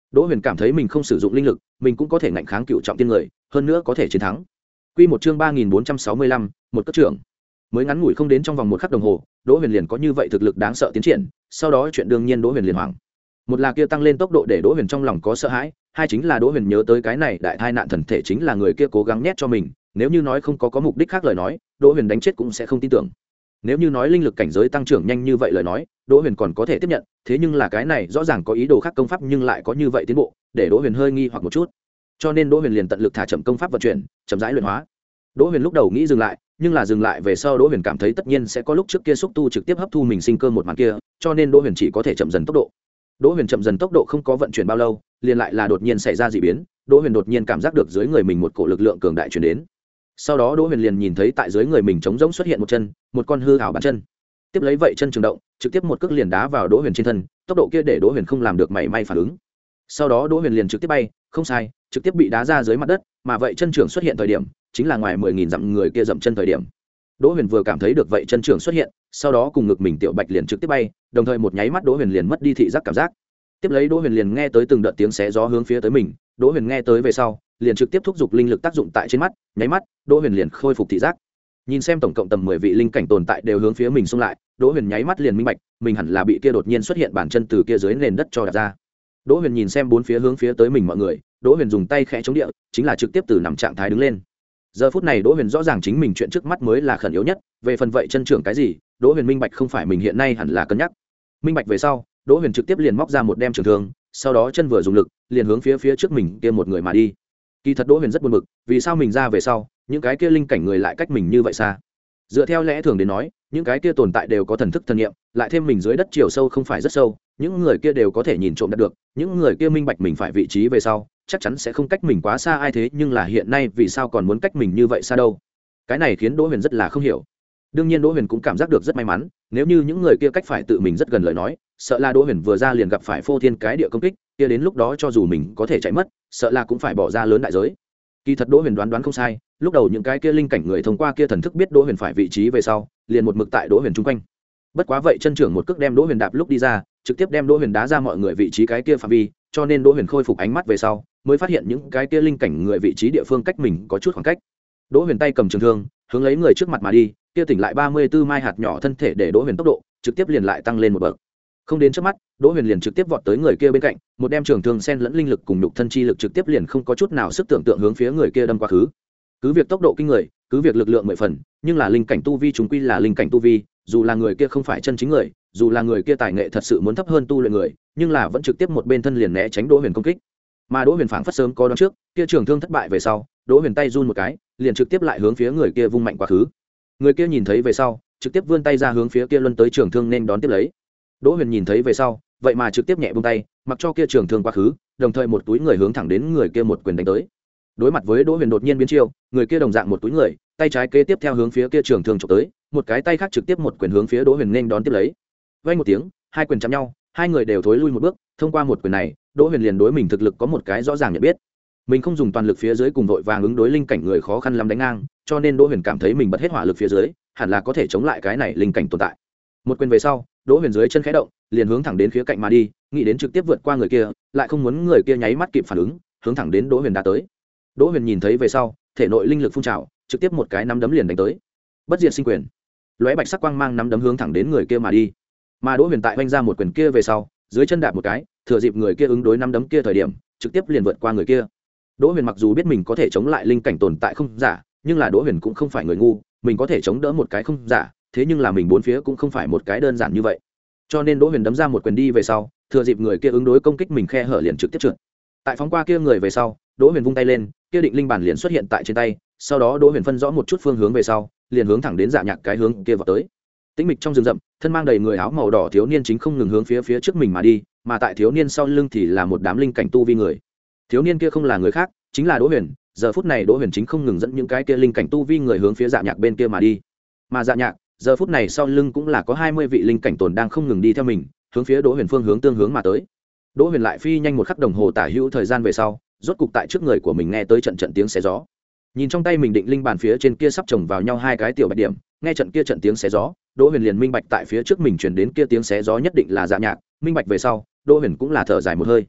Đỗ Huyền cảm thấy mình không sử dụng linh lực mình cũng có thể ngạnh kháng cựu trọng tiên người, hơn nữa có thể chiến thắng. Quy một chương ba nghìn bốn trăm sáu mươi lăm, một cấp trưởng. Mới ngắn ngủi không đến trong vòng một khắc đồng hồ, Đỗ Huyền liền có như vậy thực lực đáng sợ tiến triển, sau đó chuyện đương nhiên Đỗ Huyền liền hoảng. Một là kia tăng lên tốc độ để Đỗ Huyền trong lòng có sợ hãi, hai chính là Đỗ Huyền nhớ tới cái này đại tai nạn thần thể chính là người kia cố gắng nhét cho mình, nếu như nói không có có mục đích khác lời nói, Đỗ Huyền đánh chết cũng sẽ không tin tưởng. Nếu như nói linh lực cảnh giới tăng trưởng nhanh như vậy lời nói, Đỗ Huyền còn có thể tiếp nhận, thế nhưng là cái này rõ ràng có ý đồ khác công pháp nhưng lại có như vậy tiến bộ, để Đỗ Huyền hơi nghi hoặc một chút. Cho nên Đỗ Huyền liền tận lực thả chậm công pháp vận chuyển, chậm rãi luyện hóa. Đỗ Huyền lúc đầu nghĩ dừng lại, nhưng là dừng lại về sau Đỗ Huyền cảm thấy tất nhiên sẽ có lúc trước kia xúc tu trực tiếp hấp thu mình sinh cơ một màn kia, cho nên Đỗ Huyền chỉ có thể chậm dần tốc độ. Đỗ Huyền chậm dần tốc độ không có vận chuyển bao lâu, liền lại là đột nhiên xảy ra dị biến, Đỗ Huyền đột nhiên cảm giác được dưới người mình một cổ lực lượng cường đại truyền đến. Sau đó Đỗ Huyền liền nhìn thấy tại dưới người mình trống rỗng xuất hiện một chân, một con hư ảo bàn chân. Tiếp lấy vậy chân trường động, trực tiếp một cước liền đá vào Đỗ Huyền trên thân, tốc độ kia để Đỗ Huyền không làm được mảy may phản ứng. Sau đó Đỗ Huyền liền trực tiếp bay, không sai, trực tiếp bị đá ra dưới mặt đất, mà vậy chân trưởng xuất hiện thời điểm, chính là ngoài mười nghìn dặm người kia dậm chân thời điểm. Đỗ Huyền vừa cảm thấy được vậy chân trưởng xuất hiện, sau đó cùng ngực mình tiểu bạch liền trực tiếp bay, đồng thời một nháy mắt Đỗ Huyền liền mất đi thị giác cảm giác. Tiếp lấy Đỗ Huyền liền nghe tới từng đợt tiếng xé gió hướng phía tới mình, Đỗ Huyền nghe tới về sau, liền trực tiếp thúc giục linh lực tác dụng tại trên mắt, nháy mắt, Đỗ Huyền liền khôi phục thị giác. Nhìn xem tổng cộng tầm mười vị linh cảnh tồn tại đều hướng phía mình xung lại, Đỗ Huyền nháy mắt liền minh bạch, mình hẳn là bị kia đột nhiên xuất hiện bàn chân từ kia dưới nền đất cho đạp ra. Đỗ Huyền nhìn xem bốn phía hướng phía tới mình mọi người, Đỗ Huyền dùng tay khẽ chống địa, chính là trực tiếp từ nằm trạng thái đứng lên. Giờ phút này Đỗ Huyền rõ ràng chính mình chuyện trước mắt mới là khẩn yếu nhất, về phần vậy chân trưởng cái gì, Đỗ Huyền minh bạch không phải mình hiện nay hẳn là cân nhắc. Minh bạch về sau, Đỗ Huyền trực tiếp liền móc ra một đem trường thương, sau đó chân vừa dùng lực, liền hướng phía phía trước mình kia một người mà đi. Kỳ thật Đỗ Huyền rất buồn bực, vì sao mình ra về sau, những cái kia linh cảnh người lại cách mình như vậy xa? Dựa theo lẽ thường đến nói, những cái kia tồn tại đều có thần thức thần niệm, lại thêm mình dưới đất chiều sâu không phải rất sâu, những người kia đều có thể nhìn trộm được, những người kia minh bạch mình phải vị trí về sau, chắc chắn sẽ không cách mình quá xa ai thế, nhưng là hiện nay vì sao còn muốn cách mình như vậy xa đâu? Cái này khiến Đỗ Huyền rất là không hiểu. Đương nhiên Đỗ Huyền cũng cảm giác được rất may mắn, nếu như những người kia cách phải tự mình rất gần lời nói, sợ là Đỗ Huyền vừa ra liền gặp phải phô thiên cái địa công kích, kia đến lúc đó cho dù mình có thể chạy mất, sợ là cũng phải bỏ ra lớn đại giới. Kỳ thật Đỗ Huyền đoán đoán không sai, lúc đầu những cái kia linh cảnh người thông qua kia thần thức biết Đỗ Huyền phải vị trí về sau, liền một mực tại Đỗ Huyền chung quanh. Bất quá vậy chân trưởng một cước đem Đỗ Huyền đạp lúc đi ra, trực tiếp đem Đỗ Huyền đá ra mọi người vị trí cái kia phạm vi, cho nên Đỗ Huyền khôi phục ánh mắt về sau, mới phát hiện những cái kia linh cảnh người vị trí địa phương cách mình có chút khoảng cách. Đỗ Huyền tay cầm trường thương, hướng lấy người trước mặt mà đi, kia tỉnh lại ba mươi tư mai hạt nhỏ thân thể để Đỗ Huyền tốc độ trực tiếp liền lại tăng lên một bậc. Không đến trước mắt, Đỗ Huyền liền trực tiếp vọt tới người kia bên cạnh, một đem trường thương xen lẫn linh lực cùng nhục thân chi lực trực tiếp liền không có chút nào sức tưởng tượng hướng phía người kia đâm qua khứ. Cứ việc tốc độ kinh người, cứ việc lực lượng mười phần, nhưng là linh cảnh tu vi chúng quy là linh cảnh tu vi, dù là người kia không phải chân chính người, dù là người kia tài nghệ thật sự muốn thấp hơn tu luyện người, nhưng là vẫn trực tiếp một bên thân liền né tránh Đỗ Huyền công kích. Mà Đỗ Huyền phảng phất sớm có đoán trước, kia trường thương thất bại về sau, Đỗ Huyền tay run một cái, liền trực tiếp lại hướng phía người kia vung mạnh quá khứ. Người kia nhìn thấy về sau, trực tiếp vươn tay ra hướng phía kia luân tới trường thương nên đón tiếp lấy. Đỗ Huyền nhìn thấy về sau, vậy mà trực tiếp nhẹ buông tay, mặc cho kia trường thương quá khứ, đồng thời một túi người hướng thẳng đến người kia một quyền đánh tới. Đối mặt với Đỗ Huyền đột nhiên biến chiêu, người kia đồng dạng một túi người, tay trái kế tiếp theo hướng phía kia trường thương chụp tới, một cái tay khác trực tiếp một quyền hướng phía Đỗ Huyền nên đón tiếp lấy. Vang một tiếng, hai quyền chạm nhau, hai người đều thối lui một bước, thông qua một quyền này, Đỗ Huyền liền đối mình thực lực có một cái rõ ràng nhận biết. Mình không dùng toàn lực phía dưới cùng vội vàng ứng đối linh cảnh người khó khăn lắm đánh ngang, cho nên Đỗ Huyền cảm thấy mình bật hết hỏa lực phía dưới, hẳn là có thể chống lại cái này linh cảnh tồn tại. Một quyền về sau, Đỗ Huyền dưới chân khẽ động, liền hướng thẳng đến khía cạnh mà đi, nghĩ đến trực tiếp vượt qua người kia, lại không muốn người kia nháy mắt kịp phản ứng, hướng thẳng đến Đỗ Huyền đã tới. Đỗ Huyền nhìn thấy về sau, thể nội linh lực phun trào, trực tiếp một cái nắm đấm liền đánh tới. Bất diệt sinh quyền. Lóe bạch sắc quang mang nắm đấm hướng thẳng đến người kia mà đi. Mà Đỗ Huyền tại vung ra một quyền kia về sau, dưới chân đạp một cái, thừa dịp người kia ứng đối nắm đấm kia thời điểm, trực tiếp liền vượt qua người kia. Đỗ Huyền mặc dù biết mình có thể chống lại linh cảnh tồn tại không giả, nhưng là Đỗ Huyền cũng không phải người ngu, mình có thể chống đỡ một cái không giả, thế nhưng là mình bốn phía cũng không phải một cái đơn giản như vậy. Cho nên Đỗ Huyền đấm ra một quyền đi về sau, thừa dịp người kia ứng đối công kích mình khe hở liền trực tiếp trượt. Tại phóng qua kia người về sau, Đỗ Huyền vung tay lên, kia định linh bản liền xuất hiện tại trên tay, sau đó Đỗ Huyền phân rõ một chút phương hướng về sau, liền hướng thẳng đến Dạ Nhạc cái hướng kia vọt tới. Tĩnh mịch trong rừng rậm, thân mang đầy người áo màu đỏ thiếu niên chính không ngừng hướng phía phía trước mình mà đi, mà tại thiếu niên sau lưng thì là một đám linh cảnh tu vi người. Thiếu niên kia không là người khác, chính là Đỗ Huyền, giờ phút này Đỗ Huyền chính không ngừng dẫn những cái kia linh cảnh tu vi người hướng phía Dạ Nhạc bên kia mà đi. Mà Dạ Nhạc, giờ phút này sau lưng cũng là có hai mươi vị linh cảnh tồn đang không ngừng đi theo mình, hướng phía Đỗ Huyền phương hướng tương hướng mà tới. Đỗ Huyền lại phi nhanh một khắc đồng hồ tả hữu thời gian về sau, rốt cục tại trước người của mình nghe tới trận trận tiếng xé gió. Nhìn trong tay mình định linh bàn phía trên kia sắp chồng vào nhau hai cái tiểu bạch điểm, nghe trận kia trận tiếng xé gió, Đỗ Huyền liền minh bạch tại phía trước mình truyền đến kia tiếng xé gió nhất định là Dạ Nhạc, minh bạch về sau, Đỗ Huyền cũng là thở dài một hơi.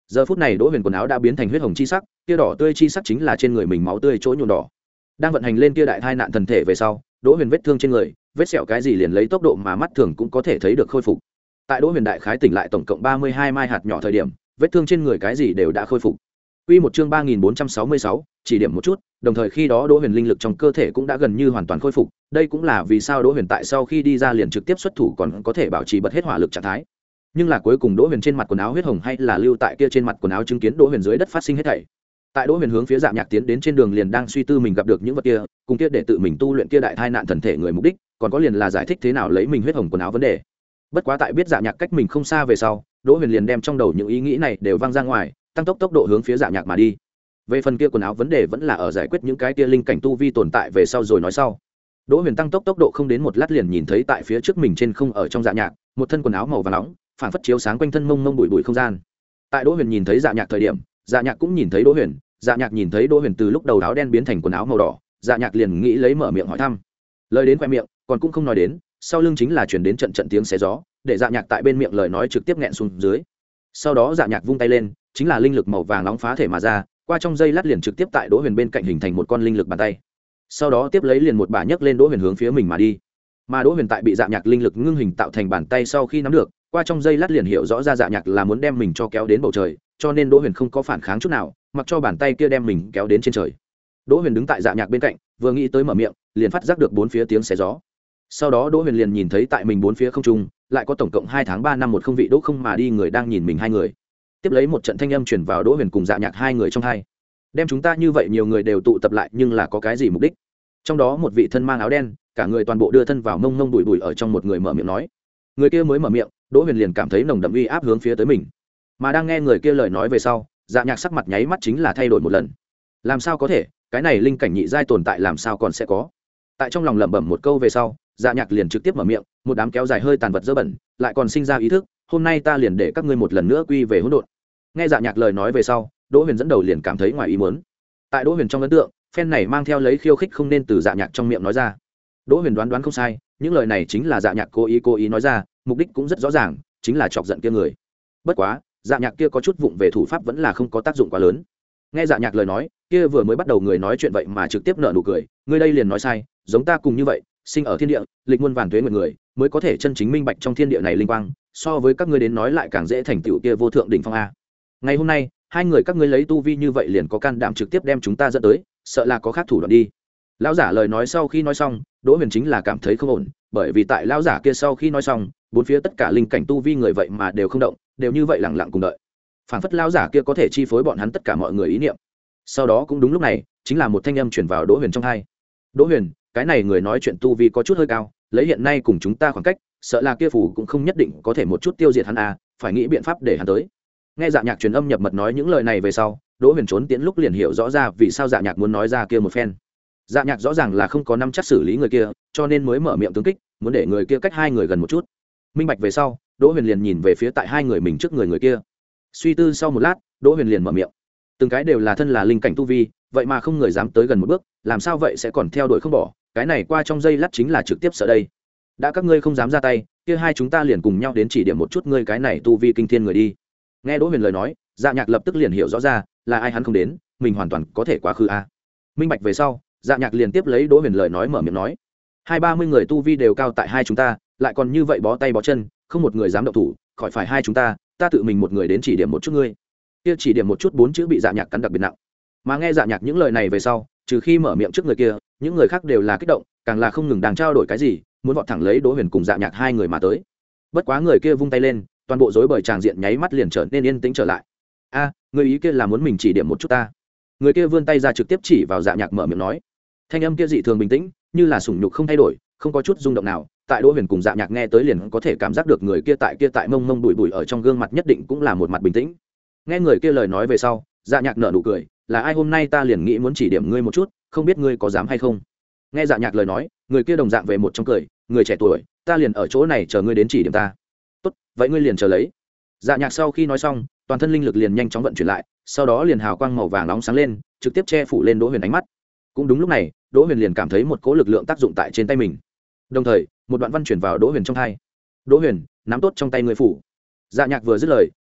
Giờ phút này đỗ huyền quần áo đã biến thành huyết hồng chi sắc, kia đỏ tươi chi sắc chính là trên người mình máu tươi chỗ nhuộm đỏ. Đang vận hành lên kia đại thai nạn thần thể về sau, đỗ huyền vết thương trên người, vết sẹo cái gì liền lấy tốc độ mà mắt thường cũng có thể thấy được khôi phục. Tại đỗ huyền đại khái tỉnh lại tổng cộng ba mươi hai mai hạt nhỏ thời điểm, vết thương trên người cái gì đều đã khôi phục. Quy một chương ba nghìn bốn trăm sáu mươi sáu, chỉ điểm một chút, đồng thời khi đó Đỗ Huyền linh lực trong cơ thể cũng đã gần như hoàn toàn khôi phục, đây cũng là vì sao Đỗ Huyền tại sau khi đi ra liền trực tiếp xuất thủ còn có thể bảo trì bật hết hỏa lực trạng thái. Nhưng là cuối cùng Đỗ Huyền trên mặt quần áo huyết hồng hay là lưu tại kia trên mặt quần áo chứng kiến Đỗ Huyền dưới đất phát sinh hết thảy. Tại Đỗ Huyền hướng phía Dạ Nhạc tiến đến trên đường liền đang suy tư mình gặp được những vật kia, cùng kia để tự mình tu luyện kia đại thai nạn thần thể người mục đích, còn có liền là giải thích thế nào lấy mình huyết hồng quần áo vấn đề. Bất quá tại biết Dạ Nhạc cách mình không xa về sau, Đỗ Huyền liền đem trong đầu những ý nghĩ này đều văng ra ngoài, tăng tốc tốc độ hướng phía Dạ Nhạc mà đi. Về phần kia quần áo vấn đề vẫn là ở giải quyết những cái kia linh cảnh tu vi tồn tại về sau rồi nói sau. Đỗ Huyền tăng tốc tốc độ không đến một lát liền nhìn thấy tại phía trước mình trên không ở trong Dạ Nhạc, một thân quần áo màu vàng nóng, phản phất chiếu sáng quanh thân mông mông bụi bụi không gian. Tại Đỗ Huyền nhìn thấy Dạ Nhạc thời điểm, Dạ Nhạc cũng nhìn thấy Đỗ Huyền, Dạ Nhạc nhìn thấy Đỗ Huyền từ lúc đầu áo đen biến thành quần áo màu đỏ, Dạ Nhạc liền nghĩ lấy mở miệng hỏi thăm. Lời đến khoe miệng, còn cũng không nói đến, sau lưng chính là truyền đến trận trận tiếng xé gió, để Dạ Nhạc tại bên miệng lời nói trực tiếp nghẹn xuống dưới. Sau đó Dạ Nhạc vung tay lên, chính là linh lực màu vàng nóng phá thể mà ra, qua trong dây lát liền trực tiếp tại Đỗ Huyền bên cạnh hình thành một con linh lực bàn tay. Sau đó tiếp lấy liền một bà nhấc lên Đỗ Huyền hướng phía mình mà đi. Mà Đỗ Huyền tại bị Dạ Nhạc linh lực ngưng hình tạo thành bàn tay sau khi nắm được, qua trong dây lát liền hiểu rõ ra Dạ Nhạc là muốn đem mình cho kéo đến bầu trời, cho nên Đỗ Huyền không có phản kháng chút nào, mặc cho bàn tay kia đem mình kéo đến trên trời. Đỗ Huyền đứng tại Dạ Nhạc bên cạnh, vừa nghĩ tới mở miệng, liền phát giác được bốn phía tiếng xé gió. Sau đó Đỗ Huyền liền nhìn thấy tại mình bốn phía không trung, lại có tổng cộng hai tháng ba năm một không vị Đỗ không mà đi người đang nhìn mình hai người. Tiếp lấy một trận thanh âm truyền vào Đỗ Huyền cùng Dạ Nhạc hai người trong hai. Đem chúng ta như vậy nhiều người đều tụ tập lại, nhưng là có cái gì mục đích? Trong đó một vị thân mang áo đen, cả người toàn bộ đưa thân vào mông mông bụi bụi ở trong một người mở miệng nói. Người kia mới mở miệng, Đỗ Huyền liền cảm thấy nồng đậm uy áp hướng phía tới mình. Mà đang nghe người kia lời nói về sau, Dạ Nhạc sắc mặt nháy mắt chính là thay đổi một lần. Làm sao có thể, cái này linh cảnh nhị giai tồn tại làm sao còn sẽ có? Tại trong lòng lẩm bẩm một câu về sau, Dạ Nhạc liền trực tiếp mở miệng, một đám kéo dài hơi tàn vật dơ bẩn, lại còn sinh ra ý thức, hôm nay ta liền để các ngươi một lần nữa quy về hỗn độn. Nghe Dạ Nhạc lời nói về sau, Đỗ Huyền dẫn đầu liền cảm thấy ngoài ý muốn. Tại Đỗ Huyền trong ấn tượng, phen này mang theo lấy khiêu khích không nên từ Dạ Nhạc trong miệng nói ra. Đỗ Huyền đoán đoán không sai, những lời này chính là Dạ Nhạc cố ý cố ý nói ra, mục đích cũng rất rõ ràng, chính là chọc giận kia người. Bất quá, Dạ Nhạc kia có chút vụng về thủ pháp vẫn là không có tác dụng quá lớn. Nghe Dạ Nhạc lời nói, kia vừa mới bắt đầu người nói chuyện vậy mà trực tiếp nở nụ cười, ngươi đây liền nói sai, giống ta cùng như vậy, sinh ở thiên địa, lịch muôn vàn tuế nguyệt người, mới có thể chân chính minh bạch trong thiên địa này linh quang, so với các ngươi đến nói lại càng dễ thành tựu kia vô thượng đỉnh phong a. Ngày hôm nay, hai người các ngươi lấy tu vi như vậy liền có can đảm trực tiếp đem chúng ta dẫn tới, sợ là có khác thủ đoạn đi. Lão giả lời nói sau khi nói xong, Đỗ Huyền chính là cảm thấy không ổn, bởi vì tại lão giả kia sau khi nói xong, bốn phía tất cả linh cảnh tu vi người vậy mà đều không động, đều như vậy lặng lặng cùng đợi. Phản phất lão giả kia có thể chi phối bọn hắn tất cả mọi người ý niệm. Sau đó cũng đúng lúc này, chính là một thanh âm truyền vào Đỗ Huyền trong tai. Đỗ Huyền, cái này người nói chuyện tu vi có chút hơi cao, lấy hiện nay cùng chúng ta khoảng cách, sợ là kia phủ cũng không nhất định có thể một chút tiêu diệt hắn a, phải nghĩ biện pháp để hắn tới. Nghe Dạ Nhạc truyền âm nhập mật nói những lời này về sau, Đỗ Huyền trốn tiến lúc liền hiểu rõ ra vì sao Dạ Nhạc muốn nói ra kia một phen. Dạ Nhạc rõ ràng là không có nắm chắc xử lý người kia, cho nên mới mở miệng tướng kích, muốn để người kia cách hai người gần một chút. Minh bạch về sau, Đỗ Huyền liền nhìn về phía tại hai người mình trước người người kia. Suy tư sau một lát, Đỗ Huyền liền mở miệng. Từng cái đều là thân là linh cảnh tu vi, vậy mà không người dám tới gần một bước, làm sao vậy sẽ còn theo đuổi không bỏ, cái này qua trong giây lát chính là trực tiếp sợ đây. Đã các ngươi không dám ra tay, kia hai chúng ta liền cùng nhau đến chỉ điểm một chút ngươi cái này tu vi kinh thiên người đi. Nghe Đỗ Huyền lời nói, Dạ Nhạc lập tức liền hiểu rõ ra, là ai hắn không đến, mình hoàn toàn có thể quá khứ a. Minh bạch về sau, Dạ Nhạc liền tiếp lấy Đỗ Huyền lời nói mở miệng nói, hai ba mươi người tu vi đều cao tại hai chúng ta, lại còn như vậy bó tay bó chân, không một người dám động thủ, khỏi phải hai chúng ta, ta tự mình một người đến chỉ điểm một chút ngươi. Kia chỉ điểm một chút bốn chữ bị Dạ Nhạc cắn đặc biệt nặng. Mà nghe Dạ Nhạc những lời này về sau, trừ khi mở miệng trước người kia, những người khác đều là kích động, càng là không ngừng đang trao đổi cái gì, muốn vọt thẳng lấy Đỗ Huyền cùng Dạ Nhạc hai người mà tới. Bất quá người kia vung tay lên, toàn bộ rối bời tràng diện nháy mắt liền trở nên yên tĩnh trở lại. A, người ý kia là muốn mình chỉ điểm một chút ta. Người kia vươn tay ra trực tiếp chỉ vào Dạ Nhạc mở miệng nói. Thanh âm kia dị thường bình tĩnh, như là sủng nhục không thay đổi, không có chút rung động nào. Tại Đỗ Huyền cùng Dạ Nhạc nghe tới liền có thể cảm giác được người kia tại kia tại mông mông bụi bụi ở trong gương mặt nhất định cũng là một mặt bình tĩnh. Nghe người kia lời nói về sau, Dạ Nhạc nở nụ cười, là ai hôm nay ta liền nghĩ muốn chỉ điểm ngươi một chút, không biết ngươi có dám hay không. Nghe Dạ Nhạc lời nói, người kia đồng dạng về một trong cười, người trẻ tuổi, ta liền ở chỗ này chờ ngươi đến chỉ điểm ta. Tốt, vậy ngươi liền chờ lấy. Dạ Nhạc sau khi nói xong, toàn thân linh lực liền nhanh chóng vận chuyển lại, sau đó liền hào quang màu vàng nóng sáng lên, trực tiếp che phủ lên Đỗ Huyền ánh mắt. Cũng đúng lúc này, Đỗ Huyền liền cảm thấy một cỗ lực lượng tác dụng tại trên tay mình. Đồng thời, một đoạn văn chuyển vào Đỗ Huyền trong tai. Đỗ Huyền, nắm tốt trong tay người phủ. Dạ Nhạc vừa dứt lời,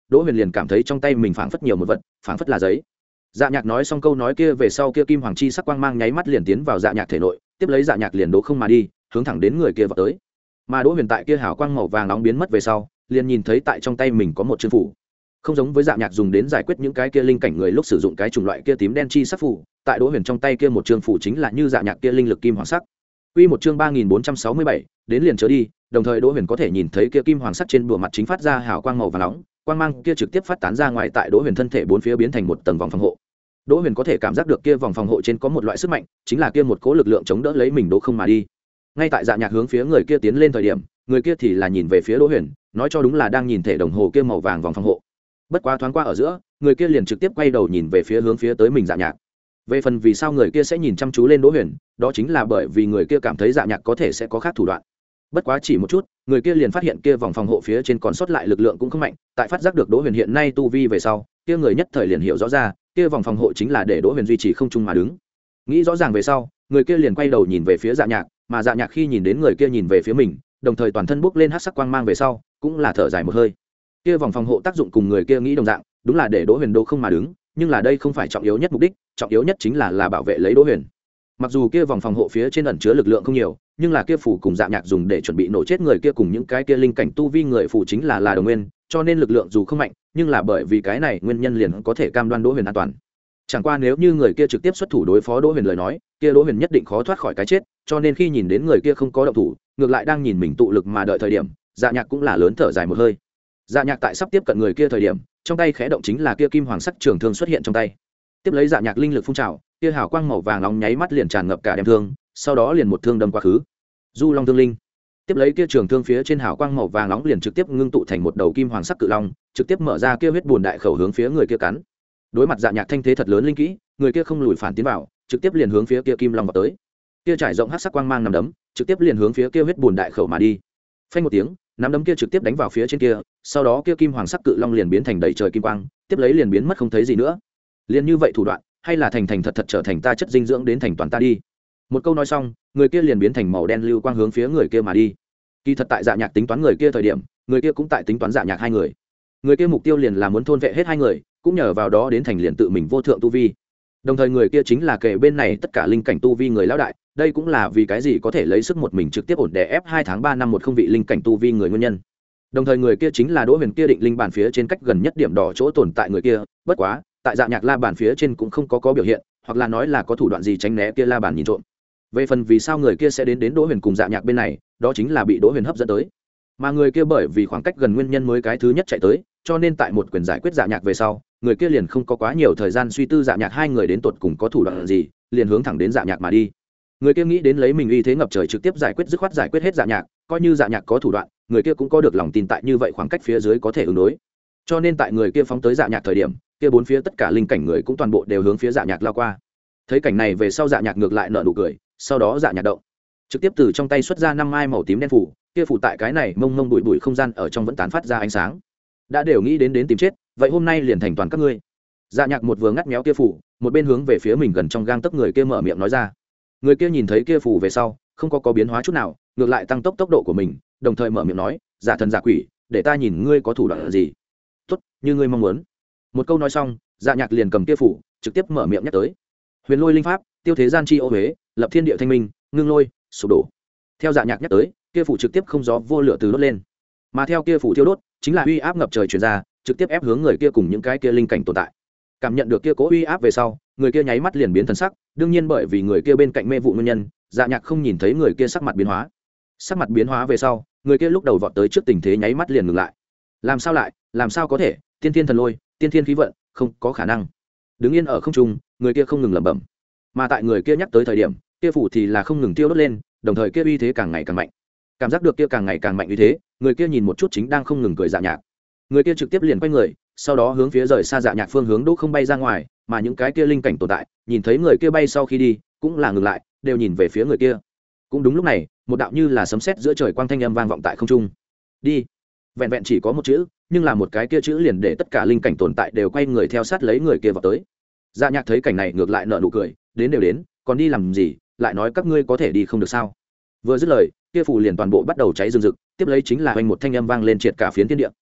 Đỗ Huyền liền cảm thấy trong tay mình phảng phất nhiều một vật, phảng phất là giấy. Dạ Nhạc nói xong câu nói kia về sau, kia kim hoàng chi sắc quang mang nháy mắt liền tiến vào Dạ Nhạc thể nội, tiếp lấy Dạ Nhạc liền đỗ không mà đi, hướng thẳng đến người kia vọt tới. Mà Đỗ Huyền tại kia hào quang màu vàng nóng biến mất về sau, liền nhìn thấy tại trong tay mình có một chương phủ. Không giống với Dạ Nhạc dùng đến giải quyết những cái kia linh cảnh người lúc sử dụng cái chủng loại kia tím đen chi sắc phủ, tại Đỗ Huyền trong tay kia một chương phủ chính là như Dạ Nhạc kia linh lực kim hoàng sắc. Quy một chương ba nghìn bốn trăm sáu mươi bảy, đến liền trở đi, đồng thời Đỗ Huyền có thể nhìn thấy kia kim hoàng sắc trên bùa mặt chính phát ra hào quang màu vàng nóng, quang mang kia trực tiếp phát tán ra ngoài, tại Đỗ Huyền thân thể bốn phía biến thành một tầng vòng phòng hộ. Đỗ Huyền có thể cảm giác được kia vòng phòng hộ trên có một loại sức mạnh, chính là kia một cỗ lực lượng chống đỡ lấy mình đỗ không mà đi. Ngay tại Dạ Nhạc hướng phía người kia tiến lên thời điểm, người kia thì là nhìn về phía Đỗ Huyền, nói cho đúng là đang nhìn thể đồng hồ kia màu vàng vòng phòng hộ. Bất quá thoáng qua ở giữa, người kia liền trực tiếp quay đầu nhìn về phía hướng phía tới mình Dạ Nhạc. Về phần vì sao người kia sẽ nhìn chăm chú lên Đỗ Huyền, đó chính là bởi vì người kia cảm thấy Dạ Nhạc có thể sẽ có khác thủ đoạn. Bất quá chỉ một chút, người kia liền phát hiện kia vòng phòng hộ phía trên còn sót lại lực lượng cũng không mạnh, tại phát giác được Đỗ Huyền hiện nay tu vi về sau, kia người nhất thời liền hiểu rõ ra, kia vòng phòng hộ chính là để Đỗ Huyền duy trì không trung mà đứng. Nghĩ rõ ràng về sau, người kia liền quay đầu nhìn về phía Dạ Nhạc, mà Dạ Nhạc khi nhìn đến người kia nhìn về phía mình, đồng thời toàn thân bốc lên hắc sắc quang mang về sau, cũng là thở dài một hơi. Kia vòng phòng hộ tác dụng cùng người kia nghĩ đồng dạng, đúng là để Đỗ Huyền đỗ không mà đứng, nhưng là đây không phải trọng yếu nhất mục đích, trọng yếu nhất chính là là bảo vệ lấy Đỗ Huyền. Mặc dù kia vòng phòng hộ phía trên ẩn chứa lực lượng không nhiều, nhưng là kia phù cùng Dạ Nhạc dùng để chuẩn bị nổ chết người kia cùng những cái kia linh cảnh tu vi người phù chính là là đồng nguyên, cho nên lực lượng dù không mạnh, nhưng là bởi vì cái này nguyên nhân liền có thể cam đoan Đỗ Huyền an toàn. Chẳng qua nếu như người kia trực tiếp xuất thủ đối phó Đỗ Huyền lời nói, kia Đỗ Huyền nhất định khó thoát khỏi cái chết, cho nên khi nhìn đến người kia không có động thủ, ngược lại đang nhìn mình tụ lực mà đợi thời điểm, Dạ Nhạc cũng là lớn thở dài một hơi. Dạ Nhạc tại sắp tiếp cận người kia thời điểm, trong tay khẽ động chính là kia kim hoàng sắc trường thương xuất hiện trong tay. Tiếp lấy Dạ Nhạc linh lực phun trào, kia hào quang màu vàng nóng nháy mắt liền tràn ngập cả đem thương, sau đó liền một thương đâm qua khứ. Du Long Thương Linh. Tiếp lấy kia trường thương phía trên hào quang màu vàng nóng liền trực tiếp ngưng tụ thành một đầu kim hoàng sắc cự long, trực tiếp mở ra kia huyết buồn đại khẩu hướng phía người kia cắn. Đối mặt Dạ Nhạc thanh thế thật lớn linh kỹ, người kia không lùi phản tiến vào, trực tiếp liền hướng phía kia kim long vào tới. Kia trải rộng hắc sắc quang mang nằm đấm, trực tiếp liền hướng phía kia huyết buồn đại khẩu mà đi. Phanh một tiếng, nắm đấm kia trực tiếp đánh vào phía trên kia, sau đó kia kim hoàng sắc cự long liền biến thành đầy trời kim quang, tiếp lấy liền biến mất không thấy gì nữa. Liền như vậy thủ đoạn, hay là thành thành thật thật trở thành ta chất dinh dưỡng đến thành toàn ta đi. Một câu nói xong, người kia liền biến thành màu đen lưu quang hướng phía người kia mà đi. Kỳ thật tại Dạ Nhạc tính toán người kia thời điểm, người kia cũng tại tính toán Dạ Nhạc hai người. Người kia mục tiêu liền là muốn thôn vệ hết hai người, cũng nhờ vào đó đến thành liền tự mình vô thượng tu vi. Đồng thời người kia chính là kể bên này tất cả linh cảnh tu vi người lão đại, đây cũng là vì cái gì có thể lấy sức một mình trực tiếp ổn đè ép hai tháng ba năm một không vị linh cảnh tu vi người nguyên nhân. Đồng thời người kia chính là Đỗ Huyền kia định linh bản phía trên cách gần nhất điểm đỏ chỗ tồn tại người kia, bất quá, tại Dạ Nhạc la bản phía trên cũng không có có biểu hiện, hoặc là nói là có thủ đoạn gì tránh né kia la bản nhìn trộm. Về phần vì sao người kia sẽ đến đến Đỗ Huyền cùng Dạ Nhạc bên này, đó chính là bị Đỗ Huyền hấp dẫn tới. Mà người kia bởi vì khoảng cách gần nguyên nhân mới cái thứ nhất chạy tới, cho nên tại một quyền giải quyết Dạ Nhạc về sau, người kia liền không có quá nhiều thời gian suy tư Dạ Nhạc hai người đến tột cùng có thủ đoạn gì, liền hướng thẳng đến Dạ Nhạc mà đi. Người kia nghĩ đến lấy mình uy thế ngập trời trực tiếp giải quyết dứt khoát giải quyết hết Dạ Nhạc, coi như Dạ Nhạc có thủ đoạn, người kia cũng có được lòng tin tại như vậy khoảng cách phía dưới có thể ứng đối. Cho nên tại người kia phóng tới Dạ Nhạc thời điểm, kia bốn phía tất cả linh cảnh người cũng toàn bộ đều hướng phía Dạ Nhạc lao qua. Thấy cảnh này về sau Dạ Nhạc ngược lại nở nụ cười, sau đó Dạ Nhạc động, trực tiếp từ trong tay xuất ra năm mai màu tím đen phủ, kia phủ tại cái này mông mông bụi bụi không gian ở trong vẫn tán phát ra ánh sáng. Đã đều nghĩ đến đến tìm chết, vậy hôm nay liền thành toàn các ngươi. Dạ Nhạc một vừa ngắt méo kia phủ, một bên hướng về phía mình gần trong gang tấc người kia mở miệng nói ra. Người kia nhìn thấy kia phủ về sau, không có có biến hóa chút nào, ngược lại tăng tốc tốc độ của mình, đồng thời mở miệng nói, giả thần giả quỷ, để ta nhìn ngươi có thủ đoạn gì. Tốt, như ngươi mong muốn. Một câu nói xong, Dạ Nhạc liền cầm kia phủ, trực tiếp mở miệng nhắc tới. Huyền Lôi linh pháp, tiêu thế gian chi ô huế, lập thiên địa thanh minh, ngưng lôi, sụp đổ. Theo Dạ Nhạc nhắc tới, kia phủ trực tiếp không gió vô lửa từ đốt lên. Mà theo kia phủ thiêu đốt, chính là uy áp ngập trời truyền ra, trực tiếp ép hướng người kia cùng những cái kia linh cảnh tồn tại. Cảm nhận được kia cố uy áp về sau, người kia nháy mắt liền biến thần sắc, đương nhiên bởi vì người kia bên cạnh mê vụ nguyên nhân, Dạ Nhạc không nhìn thấy người kia sắc mặt biến hóa. Sắc mặt biến hóa về sau, người kia lúc đầu vọt tới trước tình thế nháy mắt liền ngừng lại. Làm sao lại, làm sao có thể, tiên thiên thần lôi, tiên thiên khí vận, không có khả năng. Đứng yên ở không trung, người kia không ngừng lẩm bẩm. Mà tại người kia nhắc tới thời điểm, kia phủ thì là không ngừng tiêu đốt lên, đồng thời kia uy thế càng ngày càng mạnh. Cảm giác được kia càng ngày càng mạnh uy thế, người kia nhìn một chút chính đang không ngừng cười Dạ Nhạc. Người kia trực tiếp liền quay người, sau đó hướng phía rời xa Dạ Nhạc phương hướng đỗ không bay ra ngoài, mà những cái kia linh cảnh tồn tại, nhìn thấy người kia bay sau khi đi, cũng là ngừng lại, đều nhìn về phía người kia. Cũng đúng lúc này, một đạo như là sấm sét giữa trời quang thanh âm vang vọng tại không trung. Đi. Vẹn vẹn chỉ có một chữ, nhưng là một cái kia chữ liền để tất cả linh cảnh tồn tại đều quay người theo sát lấy người kia vào tới. Dạ Nhạc thấy cảnh này ngược lại nở nụ cười, đến đều đến, còn đi làm gì, lại nói các ngươi có thể đi không được sao? Vừa dứt lời, kia phủ liền toàn bộ bắt đầu cháy rừng rực, tiếp lấy chính là hoành một thanh âm vang lên triệt cả phiến thiên địa.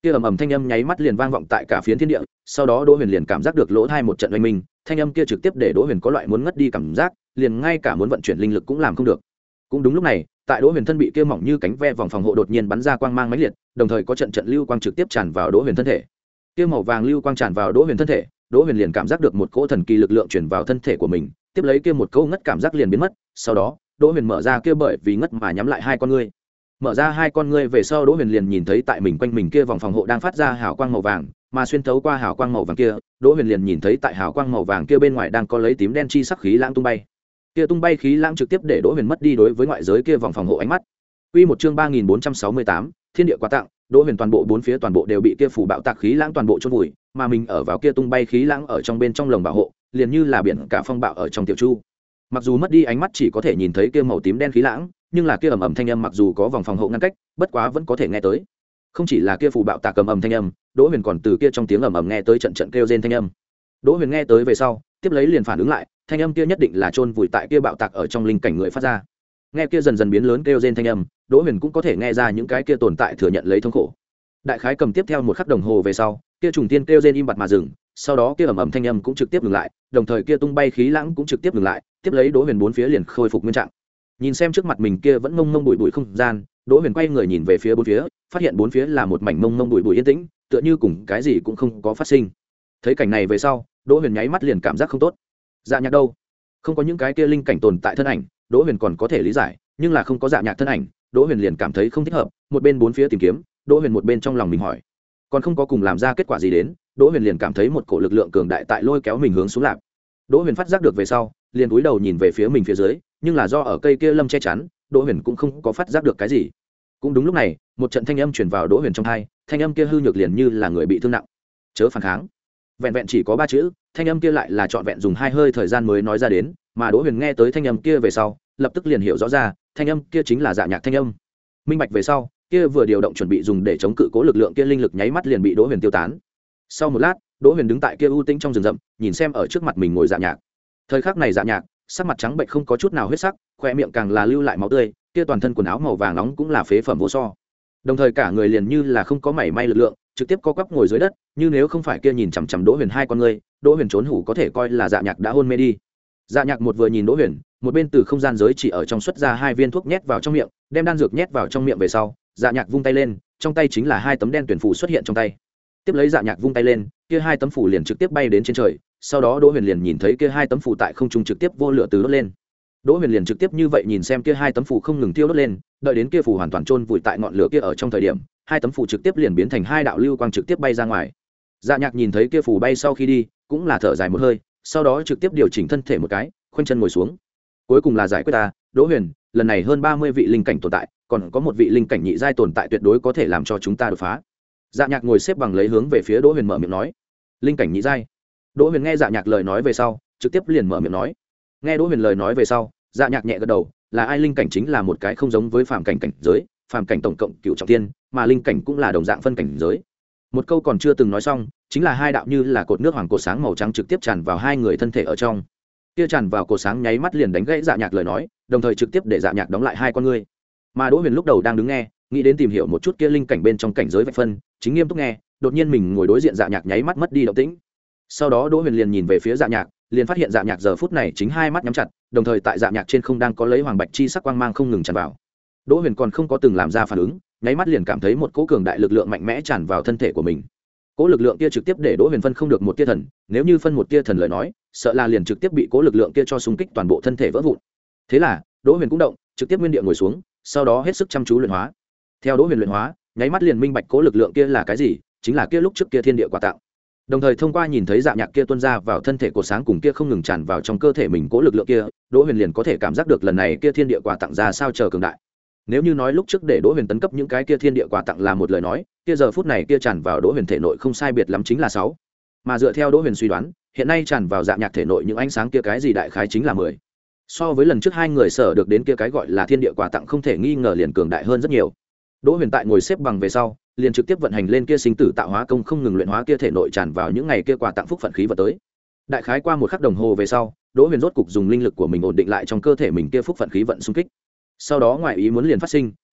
kia ầm ầm thanh âm nháy mắt liền vang vọng tại cả phiến thiên địa, sau đó Đỗ Huyền liền cảm giác được lỗ tai một trận oanh minh, thanh âm kia trực tiếp để Đỗ Huyền có loại muốn ngất đi cảm giác, liền ngay cả muốn vận chuyển linh lực cũng làm không được. Cũng đúng lúc này, tại Đỗ Huyền thân bị kia mỏng như cánh ve vòng phòng hộ đột nhiên bắn ra quang mang mãnh liệt, đồng thời có trận trận lưu quang trực tiếp tràn vào Đỗ Huyền thân thể. Kia màu vàng lưu quang tràn vào Đỗ Huyền thân thể, Đỗ Huyền liền cảm giác được một cỗ thần kỳ lực lượng truyền vào thân thể của mình, tiếp lấy kia một câu ngất cảm giác liền biến mất, sau đó, Đỗ Huyền mở ra kia bởi vì ngất mà nhắm lại hai con ngươi. Mở ra hai con ngươi về sau Đỗ Huyền liền nhìn thấy tại mình quanh mình kia vòng phòng hộ đang phát ra hào quang màu vàng, mà xuyên thấu qua hào quang màu vàng kia, Đỗ Huyền liền nhìn thấy tại hào quang màu vàng kia bên ngoài đang có lấy tím đen chi sắc khí lãng tung bay. Kia tung bay khí lãng trực tiếp để Đỗ Huyền mất đi đối với ngoại giới kia vòng phòng hộ ánh mắt. Quy một chương ba nghìn bốn trăm sáu mươi tám, Thiên địa quà tặng, Đỗ Huyền toàn bộ bốn phía toàn bộ đều bị kia phủ bạo tạc khí lãng toàn bộ chôn vùi, mà mình ở vào kia tung bay khí lãng ở trong bên trong lồng bảo hộ, liền như là biển cả phong bạo ở trong tiểu chu. Mặc dù mất đi ánh mắt chỉ có thể nhìn thấy kia màu tím đen khí lãng, nhưng là kia ầm ầm thanh âm mặc dù có vòng phòng hộ ngăn cách, bất quá vẫn có thể nghe tới. Không chỉ là kia phủ bạo tạc ầm ầm thanh âm, Đỗ Huyền còn từ kia trong tiếng ầm ầm nghe tới trận trận kêu rên thanh âm. Đỗ Huyền nghe tới về sau, tiếp lấy liền phản ứng lại, thanh âm kia nhất định là chôn vùi tại kia bạo tạc ở trong linh cảnh người phát ra. Nghe kia dần dần biến lớn kêu rên thanh âm, Đỗ Huyền cũng có thể nghe ra những cái kia tồn tại thừa nhận lấy thống khổ. Đại khái cầm tiếp theo một khắc đồng hồ về sau, kia trùng tiên kêu rên im bặt mà dừng, sau đó kia ầm ầm thanh âm cũng trực tiếp ngừng lại, đồng thời kia tung bay khí lãng cũng trực tiếp ngừng lại, tiếp lấy Đỗ Huyền bốn phía liền khôi phục nguyên trạng. Nhìn xem trước mặt mình kia vẫn mông mông bụi bụi không gian, Đỗ Huyền quay người nhìn về phía bốn phía, phát hiện bốn phía là một mảnh mông mông bụi bụi yên tĩnh, tựa như cùng cái gì cũng không có phát sinh. Thấy cảnh này về sau, Đỗ Huyền nháy mắt liền cảm giác không tốt. Dạ Nhạc đâu? Không có những cái kia linh cảnh tồn tại thân ảnh, Đỗ Huyền còn có thể lý giải, nhưng là không có Dạ Nhạc thân ảnh, Đỗ Huyền liền cảm thấy không thích hợp, một bên bốn phía tìm kiếm, Đỗ Huyền một bên trong lòng mình hỏi, còn không có cùng làm ra kết quả gì đến, Đỗ Huyền liền cảm thấy một cổ lực lượng cường đại tại lôi kéo mình hướng xuống lạp. Đỗ Huyền phát giác được về sau, liền cúi đầu nhìn về phía mình phía dưới, nhưng là do ở cây kia lâm che chắn, Đỗ Huyền cũng không có phát giác được cái gì. Cũng đúng lúc này, một trận thanh âm truyền vào Đỗ Huyền trong tai, thanh âm kia hư nhược liền như là người bị thương nặng. Chớ phản kháng. Vẹn vẹn chỉ có ba chữ, thanh âm kia lại là trọn vẹn dùng hai hơi thời gian mới nói ra đến, mà Đỗ Huyền nghe tới thanh âm kia về sau, lập tức liền hiểu rõ ra, thanh âm kia chính là Dạ Nhạc thanh âm. Minh bạch về sau, kia vừa điều động chuẩn bị dùng để chống cự cố lực lượng kia linh lực nháy mắt liền bị Đỗ Huyền tiêu tán. Sau một lát, Đỗ Huyền đứng tại kia u tĩnh trong rừng rậm, nhìn xem ở trước mặt mình ngồi Dạ Nhạc. Thời khắc này Dạ Nhạc, sắc mặt trắng bệnh không có chút nào huyết sắc, khoe miệng càng là lưu lại máu tươi, kia toàn thân quần áo màu vàng nóng cũng là phế phẩm vô so. Đồng thời cả người liền như là không có mảy may lực lượng, trực tiếp co quắp ngồi dưới đất, như nếu không phải kia nhìn chằm chằm Đỗ Huyền hai con ngươi, Đỗ Huyền trốn hủ có thể coi là Dạ Nhạc đã hôn mê đi. Dạ Nhạc một vừa nhìn Đỗ Huyền, một bên từ không gian giới chỉ ở trong xuất ra hai viên thuốc nhét vào trong miệng, đem đan dược nhét vào trong miệng về sau, Dạ Nhạc vung tay lên, trong tay chính là hai tấm đen tuyển phù xuất hiện trong tay. Tiếp lấy Dạ Nhạc vung tay lên, kia hai tấm phù liền trực tiếp bay đến trên trời, sau đó Đỗ Huyền liền nhìn thấy kia hai tấm phù tại không trung trực tiếp vô lửa từ đốt lên. Đỗ Huyền liền trực tiếp như vậy nhìn xem kia hai tấm phù không ngừng tiêu đốt lên, đợi đến kia phù hoàn toàn chôn vùi tại ngọn lửa kia ở trong thời điểm, hai tấm phù trực tiếp liền biến thành hai đạo lưu quang trực tiếp bay ra ngoài. Dạ Nhạc nhìn thấy kia phù bay sau khi đi, cũng là thở dài một hơi, sau đó trực tiếp điều chỉnh thân thể một cái, khoanh chân ngồi xuống. Cuối cùng là giải quyết ta, Đỗ Huyền, lần này hơn ba mươi vị linh cảnh tồn tại, còn có một vị linh cảnh nhị giai tồn tại tuyệt đối có thể làm cho chúng ta đột phá. Dạ Nhạc ngồi xếp bằng lấy hướng về phía Đỗ Huyền mở miệng nói, linh cảnh nhị giai. Đỗ Huyền nghe Dạ Nhạc lời nói về sau, trực tiếp liền mở miệng nói. Nghe Đỗ Huyền lời nói về sau, Dạ Nhạc nhẹ gật đầu, là ai linh cảnh chính là một cái không giống với phàm cảnh cảnh giới, phàm cảnh tổng cộng cựu trọng thiên, mà linh cảnh cũng là đồng dạng phân cảnh giới. Một câu còn chưa từng nói xong, chính là hai đạo như là cột nước hoàng cột sáng màu trắng trực tiếp tràn vào hai người thân thể ở trong. Kia tràn vào cột sáng nháy mắt liền đánh gãy Dạ Nhạc lời nói, đồng thời trực tiếp để Dạ Nhạc đóng lại hai con ngươi. Mà Đỗ Huyền lúc đầu đang đứng nghe, nghĩ đến tìm hiểu một chút kia linh cảnh bên trong cảnh giới vạch phân, chính nghiêm túc nghe, đột nhiên mình ngồi đối diện Dạ Nhạc nháy mắt mất đi động tĩnh. Sau đó Đỗ Huyền liền nhìn về phía Dạ Nhạc, liền phát hiện Dạ Nhạc giờ phút này chính hai mắt nhắm chặt, đồng thời tại Dạ Nhạc trên không đang có lấy hoàng bạch chi sắc quang mang không ngừng tràn vào. Đỗ Huyền còn không có từng làm ra phản ứng, nháy mắt liền cảm thấy một cỗ cường đại lực lượng mạnh mẽ tràn vào thân thể của mình. Cỗ lực lượng kia trực tiếp để Đỗ Huyền phân không được một tia thần, nếu như phân một tia thần lời nói, sợ là liền trực tiếp bị cỗ lực lượng kia cho xung kích toàn bộ thân thể vỡ vụn. Thế là, Đỗ Huyền cũng động, trực tiếp nguyên địa ngồi xuống, sau đó hết sức chăm chú luyện hóa. Theo Đỗ Huyền luyện hóa, nháy mắt liền minh bạch cỗ lực lượng kia là cái gì, chính là kia lúc trước kia thiên địa quà tặng. Đồng thời thông qua nhìn thấy Dạ Nhạc kia tuôn ra vào thân thể cột sáng cùng kia không ngừng tràn vào trong cơ thể mình cỗ lực lượng kia, Đỗ Huyền liền có thể cảm giác được lần này kia thiên địa quà tặng ra sao chờ cường đại. Nếu như nói lúc trước để Đỗ Huyền tấn cấp những cái kia thiên địa quà tặng là một lời nói, kia giờ phút này kia tràn vào Đỗ Huyền thể nội không sai biệt lắm chính là sáu. Mà dựa theo Đỗ Huyền suy đoán, hiện nay tràn vào Dạ Nhạc thể nội những ánh sáng kia cái gì đại khái chính là mười. So với lần trước hai người sở được đến kia cái gọi là thiên địa quà tặng không thể nghi ngờ liền cường đại hơn rất nhiều. Đỗ Huyền tại ngồi xếp bằng về sau, liền trực tiếp vận hành lên kia sinh tử tạo hóa công không ngừng luyện hóa kia thể nội tràn vào những ngày kia quà tặng phúc phận khí vật tới. Đại khái qua một khắc đồng hồ về sau, Đỗ Huyền rốt cục dùng linh lực của mình ổn định lại trong cơ thể mình kia phúc phận khí vận xung kích. Sau đó ngoại ý muốn liền phát sinh,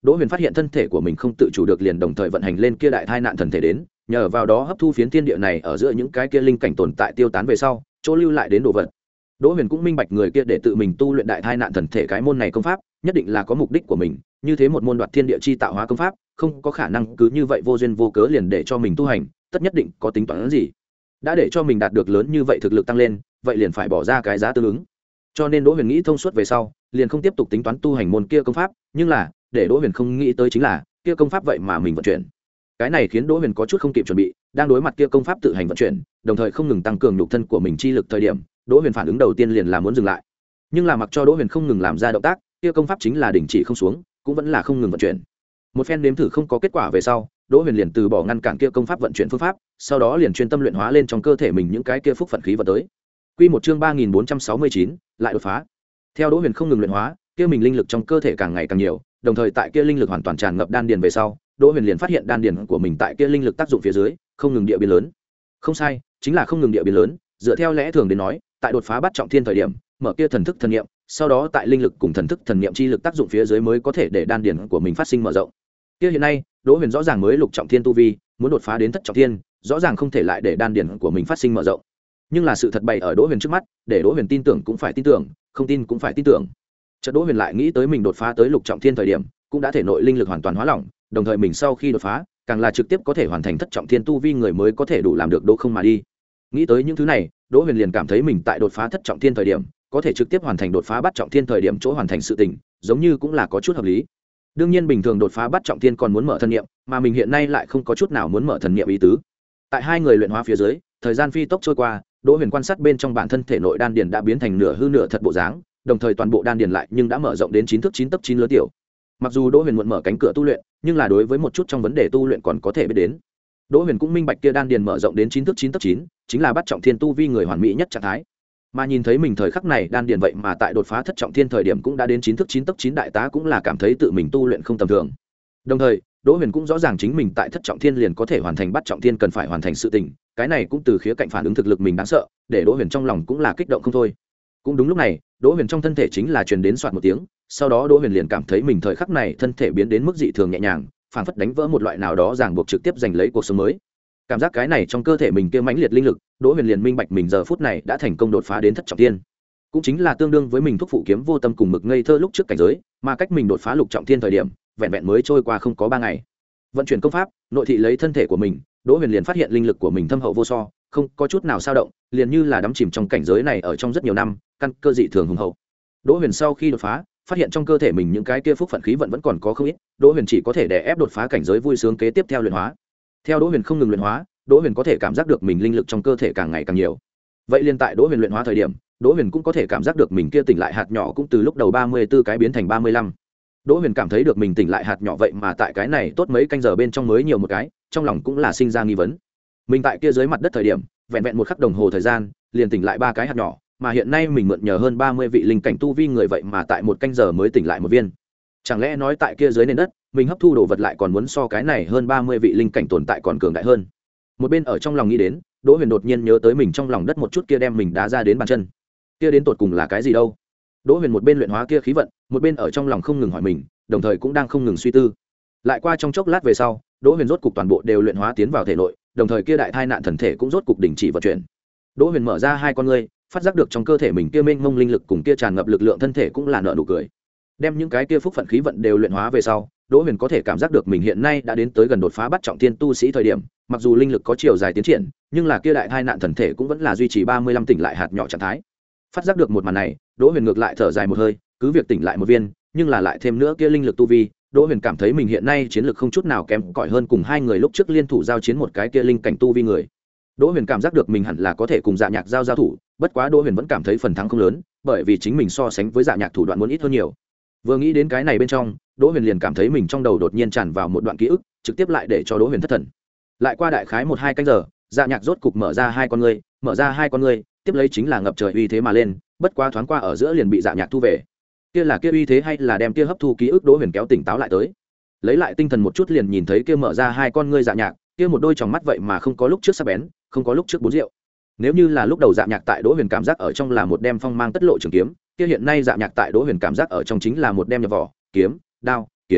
Đỗ Huyền phát hiện thân thể của mình không tự chủ được liền đồng thời vận hành lên kia đại thai nạn thần thể đến, nhờ vào đó hấp thu phiến thiên địa này ở giữa những cái kia linh cảnh tồn tại tiêu tán về sau, chỗ lưu lại đến đồ vật. Đỗ Huyền cũng minh bạch người kia để tự mình tu luyện đại thai nạn thần thể cái môn này công pháp, nhất định là có mục đích của mình, như thế một môn đoạt thiên địa chi tạo hóa công pháp, không có khả năng cứ như vậy vô duyên vô cớ liền để cho mình tu hành, tất nhất định có tính toán gì. Đã để cho mình đạt được lớn như vậy thực lực tăng lên, vậy liền phải bỏ ra cái giá tương ứng. Cho nên Đỗ Huyền nghĩ thông suốt về sau, liền không tiếp tục tính toán tu hành môn kia công pháp, nhưng là, để Đỗ Huyền không nghĩ tới chính là, kia công pháp vậy mà mình vận chuyển. Cái này khiến Đỗ Huyền có chút không kịp chuẩn bị, đang đối mặt kia công pháp tự hành vận chuyển, đồng thời không ngừng tăng cường nhục thân của mình chi lực thời điểm, Đỗ Huyền phản ứng đầu tiên liền là muốn dừng lại. Nhưng là mặc cho Đỗ Huyền không ngừng làm ra động tác, kia công pháp chính là đình chỉ không xuống, cũng vẫn là không ngừng vận chuyển. Một phen nếm thử không có kết quả về sau, Đỗ Huyền liền từ bỏ ngăn cản kia công pháp vận chuyển phương pháp, sau đó liền chuyên tâm luyện hóa lên trong cơ thể mình những cái kia phúc phận khí vật tới. Quy một chương ba nghìn bốn trăm sáu mươi chín, lại đột phá. Theo Đỗ Huyền không ngừng luyện hóa, kia mình linh lực trong cơ thể càng ngày càng nhiều, đồng thời tại kia linh lực hoàn toàn tràn ngập đan điền về sau, Đỗ Huyền liền phát hiện đan điền của mình tại kia linh lực tác dụng phía dưới, không ngừng địa biến lớn. Không sai, chính là không ngừng địa biến lớn, dựa theo lẽ thường đến nói, tại đột phá bắt trọng thiên thời điểm, mở kia thần thức thần niệm, sau đó tại linh lực cùng thần thức thần niệm chi lực tác dụng phía dưới mới có thể để đan điền của mình phát sinh mở rộng. Kia hiện nay, Đỗ Huyền rõ ràng mới lục trọng thiên tu vi, muốn đột phá đến thất trọng thiên, rõ ràng không thể lại để đan điền của mình phát sinh mở rộng. Nhưng là sự thật bày ở Đỗ Huyền trước mắt, để Đỗ Huyền tin tưởng cũng phải tin tưởng, không tin cũng phải tin tưởng. Chợt Đỗ Huyền lại nghĩ tới mình đột phá tới lục trọng thiên thời điểm, cũng đã thể nội linh lực hoàn toàn hóa lỏng, đồng thời mình sau khi đột phá, càng là trực tiếp có thể hoàn thành thất trọng thiên tu vi người mới có thể đủ làm được Đỗ không mà đi. Nghĩ tới những thứ này, Đỗ Huyền liền cảm thấy mình tại đột phá thất trọng thiên thời điểm, có thể trực tiếp hoàn thành đột phá bắt trọng thiên thời điểm chỗ hoàn thành sự tình, giống như cũng là có chút hợp lý. Đương nhiên bình thường đột phá bắt trọng thiên còn muốn mở thần niệm, mà mình hiện nay lại không có chút nào muốn mở thần niệm ý tứ. Tại hai người luyện hóa phía dưới, thời gian phi tốc trôi qua, Đỗ Huyền quan sát bên trong bản thân thể nội đan điền đã biến thành nửa hư nửa thật bộ dáng, đồng thời toàn bộ đan điền lại nhưng đã mở rộng đến chín thước chín tấc chín lớn tiểu. Mặc dù Đỗ Huyền muộn mở cánh cửa tu luyện, nhưng là đối với một chút trong vấn đề tu luyện còn có thể biết đến. Đỗ Huyền cũng minh bạch kia đan điền mở rộng đến chín thước chín tấc chín, chính là bắt trọng thiên tu vi người hoàn mỹ nhất trạng thái. Mà nhìn thấy mình thời khắc này đan điền vậy mà tại đột phá thất trọng thiên thời điểm cũng đã đến chín thước chín tấc chín đại tá cũng là cảm thấy tự mình tu luyện không tầm thường. Đồng thời, Đỗ Huyền cũng rõ ràng chính mình tại thất trọng thiên liền có thể hoàn thành bắt trọng thiên cần phải hoàn thành sự tình, cái này cũng từ khía cạnh phản ứng thực lực mình đáng sợ, để Đỗ Huyền trong lòng cũng là kích động không thôi. Cũng đúng lúc này, Đỗ Huyền trong thân thể chính là truyền đến soạt một tiếng, sau đó Đỗ Huyền liền cảm thấy mình thời khắc này thân thể biến đến mức dị thường nhẹ nhàng, phảng phất đánh vỡ một loại nào đó ràng buộc trực tiếp giành lấy cuộc sống mới. Cảm giác cái này trong cơ thể mình kia mãnh liệt linh lực, Đỗ Huyền liền minh bạch mình giờ phút này đã thành công đột phá đến thất trọng thiên, cũng chính là tương đương với mình thúc phụ kiếm vô tâm cùng mực ngây thơ lúc trước cảnh giới, mà cách mình đột phá lục trọng thiên thời điểm, vẹn vẹn mới trôi qua không có ba ngày. Vận chuyển công pháp, nội thị lấy thân thể của mình, Đỗ Huyền liền phát hiện linh lực của mình thâm hậu vô so, không có chút nào dao động, liền như là đắm chìm trong cảnh giới này ở trong rất nhiều năm, căn cơ dị thường hùng hậu. Đỗ Huyền sau khi đột phá, phát hiện trong cơ thể mình những cái kia phúc phận khí vận vẫn còn có không ít, Đỗ Huyền chỉ có thể đè ép đột phá cảnh giới vui sướng kế tiếp theo luyện hóa. Theo Đỗ Huyền không ngừng luyện hóa, Đỗ Huyền có thể cảm giác được mình linh lực trong cơ thể càng ngày càng nhiều. Vậy liền tại Đỗ Huyền luyện hóa thời điểm, Đỗ Huyền cũng có thể cảm giác được mình kia tỉnh lại hạt nhỏ cũng từ lúc đầu ba mươi b ố cái biến thành ba mươi lăm. Đỗ Huyền cảm thấy được mình tỉnh lại hạt nhỏ vậy mà tại cái này tốt mấy canh giờ bên trong mới nhiều một cái, trong lòng cũng là sinh ra nghi vấn. Mình tại kia dưới mặt đất thời điểm, vẹn vẹn một khắc đồng hồ thời gian, liền tỉnh lại ba cái hạt nhỏ, mà hiện nay mình mượn nhờ hơn ba mươi vị linh cảnh tu vi người vậy mà tại một canh giờ mới tỉnh lại một viên. Chẳng lẽ nói tại kia dưới nền đất, mình hấp thu đồ vật lại còn muốn so cái này hơn ba mươi vị linh cảnh tồn tại còn cường đại hơn. Một bên ở trong lòng nghĩ đến, Đỗ Huyền đột nhiên nhớ tới mình trong lòng đất một chút kia đem mình đá ra đến bàn chân. Kia đến tột cùng là cái gì đâu? Đỗ Huyền một bên luyện hóa kia khí vận, một bên ở trong lòng không ngừng hỏi mình, đồng thời cũng đang không ngừng suy tư. Lại qua trong chốc lát về sau, Đỗ Huyền rốt cục toàn bộ đều luyện hóa tiến vào thể nội, đồng thời kia đại thai nạn thần thể cũng rốt cục đình chỉ vận chuyển. Đỗ Huyền mở ra hai con ngươi, phát giác được trong cơ thể mình kia mênh mông linh lực cùng kia tràn ngập lực lượng thân thể cũng là nở nụ cười. Đem những cái kia phúc phận khí vận đều luyện hóa về sau, Đỗ Huyền có thể cảm giác được mình hiện nay đã đến tới gần đột phá bắt trọng thiên tu sĩ thời điểm, mặc dù linh lực có chiều dài tiến triển, nhưng là kia đại thai nạn thần thể cũng vẫn là duy trì ba mươi lăm tỉnh lại hạt nhỏ trạng thái. Phát giác được một màn này, Đỗ Huyền ngược lại thở dài một hơi, cứ việc tỉnh lại một viên, nhưng là lại thêm nữa kia linh lực tu vi, Đỗ Huyền cảm thấy mình hiện nay chiến lực không chút nào kém cỏi hơn cùng hai người lúc trước liên thủ giao chiến một cái kia linh cảnh tu vi người. Đỗ Huyền cảm giác được mình hẳn là có thể cùng Dạ Nhạc giao giao thủ, bất quá Đỗ Huyền vẫn cảm thấy phần thắng không lớn, bởi vì chính mình so sánh với Dạ Nhạc thủ đoạn muốn ít hơn nhiều. Vừa nghĩ đến cái này bên trong, Đỗ Huyền liền cảm thấy mình trong đầu đột nhiên tràn vào một đoạn ký ức, trực tiếp lại để cho Đỗ Huyền thất thần. Lại qua đại khái một hai canh giờ, Dạ Nhạc rốt cục mở ra hai con ngươi, mở ra hai con ngươi, tiếp lấy chính là ngập trời uy thế mà lên, bất quá thoáng qua ở giữa liền bị Dạ Nhạc thu về. Kia là kia uy thế hay là đem kia hấp thu ký ức Đỗ Huyền kéo tỉnh táo lại tới. Lấy lại tinh thần một chút liền nhìn thấy kia mở ra hai con ngươi Dạ Nhạc, kia một đôi tròng mắt vậy mà không có lúc trước sắc bén, không có lúc trước bốn rượu. Nếu như là lúc đầu Dạ Nhạc tại Đỗ Huyền cảm giác ở trong là một đem phong mang tất lộ trường kiếm, kia hiện nay Dạ Nhạc tại Đỗ Huyền cảm giác ở trong chính là một đem nhập vỏ, kiếm, đao, kiếm,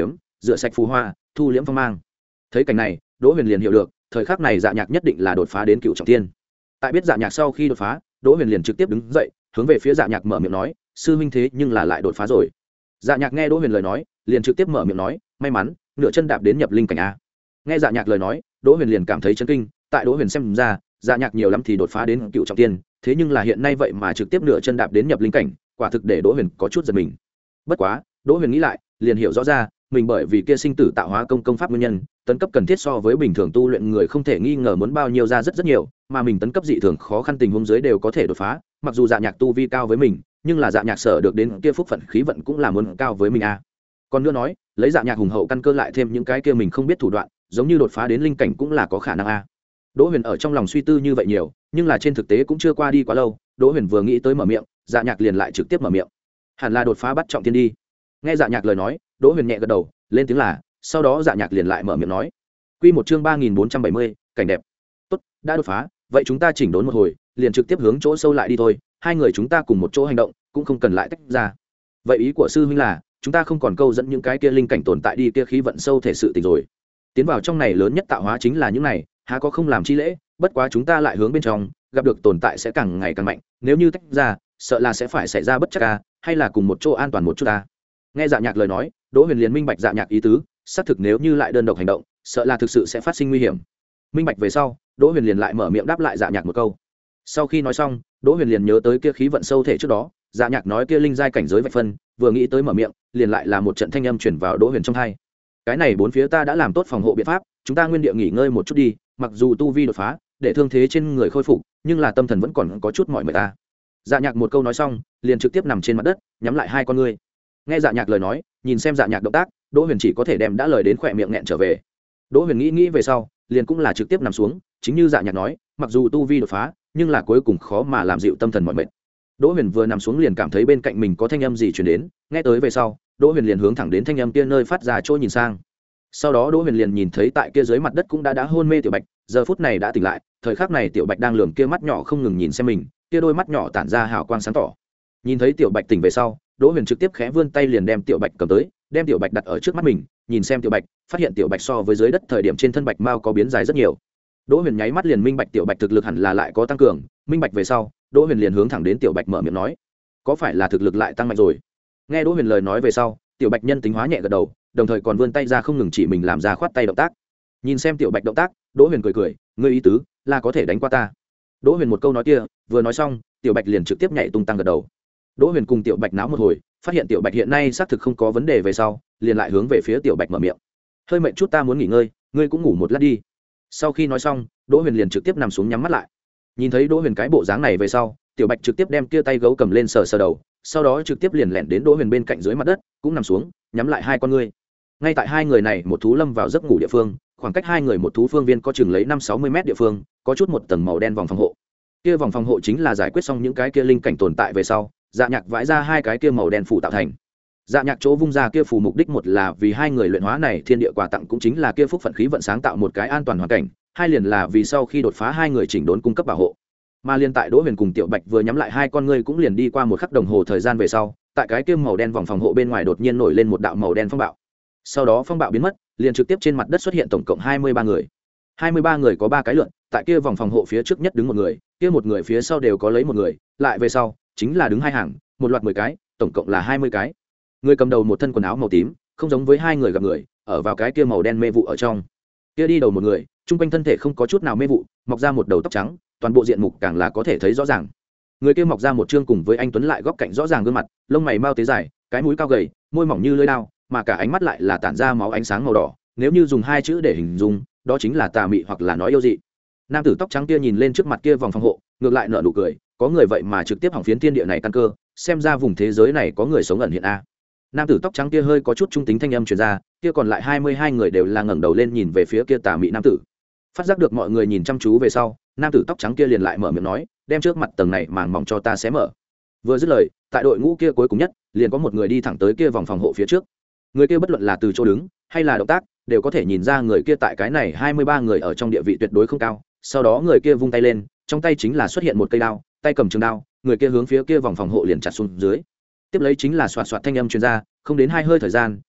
rửa sạch phù hoa, thu liễm phong mang. Thấy cảnh này, Đỗ Huyền liền hiểu được, thời khắc này Dạ Nhạc nhất định là đột phá đến cựu trọng thiên. Tại biết Dạ Nhạc sau khi đột phá, Đỗ Huyền liền trực tiếp đứng dậy, hướng về phía Dạ Nhạc mở miệng nói, sư huynh thế nhưng là lại đột phá rồi. Dạ Nhạc nghe Đỗ Huyền lời nói, liền trực tiếp mở miệng nói, may mắn, nửa chân đạp đến nhập linh cảnh a. Nghe Dạ Nhạc lời nói, Đỗ Huyền liền cảm thấy chấn kinh, tại Đỗ Huyền xem ra, Dạ Nhạc nhiều lắm thì đột phá đến cựu trọng thiên, thế nhưng là hiện nay vậy mà trực tiếp nửa chân đạp đến nhập linh cảnh, quả thực để Đỗ Huyền có chút giật mình. Bất quá, Đỗ Huyền nghĩ lại, liền hiểu rõ ra, mình bởi vì kia sinh tử tạo hóa công công pháp nguyên nhân, tấn cấp cần thiết so với bình thường tu luyện người không thể nghi ngờ muốn bao nhiêu ra rất rất nhiều, mà mình tấn cấp dị thường khó khăn tình huống dưới đều có thể đột phá, mặc dù Dạ Nhạc tu vi cao với mình, nhưng là Dạ Nhạc sở được đến kia phúc phận khí vận cũng là muốn cao với mình a. À. Còn nữa nói, lấy Dạ Nhạc hùng hậu căn cơ lại thêm những cái kia mình không biết thủ đoạn, giống như đột phá đến linh cảnh cũng là có khả năng a. À. Đỗ Huyền ở trong lòng suy tư như vậy nhiều, nhưng là trên thực tế cũng chưa qua đi quá lâu, Đỗ Huyền vừa nghĩ tới mở miệng, Dạ Nhạc liền lại trực tiếp mở miệng. Hẳn là đột phá bắt trọng thiên đi. Nghe Dạ Nhạc lời nói, Đỗ Huyền nhẹ gật đầu, lên tiếng là, sau đó Dạ Nhạc liền lại mở miệng nói. Quy một chương ba nghìn bốn trăm bảy mươi, cảnh đẹp. Tốt, đã đột phá, vậy chúng ta chỉnh đốn một hồi, liền trực tiếp hướng chỗ sâu lại đi thôi, hai người chúng ta cùng một chỗ hành động, cũng không cần lại tách ra. Vậy ý của sư huynh là, chúng ta không còn câu dẫn những cái kia linh cảnh tồn tại đi kia khí vận sâu thể sự tình rồi. Tiến vào trong này lớn nhất tạo hóa chính là những này, há có không làm chi lễ, bất quá chúng ta lại hướng bên trong, gặp được tồn tại sẽ càng ngày càng mạnh, nếu như tách ra, sợ là sẽ phải xảy ra bất trắc a, hay là cùng một chỗ an toàn một chút a. Nghe Dạ Nhạc lời nói, Đỗ Huyền liền minh bạch Dạ Nhạc ý tứ, xác thực nếu như lại đơn độc hành động, sợ là thực sự sẽ phát sinh nguy hiểm. Minh bạch về sau, Đỗ Huyền liền lại mở miệng đáp lại Dạ Nhạc một câu. Sau khi nói xong, Đỗ Huyền liền nhớ tới kia khí vận sâu thể trước đó, Dạ Nhạc nói kia linh giai cảnh giới vạch phân, vừa nghĩ tới mở miệng, liền lại là một trận thanh âm truyền vào Đỗ Huyền trong tai. Cái này bốn phía ta đã làm tốt phòng hộ biện pháp, chúng ta nguyên địa nghỉ ngơi một chút đi, mặc dù tu vi đột phá, để thương thế trên người khôi phục, nhưng là tâm thần vẫn còn có chút mỏi mệt ta. Dạ Nhạc một câu nói xong, liền trực tiếp nằm trên mặt đất, nhắm lại hai con ngươi. Nghe Dạ Nhạc lời nói, nhìn xem Dạ Nhạc động tác, Đỗ Huyền chỉ có thể đem đã lời đến khỏe miệng nghẹn trở về. Đỗ Huyền nghĩ nghĩ về sau, liền cũng là trực tiếp nằm xuống, chính như Dạ Nhạc nói, mặc dù tu vi đột phá, nhưng là cuối cùng khó mà làm dịu tâm thần mỏi mệt. Đỗ Huyền vừa nằm xuống liền cảm thấy bên cạnh mình có thanh âm gì truyền đến, nghe tới về sau, Đỗ Huyền liền hướng thẳng đến thanh âm kia nơi phát ra chỗ nhìn sang. Sau đó Đỗ Huyền liền nhìn thấy tại kia dưới mặt đất cũng đã đã hôn mê Tiểu Bạch, giờ phút này đã tỉnh lại, thời khắc này Tiểu Bạch đang lườm kia mắt nhỏ không ngừng nhìn xem mình, kia đôi mắt nhỏ tản ra hào quang sáng tỏ. Nhìn thấy Tiểu Bạch tỉnh về sau, Đỗ Huyền trực tiếp khẽ vươn tay liền đem Tiểu Bạch cầm tới, đem Tiểu Bạch đặt ở trước mắt mình, nhìn xem Tiểu Bạch, phát hiện Tiểu Bạch so với dưới đất thời điểm trên thân bạch mao có biến dài rất nhiều. Đỗ Huyền nháy mắt liền minh bạch Tiểu Bạch thực lực hẳn là lại có tăng cường, minh bạch về sau, Đỗ Huyền liền hướng thẳng đến Tiểu Bạch mở miệng nói, có phải là thực lực lại tăng mạnh rồi? Nghe Đỗ Huyền lời nói về sau, Tiểu Bạch nhân tính hóa nhẹ gật đầu, đồng thời còn vươn tay ra không ngừng chỉ mình làm ra khoát tay động tác. Nhìn xem Tiểu Bạch động tác, Đỗ Huyền cười cười, ngươi ý tứ là có thể đánh qua ta? Đỗ Huyền một câu nói kia, vừa nói xong, Tiểu Bạch liền trực tiếp nhảy tung tăng gật đầu. Đỗ Huyền cùng Tiểu Bạch náo một hồi, phát hiện Tiểu Bạch hiện nay xác thực không có vấn đề về sau, liền lại hướng về phía Tiểu Bạch mở miệng, hơi mệt chút ta muốn nghỉ ngơi, ngươi cũng ngủ một lát đi. Sau khi nói xong, Đỗ Huyền liền trực tiếp nằm xuống nhắm mắt lại. Nhìn thấy Đỗ Huyền cái bộ dáng này về sau, Tiểu Bạch trực tiếp đem kia tay gấu cầm lên sờ sờ đầu, sau đó trực tiếp liền lẻn đến Đỗ Huyền bên cạnh dưới mặt đất, cũng nằm xuống, nhắm lại hai con ngươi. Ngay tại hai người này một thú lâm vào giấc ngủ địa phương, khoảng cách hai người một thú phương viên có chừng lấy năm sáu mươi mét địa phương, có chút một tầng màu đen vòng phòng hộ. Kia vòng phòng hộ chính là giải quyết xong những cái kia linh cảnh tồn tại về sau, Dạ Nhạc vãi ra hai cái kia màu đen phủ tạo thành. Dạ Nhạc chỗ vung ra kia phù mục đích một là vì hai người luyện hóa này thiên địa quà tặng cũng chính là kia phúc phận khí vận sáng tạo một cái an toàn hoàn cảnh, hai liền là vì sau khi đột phá hai người chỉnh đốn cung cấp bảo hộ. Mà liên tại Đỗ Huyền cùng Tiểu Bạch vừa nhắm lại hai con ngươi cũng liền đi qua một khắc đồng hồ thời gian về sau, tại cái kia màu đen vòng phòng hộ bên ngoài đột nhiên nổi lên một đạo màu đen phong bạo. Sau đó phong bạo biến mất, liền trực tiếp trên mặt đất xuất hiện tổng cộng hai mươi ba người. hai mươi ba người có ba cái lượn, tại kia vòng phòng hộ phía trước nhất đứng một người, kia một người phía sau đều có lấy một người, lại về sau chính là đứng hai hàng, một loạt mười cái, tổng cộng là hai mươi cái. Người cầm đầu một thân quần áo màu tím, không giống với hai người gặp người, ở vào cái kia màu đen mê vụ ở trong. Kia đi đầu một người, trung quanh thân thể không có chút nào mê vụ, mọc ra một đầu tóc trắng, toàn bộ diện mục càng là có thể thấy rõ ràng. Người kia mọc ra một trương cùng với anh tuấn lại góc cạnh rõ ràng gương mặt, lông mày mau tế dài, cái mũi cao gầy, môi mỏng như lưỡi dao, mà cả ánh mắt lại là tản ra máu ánh sáng màu đỏ, nếu như dùng hai chữ để hình dung, đó chính là tà mị hoặc là nói yêu dị. Nam tử tóc trắng kia nhìn lên trước mặt kia vòng phòng hộ, ngược lại nở nụ cười, có người vậy mà trực tiếp hỏng phiến thiên địa này căn cơ, xem ra vùng thế giới này có người sống ẩn hiện a. Nam tử tóc trắng kia hơi có chút trung tính thanh âm truyền ra, kia còn lại hai mươi hai người đều là ngẩng đầu lên nhìn về phía kia tà mị nam tử. Phát giác được mọi người nhìn chăm chú về sau, nam tử tóc trắng kia liền lại mở miệng nói, đem trước mặt tầng này màng mỏng cho ta xé mở. Vừa dứt lời, tại đội ngũ kia cuối cùng nhất, liền có một người đi thẳng tới kia vòng phòng hộ phía trước. Người kia bất luận là từ chỗ đứng hay là động tác, đều có thể nhìn ra người kia tại cái này hai mươi ba người ở trong địa vị tuyệt đối không cao. Sau đó người kia vung tay lên, trong tay chính là xuất hiện một cây đao, tay cầm trường đao, người kia hướng phía kia vòng phòng hộ liền chặt xuống dưới. Tiếp lấy chính là xoạt xoạt thanh âm truyền ra, không đến hai hơi thời gian,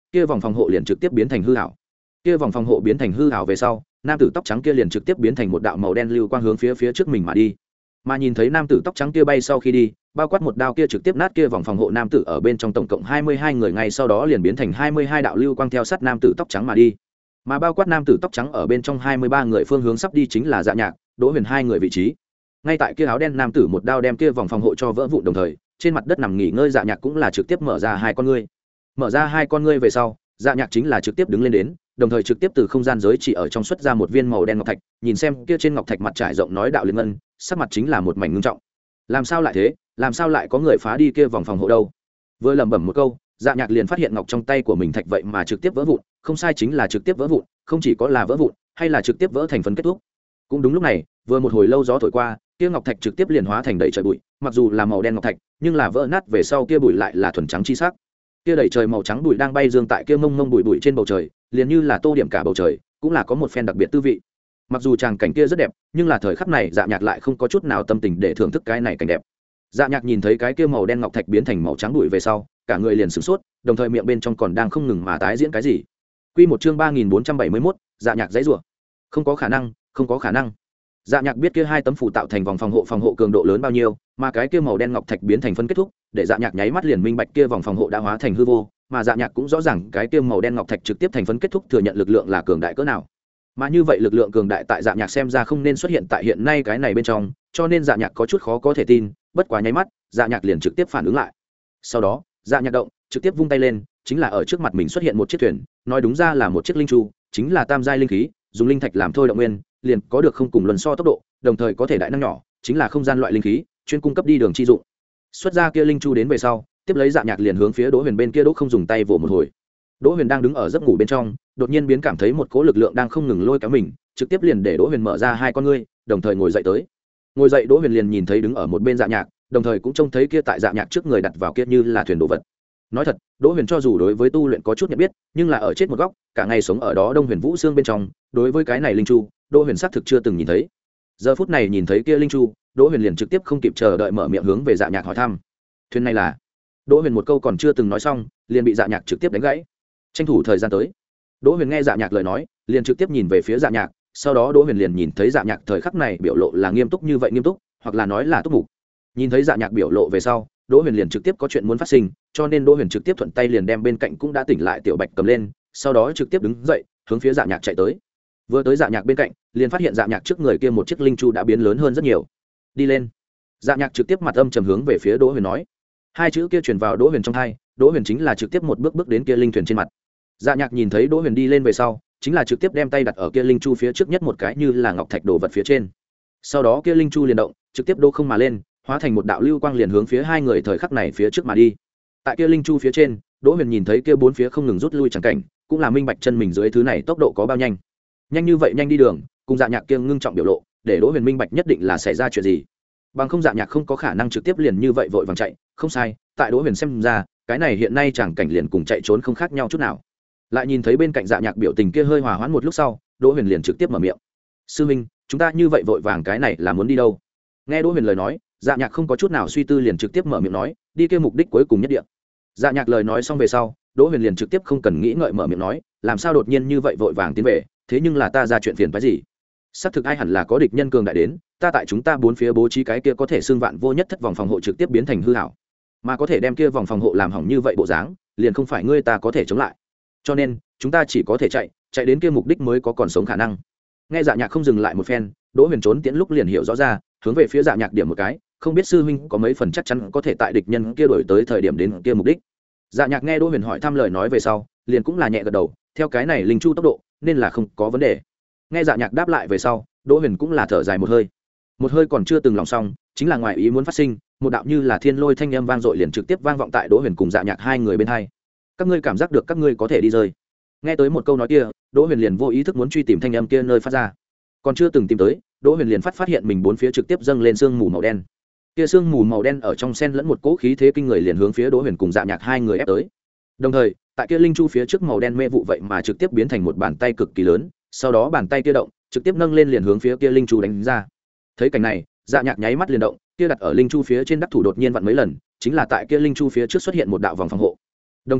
kia vòng phòng hộ liền trực tiếp biến thành hư ảo. Kia vòng phòng hộ biến thành hư ảo về sau, nam tử tóc trắng kia liền trực tiếp biến thành một đạo màu đen lưu quang hướng phía phía trước mình mà đi. Mà nhìn thấy nam tử tóc trắng kia bay sau khi đi, bao quát một đao kia trực tiếp nát kia vòng phòng hộ nam tử ở bên trong, tổng cộng hai mươi hai người, ngay sau đó liền biến thành hai mươi hai đạo lưu quang theo sát nam tử tóc trắng mà đi. Mà bao quát nam tử tóc trắng ở bên trong hai mươi ba người phương hướng sắp đi chính là Dạ Nhạc, Đỗ Huyền hai người vị trí. Ngay tại kia áo đen nam tử một đao đem kia vòng phòng hộ cho vỡ vụn, đồng thời trên mặt đất nằm nghỉ ngơi Dạ Nhạc cũng là trực tiếp mở ra hai con ngươi. Mở ra hai con ngươi về sau, Dạ Nhạc chính là trực tiếp đứng lên đến, đồng thời trực tiếp từ không gian giới chỉ ở trong xuất ra một viên màu đen ngọc thạch, nhìn xem kia trên ngọc thạch mặt trải rộng nói đạo liên ngân, sắc mặt chính là một mảnh ngưng trọng. Làm sao lại thế? Làm sao lại có người phá đi kia vòng phòng hộ đâu? Vừa lẩm bẩm một câu, Dạ Nhạc liền phát hiện ngọc trong tay của mình thạch vậy mà trực tiếp vỡ vụn, không sai chính là trực tiếp vỡ vụn, không chỉ có là vỡ vụn, hay là trực tiếp vỡ thành phấn kết thúc. Cũng đúng lúc này, vừa một hồi lâu gió thổi qua, kia ngọc thạch trực tiếp liền hóa thành đầy trời bụi, mặc dù là màu đen ngọc thạch, nhưng là vỡ nát về sau kia bụi lại là thuần trắng chi sắc. Kia đầy trời màu trắng bụi đang bay dương tại kia mông mông bụi bụi trên bầu trời, liền như là tô điểm cả bầu trời, cũng là có một phen đặc biệt tư vị. Mặc dù tràng cảnh kia rất đẹp, nhưng là thời khắc này Dạ Nhạc lại không có chút nào tâm tình để thưởng thức cái này cảnh đẹp. Dạ Nhạc nhìn thấy cái kia màu đen ngọc thạch biến thành màu trắng bụi về sau, cả người liền sửng sốt, đồng thời miệng bên trong còn đang không ngừng mà tái diễn cái gì. Quy một chương ba nghìn bốn trăm bảy mươi mốt, Dạ Nhạc giãy giụa. Không có khả năng, không có khả năng. Dạ Nhạc biết kia hai tấm phù tạo thành vòng phòng hộ phòng hộ cường độ lớn bao nhiêu, mà cái kia màu đen ngọc thạch biến thành phân kết thúc, để Dạ Nhạc nháy mắt liền minh bạch kia vòng phòng hộ đã hóa thành hư vô, mà Dạ Nhạc cũng rõ ràng cái kia màu đen ngọc thạch trực tiếp thành phân kết thúc thừa nhận lực lượng là cường đại cỡ nào. Mà như vậy lực lượng cường đại tại Dạ Nhạc xem ra không nên xuất hiện tại hiện nay cái này bên trong, cho nên Dạ Nhạc có chút khó có thể tin, bất quá nháy mắt, Dạ Nhạc liền trực tiếp phản ứng lại. Sau đó, Dạ Nhạc động, trực tiếp vung tay lên, chính là ở trước mặt mình xuất hiện một chiếc thuyền, nói đúng ra là một chiếc linh chu, chính là tam giai linh khí, dùng linh thạch làm thôi động nguyên, liền có được không cùng luân so tốc độ, đồng thời có thể đại năng nhỏ, chính là không gian loại linh khí, chuyên cung cấp đi đường chi dụng. Xuất ra kia linh chu đến về sau, tiếp lấy Dạ Nhạc liền hướng phía Đỗ Huyền bên kia Đỗ không dùng tay vỗ một hồi. Đỗ Huyền đang đứng ở giấc ngủ bên trong, đột nhiên biến cảm thấy một cỗ lực lượng đang không ngừng lôi kéo mình, trực tiếp liền để Đỗ Huyền mở ra hai con ngươi, đồng thời ngồi dậy tới. Ngồi dậy Đỗ Huyền liền nhìn thấy đứng ở một bên Dạ Nhạc, đồng thời cũng trông thấy kia tại Dạ Nhạc trước người đặt vào kia như là thuyền đồ vật. Nói thật, Đỗ Huyền cho dù đối với tu luyện có chút nhận biết, nhưng là ở chết một góc, cả ngày sống ở đó Đông Huyền Vũ Xương bên trong, đối với cái này linh chu, Đỗ Huyền xác thực chưa từng nhìn thấy. Giờ phút này nhìn thấy kia linh chu, Đỗ Huyền liền trực tiếp không kịp chờ đợi mở miệng hướng về Dạ Nhạc hỏi thăm. Thuyền này là? Đỗ Huyền một câu còn chưa từng nói xong, liền bị Dạ Nhạc trực tiếp đánh gãy. Tranh thủ thời gian tới. Đỗ Huyền nghe Dạ Nhạc lời nói, liền trực tiếp nhìn về phía Dạ Nhạc, sau đó Đỗ Huyền liền nhìn thấy Dạ Nhạc thời khắc này biểu lộ là nghiêm túc như vậy nghiêm túc, hoặc là nói là túc mục. Nhìn thấy Dạ Nhạc biểu lộ về sau, Đỗ Huyền liền trực tiếp có chuyện muốn phát sinh, cho nên Đỗ Huyền trực tiếp thuận tay liền đem bên cạnh cũng đã tỉnh lại Tiểu Bạch cầm lên, sau đó trực tiếp đứng dậy, hướng phía Dạ Nhạc chạy tới. Vừa tới Dạ Nhạc bên cạnh, liền phát hiện Dạ Nhạc trước người kia một chiếc linh chu đã biến lớn hơn rất nhiều. Đi lên. Dạ Nhạc trực tiếp mặt âm trầm hướng về phía Đỗ Huyền nói. Hai chữ kia truyền vào Đỗ Huyền trong tai, Đỗ Huyền chính là trực tiếp một bước bước đến kia linh thuyền trên mặt. Dạ Nhạc nhìn thấy Đỗ Huyền đi lên về sau, chính là trực tiếp đem tay đặt ở kia linh chu phía trước nhất một cái như là ngọc thạch đồ vật phía trên. Sau đó kia linh chu liền động, trực tiếp đô không mà lên, hóa thành một đạo lưu quang liền hướng phía hai người thời khắc này phía trước mà đi. Tại kia linh chu phía trên, Đỗ Huyền nhìn thấy kia bốn phía không ngừng rút lui chẳng cảnh, cũng là minh bạch chân mình dưới thứ này tốc độ có bao nhanh. Nhanh như vậy nhanh đi đường, cùng Dạ Nhạc kia ngưng trọng biểu lộ, để Đỗ Huyền minh bạch nhất định là xảy ra chuyện gì. Bằng không Dạ Nhạc không có khả năng trực tiếp liền như vậy vội vàng chạy, không sai, tại Đỗ Huyền xem ra, cái này hiện nay chẳng cảnh liền cùng chạy trốn không khác nhau chút nào. Lại nhìn thấy bên cạnh Dạ Nhạc biểu tình kia hơi hòa hoãn một lúc sau, Đỗ Huyền liền trực tiếp mở miệng. Sư huynh, chúng ta như vậy vội vàng cái này là muốn đi đâu? Nghe Đỗ Huyền lời nói, Dạ Nhạc không có chút nào suy tư liền trực tiếp mở miệng nói, đi kia mục đích cuối cùng nhất địa. Dạ Nhạc lời nói xong về sau, Đỗ Huyền liền trực tiếp không cần nghĩ ngợi mở miệng nói, làm sao đột nhiên như vậy vội vàng tiến về, thế nhưng là ta ra chuyện phiền phức gì? Sắp thực ai hẳn là có địch nhân cường đại đến, ta tại chúng ta bốn phía bố trí cái kia có thể xương vạn vô nhất thất vòng phòng hộ trực tiếp biến thành hư ảo, mà có thể đem kia vòng phòng hộ làm hỏng như vậy bộ dáng, liền không phải ngươi ta có thể chống lại. Cho nên, chúng ta chỉ có thể chạy, chạy đến kia mục đích mới có còn sống khả năng. Nghe Dạ Nhạc không dừng lại một phen, Đỗ Huyền trốn tiễn lúc liền hiểu rõ ra, hướng về phía Dạ Nhạc điểm một cái, không biết sư huynh có mấy phần chắc chắn có thể tại địch nhân kia đổi tới thời điểm đến kia mục đích. Dạ Nhạc nghe Đỗ Huyền hỏi thăm lời nói về sau, liền cũng là nhẹ gật đầu, theo cái này linh chu tốc độ, nên là không có vấn đề. Nghe Dạ Nhạc đáp lại về sau, Đỗ Huyền cũng là thở dài một hơi. Một hơi còn chưa từng lòng xong, chính là ngoài ý muốn phát sinh, một đạo như là thiên lôi thanh âm vang dội liền trực tiếp vang vọng tại Đỗ Huyền cùng Dạ Nhạc hai người bên hai. Các ngươi cảm giác được các ngươi có thể đi rơi. Nghe tới một câu nói kia, Đỗ Huyền liền vô ý thức muốn truy tìm thanh âm kia nơi phát ra. Còn chưa từng tìm tới, Đỗ Huyền liền phát phát hiện mình bốn phía trực tiếp dâng lên sương mù màu đen. Kia sương mù màu đen ở trong xen lẫn một cỗ khí thế kinh người liền hướng phía Đỗ Huyền cùng Dạ Nhạc hai người ép tới. Đồng thời, tại kia linh chu phía trước màu đen mê vụ vậy mà trực tiếp biến thành một bàn tay cực kỳ lớn, sau đó bàn tay kia động, trực tiếp nâng lên liền hướng phía kia linh chu đánh ra. Thấy cảnh này, Dạ Nhạc nháy mắt liền động, kia đặt ở linh chu phía trên đắc thủ đột nhiên vặn mấy lần, chính là tại kia linh chu phía trước xuất hiện một đạo vòng phòng hộ. Đồng thời,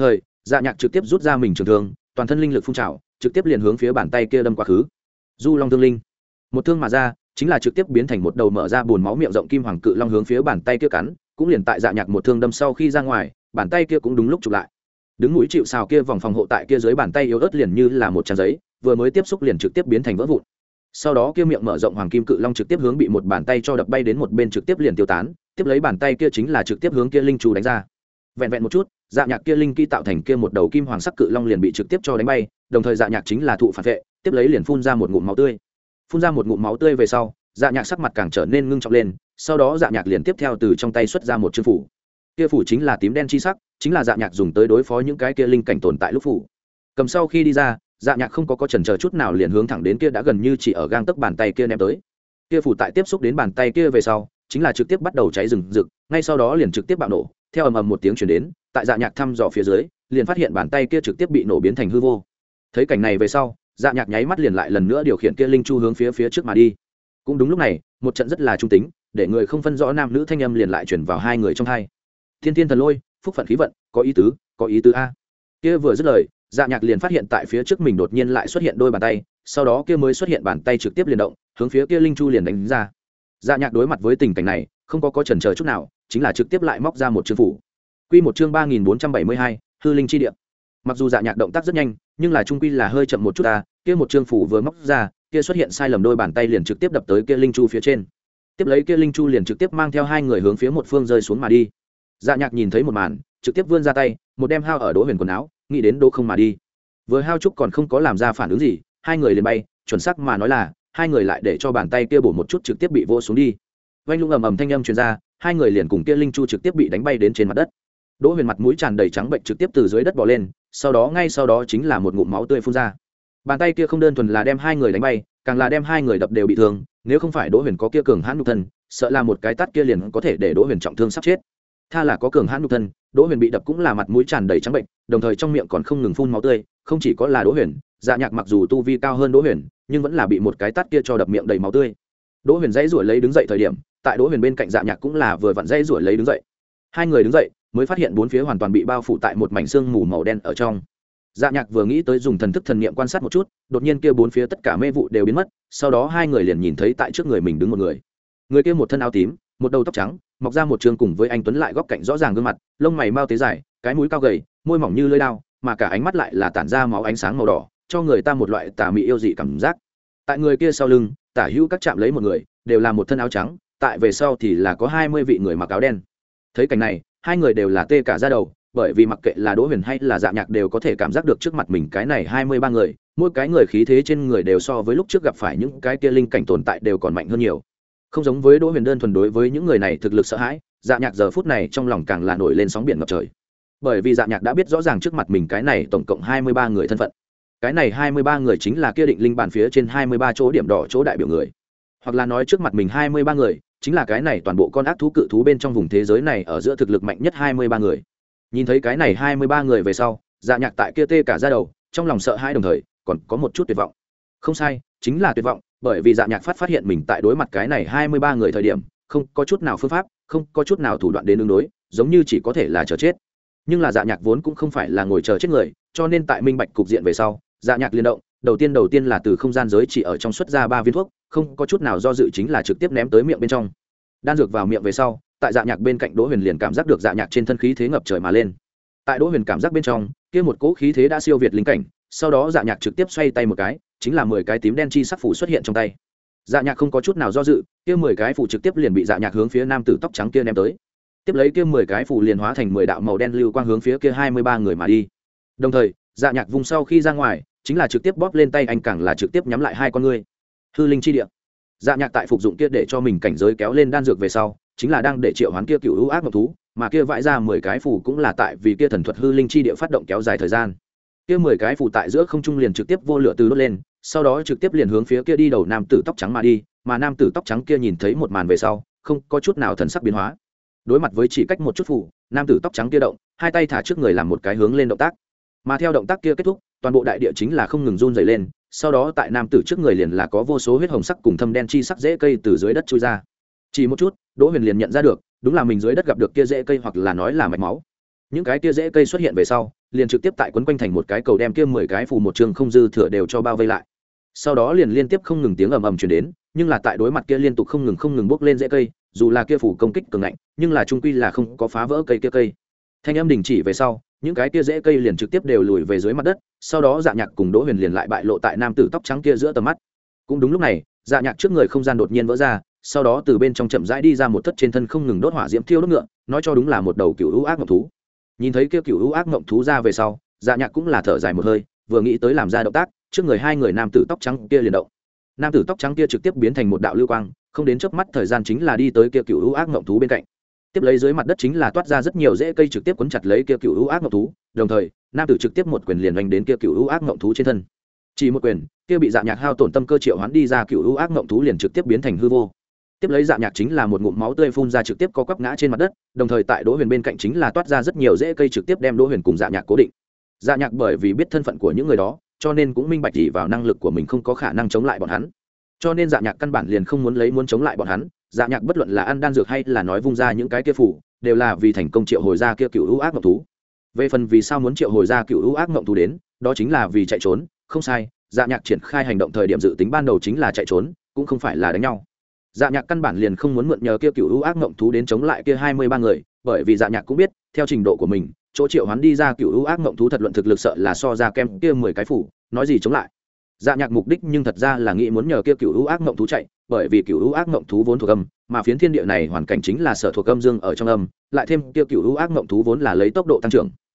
dạ nhạc trực tiếp rút ra mình trường thương, toàn thân linh lực phun trào, trực tiếp liền hướng phía bàn tay kia đâm quá khứ. Du long thương linh, một thương mà ra, chính là trực tiếp biến thành một đầu mở ra buồn máu miệng rộng kim hoàng cự long hướng phía bàn tay kia cắn, cũng liền tại dạ nhạc một thương đâm sau khi ra ngoài, bàn tay kia cũng đúng lúc chụp lại. Đứng mũi chịu sào kia vòng phòng hộ tại kia dưới bàn tay yếu ớt liền như là một trang giấy, vừa mới tiếp xúc liền trực tiếp biến thành vỡ vụn. Sau đó kia miệng mở rộng hoàng kim cự long trực tiếp hướng bị một bàn tay cho đập bay đến một bên trực tiếp liền tiêu tán, tiếp lấy bàn tay kia chính là trực tiếp hướng kia linh chu đánh ra. Vẹn vẹn một chút, dạ nhạc kia linh kỹ tạo thành kia một đầu kim hoàng sắc cự long liền bị trực tiếp cho đánh bay, đồng thời dạ nhạc chính là thụ phản vệ, tiếp lấy liền phun ra một ngụm máu tươi. Phun ra một ngụm máu tươi về sau, dạ nhạc sắc mặt càng trở nên ngưng trọng lên, sau đó dạ nhạc liền tiếp theo từ trong tay xuất ra một chương phủ. Kia phủ chính là tím đen chi sắc, chính là dạ nhạc dùng tới đối phó những cái kia linh cảnh tồn tại lúc phủ. Cầm sau khi đi ra, dạ nhạc không có có chần chờ chút nào liền hướng thẳng đến kia đã gần như chỉ ở gang tấc bàn tay kia ném tới. Kia phủ tại tiếp xúc đến bàn tay kia về sau, chính là trực tiếp bắt đầu cháy rừng rực, ngay sau đó liền trực tiếp bạo nổ, theo ầm ầm một tiếng truyền đến, tại dạ nhạc thăm dò phía dưới, liền phát hiện bàn tay kia trực tiếp bị nổ biến thành hư vô. Thấy cảnh này về sau, dạ nhạc nháy mắt liền lại lần nữa điều khiển kia linh chu hướng phía phía trước mà đi. Cũng đúng lúc này, một trận rất là trung tính, để người không phân rõ nam nữ thanh âm liền lại truyền vào hai người trong hai. Thiên thiên thần lôi, phúc phận khí vận, có ý tứ, có ý tứ a. Kia vừa dứt lời, dạ nhạc liền phát hiện tại phía trước mình đột nhiên lại xuất hiện đôi bàn tay, sau đó kia mới xuất hiện bàn tay trực tiếp liền động, hướng phía kia linh chu liền đánh ra. Dạ nhạc đối mặt với tình cảnh này, không có có chần chờ chút nào, chính là trực tiếp lại móc ra một chương phủ. Quy một chương ba nghìn bốn trăm bảy mươi hai, hư linh chi địa. Mặc dù dạ nhạc động tác rất nhanh, nhưng là trung quy là hơi chậm một chút ta, kia một chương phủ vừa móc ra, kia xuất hiện sai lầm đôi bàn tay liền trực tiếp đập tới kia linh chu phía trên. Tiếp lấy kia linh chu liền trực tiếp mang theo hai người hướng phía một phương rơi xuống mà đi. Dạ nhạc nhìn thấy một màn, trực tiếp vươn ra tay, một đem hao ở Đỗ Huyền quần áo, nghĩ đến Đỗ không mà đi. Vừa hao trúc còn không có làm ra phản ứng gì, hai người liền bay, chuẩn xác mà nói là, hai người lại để cho bàn tay kia bổ một chút trực tiếp bị vỗ xuống đi. Vang lung ầm ầm thanh âm truyền ra, hai người liền cùng kia linh chu trực tiếp bị đánh bay đến trên mặt đất. Đỗ Huyền mặt mũi tràn đầy trắng bệnh trực tiếp từ dưới đất bò lên, sau đó ngay sau đó chính là một ngụm máu tươi phun ra. Bàn tay kia không đơn thuần là đem hai người đánh bay, càng là đem hai người đập đều bị thương, nếu không phải Đỗ Huyền có kia cường hãn nhục thân, sợ là một cái tát kia liền có thể để Đỗ Huyền trọng thương sắp chết. Tha là có cường hãn nhục thân, Đỗ Huyền bị đập cũng là mặt mũi tràn đầy trắng bệnh, đồng thời trong miệng còn không ngừng phun máu tươi, không chỉ có là Đỗ Huyền, Dạ Nhạc mặc dù tu vi cao hơn Đỗ Huyền, nhưng vẫn là bị một cái tát kia cho đập miệng đầy máu tươi. Đỗ Huyền dãy rủa lấy đứng dậy thời điểm, tại Đỗ Huyền bên cạnh Dạ Nhạc cũng là vừa vặn dãy rủa lấy đứng dậy. Hai người đứng dậy, mới phát hiện bốn phía hoàn toàn bị bao phủ tại một mảnh xương mù màu đen ở trong. Dạ Nhạc vừa nghĩ tới dùng thần thức thần niệm quan sát một chút, đột nhiên kia bốn phía tất cả mê vụ đều biến mất, sau đó hai người liền nhìn thấy tại trước người mình đứng một người. Người kia một thân áo tím, một đầu tóc trắng, mọc ra một trường cùng với anh tuấn lại góc cạnh rõ ràng gương mặt, lông mày mau tế dài, cái mũi cao gầy, môi mỏng như lưỡi dao, mà cả ánh mắt lại là tản ra máu ánh sáng màu đỏ, cho người ta một loại tà mị yêu dị cảm giác. Tại người kia sau lưng, tả hữu các chạm lấy một người, đều là một thân áo trắng, tại về sau thì là có hai mươi vị người mặc áo đen. Thấy cảnh này, hai người đều là tê cả da đầu, bởi vì mặc kệ là Đỗ Huyền hay là Dạ Nhạc đều có thể cảm giác được trước mặt mình cái này hai mươi ba người, mỗi cái người khí thế trên người đều so với lúc trước gặp phải những cái kia linh cảnh tồn tại đều còn mạnh hơn nhiều. Không giống với Đỗ Huyền đơn thuần đối với những người này thực lực sợ hãi, Dạ Nhạc giờ phút này trong lòng càng là nổi lên sóng biển ngập trời. Bởi vì Dạ Nhạc đã biết rõ ràng trước mặt mình cái này tổng cộng hai mươi ba người thân phận. Cái này hai mươi ba người chính là kia định linh bàn phía trên hai mươi ba chỗ điểm đỏ chỗ đại biểu người. Hoặc là nói trước mặt mình hai mươi ba người, chính là cái này toàn bộ con ác thú cự thú bên trong vùng thế giới này ở giữa thực lực mạnh nhất hai mươi ba người. Nhìn thấy cái này hai mươi ba người về sau, Dạ Nhạc tại kia tê cả da đầu, trong lòng sợ hãi đồng thời còn có một chút tuyệt vọng. Không sai, chính là tuyệt vọng, bởi vì Dạ Nhạc phát phát hiện mình tại đối mặt cái này hai mươi ba người thời điểm, không có chút nào phương pháp, không có chút nào thủ đoạn đến ứng đối, giống như chỉ có thể là chờ chết. Nhưng là Dạ Nhạc vốn cũng không phải là ngồi chờ chết người, cho nên tại minh bạch cục diện về sau, Dạ Nhạc liên động, đầu tiên đầu tiên là từ không gian giới chỉ ở trong xuất ra ba viên thuốc, không có chút nào do dự chính là trực tiếp ném tới miệng bên trong. Đan dược vào miệng về sau, tại Dạ Nhạc bên cạnh Đỗ Huyền liền cảm giác được Dạ Nhạc trên thân khí thế ngập trời mà lên. Tại Đỗ Huyền cảm giác bên trong, kia một cỗ khí thế đã siêu việt linh cảnh, sau đó Dạ Nhạc trực tiếp xoay tay một cái, chính là mười cái tím đen chi sắc phủ xuất hiện trong tay. Dạ Nhạc không có chút nào do dự, kia mười cái phủ trực tiếp liền bị Dạ Nhạc hướng phía nam tử tóc trắng kia ném tới. Tiếp lấy kia mười cái phủ liền hóa thành mười đạo màu đen lưu quang hướng phía kia hai mươi ba người mà đi. Đồng thời, Dạ Nhạc vùng sau khi ra ngoài, chính là trực tiếp bóp lên tay anh càng là trực tiếp nhắm lại hai con ngươi. Hư linh chi địa. Dạ Nhạc tại phục dụng kia để cho mình cảnh giới kéo lên đan dược về sau, chính là đang để triệu hoán kia cựu ưu ác ngọc thú, mà kia vãi ra mười cái phủ cũng là tại vì kia thần thuật hư linh chi địa phát động kéo dài thời gian. Kia mười cái phủ tại giữa không trung liền trực tiếp vô lửa từ đốt lên, sau đó trực tiếp liền hướng phía kia đi đầu nam tử tóc trắng mà đi, mà nam tử tóc trắng kia nhìn thấy một màn về sau, không có chút nào thần sắc biến hóa. Đối mặt với chỉ cách một chút phủ, nam tử tóc trắng kia động, hai tay thả trước người làm một cái hướng lên động tác. Mà theo động tác kia kết thúc, toàn bộ đại địa chính là không ngừng run rẩy lên, sau đó tại nam tử trước người liền là có vô số huyết hồng sắc cùng thâm đen chi sắc rễ cây từ dưới đất chui ra. Chỉ một chút, Đỗ Huyền liền nhận ra được, đúng là mình dưới đất gặp được kia rễ cây hoặc là nói là mạch máu. những cái kia dễ cây xuất hiện về sau liền trực tiếp tại quấn quanh thành một cái cầu đem kia mười cái phù một trường không dư thừa đều cho bao vây lại. Sau đó liền liên tiếp không ngừng tiếng ầm ầm truyền đến, nhưng là tại đối mặt kia liên tục không ngừng không ngừng bốc lên dễ cây, dù là kia phủ công kích cường ngạnh, nhưng là trung quy là không có phá vỡ cây kia cây. Thanh âm đình chỉ về sau, những cái kia dễ cây liền trực tiếp đều lùi về dưới mặt đất, sau đó Dạ Nhạc cùng Đỗ Huyền liền lại bại lộ tại nam tử tóc trắng kia giữa tầm mắt. Cũng đúng lúc này, Dạ Nhạc trước người không gian đột nhiên vỡ ra, sau đó từ bên trong chậm rãi đi ra một thất trên thân không ngừng đốt hỏa diễm thiêu đốt ngựa, nói cho đúng là một đầu cựu u ác ngộng thú. Nhìn thấy kia cựu u ác ngộng thú ra về sau, Dạ Nhạc cũng là thở dài một hơi, vừa nghĩ tới làm ra động tác, trước người hai người nam tử tóc trắng kia liền động. Nam tử tóc trắng kia trực tiếp biến thành một đạo lưu quang, không đến chớp mắt thời gian chính là đi tới kia cựu u ác ngộng thú bên cạnh. Tiếp lấy dưới mặt đất chính là toát ra rất nhiều rễ cây trực tiếp quấn chặt lấy kia cựu u ác ngộng thú, đồng thời, nam tử trực tiếp một quyền liền đánh đến kia cựu u ác ngộng thú trên thân. Chỉ một quyền, kia bị Dạ Nhạc hao tổn tâm cơ triệu hoán đi ra cựu u ác ngộng thú liền trực tiếp biến thành hư vô. Tiếp lấy Dạ Nhạc chính là một ngụm máu tươi phun ra trực tiếp co quắp ngã trên mặt đất, đồng thời tại Đỗ Huyền bên cạnh chính là toát ra rất nhiều rễ cây trực tiếp đem Đỗ Huyền cùng Dạ Nhạc cố định. Dạ Nhạc bởi vì biết thân phận của những người đó, cho nên cũng minh bạch chỉ vào năng lực của mình không có khả năng chống lại bọn hắn. Cho nên Dạ Nhạc căn bản liền không muốn lấy muốn chống lại bọn hắn. Dạ Nhạc bất luận là ăn đan dược hay là nói vung ra những cái kia phủ, đều là vì thành công triệu hồi ra kia cựu u ác ngộng thú. Về phần vì sao muốn triệu hồi ra cựu u ác ngộng thú đến, đó chính là vì chạy trốn, không sai. Dạ Nhạc triển khai hành động thời điểm dự tính ban đầu chính là chạy trốn, cũng không phải là đánh nhau. Dạ Nhạc căn bản liền không muốn mượn nhờ kia cựu u ác ngộng thú đến chống lại kia hai mươi ba người, bởi vì Dạ Nhạc cũng biết, theo trình độ của mình, chỗ triệu hoán đi ra cựu u ác ngộng thú thật luận thực lực sợ là so ra kem kia mười cái phủ, nói gì chống lại. Dạ Nhạc mục đích nhưng thật ra là nghĩ muốn nhờ kia cựu u ác ngộng thú chạy, bởi vì cựu u ác ngộng thú vốn thuộc âm, mà phiến thiên địa này hoàn cảnh chính là sở thuộc âm dương ở trong âm, lại thêm kia cựu u ác ngộng thú vốn là lấy tốc độ tăng trưởng.